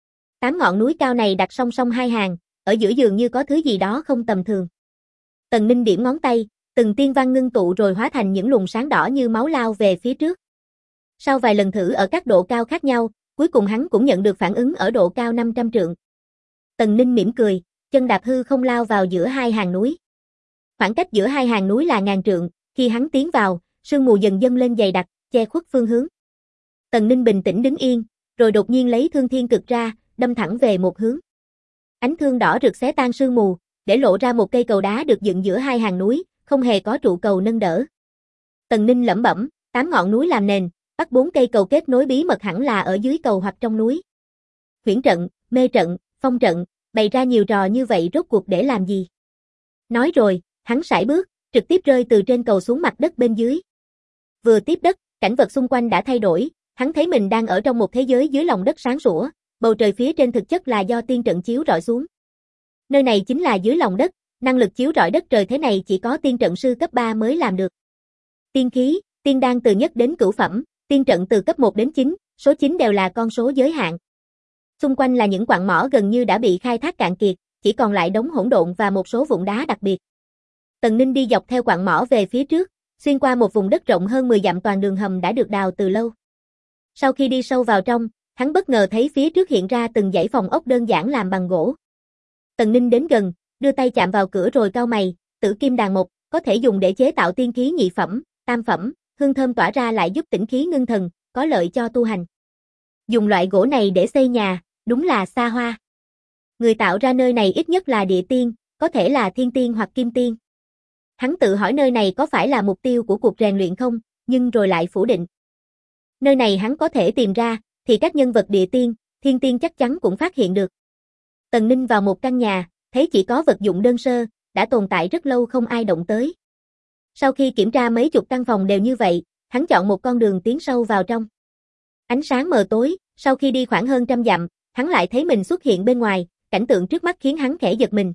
8 ngọn núi cao này đặt song song 2 hàng, ở giữa dường như có thứ gì đó không tầm thường. Tần Ninh điểm ngón tay, từng tiên văn ngưng tụ rồi hóa thành những luồng sáng đỏ như máu lao về phía trước. Sau vài lần thử ở các độ cao khác nhau, cuối cùng hắn cũng nhận được phản ứng ở độ cao 500 trượng. Tần Ninh mỉm cười, chân đạp hư không lao vào giữa 2 hàng núi. Khoảng cách giữa 2 hàng núi là ngàn trượng, khi hắn tiến vào, sương mù dần dâng lên dày đặc, che khuất phương hướng. Tần Ninh bình tĩnh đứng yên, rồi đột nhiên lấy thương Thiên Cực ra, đâm thẳng về một hướng. Ánh thương đỏ rực xé tan sương mù, để lộ ra một cây cầu đá được dựng giữa 2 hàng núi, không hề có trụ cầu nâng đỡ. Tần Ninh lẩm bẩm, 8 ngọn núi làm nền, bắt 4 cây cầu kết nối bí mật hẳn là ở dưới cầu hoặc trong núi. Huyễn trận, mê trận, phong trận, bày ra nhiều trò như vậy rốt cuộc để làm gì? Nói rồi, hắn sải bước, trực tiếp rơi từ trên cầu xuống mặt đất bên dưới. Vừa tiếp đất, cảnh vật xung quanh đã thay đổi, hắn thấy mình đang ở trong một thế giới dưới lòng đất sáng sủa, bầu trời phía trên thực chất là do tiên trận chiếu rọi xuống. Nơi này chính là dưới lòng đất, năng lực chiếu rọi đất trời thế này chỉ có tiên trận sư cấp 3 mới làm được. Tiên khí, tiên đan từ nhất đến cửu phẩm, tiên trận từ cấp 1 đến 9, số 9 đều là con số giới hạn. Xung quanh là những quặng mỏ gần như đã bị khai thác cạn kiệt, chỉ còn lại đống hỗn độn và một số vụn đá đặc biệt. Tần Ninh đi dọc theo quặng mỏ về phía trước, xuyên qua một vùng đất rộng hơn 10 dặm toàn đường hầm đã được đào từ lâu. Sau khi đi sâu vào trong, hắn bất ngờ thấy phía trước hiện ra từng dãy phòng ốc đơn giản làm bằng gỗ. Tần Ninh đến gần, đưa tay chạm vào cửa rồi cau mày, tử kim đàn mộc, có thể dùng để chế tạo tiên khí nhị phẩm, tam phẩm, hương thơm tỏa ra lại giúp tĩnh khí ngưng thần, có lợi cho tu hành. Dùng loại gỗ này để xây nhà, đúng là xa hoa. Người tạo ra nơi này ít nhất là địa tiên, có thể là thiên tiên hoặc kim tiên. Hắn tự hỏi nơi này có phải là mục tiêu của cuộc rèn luyện không, nhưng rồi lại phủ định. Nơi này hắn có thể tìm ra, thì các nhân vật địa tiên, thiên tiên chắc chắn cũng phát hiện được. Tần Ninh vào một căn nhà, thấy chỉ có vật dụng đơn sơ, đã tồn tại rất lâu không ai động tới. Sau khi kiểm tra mấy chục căn phòng đều như vậy, hắn chọn một con đường tiến sâu vào trong. Ánh sáng mờ tối, sau khi đi khoảng hơn 100 dặm, hắn lại thấy mình xuất hiện bên ngoài, cảnh tượng trước mắt khiến hắn khẽ giật mình.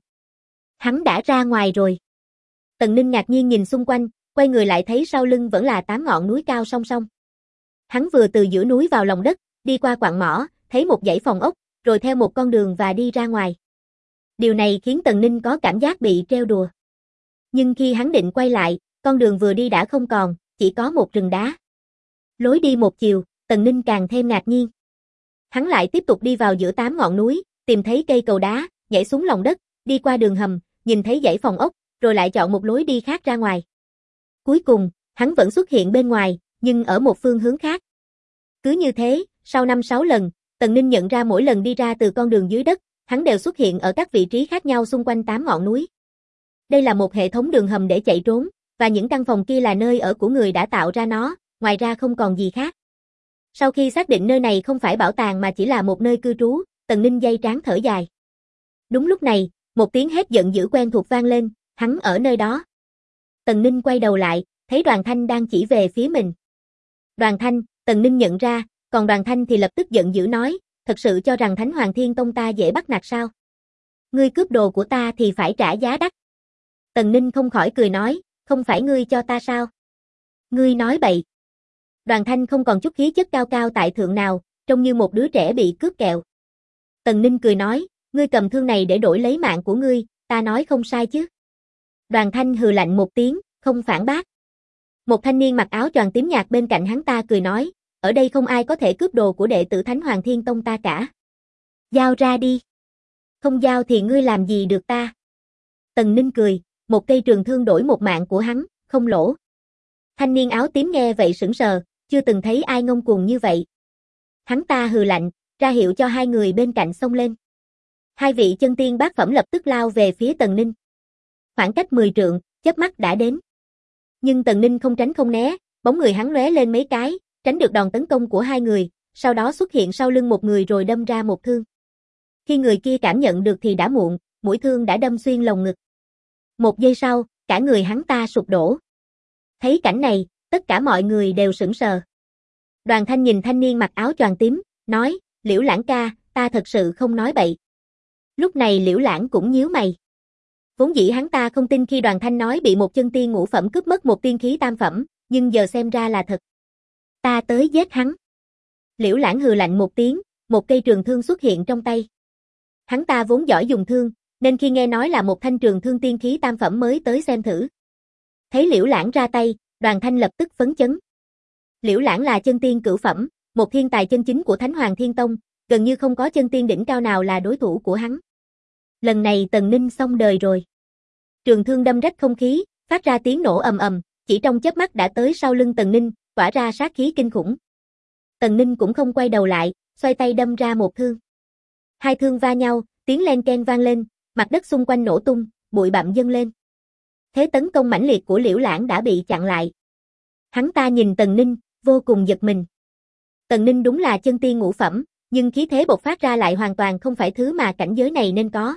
Hắn đã ra ngoài rồi. Tần Ninh ngạc nhiên nhìn xung quanh, quay người lại thấy sau lưng vẫn là 8 ngọn núi cao song song. Hắn vừa từ giữa núi vào lòng đất, đi qua quặng mỏ, thấy một dãy phòng ốc, rồi theo một con đường và đi ra ngoài. Điều này khiến Tần Ninh có cảm giác bị trêu đùa. Nhưng khi hắn định quay lại, con đường vừa đi đã không còn, chỉ có một rừng đá. Lối đi một chiều, Tần Ninh càng thêm ngạc nhiên. Hắn lại tiếp tục đi vào giữa 8 ngọn núi, tìm thấy cây cầu đá, nhảy xuống lòng đất, đi qua đường hầm, nhìn thấy dãy phòng ốc, rồi lại chọn một lối đi khác ra ngoài. Cuối cùng, hắn vẫn xuất hiện bên ngoài, nhưng ở một phương hướng khác. Cứ như thế, sau 5-6 lần, Tần Ninh nhận ra mỗi lần đi ra từ con đường dưới đất, hắn đều xuất hiện ở các vị trí khác nhau xung quanh 8 ngọn núi. Đây là một hệ thống đường hầm để chạy trốn, và những căn phòng kia là nơi ở của người đã tạo ra nó, ngoài ra không còn gì khác. Sau khi xác định nơi này không phải bảo tàng mà chỉ là một nơi cư trú, Tần Ninh day trán thở dài. Đúng lúc này, một tiếng hét giận dữ quen thuộc vang lên, hắn ở nơi đó. Tần Ninh quay đầu lại, thấy Đoàn Thanh đang chỉ về phía mình. Đoàn Thanh, Tần Ninh nhận ra, còn Đoàn Thanh thì lập tức giận dữ nói, thật sự cho rằng Thánh Hoàng Thiên Tông ta dễ bắt nạt sao? Ngươi cướp đồ của ta thì phải trả giá đắt. Tần Ninh không khỏi cười nói, không phải ngươi cho ta sao? Ngươi nói bậy. Đoàn Thanh không còn chút khí chất cao cao tại thượng nào, trông như một đứa trẻ bị cướp kẹo. Tần Ninh cười nói, ngươi cầm thương này để đổi lấy mạng của ngươi, ta nói không sai chứ? Đoàn Thanh hừ lạnh một tiếng, không phản bác. Một thanh niên mặc áo choàng tím nhạt bên cạnh hắn ta cười nói, ở đây không ai có thể cướp đồ của đệ tử Thánh Hoàng Thiên Tông ta cả. Giao ra đi. Không giao thì ngươi làm gì được ta? Tần Ninh cười, một cây trường thương đổi một mạng của hắn, không lỗ. Thanh niên áo tím nghe vậy sững sờ, chưa từng thấy ai ngông cuồng như vậy. Hắn ta hừ lạnh, ra hiệu cho hai người bên cạnh xông lên. Hai vị chân tiên bát phẩm lập tức lao về phía Tần Ninh. Khoảng cách 10 trượng, chớp mắt đã đến. Nhưng Tần Ninh không tránh không né, bóng người hắn lóe lên mấy cái, tránh được đòn tấn công của hai người, sau đó xuất hiện sau lưng một người rồi đâm ra một thương. Khi người kia cảm nhận được thì đã muộn, mũi thương đã đâm xuyên lồng ngực. Một giây sau, cả người hắn ta sụp đổ. Thấy cảnh này, tất cả mọi người đều sững sờ. Đoàn Thanh nhìn thanh niên mặc áo choàng tím, nói, Liễu Lãng ca, ta thật sự không nói bậy. Lúc này Liễu Lãng cũng nhíu mày. Vốn dĩ hắn ta không tin khi Đoàn Thanh nói bị một chân tiên ngũ phẩm cướp mất một tiên khí tam phẩm, nhưng giờ xem ra là thật. Ta tới giết hắn. Liễu Lãng hừ lạnh một tiếng, một cây trường thương xuất hiện trong tay. Hắn ta vốn giỏi dùng thương, nên khi nghe nói là một thanh trường thương tiên khí tam phẩm mới tới xem thử. Thấy Liễu Lãng ra tay, Đoàn Thanh lập tức phấn chấn. Liễu Lãng là chân tiên cửu phẩm, một thiên tài chân chính của Thánh Hoàng Thiên Tông, gần như không có chân tiên đỉnh cao nào là đối thủ của hắn. Lần này Tần Ninh xong đời rồi. Trường thương đâm rách không khí, phát ra tiếng nổ ầm ầm, chỉ trong chớp mắt đã tới sau lưng Tần Ninh, tỏa ra sát khí kinh khủng. Tần Ninh cũng không quay đầu lại, xoay tay đâm ra một thương. Hai thương va nhau, tiếng len keng vang lên, mặt đất xung quanh nổ tung, bụi bặm dâng lên. Thế tấn công mãnh liệt của Liễu Lãng đã bị chặn lại. Hắn ta nhìn Tần Ninh, vô cùng giật mình. Tần Ninh đúng là chân tiên ngũ phẩm, nhưng khí thế bộc phát ra lại hoàn toàn không phải thứ mà cảnh giới này nên có.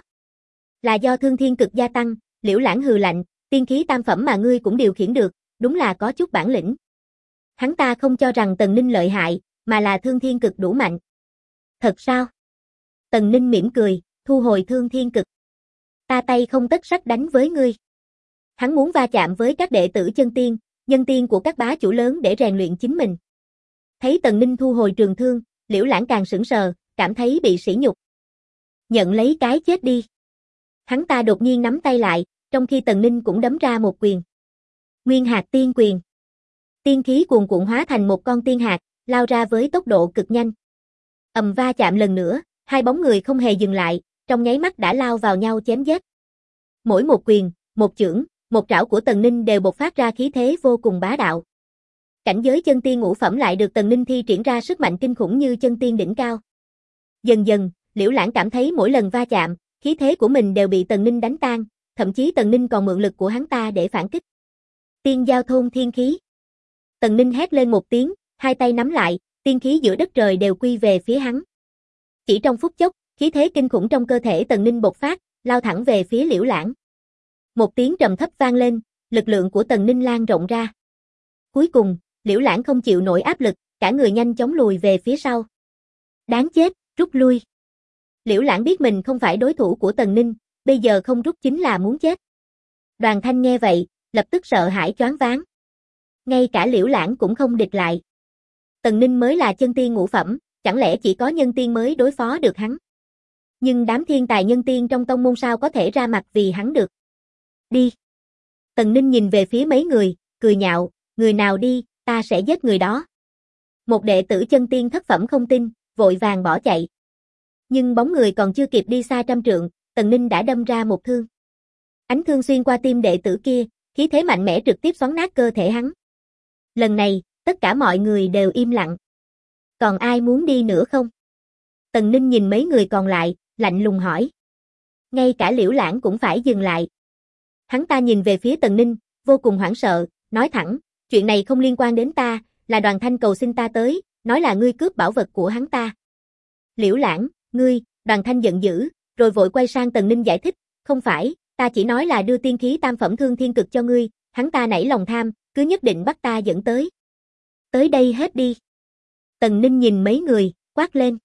Là do thương thiên cực gia tăng, Liễu Lãng hừ lạnh, tiên khí tam phẩm mà ngươi cũng điều khiển được, đúng là có chút bản lĩnh. Hắn ta không cho rằng Tần Ninh lợi hại, mà là thương thiên cực đủ mạnh. Thật sao? Tần Ninh mỉm cười, thu hồi thương thiên cực. Ta tay không tất sắt đánh với ngươi. Hắn muốn va chạm với các đệ tử chân tiên, nhân tiên của các bá chủ lớn để rèn luyện chính mình. Thấy Tần Ninh thu hồi trường thương, Liễu Lãng càng sững sờ, cảm thấy bị sỉ nhục. Nhận lấy cái chết đi. Hắn ta đột nhiên nắm tay lại, trong khi Tần Ninh cũng đấm ra một quyền. Nguyên hạt tiên quyền. Tiên khí cuồn cuộn hóa thành một con tiên hạt, lao ra với tốc độ cực nhanh. Ầm va chạm lần nữa, hai bóng người không hề dừng lại, trong nháy mắt đã lao vào nhau chém giết. Mỗi một quyền, một chưởng, một trảo của Tần Ninh đều bộc phát ra khí thế vô cùng bá đạo. Cảnh giới chân tiên ngũ phẩm lại được Tần Ninh thi triển ra sức mạnh kinh khủng như chân tiên đỉnh cao. Dần dần, Liễu Lãng cảm thấy mỗi lần va chạm, khí thế của mình đều bị Tần Ninh đánh tan, thậm chí Tần Ninh còn mượn lực của hắn ta để phản kích. Tiên giao thôn thiên khí. Tần Ninh hét lên một tiếng, hai tay nắm lại, tiên khí giữa đất trời đều quy về phía hắn. Chỉ trong phút chốc, khí thế kinh khủng trong cơ thể Tần Ninh bộc phát, lao thẳng về phía Liễu Lãng. Một tiếng trầm thấp vang lên, lực lượng của Tần Ninh lan rộng ra. Cuối cùng, Liễu Lãng không chịu nổi áp lực, cả người nhanh chóng lùi về phía sau. Đáng chết, rút lui. Liễu Lãng biết mình không phải đối thủ của Tần Ninh, bây giờ không rút chính là muốn chết. Đoàn Thanh nghe vậy, lập tức sợ hãi choáng váng. Ngay cả Liễu Lãng cũng không địch lại. Tần Ninh mới là chân tiên ngũ phẩm, chẳng lẽ chỉ có nhân tiên mới đối phó được hắn? Nhưng đám thiên tài nhân tiên trong tông môn sao có thể ra mặt vì hắn được? Đi. Tần Ninh nhìn về phía mấy người, cười nhạo, người nào đi, ta sẽ giết người đó. Một đệ tử chân tiên thất phẩm không tin, vội vàng bỏ chạy. Nhưng bóng người còn chưa kịp đi xa trăm trượng, Tần Ninh đã đâm ra một thương. Ánh thương xuyên qua tim đệ tử kia, khí thế mạnh mẽ trực tiếp xoắn nát cơ thể hắn. Lần này, tất cả mọi người đều im lặng. Còn ai muốn đi nữa không? Tần Ninh nhìn mấy người còn lại, lạnh lùng hỏi. Ngay cả Liễu Lãng cũng phải dừng lại. Hắn ta nhìn về phía Tần Ninh, vô cùng hoảng sợ, nói thẳng, chuyện này không liên quan đến ta, là Đoàn Thanh cầu xin ta tới, nói là ngươi cướp bảo vật của hắn ta. Liễu Lãng, ngươi, Đoàn Thanh giận dữ, rồi vội quay sang Tần Ninh giải thích, không phải, ta chỉ nói là đưa tiên khí tam phẩm thương thiên cực cho ngươi, hắn ta nảy lòng tham, cứ nhất định bắt ta dẫn tới. Tới đây hết đi. Tần Ninh nhìn mấy người, quát lên.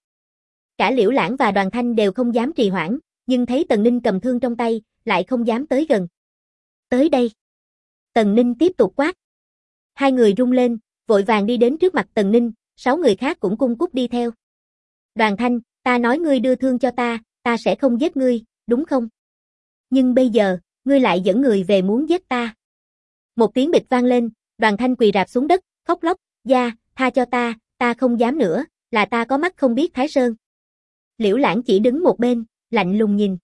Cả Liễu Lãng và Đoàn Thanh đều không dám trì hoãn, nhưng thấy Tần Ninh cầm thương trong tay, lại không dám tới gần. Tới đây. Tần Ninh tiếp tục quát. Hai người rung lên, vội vàng đi đến trước mặt Tần Ninh, 6 người khác cũng cung cúc đi theo. Đoàn Thanh, ta nói ngươi đưa thương cho ta sẽ không giết ngươi, đúng không? Nhưng bây giờ, ngươi lại dẫn người về muốn giết ta. Một tiếng bịch vang lên, Đoàn Thanh quỳ rạp xuống đất, khóc lóc, gia, tha cho ta không dám nữa, là ta có mắt không biết Thái Sơn. Liễu Lãng chỉ đứng một bên, lạnh lùng nhìn.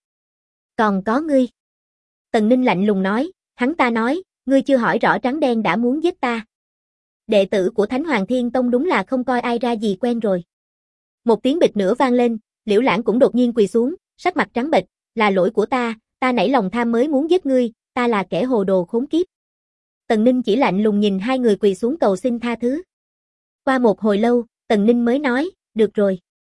Còn có ngươi. Tần Ninh lạnh lùng nói, hắn ta nói, ngươi chưa hỏi rõ trắng đen đã muốn giết ta. Đệ tử của Thánh Hoàng Thiên Tông đúng là không coi ai ra gì quen rồi. Một tiếng bịch nữa vang lên, Liễu Lãng cũng đột nhiên quỳ xuống, sắc mặt trắng bệch, là lỗi của ta nảy lòng tham mới muốn giết ngươi, ta là kẻ hồ đồ khốn kiếp. Tần Ninh chỉ lạnh lùng nhìn hai người quỳ xuống cầu xin tha thứ. Qua một hồi lâu, Tần Ninh mới nói, được rồi.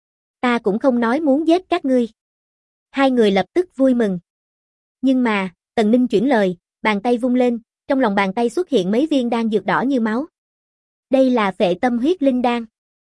Ta cũng không nói muốn giết các ngươi. Hai người lập tức vui mừng. Nhưng mà, Tần Ninh chuyển lời, bàn tay vung lên, trong lòng bàn tay xuất hiện mấy viên đan dược đỏ như máu. Đây là Phệ Tâm Huyết Linh Đan.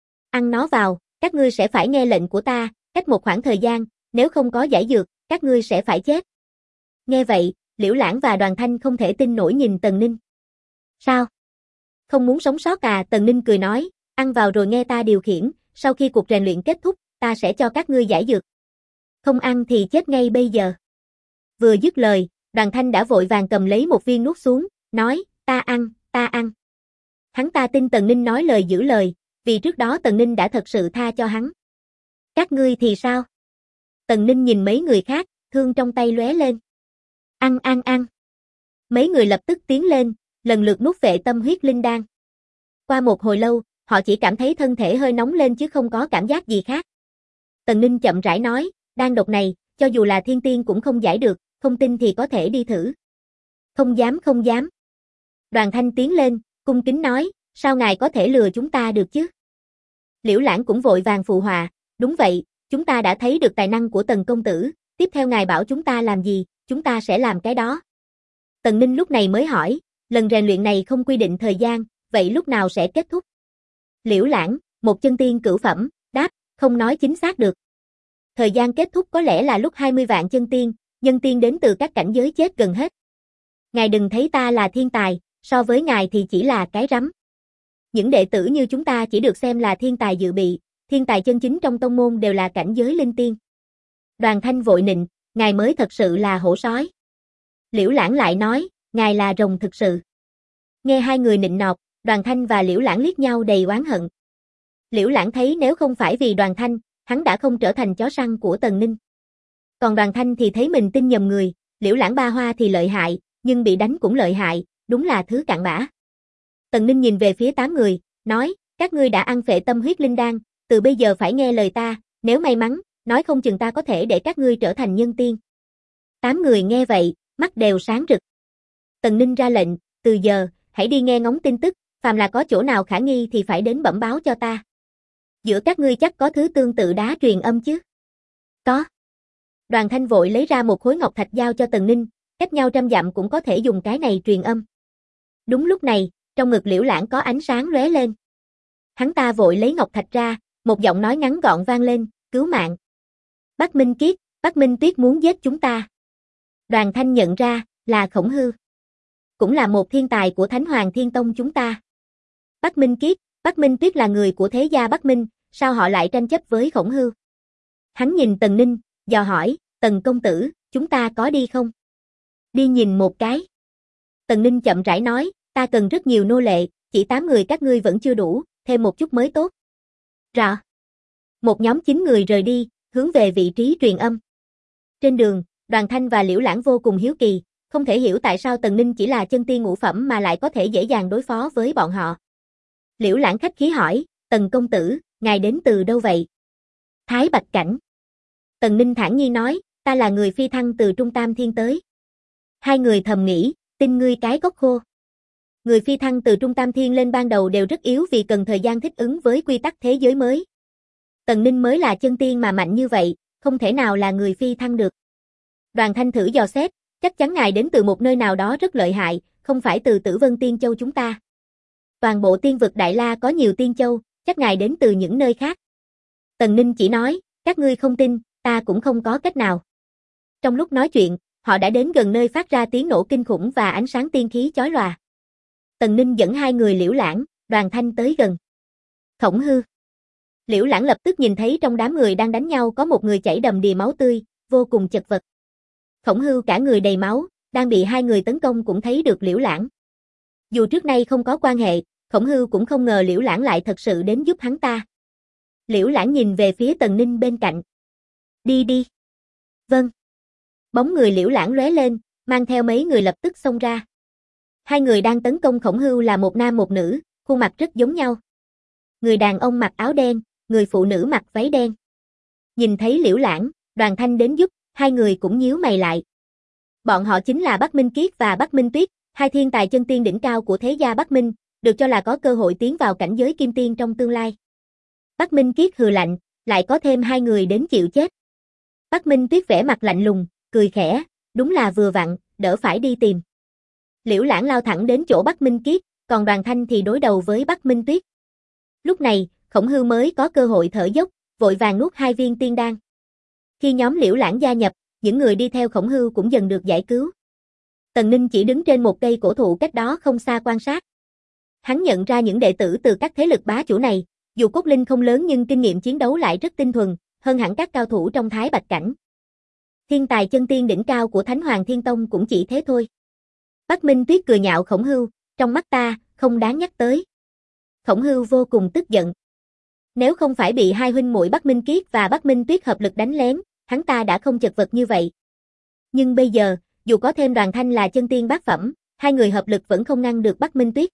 Ăn nó vào, các ngươi sẽ phải nghe lệnh của ta, cách một khoảng thời gian, nếu không có giải dược, các ngươi sẽ phải chết. Nghe vậy, Liễu Lãng và Đoàn Thanh không thể tin nổi nhìn Tần Ninh. Sao? Không muốn sống sót à? Tần Ninh cười nói, ăn vào rồi nghe ta điều khiển, sau khi cuộc rèn luyện kết thúc, ta sẽ cho các ngươi giải dược. Không ăn thì chết ngay bây giờ. Vừa dứt lời, Đoàn Thanh đã vội vàng cầm lấy một viên nuốt xuống, nói, ta ăn. Hắn ta tin Tần Ninh nói lời giữ lời, vì trước đó Tần Ninh đã thật sự tha cho hắn. Các ngươi thì sao? Tần Ninh nhìn mấy người khác, thương trong tay lóe lên. Ăn. Mấy người lập tức tiến lên, lần lượt nuốt Phệ Tâm Huyết Linh Đan. Qua một hồi lâu, họ chỉ cảm thấy thân thể hơi nóng lên chứ không có cảm giác gì khác. Tần Ninh chậm rãi nói, đan độc này, cho dù là thiên tiên cũng không giải được, không tin thì có thể đi thử. Không dám. Đoàn Thanh tiến lên, cung kính nói, sao ngài có thể lừa chúng ta được chứ? Liễu Lãng cũng vội vàng phụ họa, đúng vậy, chúng ta đã thấy được tài năng của Tần công tử, tiếp theo ngài bảo chúng ta làm gì, chúng ta sẽ làm cái đó. Tần Ninh lúc này mới hỏi, lần rèn luyện này không quy định thời gian, vậy lúc nào sẽ kết thúc? Liễu Lãng, một chân tiên cửu phẩm, đáp, không nói chính xác được. Thời gian kết thúc có lẽ là lúc 20 vạn chân tiên, nhân tiên đến từ các cảnh giới chết gần hết. Ngài đừng thấy ta là thiên tài, so với ngài thì chỉ là cái rắm. Những đệ tử như chúng ta chỉ được xem là thiên tài dự bị, thiên tài chân chính trong tông môn đều là cảnh giới linh tiên. Đoàn Thanh vội nịnh, ngài mới thật sự là hổ sói. Liễu Lãng lại nói, ngài là rồng thực sự. Nghe hai người nịnh nọt, Đoàn Thanh và Liễu Lãng liếc nhau đầy oán hận. Liễu Lãng thấy nếu không phải vì Đoàn Thanh, hắn đã không trở thành chó săn của Tần Ninh. Còn Đoàn Thanh thì thấy mình tin nhầm người, Liễu Lãng ba hoa thì lợi hại, nhưng bị đánh cũng lợi hại, đúng là thứ cặn bã. Tần Ninh nhìn về phía 8 người, nói, các ngươi đã ăn phệ tâm huyết linh đan, từ bây giờ phải nghe lời ta, nếu may mắn, nói không chừng ta có thể để các ngươi trở thành nhân tiên. 8 người nghe vậy, mắt đều sáng rực. Tần Ninh ra lệnh, từ giờ, hãy đi nghe ngóng tin tức, phàm là có chỗ nào khả nghi thì phải đến bẩm báo cho ta. Giữa các ngươi chắc có thứ tương tự đá truyền âm chứ? Có. Đoàn Thanh vội lấy ra một khối ngọc thạch giao cho Tần Ninh, cách nhau 100 dặm cũng có thể dùng cái này truyền âm. Đúng lúc này, trong ngực Liễu Lãng có ánh sáng lóe lên. Hắn ta vội lấy ngọc thạch ra, một giọng nói ngắn gọn vang lên, cứu mạng. Bắc Minh Kiết, Bắc Minh Tuyết muốn giết chúng ta. Đoàn Thanh nhận ra, là Khổng Hư. Cũng là một thiên tài của Thánh Hoàng Thiên Tông chúng ta. Bắc Minh Kiết, Bắc Minh Tuyết là người của thế gia Bắc Minh, sao họ lại tranh chấp với Khổng Hư? Hắn nhìn Tần Ninh, dò hỏi, Tần công tử, chúng ta có đi không? Đi nhìn một cái. Tần Ninh chậm rãi nói, ta cần rất nhiều nô lệ, chỉ 8 người các ngươi vẫn chưa đủ, thêm một chút mới tốt. Rõ. Một nhóm 9 người rời đi, hướng về vị trí truyền âm. Trên đường, Đoàn Thanh và Liễu Lãng vô cùng hiếu kỳ, không thể hiểu tại sao Tần Ninh chỉ là chân tiên ngũ phẩm mà lại có thể dễ dàng đối phó với bọn họ. Liễu Lãng khách khí hỏi, Tần công tử, ngài đến từ đâu vậy? Thái Bạch Cảnh. Tần Ninh thản nhiên nói, ta là người phi thăng từ Trung Tam Thiên tới. Hai người thầm nghĩ, tin ngươi cái cốc khô. Người phi thăng từ Trung Tam Thiên lên ban đầu đều rất yếu vì cần thời gian thích ứng với quy tắc thế giới mới. Tần Ninh mới là chân tiên mà mạnh như vậy, không thể nào là người phi thăng được. Đoàn Thanh thử dò xét, chắc chắn ngài đến từ một nơi nào đó rất lợi hại, không phải từ Tử Vân Tiên Châu chúng ta. Toàn bộ tiên vực Đại La có nhiều tiên châu, chắc ngài đến từ những nơi khác. Tần Ninh chỉ nói, các ngươi không tin, ta cũng không có cách nào. Trong lúc nói chuyện, họ đã đến gần nơi phát ra tiếng nổ kinh khủng và ánh sáng tiên khí chói lòa. Tần Ninh dẫn hai người Liễu Lãng, Đoàn Thanh tới gần. Khổng Hư. Liễu Lãng lập tức nhìn thấy trong đám người đang đánh nhau có một người chảy đầm đìa máu tươi, vô cùng chật vật. Khổng Hư cả người đầy máu, đang bị hai người tấn công cũng thấy được Liễu Lãng. Dù trước nay không có quan hệ, Khổng Hư cũng không ngờ Liễu Lãng lại thật sự đến giúp hắn ta. Liễu Lãng nhìn về phía Tần Ninh bên cạnh. Đi đi. Vâng. Bóng người Liễu Lãng lóe lên, mang theo mấy người lập tức xông ra. Hai người đang tấn công Khổng Hư là một nam một nữ, khuôn mặt rất giống nhau. Người đàn ông mặc áo đen, người phụ nữ mặc váy đen. Nhìn thấy Liễu Lãng, Đoàn Thanh đến giúp, hai người cũng nhíu mày lại. Bọn họ chính là Bắc Minh Kiết và Bắc Minh Tuyết, hai thiên tài chân tiên đỉnh cao của thế gia Bắc Minh, được cho là có cơ hội tiến vào cảnh giới kim tiên trong tương lai. Bắc Minh Kiết hừ lạnh, lại có thêm hai người đến chịu chết. Bắc Minh Tuyết vẻ mặt lạnh lùng, cười khẽ, đúng là vừa vặn, đỡ phải đi tìm. Liễu Lãng lao thẳng đến chỗ Bắc Minh Kiết, còn Đoàn Thanh thì đối đầu với Bắc Minh Tuyết. Lúc này, Khổng Hư mới có cơ hội thở dốc, vội vàng nuốt 2 viên tiên đan. Khi nhóm Liễu Lãng gia nhập, những người đi theo Khổng Hư cũng dần được giải cứu. Tần Ninh chỉ đứng trên một cây cổ thụ cách đó không xa quan sát. Hắn nhận ra những đệ tử từ các thế lực bá chủ này, dù cốt linh không lớn nhưng kinh nghiệm chiến đấu lại rất tinh thuần, hơn hẳn các cao thủ trong Thái Bạch Cảnh. Thiên tài chân tiên đỉnh cao của Thánh Hoàng Thiên Tông cũng chỉ thế thôi. Bắc Minh Tuyết cười nhạo Khổng Hư, trong mắt ta, không đáng nhắc tới. Khổng Hư vô cùng tức giận. Nếu không phải bị hai huynh muội Bắc Minh Kiết và Bắc Minh Tuyết hợp lực đánh lén, hắn ta đã không chật vật như vậy. Nhưng bây giờ, dù có thêm Đoàn Thanh là chân tiên bát phẩm, hai người hợp lực vẫn không ngăn được Bắc Minh Tuyết.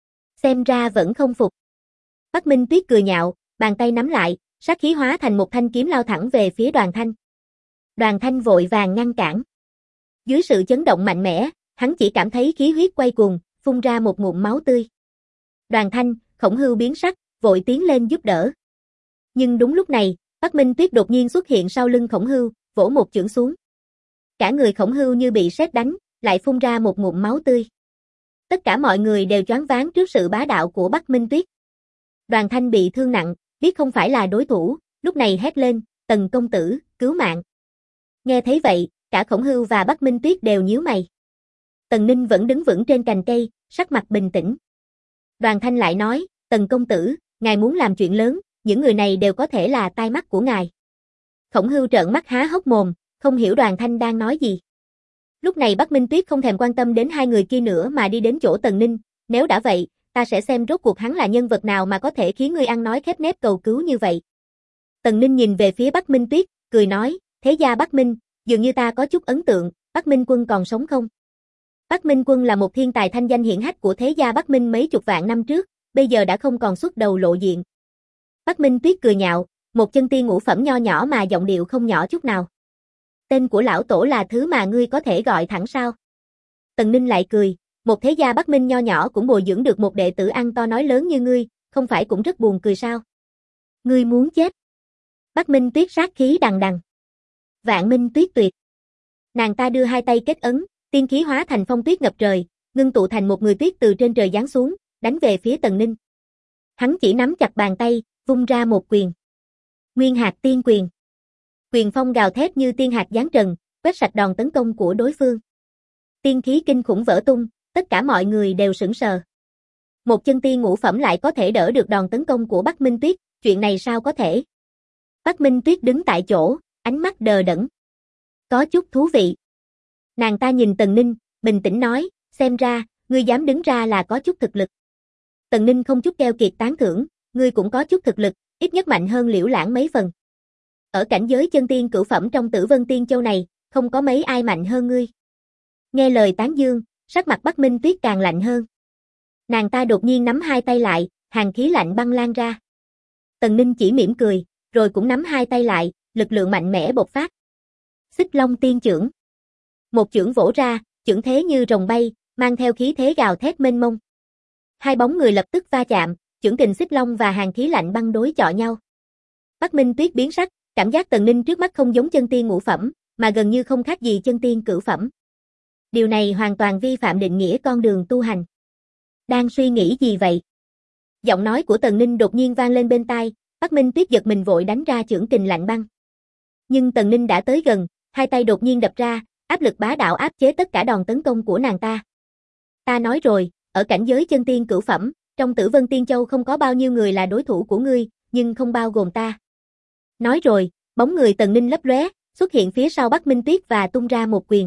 Xem ra vẫn không phục. Bắc Minh Tuyết cười nhạo, bàn tay nắm lại, sát khí hóa thành một thanh kiếm lao thẳng về phía Đoàn Thanh. Đoàn Thanh vội vàng ngăn cản. Dưới sự chấn động mạnh mẽ, hắn chỉ cảm thấy khí huyết quay cuồng, phun ra một ngụm máu tươi. Đoàn Thanh, Khổng Hư biến sắc, vội tiến lên giúp đỡ. Nhưng đúng lúc này, Bắc Minh Tuyết đột nhiên xuất hiện sau lưng Khổng Hư, vỗ một chưởng xuống. Cả người Khổng Hư như bị sét đánh, lại phun ra một ngụm máu tươi. Tất cả mọi người đều choáng váng trước sự bá đạo của Bắc Minh Tuyết. Đoàn Thanh bị thương nặng, biết không phải là đối thủ, lúc này hét lên, Tần công tử, cứu mạng. Nghe thấy vậy, cả Khổng Hư và Bắc Minh Tuyết đều nhíu mày. Tần Ninh vẫn đứng vững trên cành cây, sắc mặt bình tĩnh. Đoàn Thanh lại nói, Tần công tử, ngài muốn làm chuyện lớn, những người này đều có thể là tai mắt của ngài. Khổng Hư trợn mắt há hốc mồm, không hiểu Đoàn Thanh đang nói gì. Lúc này Bắc Minh Tuyết không thèm quan tâm đến hai người kia nữa mà đi đến chỗ Tần Ninh, nếu đã vậy, ta sẽ xem rốt cuộc hắn là nhân vật nào mà có thể khiến ngươi ăn nói khép nép cầu cứu như vậy. Tần Ninh nhìn về phía Bắc Minh Tuyết, cười nói, thế gia Bắc Minh, dường như ta có chút ấn tượng, Bắc Minh Quân còn sống không? Bắc Minh Quân là một thiên tài thanh danh hiển hách của thế gia Bắc Minh mấy chục vạn năm trước, bây giờ đã không còn xuất đầu lộ diện. Bắc Minh Tuyết cười nhạo, một chân tiên ngũ phẩm nho nhỏ mà giọng điệu không nhỏ chút nào. Tên của lão tổ là thứ mà ngươi có thể gọi thẳng sao? Tần Ninh lại cười, một thế gia Bắc Minh nho nhỏ cũng bồi dưỡng được một đệ tử ăn to nói lớn như ngươi, không phải cũng rất buồn cười sao? Ngươi muốn chết. Bắc Minh Tuyết sát khí đằng đằng. Vạn Minh Tuyết tuyệt. Nàng ta đưa hai tay kết ấn, tiên khí hóa thành phong tuyết ngập trời, ngưng tụ thành một người tuyết từ trên trời giáng xuống, đánh về phía Tần Ninh. Hắn chỉ nắm chặt bàn tay, vung ra một quyền. Nguyên hạt tiên quyền. Quyền phong gào thét như tiên hạt giáng trần, quét sạch đòn tấn công của đối phương. Tiên khí kinh khủng vỡ tung, tất cả mọi người đều sững sờ. Một chân tiên ngũ phẩm lại có thể đỡ được đòn tấn công của Bắc Minh Tuyết, chuyện này sao có thể? Bắc Minh Tuyết đứng tại chỗ, ánh mắt đờ đẫn. Có chút thú vị. Nàng ta nhìn Tần Ninh, bình tĩnh nói, xem ra, ngươi dám đứng ra là có chút thực lực. Tần Ninh không chút keo kiệt tán thưởng, ngươi cũng có chút thực lực, ít nhất mạnh hơn Liễu Lãng mấy phần. Ở cảnh giới chân tiên cửu phẩm trong Tử Vân Tiên Châu này, không có mấy ai mạnh hơn ngươi. Nghe lời tán dương, sắc mặt Bắc Minh Tuyết càng lạnh hơn. Nàng ta đột nhiên nắm hai tay lại, hàn khí lạnh băng lan ra. Tần Ninh chỉ mỉm cười, rồi cũng nắm hai tay lại, lực lượng mạnh mẽ bộc phát. Xích Long Tiên Chưởng. Một chưởng vỗ ra, chưởng thế như rồng bay, mang theo khí thế gào thét mênh mông. Hai bóng người lập tức va chạm, chưởng kình xích long và hàn khí lạnh băng đối chọi nhau. Bắc Minh Tuyết biến sắc, cảm giác Tần Ninh trước mắt không giống chân tiên ngũ phẩm, mà gần như không khác gì chân tiên cửu phẩm. Điều này hoàn toàn vi phạm định nghĩa con đường tu hành. Đang suy nghĩ gì vậy? Giọng nói của Tần Ninh đột nhiên vang lên bên tai, Bắc Minh Tuyết giật mình vội đánh ra chưởng kình lạnh băng. Nhưng Tần Ninh đã tới gần, hai tay đột nhiên đập ra, áp lực bá đạo áp chế tất cả đòn tấn công của nàng ta. Ta nói rồi, ở cảnh giới chân tiên cửu phẩm, trong Tử Vân Tiên Châu không có bao nhiêu người là đối thủ của ngươi, nhưng không bao gồm ta. Nói rồi, bóng người Tần Ninh lấp lóe, xuất hiện phía sau Bắc Minh Tuyết và tung ra một quyền.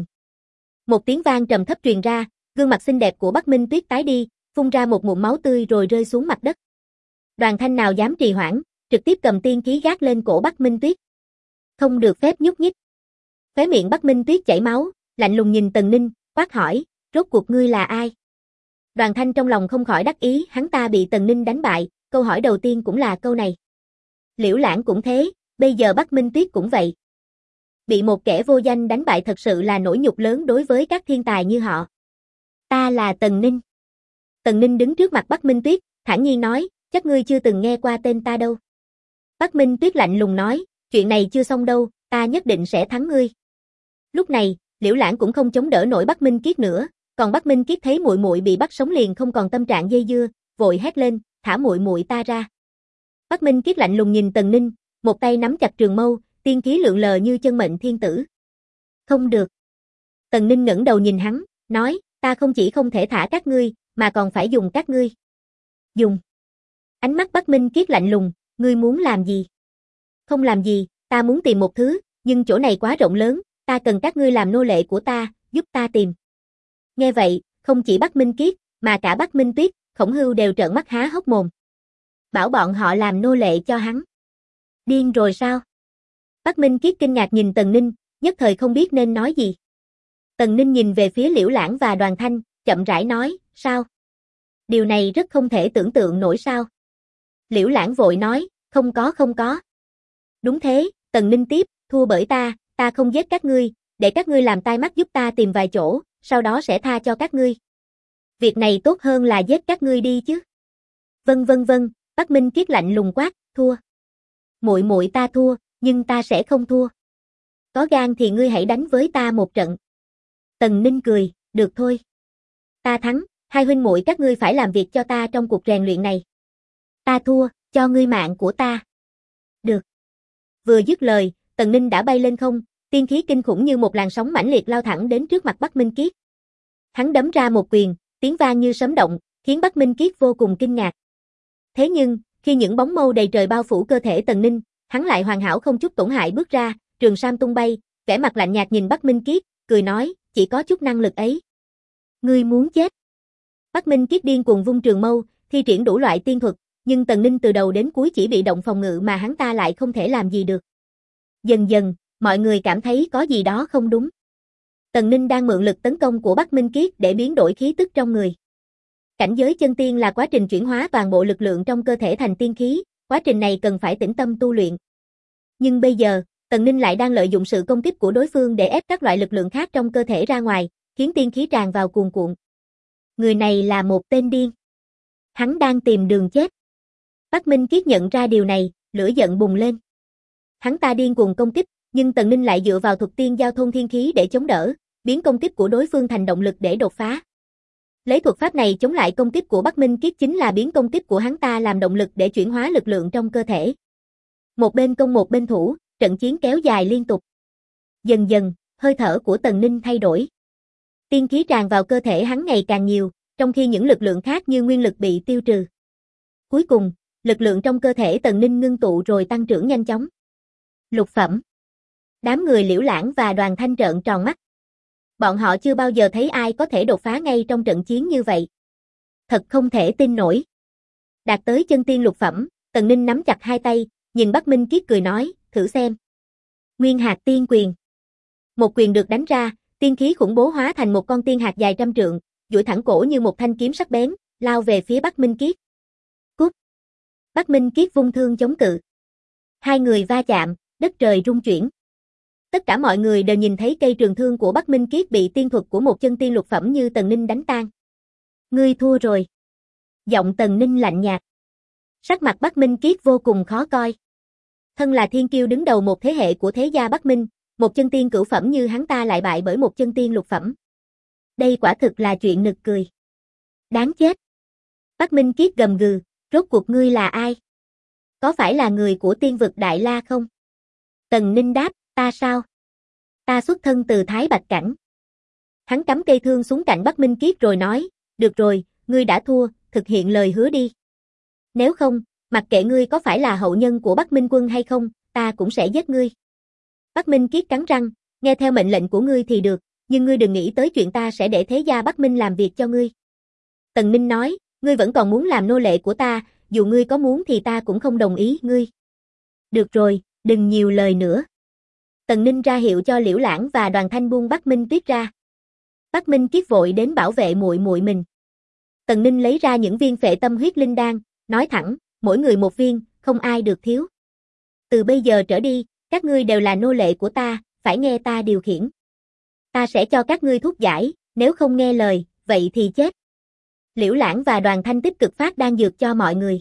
Một tiếng vang trầm thấp truyền ra, gương mặt xinh đẹp của Bắc Minh Tuyết tái đi, phun ra một ngụm máu tươi rồi rơi xuống mặt đất. Đoàn Thanh nào dám trì hoãn, trực tiếp cầm tiên khí gác lên cổ Bắc Minh Tuyết. Không được phép nhúc nhích. Khóe miệng Bắc Minh Tuyết chảy máu, lạnh lùng nhìn Tần Ninh, quát hỏi, rốt cuộc ngươi là ai? Đoàn Thanh trong lòng không khỏi đắc ý, hắn ta bị Tần Ninh đánh bại, câu hỏi đầu tiên cũng là câu này. Liễu Lãng cũng thế, bây giờ Bắc Minh Tuyết cũng vậy. Bị một kẻ vô danh đánh bại thật sự là nỗi nhục lớn đối với các thiên tài như họ. Ta là Tần Ninh. Tần Ninh đứng trước mặt Bắc Minh Tuyết, thản nhiên nói, chắc ngươi chưa từng nghe qua tên ta đâu. Bắc Minh Tuyết lạnh lùng nói, chuyện này chưa xong đâu, ta nhất định sẽ thắng ngươi. Lúc này, Liễu Lãng cũng không chống đỡ nổi Bắc Minh Kiết nữa, còn Bắc Minh Kiết thấy muội muội bị bắt sống liền không còn tâm trạng dây dưa, vội hét lên, thả muội muội ta ra. Bắc Minh Kiết lạnh lùng nhìn Tần Ninh, một tay nắm chặt trường mâu, tiên khí lượn lờ như chân mệnh thiên tử. Không được. Tần Ninh ngẩng đầu nhìn hắn, nói, ta không chỉ không thể thả các ngươi, mà còn phải dùng các ngươi. Dùng. Ánh mắt Bắc Minh Kiết lạnh lùng, ngươi muốn làm gì? Không làm gì, ta muốn tìm một thứ, nhưng chỗ này quá rộng lớn, ta cần các ngươi làm nô lệ của ta, giúp ta tìm. Nghe vậy, không chỉ Bắc Minh Kiết, mà cả Bắc Minh Tuyết, Khổng Hưu đều trợn mắt há hốc mồm. Bảo bọn họ làm nô lệ cho hắn. Điên rồi sao? Bắc Minh Kiết kinh ngạc nhìn Tần Ninh, nhất thời không biết nên nói gì. Tần Ninh nhìn về phía Liễu Lãng và Đoàn Thanh, chậm rãi nói, sao? Điều này rất không thể tưởng tượng nổi sao? Liễu Lãng vội nói, không có. Đúng thế, Tần Ninh tiếp, thua bởi ta không giết các ngươi, để các ngươi làm tai mắt giúp ta tìm vài chỗ, sau đó sẽ tha cho các ngươi. Việc này tốt hơn là giết các ngươi đi chứ. Vâng, Bắc Minh Kiết lạnh lùng quát, thua. Muội muội ta thua, nhưng ta sẽ không thua. Có gan thì ngươi hãy đánh với ta một trận. Tần Ninh cười, được thôi. Ta thắng, hai huynh muội các ngươi phải làm việc cho ta trong cuộc rèn luyện này. Ta thua, cho ngươi mạng của ta. Được. Vừa dứt lời, Tần Ninh đã bay lên không, tiên khí kinh khủng như một làn sóng mãnh liệt lao thẳng đến trước mặt Bắc Minh Kiết. Hắn đấm ra một quyền, tiếng vang như sấm động, khiến Bắc Minh Kiết vô cùng kinh ngạc. Thế nhưng, khi những bóng mâu đầy trời bao phủ cơ thể Tần Ninh, hắn lại hoàn hảo không chút tổn hại bước ra, trường sam tung bay, vẻ mặt lạnh nhạt nhìn Bắc Minh Kiết, cười nói, chỉ có chút năng lực ấy. Ngươi muốn chết. Bắc Minh Kiết điên cuồng vung trường mâu, thi triển đủ loại tiên thuật, nhưng Tần Ninh từ đầu đến cuối chỉ bị động phòng ngự mà hắn ta lại không thể làm gì được. Dần dần, mọi người cảm thấy có gì đó không đúng. Tần Ninh đang mượn lực tấn công của Bắc Minh Kiết để biến đổi khí tức trong người. Cảnh giới chân tiên là quá trình chuyển hóa toàn bộ lực lượng trong cơ thể thành tiên khí, quá trình này cần phải tĩnh tâm tu luyện. Nhưng bây giờ, Tần Ninh lại đang lợi dụng sự công kích của đối phương để ép các loại lực lượng khác trong cơ thể ra ngoài, khiến tiên khí tràn vào cuồn cuộn. Người này là một tên điên. Hắn đang tìm đường chết. Bắc Minh Kiết nhận ra điều này, lửa giận bùng lên. Hắn ta điên cuồng công kích, nhưng Tần Ninh lại dựa vào thuật tiên giao thôn thiên khí để chống đỡ, biến công kích của đối phương thành động lực để đột phá. Lấy thuật pháp này chống lại công kích của Bắc Minh Kiết chính là biến công kích của hắn ta làm động lực để chuyển hóa lực lượng trong cơ thể. Một bên công một bên thủ, trận chiến kéo dài liên tục. Dần dần, hơi thở của Tần Ninh thay đổi. Tiên khí tràn vào cơ thể hắn ngày càng nhiều, trong khi những lực lượng khác như nguyên lực bị tiêu trừ. Cuối cùng, lực lượng trong cơ thể Tần Ninh ngưng tụ rồi tăng trưởng nhanh chóng. Lục phẩm. Đám người Liễu Lãng và Đoàn Thanh trợn tròn mắt. Bọn họ chưa bao giờ thấy ai có thể đột phá ngay trong trận chiến như vậy. Thật không thể tin nổi. Đạt tới chân tiên lục phẩm, Tần Ninh nắm chặt hai tay, nhìn Bắc Minh Kiết cười nói, thử xem. Nguyên hạt tiên quyền. Một quyền được đánh ra, tiên khí khủng bố hóa thành một con tiên hạt dài trăm trượng, duỗi thẳng cổ như một thanh kiếm sắc bén, lao về phía Bắc Minh Kiết. Cút. Bắc Minh Kiết vung thương chống cự. Hai người va chạm, đất trời rung chuyển. Tất cả mọi người đều nhìn thấy cây trường thương của Bắc Minh Kiết bị tiên thuật của một chân tiên lục phẩm như Tần Ninh đánh tan. Ngươi thua rồi. Giọng Tần Ninh lạnh nhạt. Sắc mặt Bắc Minh Kiết vô cùng khó coi. Thân là thiên kiêu đứng đầu một thế hệ của thế gia Bắc Minh, một chân tiên cửu phẩm như hắn ta lại bại bởi một chân tiên lục phẩm. Đây quả thực là chuyện nực cười. Đáng chết. Bắc Minh Kiết gầm gừ, rốt cuộc ngươi là ai? Có phải là người của tiên vực Đại La không? Tần Ninh đáp, ta sao? Ta xuất thân từ Thái Bạch Cảnh. Hắn cắm cây thương xuống cạnh Bắc Minh Kiết rồi nói, được rồi, ngươi đã thua, thực hiện lời hứa đi. Nếu không, mặc kệ ngươi có phải là hậu nhân của Bắc Minh Quân hay không, ta cũng sẽ giết ngươi. Bắc Minh Kiết cắn răng, nghe theo mệnh lệnh của ngươi thì được, nhưng ngươi đừng nghĩ tới chuyện ta sẽ để thế gia Bắc Minh làm việc cho ngươi. Tần Ninh nói, ngươi vẫn còn muốn làm nô lệ của ta, dù ngươi có muốn thì ta cũng không đồng ý ngươi. Được rồi, đừng nhiều lời nữa. Tần Ninh ra hiệu cho Liễu Lãng và Đoàn Thanh buông Bắc Minh Tuyết ra. Bắc Minh Kiết vội đến bảo vệ muội muội mình. Tần Ninh lấy ra những viên phệ tâm huyết linh đan, nói thẳng, mỗi người một viên, không ai được thiếu. Từ bây giờ trở đi, các ngươi đều là nô lệ của ta, phải nghe ta điều khiển. Ta sẽ cho các ngươi thuốc giải, nếu không nghe lời, vậy thì chết. Liễu Lãng và Đoàn Thanh tích cực phát đan dược cho mọi người.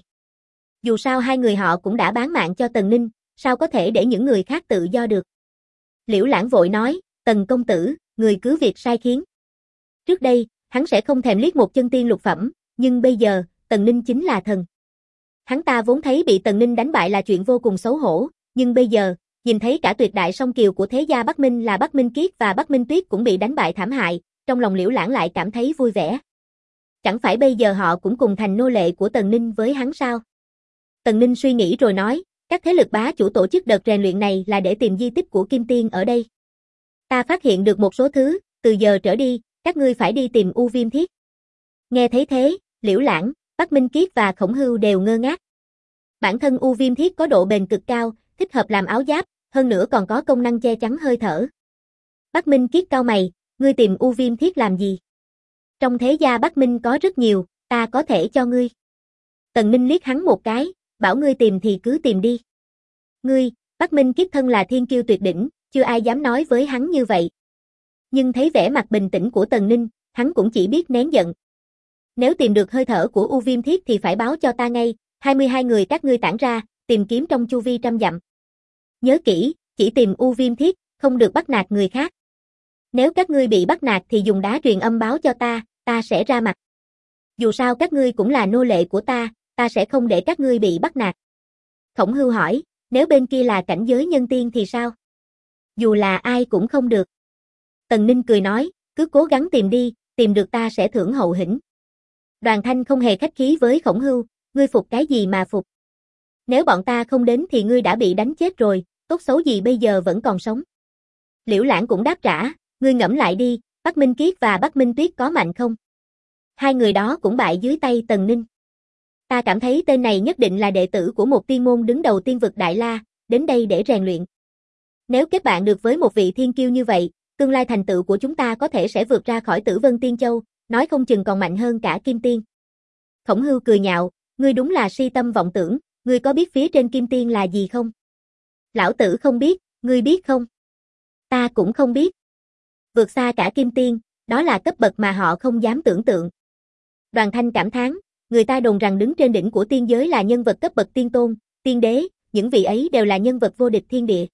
Dù sao hai người họ cũng đã bán mạng cho Tần Ninh, sao có thể để những người khác tự do được. Liễu Lãng vội nói, Tần công tử, người cứ việc sai khiến. Trước đây, hắn sẽ không thèm liếc một chân tiên lục phẩm, nhưng bây giờ, Tần Ninh chính là thần. Hắn ta vốn thấy bị Tần Ninh đánh bại là chuyện vô cùng xấu hổ, nhưng bây giờ, nhìn thấy cả tuyệt đại song kiều của thế gia Bắc Minh là Bắc Minh Kiết và Bắc Minh Tuyết cũng bị đánh bại thảm hại, trong lòng Liễu Lãng lại cảm thấy vui vẻ. Chẳng phải bây giờ họ cũng cùng thành nô lệ của Tần Ninh với hắn sao? Tần Ninh suy nghĩ rồi nói, các thế lực bá chủ tổ chức đợt rèn luyện này là để tìm di tích của Kim Tiên ở đây. Ta phát hiện được một số thứ, từ giờ trở đi, các ngươi phải đi tìm U Viêm Thiết. Nghe thấy thế, Liễu Lãng, Bắc Minh Kiết và Khổng Hưu đều ngơ ngác. Bản thân U Viêm Thiết có độ bền cực cao, thích hợp làm áo giáp, hơn nữa còn có công năng che chắn hơi thở. Bắc Minh Kiết cau mày, ngươi tìm U Viêm Thiết làm gì? Trong thế gia Bắc Minh có rất nhiều, ta có thể cho ngươi. Tần Ninh liếc hắn một cái, bảo ngươi tìm thì cứ tìm đi. Ngươi, Bắc Minh Kiết thân là thiên kiêu tuyệt đỉnh, chưa ai dám nói với hắn như vậy. Nhưng thấy vẻ mặt bình tĩnh của Tần Ninh, hắn cũng chỉ biết nén giận. Nếu tìm được hơi thở của U Viêm Thiết thì phải báo cho ta ngay, 22 người các ngươi tản ra, tìm kiếm trong chu vi 100 dặm. Nhớ kỹ, chỉ tìm U Viêm Thiết, không được bắt nạt người khác. Nếu các ngươi bị bắt nạt thì dùng đá truyền âm báo cho ta sẽ ra mặt. Dù sao các ngươi cũng là nô lệ của ta sẽ không để các ngươi bị bắt nạt. Khổng Hưu hỏi, nếu bên kia là cảnh giới nhân tiên thì sao? Dù là ai cũng không được. Tần Ninh cười nói, cứ cố gắng tìm đi, tìm được ta sẽ thưởng hậu hĩnh. Đoàn Thanh không hề khách khí với Khổng Hưu, ngươi phục cái gì mà phục? Nếu bọn ta không đến thì ngươi đã bị đánh chết rồi, tốt xấu gì bây giờ vẫn còn sống. Liễu Lãng cũng đáp trả, ngươi ngẫm lại đi, Bắc Minh Kiết và Bắc Minh Tuyết có mạnh không? Hai người đó cũng bại dưới tay Tần Ninh. Ta cảm thấy tên này nhất định là đệ tử của một tiên môn đứng đầu tiên vực Đại La, đến đây để rèn luyện. Nếu kết bạn được với một vị thiên kiêu như vậy, tương lai thành tựu của chúng ta có thể sẽ vượt ra khỏi Tử Vân Tiên Châu, nói không chừng còn mạnh hơn cả Kim Tiên. Khổng Hưu cười nhạo, ngươi đúng là si tâm vọng tưởng, ngươi có biết phía trên Kim Tiên là gì không? Lão tử không biết, ngươi biết không? Ta cũng không biết. Vượt xa cả Kim Tiên, đó là cấp bậc mà họ không dám tưởng tượng. Đoàn Thanh cảm thán, người ta đồn rằng đứng trên đỉnh của tiên giới là nhân vật cấp bậc tiên tôn, tiên đế, những vị ấy đều là nhân vật vô địch thiên địa.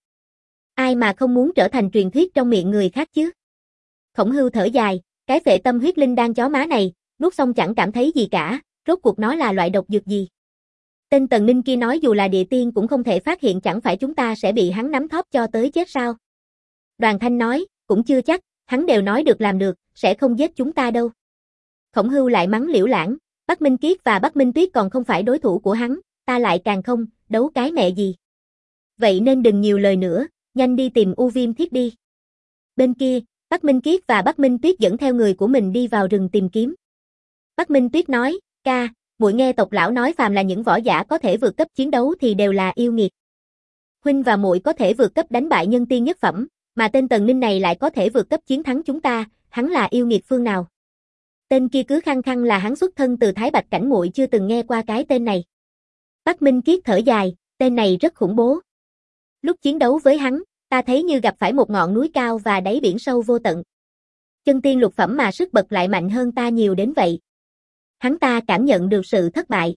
Ai mà không muốn trở thành truyền thuyết trong miệng người khác chứ? Khổng Hưu thở dài, cái phệ tâm huyết linh đan chó má này, nuốt xong chẳng cảm thấy gì cả, rốt cuộc nó là loại độc dược gì? Tên Tần Ninh kia nói dù là địa tiên cũng không thể phát hiện, chẳng phải chúng ta sẽ bị hắn nắm thóp cho tới chết sao? Đoàn Thanh nói, cũng chưa chắc, hắn đều nói được làm được, sẽ không giết chúng ta đâu. Khổng Hưu lại mắng Liễu Lãng, Bắc Minh Kiết và Bắc Minh Tuyết còn không phải đối thủ của hắn, ta lại càng không, đấu cái mẹ gì. Vậy nên đừng nhiều lời nữa, nhanh đi tìm U Viêm Thiết đi. Bên kia, Bắc Minh Kiết và Bắc Minh Tuyết dẫn theo người của mình đi vào rừng tìm kiếm. Bắc Minh Tuyết nói, ca, muội nghe tộc lão nói phàm là những võ giả có thể vượt cấp chiến đấu thì đều là yêu nghiệt. Huynh và muội có thể vượt cấp đánh bại nhân tiên nhất phẩm, mà tên Tần Ninh này lại có thể vượt cấp chiến thắng chúng ta, hắn là yêu nghiệt phương nào? Tên kia cứ khăng khăng là hắn xuất thân từ Thái Bạch Cảnh, muội chưa từng nghe qua cái tên này. Bắc Minh Kiết thở dài, tên này rất khủng bố. Lúc chiến đấu với hắn, ta thấy như gặp phải một ngọn núi cao và đáy biển sâu vô tận. Chân tiên lục phẩm mà sức bật lại mạnh hơn ta nhiều đến vậy. Hắn ta cảm nhận được sự thất bại.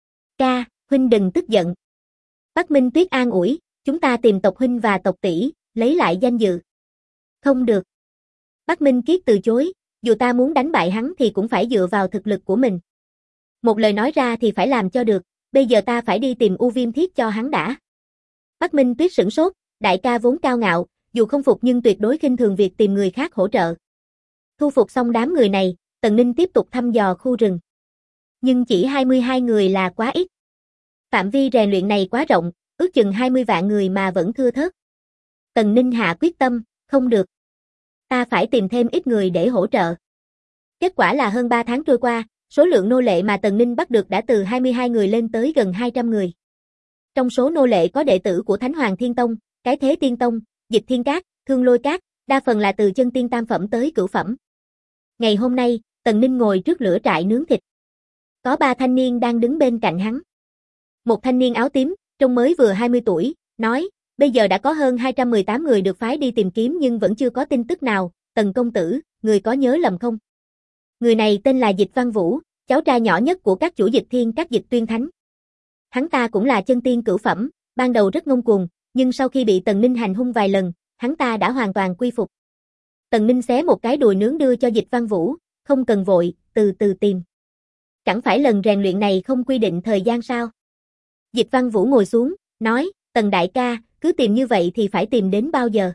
Ca, huynh đừng tức giận. Bắc Minh Tuyết an ủi, chúng ta tìm tộc huynh và tộc tỷ, lấy lại danh dự. Không được. Bắc Minh Kiết từ chối, dù ta muốn đánh bại hắn thì cũng phải dựa vào thực lực của mình. Một lời nói ra thì phải làm cho được, bây giờ ta phải đi tìm U Viêm Thiết cho hắn đã. Bắc Minh Tuyết sửng sốt, đại ca vốn cao ngạo, dù không phục nhưng tuyệt đối khinh thường việc tìm người khác hỗ trợ. Thu phục xong đám người này, Tần Ninh tiếp tục thăm dò khu rừng. Nhưng chỉ 22 người là quá ít. Phạm vi rèn luyện này quá rộng, ước chừng 20 vạn người mà vẫn thưa thớt. Tần Ninh hạ quyết tâm, không được. Ta phải tìm thêm ít người để hỗ trợ. Kết quả là hơn 3 tháng trôi qua, số lượng nô lệ mà Tần Ninh bắt được đã từ 22 người lên tới gần 200 người. Trong số nô lệ có đệ tử của Thánh Hoàng Thiên Tông, Cái Thế Tiên Tông, Dịch Thiên Các, Thương Lôi Các, đa phần là từ chân tiên tam phẩm tới cửu phẩm. Ngày hôm nay, Tần Ninh ngồi trước lửa trại nướng thịt. Có 3 thanh niên đang đứng bên cạnh hắn. Một thanh niên áo tím, trông mới vừa 20 tuổi, nói, bây giờ đã có hơn 218 người được phái đi tìm kiếm nhưng vẫn chưa có tin tức nào, Tần công tử, người có nhớ lầm không? Người này tên là Dịch Văn Vũ, cháu trai nhỏ nhất của các chủ Dịch Thiên Các Dịch Tuyên Thánh. Hắn ta cũng là chân tiên cửu phẩm, ban đầu rất ngông cuồng, nhưng sau khi bị Tần Ninh hành hung vài lần, hắn ta đã hoàn toàn quy phục. Tần Ninh xé một cái đùi nướng đưa cho Dịch Văn Vũ, không cần vội, từ từ tìm. Chẳng phải lần rèn luyện này không quy định thời gian sao? Dịch Văn Vũ ngồi xuống, nói, Tần đại ca, cứ tìm như vậy thì phải tìm đến bao giờ?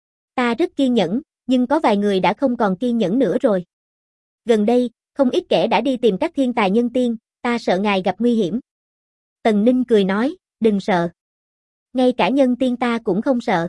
Ta rất kiên nhẫn, nhưng có vài người đã không còn kiên nhẫn nữa rồi. Gần đây, không ít kẻ đã đi tìm các thiên tài nhân tiên, ta sợ ngài gặp nguy hiểm. Tần Ninh cười nói, đừng sợ. Ngay cả nhân tiên ta cũng không sợ.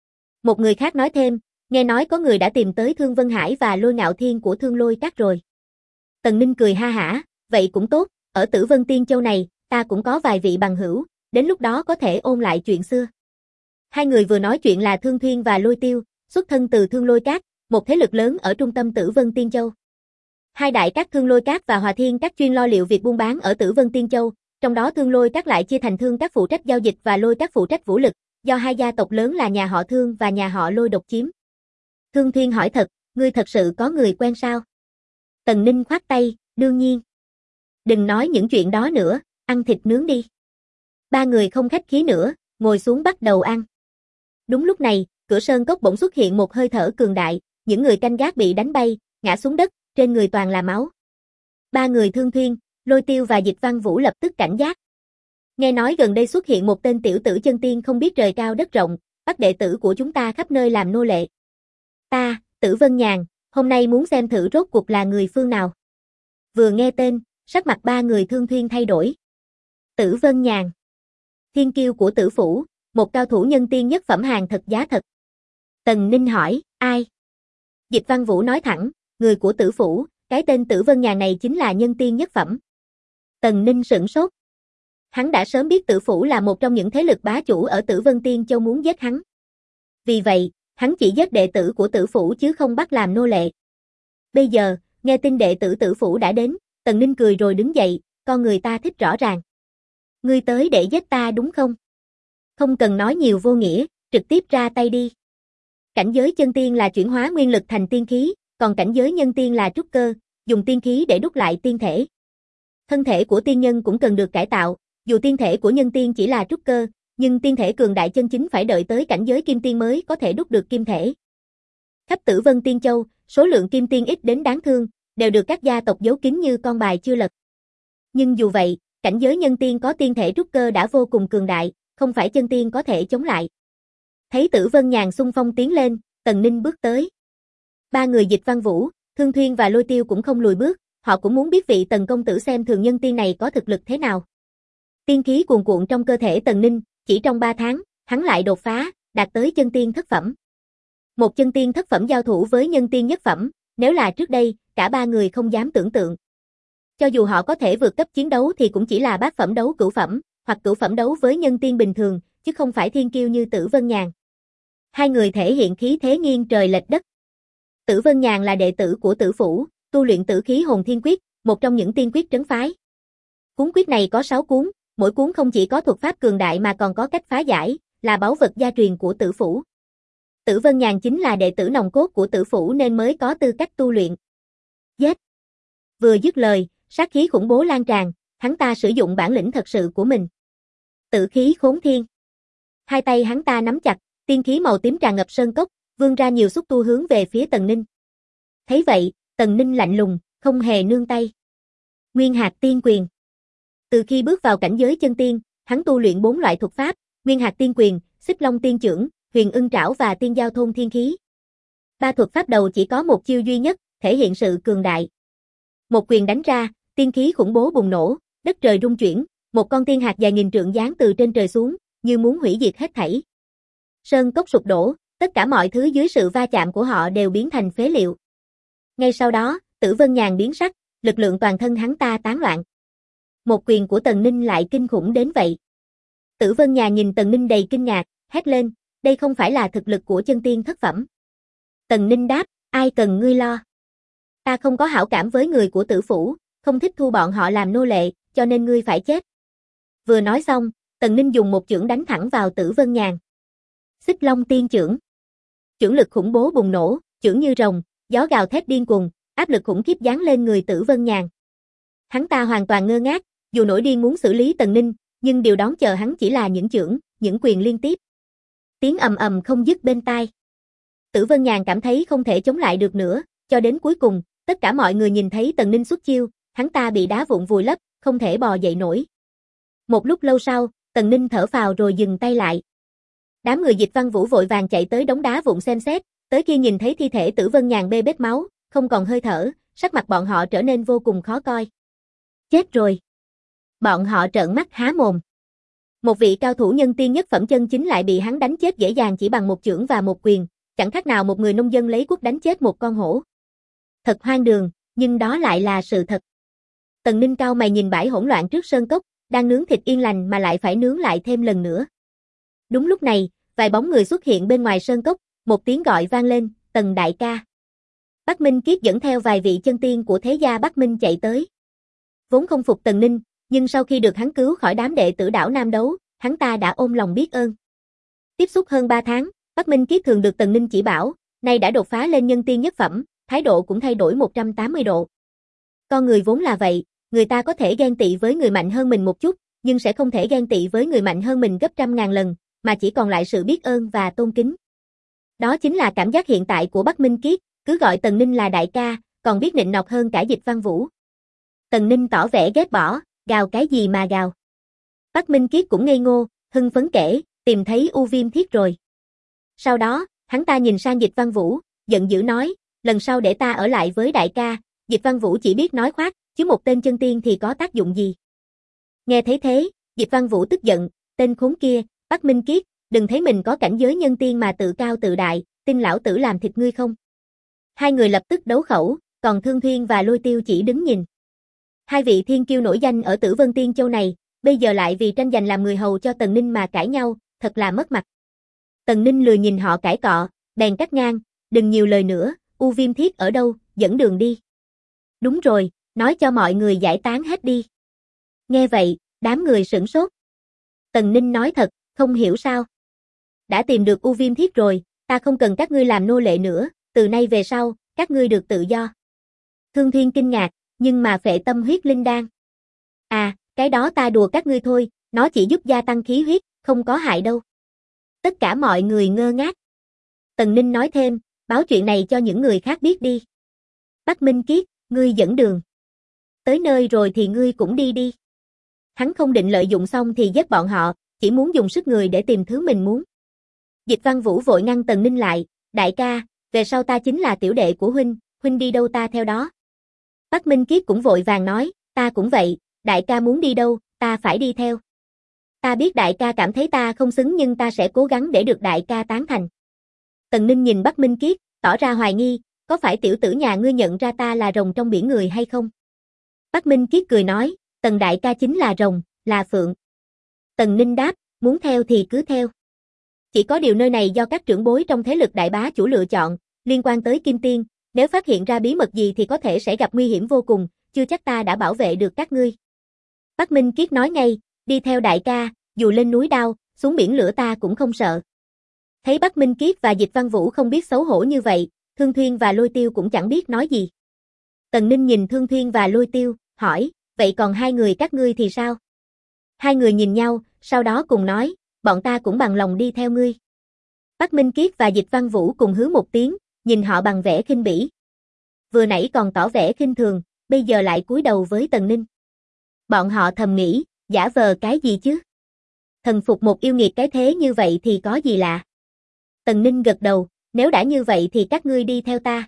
Một người khác nói thêm, nghe nói có người đã tìm tới Thương Vân Hải và Lôi Ngạo Thiên của Thương Lôi Các rồi. Tần Ninh cười ha hả, vậy cũng tốt, ở Tử Vân Tiên Châu này, ta cũng có vài vị bằng hữu, đến lúc đó có thể ôn lại chuyện xưa. Hai người vừa nói chuyện là Thương Thuyên và Lôi Tiêu, xuất thân từ Thương Lôi Các, một thế lực lớn ở trung tâm Tử Vân Tiên Châu. Hai đại các Thương Lôi Các và Hòa Thiên Các chuyên lo liệu việc buôn bán ở Tử Vân Tiên Châu, trong đó Thương Lôi Các lại chia thành Thương Các phụ trách giao dịch và Lôi Các phụ trách vũ lực, do hai gia tộc lớn là nhà họ Thương và nhà họ Lôi độc chiếm. Thương Thuyên hỏi thật, ngươi thật sự có người quen sao? Tần Ninh khoát tay, đương nhiên. Đừng nói những chuyện đó nữa, ăn thịt nướng đi. Ba người không khách khí nữa, ngồi xuống bắt đầu ăn. Đúng lúc này, cửa sơn cốc bỗng xuất hiện một hơi thở cường đại, những người canh gác bị đánh bay, ngã xuống đất, trên người toàn là máu. Ba người Thương Thuyên, Lôi Tiêu và Dịch Văn Vũ lập tức cảnh giác. Nghe nói gần đây xuất hiện một tên tiểu tử chân tiên không biết trời cao đất rộng, bắt đệ tử của chúng ta khắp nơi làm nô lệ. Ta, Tử Vân Nhàn, hôm nay muốn xem thử rốt cuộc là người phương nào. Vừa nghe tên, sắc mặt ba người Thương Thuyên thay đổi. Tử Vân Nhàn, thiên kiêu của Tử Phủ, một cao thủ nhân tiên nhất phẩm hàng thật giá thật. Tần Ninh hỏi, ai? Dịch Văn Vũ nói thẳng, người của Tử Phủ, cái tên Tử Vân Nhàn này chính là nhân tiên nhất phẩm. Tần Ninh sửng sốt. Hắn đã sớm biết Tử Phủ là một trong những thế lực bá chủ ở Tử Vân Tiên Châu muốn giết hắn. Vì vậy, hắn chỉ giết đệ tử của Tử Phủ chứ không bắt làm nô lệ. Bây giờ, nghe tin đệ tử Tử Phủ đã đến, Tần Ninh cười rồi đứng dậy, con người ta thích rõ ràng. Ngươi tới để giết ta đúng không? Không cần nói nhiều vô nghĩa, trực tiếp ra tay đi. Cảnh giới chân tiên là chuyển hóa nguyên lực thành tiên khí, còn cảnh giới nhân tiên là trúc cơ, dùng tiên khí để đúc lại tiên thể. Thân thể của tiên nhân cũng cần được cải tạo, dù tiên thể của nhân tiên chỉ là trúc cơ, nhưng tiên thể cường đại chân chính phải đợi tới cảnh giới kim tiên mới có thể đúc được kim thể. Khắp Tử Vân Tiên Châu, số lượng kim tiên ít đến đáng thương, đều được các gia tộc giấu kín như con bài chưa lật. Nhưng dù vậy, cảnh giới nhân tiên có tiên thể trúc cơ đã vô cùng cường đại, không phải chân tiên có thể chống lại. Thấy Tử Vân Nhàn xung phong tiến lên, Tần Ninh bước tới. Ba người Dịch Văn Vũ, Thương Thuyên và Lôi Tiêu cũng không lùi bước, họ cũng muốn biết vị Tần công tử xem thường nhân tiên này có thực lực thế nào. Tiên khí cuồn cuộn trong cơ thể Tần Ninh, chỉ trong 3 tháng, hắn lại đột phá, đạt tới chân tiên thất phẩm. Một chân tiên thất phẩm giao thủ với nhân tiên nhất phẩm, nếu là trước đây, cả ba người không dám tưởng tượng. Cho dù họ có thể vượt cấp chiến đấu thì cũng chỉ là bát phẩm đấu cửu phẩm, hoặc cửu phẩm đấu với nhân tiên bình thường, chứ không phải thiên kiêu như Tử Vân Nhàn. Hai người thể hiện khí thế nghiêng trời lệch đất. Tử Vân Nhàn là đệ tử của Tử Phủ, tu luyện Tử Khí Hồn Thiên Quyết, một trong những tiên quyết trấn phái. Cuốn quyết này có 6 cuốn, mỗi cuốn không chỉ có thuật pháp cường đại mà còn có cách phá giải, là báu vật gia truyền của Tử Phủ. Tử Vân Nhàn chính là đệ tử nòng cốt của Tử Phủ nên mới có tư cách tu luyện. Giết! Vừa dứt lời, sát khí khủng bố lan tràn, hắn ta sử dụng bản lĩnh thật sự của mình. Tử khí khốn thiên. Hai tay hắn ta nắm chặt, tiên khí màu tím tràn ngập sơn cốc, vươn ra nhiều xúc tu hướng về phía Tần Ninh. Thấy vậy, Tần Ninh lạnh lùng, không hề nương tay. Nguyên hạt tiên quyền. Từ khi bước vào cảnh giới chân tiên, hắn tu luyện 4 loại thuật pháp, Nguyên hạt tiên quyền, Xích Long tiên chưởng, Huyền Ưng trảo và Tiên giao thôn thiên khí. 3 thuật pháp đầu chỉ có một chiêu duy nhất, thể hiện sự cường đại. Một quyền đánh ra, tiên khí khủng bố bùng nổ, đất trời rung chuyển, một con tiên hạt dài nghìn trượng giáng từ trên trời xuống, như muốn hủy diệt hết thảy. Sơn cốc sụp đổ, tất cả mọi thứ dưới sự va chạm của họ đều biến thành phế liệu. Ngay sau đó, Tử Vân Nhàn biến sắc, lực lượng toàn thân hắn ta tán loạn. Một quyền của Tần Ninh lại kinh khủng đến vậy. Tử Vân Nhàn nhìn Tần Ninh đầy kinh ngạc, hét lên, đây không phải là thực lực của chân tiên thất phẩm. Tần Ninh đáp, ai cần ngươi lo. Ta không có hảo cảm với người của Tử Phủ, không thích thu bọn họ làm nô lệ, cho nên ngươi phải chết. Vừa nói xong, Tần Ninh dùng một chưởng đánh thẳng vào Tử Vân Nhàn. Xích Long tiên chưởng. Chưởng lực khủng bố bùng nổ, chưởng như rồng, gió gào thét điên cuồng, áp lực khủng khiếp giáng lên người Tử Vân Nhàn. Hắn ta hoàn toàn ngơ ngác, dù nổi điên muốn xử lý Tần Ninh, nhưng điều đón chờ hắn chỉ là những chưởng, những quyền liên tiếp. Tiếng ầm ầm không dứt bên tai. Tử Vân Nhàn cảm thấy không thể chống lại được nữa, cho đến cuối cùng, tất cả mọi người nhìn thấy Tần Ninh xuất chiêu, hắn ta bị đá vụn vùi lấp, không thể bò dậy nổi. Một lúc lâu sau, Tần Ninh thở phào rồi dừng tay lại. Đám người Dịch Văn Vũ vội vàng chạy tới đống đá vụn xem xét, tới khi nhìn thấy thi thể Tử Vân Nhàn bê bết máu, không còn hơi thở, sắc mặt bọn họ trở nên vô cùng khó coi. Chết rồi. Bọn họ trợn mắt há mồm. Một vị cao thủ nhân tiên nhất phẩm chân chính lại bị hắn đánh chết dễ dàng chỉ bằng một chưởng và một quyền, chẳng khác nào một người nông dân lấy cuốc đánh chết một con hổ. Thật hoang đường, nhưng đó lại là sự thật. Tần Ninh cau mày nhìn bãi hỗn loạn trước sơn cốc, đang nướng thịt yên lành mà lại phải nướng lại thêm lần nữa. Đúng lúc này, vài bóng người xuất hiện bên ngoài sơn cốc, một tiếng gọi vang lên, Tần đại ca. Bắc Minh Kiết dẫn theo vài vị chân tiên của thế gia Bắc Minh chạy tới. Vốn không phục Tần Ninh, nhưng sau khi được hắn cứu khỏi đám đệ tử đảo Nam Đấu, hắn ta đã ôm lòng biết ơn. Tiếp xúc hơn 3 tháng, Bắc Minh Kiết thường được Tần Ninh chỉ bảo, nay đã đột phá lên nhân tiên nhất phẩm, thái độ cũng thay đổi 180 độ. Con người vốn là vậy, người ta có thể ghen tị với người mạnh hơn mình một chút, nhưng sẽ không thể ghen tị với người mạnh hơn mình gấp trăm ngàn lần, mà chỉ còn lại sự biết ơn và tôn kính. Đó chính là cảm giác hiện tại của Bắc Minh Kiết, cứ gọi Tần Ninh là đại ca, còn biết nịnh nọt hơn cả Dịch Văn Vũ. Tần Ninh tỏ vẻ ghét bỏ, gào cái gì mà gào. Bắc Minh Kiết cũng ngây ngô, hưng phấn kể, tìm thấy U Viêm Thiết rồi. Sau đó, hắn ta nhìn sang Dịch Văn Vũ, giận dữ nói, lần sau để ta ở lại với đại ca. Dịch Văn Vũ chỉ biết nói khoác, chứ một tên chân tiên thì có tác dụng gì. Nghe thấy thế, Dịch Văn Vũ tức giận, tên khốn kia, Bắc Minh Kiết, đừng thấy mình có cảnh giới nhân tiên mà tự cao tự đại, tin lão tử làm thịt ngươi không. Hai người lập tức đấu khẩu, còn Thương Thuyên và Lôi Tiêu chỉ đứng nhìn. Hai vị thiên kiêu nổi danh ở Tử Vân Tiên Châu này, bây giờ lại vì tranh giành làm người hầu cho Tần Ninh mà cãi nhau, thật là mất mặt. Tần Ninh lười nhìn họ cãi cọ, bèn cắt ngang, đừng nhiều lời nữa, U Viêm Thiết ở đâu, dẫn đường đi. Đúng rồi, nói cho mọi người giải tán hết đi. Nghe vậy, đám người sửng sốt. Tần Ninh nói thật, không hiểu sao. Đã tìm được U Viêm Thiết rồi, ta không cần các ngươi làm nô lệ nữa, từ nay về sau, các ngươi được tự do. Thương Thiên kinh ngạc, nhưng mà phệ tâm huyết linh đan. À, cái đó ta đùa các ngươi thôi, nó chỉ giúp gia tăng khí huyết, không có hại đâu. Tất cả mọi người ngơ ngác. Tần Ninh nói thêm, báo chuyện này cho những người khác biết đi. Bắc Minh Kiết, ngươi dẫn đường. Tới nơi rồi thì ngươi cũng đi đi. Hắn không định lợi dụng xong thì giết bọn họ, chỉ muốn dùng sức người để tìm thứ mình muốn. Dịch Văn Vũ vội ngăn Tần Ninh lại, đại ca, về sau ta chính là tiểu đệ của huynh đi đâu ta theo đó. Bắc Minh Kiết cũng vội vàng nói, ta cũng vậy, đại ca muốn đi đâu, ta phải đi theo. Ta biết đại ca cảm thấy ta không xứng nhưng ta sẽ cố gắng để được đại ca tán thành. Tần Ninh nhìn Bắc Minh Kiết, tỏ ra hoài nghi, có phải tiểu tử nhà ngươi nhận ra ta là rồng trong biển người hay không? Bắc Minh Kiết cười nói, Tần đại ca chính là rồng, là phượng. Tần Ninh đáp, muốn theo thì cứ theo. Chỉ có điều nơi này do các trưởng bối trong thế lực đại bá chủ lựa chọn, liên quan tới Kim Tiên, nếu phát hiện ra bí mật gì thì có thể sẽ gặp nguy hiểm vô cùng, chưa chắc ta đã bảo vệ được các ngươi. Bắc Minh Kiết nói ngay, đi theo đại ca, dù lên núi đao, xuống biển lửa ta cũng không sợ. Thấy Bắc Minh Kiết và Dịch Văn Vũ không biết xấu hổ như vậy, Thương Thuyên và Lôi Tiêu cũng chẳng biết nói gì. Tần Ninh nhìn Thương Thuyên và Lôi Tiêu, hỏi, vậy còn hai người các ngươi thì sao? Hai người nhìn nhau, sau đó cùng nói, bọn ta cũng bằng lòng đi theo ngươi. Bắc Minh Kiết và Dịch Văn Vũ cùng hứ một tiếng, nhìn họ bằng vẻ khinh bỉ. Vừa nãy còn tỏ vẻ khinh thường, bây giờ lại cúi đầu với Tần Ninh. Bọn họ thầm nghĩ, giả vờ cái gì chứ? Thần phục một yêu nghiệt cái thế như vậy thì có gì lạ? Tần Ninh gật đầu, nếu đã như vậy thì các ngươi đi theo ta.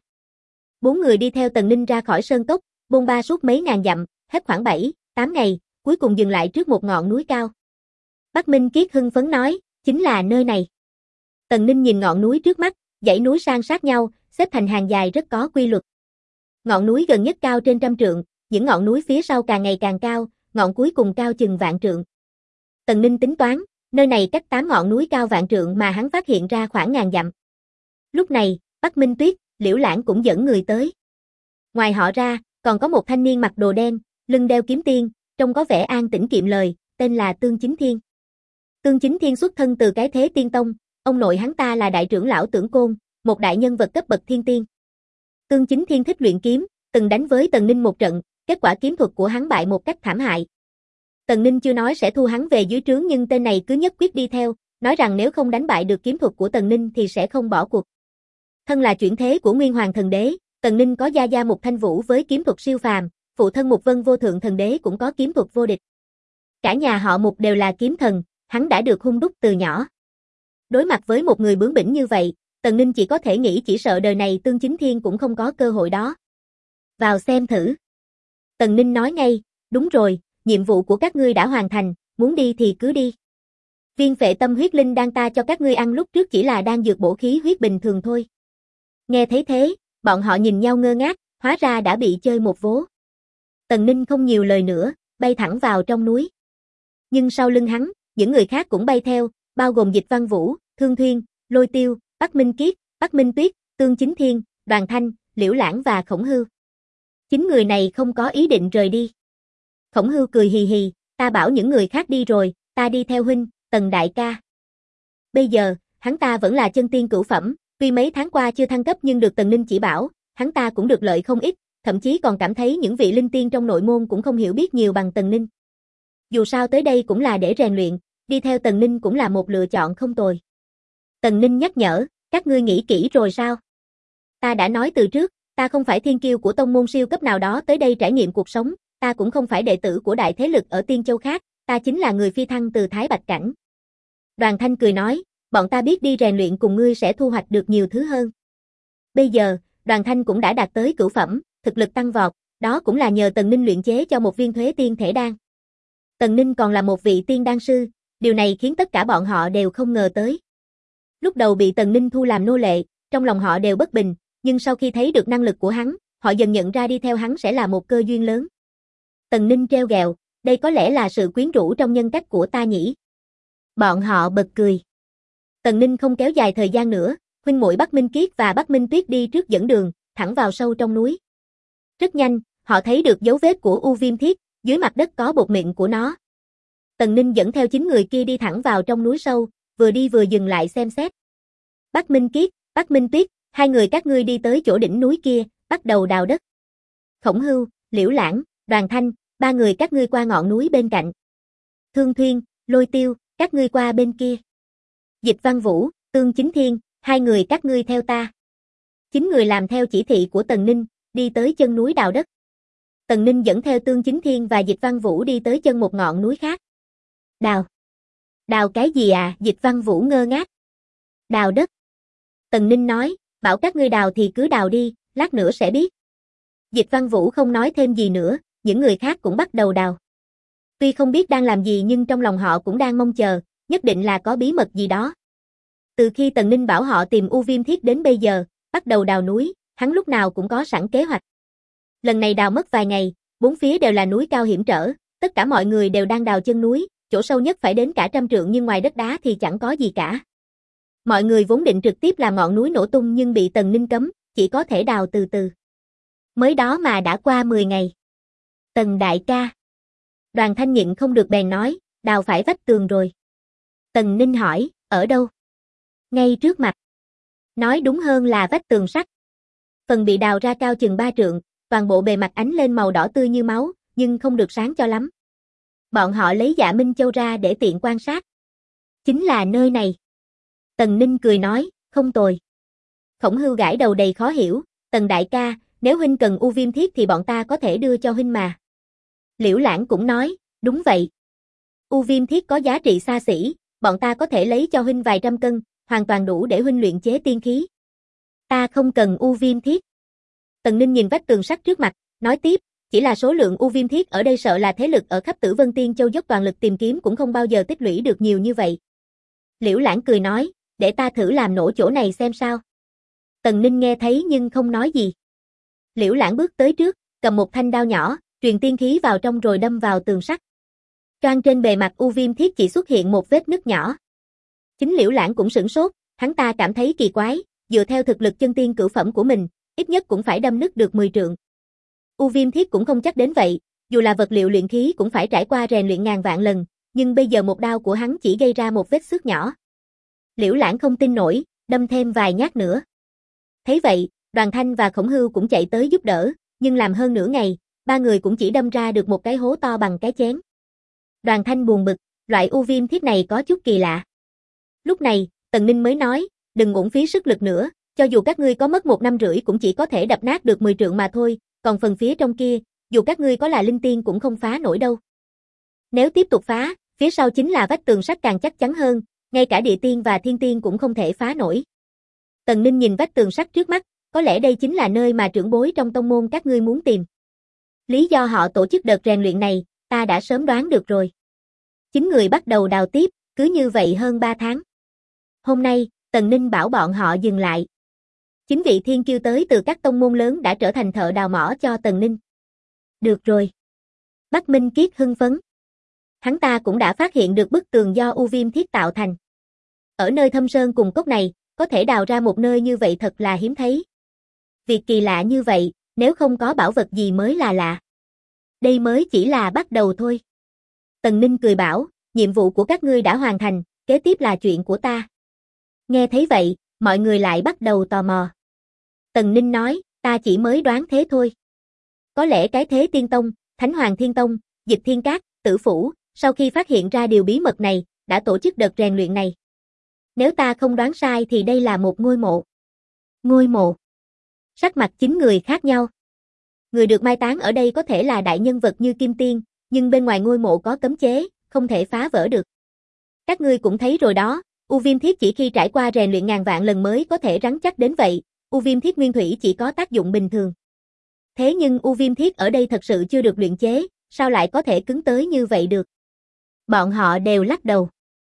4 người đi theo Tần Ninh ra khỏi sơn cốc, bôn ba suốt mấy ngàn dặm, hết khoảng 7-8 ngày, cuối cùng dừng lại trước một ngọn núi cao. Bắc Minh Kiết hưng phấn nói, chính là nơi này. Tần Ninh nhìn ngọn núi trước mắt, dãy núi san sát nhau, xếp thành hàng dài rất có quy luật. Ngọn núi gần nhất cao trên 100 trượng, những ngọn núi phía sau càng ngày càng cao, ngọn cuối cùng cao chừng vạn trượng. Tần Ninh tính toán, nơi này cách 8 ngọn núi cao vạn trượng mà hắn phát hiện ra khoảng ngàn dặm. Lúc này, Bắc Minh Tuyết, Liễu Lãng cũng dẫn người tới. Ngoài họ ra, còn có một thanh niên mặc đồ đen, lưng đeo kiếm tiên, trông có vẻ an tĩnh kiệm lời, tên là Tương Chính Thiên. Tương Chính Thiên xuất thân từ cái thế tiên tông, ông nội hắn ta là đại trưởng lão Tưởng Côn, một đại nhân vật cấp bậc thiên tiên. Tương Chính Thiên thích luyện kiếm, từng đánh với Tần Ninh một trận, kết quả kiếm thuật của hắn bại một cách thảm hại. Tần Ninh chưa nói sẽ thu hắn về dưới trướng nhưng tên này cứ nhất quyết đi theo, nói rằng nếu không đánh bại được kiếm thuật của Tần Ninh thì sẽ không bỏ cuộc. Thân là chuyển thế của Nguyên Hoàng Thần Đế, Tần Ninh có gia gia Mục Thanh Vũ với kiếm thuật siêu phàm, phụ thân Mục Vân Vô Thượng Thần Đế cũng có kiếm thuật vô địch. Cả nhà họ Mục đều là kiếm thần, hắn đã được hung đúc từ nhỏ. Đối mặt với một người bướng bỉnh như vậy, Tần Ninh chỉ có thể nghĩ chỉ sợ đời này Tương Chính Thiên cũng không có cơ hội đó. Vào xem thử. Tần Ninh nói ngay, đúng rồi, nhiệm vụ của các ngươi đã hoàn thành, muốn đi thì cứ đi. Viên phệ tâm huyết linh đan ta cho các ngươi ăn lúc trước chỉ là đan dược bổ khí huyết bình thường thôi. Nghe thấy thế, bọn họ nhìn nhau ngơ ngác, hóa ra đã bị chơi một vố. Tần Ninh không nhiều lời nữa, bay thẳng vào trong núi. Nhưng sau lưng hắn, những người khác cũng bay theo, bao gồm Dịch Văn Vũ, Thương Thuyên, Lôi Tiêu, Bắc Minh Kiết, Bắc Minh Tuyết, Tương Chính Thiên, Đoàn Thanh, Liễu Lãng và Khổng Hưu. 9 người này không có ý định rời đi. Khổng Hưu cười hì hì, ta bảo những người khác đi rồi, ta đi theo huynh, Tần đại ca. Bây giờ, hắn ta vẫn là chân tiên cửu phẩm, tuy mấy tháng qua chưa thăng cấp nhưng được Tần Ninh chỉ bảo, hắn ta cũng được lợi không ít, thậm chí còn cảm thấy những vị linh tiên trong nội môn cũng không hiểu biết nhiều bằng Tần Ninh. Dù sao tới đây cũng là để rèn luyện, đi theo Tần Ninh cũng là một lựa chọn không tồi. Tần Ninh nhắc nhở, các ngươi nghĩ kỹ rồi sao? Ta đã nói từ trước, ta không phải thiên kiêu của tông môn siêu cấp nào đó tới đây trải nghiệm cuộc sống, ta cũng không phải đệ tử của đại thế lực ở Tiên Châu khác, ta chính là người phi thăng từ Thái Bạch Cảnh. Đoàn Thanh cười nói, bọn ta biết đi rèn luyện cùng ngươi sẽ thu hoạch được nhiều thứ hơn. Bây giờ, Đoàn Thanh cũng đã đạt tới cửu phẩm, thực lực tăng vọt, đó cũng là nhờ Tần Ninh luyện chế cho một viên Thuế Tiên Thể Đan. Tần Ninh còn là một vị tiên đan sư, điều này khiến tất cả bọn họ đều không ngờ tới. Lúc đầu bị Tần Ninh thu làm nô lệ, trong lòng họ đều bất bình, nhưng sau khi thấy được năng lực của hắn, họ dần nhận ra đi theo hắn sẽ là một cơ duyên lớn. Tần Ninh treo ghẹo, đây có lẽ là sự quyến rũ trong nhân cách của ta nhỉ. Bọn họ bật cười. Tần Ninh không kéo dài thời gian nữa, huynh muội Bắc Minh Kiết và Bắc Minh Tuyết đi trước dẫn đường, thẳng vào sâu trong núi. Rất nhanh, họ thấy được dấu vết của U Viêm Thiết, dưới mặt đất có bột mịn của nó. Tần Ninh dẫn theo 9 người kia đi thẳng vào trong núi sâu, vừa đi vừa dừng lại xem xét. Bắc Minh Kiết, Bắc Minh Tuyết, hai người các ngươi đi tới chỗ đỉnh núi kia, bắt đầu đào đất. Khổng Hưu, Liễu Lãng, Đoàn Thanh, ba người các ngươi qua ngọn núi bên cạnh. Thương Thuyên, Lôi Tiêu, các ngươi qua bên kia. Dịch Văn Vũ, Tương Chính Thiên, hai người các ngươi theo ta. 9 người làm theo chỉ thị của Tần Ninh, đi tới chân núi đào đất. Tần Ninh dẫn theo Tương Chính Thiên và Dịch Văn Vũ đi tới chân một ngọn núi khác. Đào. Đào cái gì à? Dịch Văn Vũ ngơ ngác. Đào đất. Tần Ninh nói, bảo các ngươi đào thì cứ đào đi, lát nữa sẽ biết. Dịch Văn Vũ không nói thêm gì nữa, những người khác cũng bắt đầu đào. Tuy không biết đang làm gì nhưng trong lòng họ cũng đang mong chờ, nhất định là có bí mật gì đó. Từ khi Tần Ninh bảo họ tìm U Viêm Thiết đến bây giờ, bắt đầu đào núi, hắn lúc nào cũng có sẵn kế hoạch. Lần này đào mất vài ngày, bốn phía đều là núi cao hiểm trở, tất cả mọi người đều đang đào chân núi, chỗ sâu nhất phải đến cả 100 trượng nhưng ngoài đất đá thì chẳng có gì cả. Mọi người vốn định trực tiếp làm ngọn núi nổ tung nhưng bị Tần Ninh cấm, chỉ có thể đào từ từ. Mới đó mà đã qua 10 ngày. Tần đại ca. Đoàn Thanh nhịn không được bèn nói, đào phải vách tường rồi. Tần Ninh hỏi, ở đâu? Ngay trước mặt. Nói đúng hơn là vách tường sắt. Phần bị đào ra cao chừng 3 trượng, toàn bộ bề mặt ánh lên màu đỏ tươi như máu, nhưng không được sáng cho lắm. Bọn họ lấy Dạ Minh Châu ra để tiện quan sát. Chính là nơi này. Tần Ninh cười nói, không tồi. Khổng Hưu gãi đầu đầy khó hiểu, Tần đại ca, nếu huynh cần U Viêm Thiết thì bọn ta có thể đưa cho huynh mà. Liễu Lãng cũng nói, đúng vậy. U Viêm Thiết có giá trị xa xỉ, bọn ta có thể lấy cho huynh vài trăm cân, hoàn toàn đủ để huynh luyện chế tiên khí. Ta không cần U Viêm Thiết. Tần Ninh nhìn vách tường sắt trước mặt, nói tiếp, chỉ là số lượng U Viêm Thiết ở đây sợ là thế lực ở khắp Tử Vân Tiên Châu dốc toàn lực tìm kiếm cũng không bao giờ tích lũy được nhiều như vậy. Liễu Lãng cười nói, để ta thử làm nổ chỗ này xem sao. Tần Ninh nghe thấy nhưng không nói gì. Liễu Lãng bước tới trước, cầm một thanh đao nhỏ, truyền tiên khí vào trong rồi đâm vào tường sắt. Choang trên bề mặt U Viêm Thiết chỉ xuất hiện một vết nứt nhỏ. Chính Liễu Lãng cũng sửng sốt, hắn ta cảm thấy kỳ quái, dựa theo thực lực chân tiên cửu phẩm của mình, ít nhất cũng phải đâm nứt được 10 trượng. U Viêm Thiết cũng không chắc đến vậy, dù là vật liệu luyện khí cũng phải trải qua rèn luyện ngàn vạn lần, nhưng bây giờ một đao của hắn chỉ gây ra một vết xước nhỏ. Liễu Lãng không tin nổi, đâm thêm vài nhát nữa. Thấy vậy, Đoàn Thanh và Khổng Hưu cũng chạy tới giúp đỡ, nhưng làm hơn nửa ngày, ba người cũng chỉ đâm ra được một cái hố to bằng cái chén. Đoàn Thanh buồn bực, loại U Viêm Thiết này có chút kỳ lạ. Lúc này, Tần Ninh mới nói, đừng uổng phí sức lực nữa, cho dù các ngươi có mất 1 năm rưỡi cũng chỉ có thể đập nát được 10 trượng mà thôi, còn phần phía trong kia, dù các ngươi có là linh tiên cũng không phá nổi đâu. Nếu tiếp tục phá, phía sau chính là vách tường sắt càng chắc chắn hơn, ngay cả địa tiên và thiên tiên cũng không thể phá nổi. Tần Ninh nhìn vách tường sắt trước mắt, có lẽ đây chính là nơi mà trưởng bối trong tông môn các ngươi muốn tìm. Lý do họ tổ chức đợt rèn luyện này, ta đã sớm đoán được rồi. 9 người bắt đầu đào tiếp, cứ như vậy hơn 3 tháng. Hôm nay, Tần Ninh bảo bọn họ dừng lại. 9 vị thiên kiêu tới từ các tông môn lớn đã trở thành thợ đào mỏ cho Tần Ninh. Được rồi. Bắc Minh Kiết hưng phấn. Hắn ta cũng đã phát hiện được bức tường do U Viêm Thiết tạo thành. Ở nơi thâm sơn cùng cốc này, có thể đào ra một nơi như vậy thật là hiếm thấy. Việc kỳ lạ như vậy, nếu không có bảo vật gì mới là lạ. Đây mới chỉ là bắt đầu thôi. Tần Ninh cười bảo, nhiệm vụ của các ngươi đã hoàn thành, kế tiếp là chuyện của ta. Nghe thấy vậy, mọi người lại bắt đầu tò mò. Tần Ninh nói, ta chỉ mới đoán thế thôi. Có lẽ cái Thế Tiên Tông, Thánh Hoàng Thiên Tông, Dịch Thiên Các, Tử Phủ, sau khi phát hiện ra điều bí mật này, đã tổ chức đợt rèn luyện này. Nếu ta không đoán sai thì đây là một ngôi mộ. Ngôi mộ. Sắc mặt 9 người khác nhau. Người được mai táng ở đây có thể là đại nhân vật như Kim Tiên, nhưng bên ngoài ngôi mộ có cấm chế, không thể phá vỡ được. Các ngươi cũng thấy rồi đó, U Viêm Thiết chỉ khi trải qua rèn luyện ngàn vạn lần mới có thể rắn chắc đến vậy, U Viêm Thiết nguyên thủy chỉ có tác dụng bình thường. Thế nhưng U Viêm Thiết ở đây thật sự chưa được luyện chế, sao lại có thể cứng tới như vậy được? Bọn họ đều lắc đầu.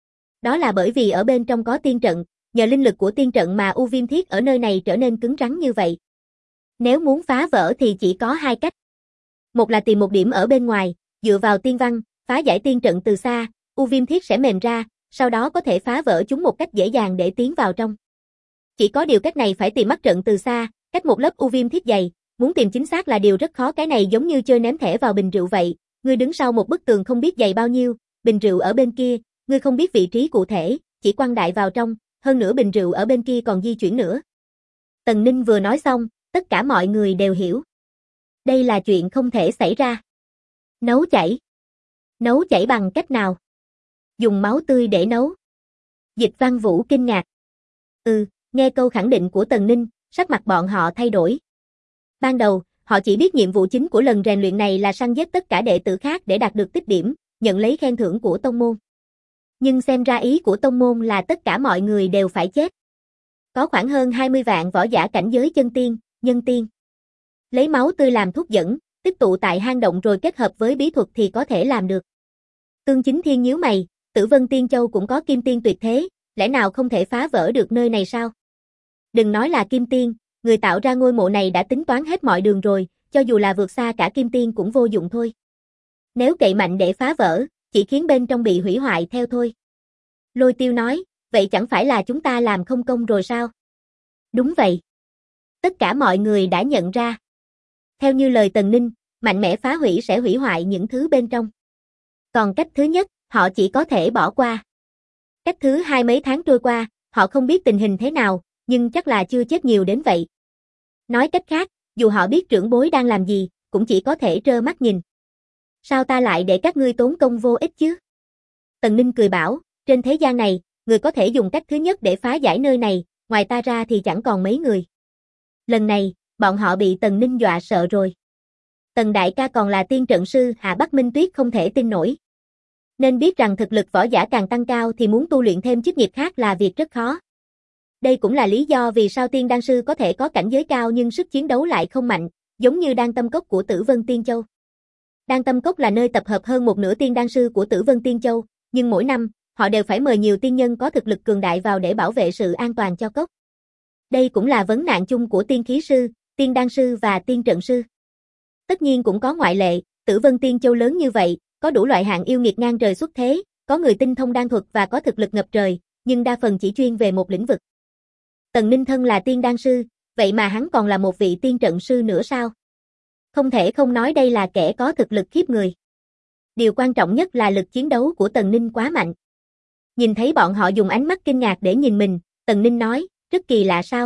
Đó là bởi vì ở bên trong có tiên trận, nhờ linh lực của tiên trận mà U Viêm Thiết ở nơi này trở nên cứng rắn như vậy. Nếu muốn phá vỡ thì chỉ có 2 cách. Một là tìm một điểm ở bên ngoài, dựa vào tiên văn, phá giải tiên trận từ xa, u viêm thiết sẽ mềm ra, sau đó có thể phá vỡ chúng một cách dễ dàng để tiến vào trong. Chỉ có điều cách này phải tìm mắt trận từ xa, cách một lớp u viêm thiết dày, muốn tìm chính xác là điều rất khó, cái này giống như chơi ném thẻ vào bình rượu vậy, ngươi đứng sau một bức tường không biết dày bao nhiêu, bình rượu ở bên kia, ngươi không biết vị trí cụ thể, chỉ quăng đại vào trong, hơn nữa bình rượu ở bên kia còn di chuyển nữa. Tần Ninh vừa nói xong, tất cả mọi người đều hiểu. Đây là chuyện không thể xảy ra. Nấu chảy. Nấu chảy bằng cách nào? Dùng máu tươi để nấu. Dịch Văn Vũ kinh ngạc. Nghe câu khẳng định của Tần Ninh, sắc mặt bọn họ thay đổi. Ban đầu, họ chỉ biết nhiệm vụ chính của lần rèn luyện này là săn giết tất cả đệ tử khác để đạt được tích điểm, nhận lấy khen thưởng của tông môn. Nhưng xem ra ý của tông môn là tất cả mọi người đều phải chết. Có khoảng hơn 20 vạn võ giả cảnh giới chân tiên, nhân tiên. Lấy máu tươi làm thuốc dẫn, tích tụ tại hang động rồi kết hợp với bí thuật thì có thể làm được. Tương Chính Thiên nhíu mày, Tử Vân Tiên Châu cũng có kim tiên tuyệt thế, lẽ nào không thể phá vỡ được nơi này sao? Đừng nói là kim tiên, người tạo ra ngôi mộ này đã tính toán hết mọi đường rồi, cho dù là vượt xa cả kim tiên cũng vô dụng thôi. Nếu cậy mạnh để phá vỡ, chỉ khiến bên trong bị hủy hoại theo thôi. Lôi Tiêu nói, vậy chẳng phải là chúng ta làm không công rồi sao? Đúng vậy. Tất cả mọi người đã nhận ra. Theo như lời Tần Ninh, mạnh mẽ phá hủy sẽ hủy hoại những thứ bên trong. Còn cách thứ nhất, họ chỉ có thể bỏ qua. Cách thứ hai mấy tháng trôi qua, họ không biết tình hình thế nào, nhưng chắc là chưa chết nhiều đến vậy. Nói cách khác, dù họ biết trưởng bối đang làm gì, cũng chỉ có thể trơ mắt nhìn. Sao ta lại để các ngươi tốn công vô ích chứ? Tần Ninh cười bảo, trên thế gian này, người có thể dùng cách thứ nhất để phá giải nơi này, ngoài ta ra thì chẳng còn mấy người. Lần này, bọn họ bị Tần Ninh dọa sợ rồi. Tần đại ca còn là tiên trận sư, Hạ Bắc Minh Tuyết không thể tin nổi. Nên biết rằng thực lực võ giả càng tăng cao thì muốn tu luyện thêm chức nghiệp khác là việc rất khó. Đây cũng là lý do vì sao tiên đan sư có thể có cảnh giới cao nhưng sức chiến đấu lại không mạnh, giống như đan tâm cốc của Tử Vân Tiên Châu. Đan tâm cốc là nơi tập hợp hơn một nửa tiên đan sư của Tử Vân Tiên Châu, nhưng mỗi năm, họ đều phải mời nhiều tiên nhân có thực lực cường đại vào để bảo vệ sự an toàn cho cốc. Đây cũng là vấn nạn chung của tiên khí sư, tiên đan sư và tiên trận sư. Tất nhiên cũng có ngoại lệ, Tử Vân Tiên Châu lớn như vậy, có đủ loại hạng yêu nghiệt ngang trời xuất thế, có người tinh thông đan thuật và có thực lực ngập trời, nhưng đa phần chỉ chuyên về một lĩnh vực. Tần Ninh thân là tiên đan sư, vậy mà hắn còn là một vị tiên trận sư nữa sao? Không thể không nói đây là kẻ có thực lực khiếp người. Điều quan trọng nhất là lực chiến đấu của Tần Ninh quá mạnh. Nhìn thấy bọn họ dùng ánh mắt kinh ngạc để nhìn mình, Tần Ninh nói, rất kỳ lạ sao?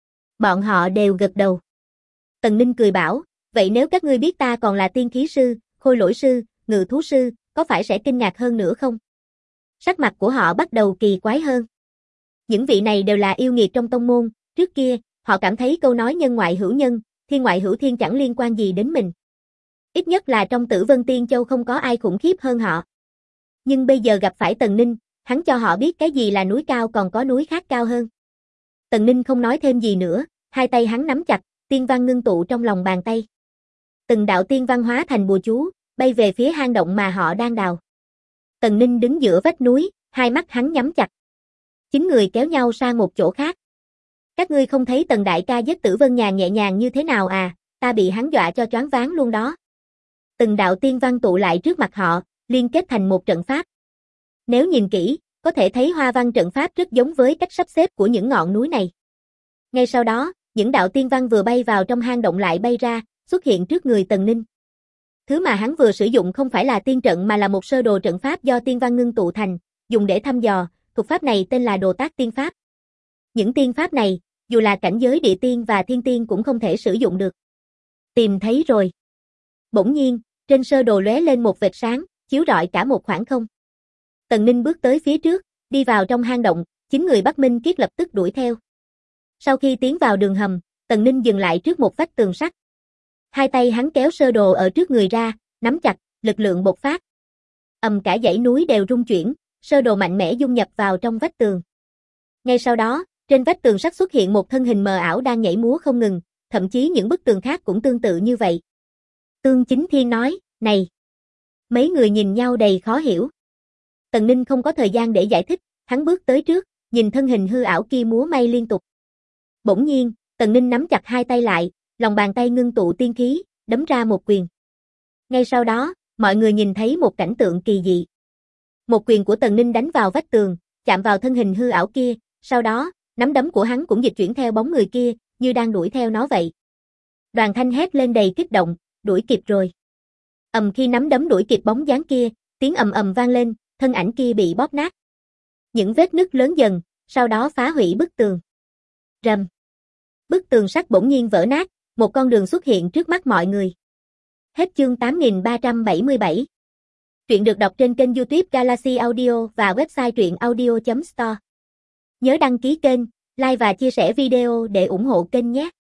Bọn họ đều gật đầu. Tần Ninh cười bảo, vậy nếu các ngươi biết ta còn là tiên khí sư, khôi lỗi sư, ngự thú sư, có phải sẽ kinh ngạc hơn nữa không? Sắc mặt của họ bắt đầu kỳ quái hơn. Những vị này đều là yêu nghiệt trong tông môn, trước kia, họ cảm thấy câu nói nhân ngoại hữu nhân, thiên ngoại hữu thiên chẳng liên quan gì đến mình. Ít nhất là trong Tử Vân Tiên Châu không có ai khủng khiếp hơn họ. Nhưng bây giờ gặp phải Tần Ninh, hắn cho họ biết cái gì là núi cao còn có núi khác cao hơn. Tần Ninh không nói thêm gì nữa, hai tay hắn nắm chặt, tiên văn ngưng tụ trong lòng bàn tay. Từng đạo tiên văn hóa thành bùa chú, bay về phía hang động mà họ đang đào. Tần Ninh đứng giữa vách núi, hai mắt hắn nhắm chặt. 9 người kéo nhau sang một chỗ khác. Các ngươi không thấy Tần đại ca giết Tử Vân Nhàn nhẹ nhàng như thế nào à, ta bị hắn dọa cho choáng váng luôn đó. Từng đạo tiên văn tụ lại trước mặt họ, liên kết thành một trận pháp. Nếu nhìn kỹ, có thể thấy hoa văn trận pháp rất giống với cách sắp xếp của những ngọn núi này. Ngay sau đó, những đạo tiên văn vừa bay vào trong hang động lại bay ra, xuất hiện trước người Tần Ninh. Thứ mà hắn vừa sử dụng không phải là tiên trận mà là một sơ đồ trận pháp do tiên văn ngưng tụ thành, dùng để thăm dò, thuật pháp này tên là Đồ Tác Tiên Pháp. Những tiên pháp này, dù là cảnh giới địa tiên và thiên tiên cũng không thể sử dụng được. Tìm thấy rồi. Bỗng nhiên, trên sơ đồ lóe lên một vệt sáng, chiếu rọi cả một khoảng không. Tần Ninh bước tới phía trước, đi vào trong hang động, 9 người Bắc Minh Kiết lập tức đuổi theo. Sau khi tiến vào đường hầm, Tần Ninh dừng lại trước một vách tường sắt. Hai tay hắn kéo sơ đồ ở trước người ra, nắm chặt, lực lượng bộc phát. Cả dãy núi đều rung chuyển, sơ đồ mạnh mẽ dung nhập vào trong vách tường. Ngay sau đó, trên vách tường sắt xuất hiện một thân hình mờ ảo đang nhảy múa không ngừng, thậm chí những bức tường khác cũng tương tự như vậy. Tương Chính Thiên nói, này. Mấy người nhìn nhau đầy khó hiểu. Tần Ninh không có thời gian để giải thích, hắn bước tới trước, nhìn thân hình hư ảo kia múa may liên tục. Bỗng nhiên, Tần Ninh nắm chặt hai tay lại, lòng bàn tay ngưng tụ tiên khí, đấm ra một quyền. Ngay sau đó, mọi người nhìn thấy một cảnh tượng kỳ dị. Một quyền của Tần Ninh đánh vào vách tường, chạm vào thân hình hư ảo kia, sau đó, nắm đấm của hắn cũng dịch chuyển theo bóng người kia, như đang đuổi theo nó vậy. Đoàn Thanh hét lên đầy kích động, đuổi kịp rồi. Khi nắm đấm đuổi kịp bóng dáng kia, tiếng ầm ầm vang lên, thân ảnh kia bị bóp nát. Những vết nứt lớn dần, sau đó phá hủy bức tường. Rầm. Bức tường sắt bỗng nhiên vỡ nát, một con đường xuất hiện trước mắt mọi người. Hết chương 8377. Truyện được đọc trên kênh YouTube Galaxy Audio và website truyệnaudio.store. Nhớ đăng ký kênh, like và chia sẻ video để ủng hộ kênh nhé.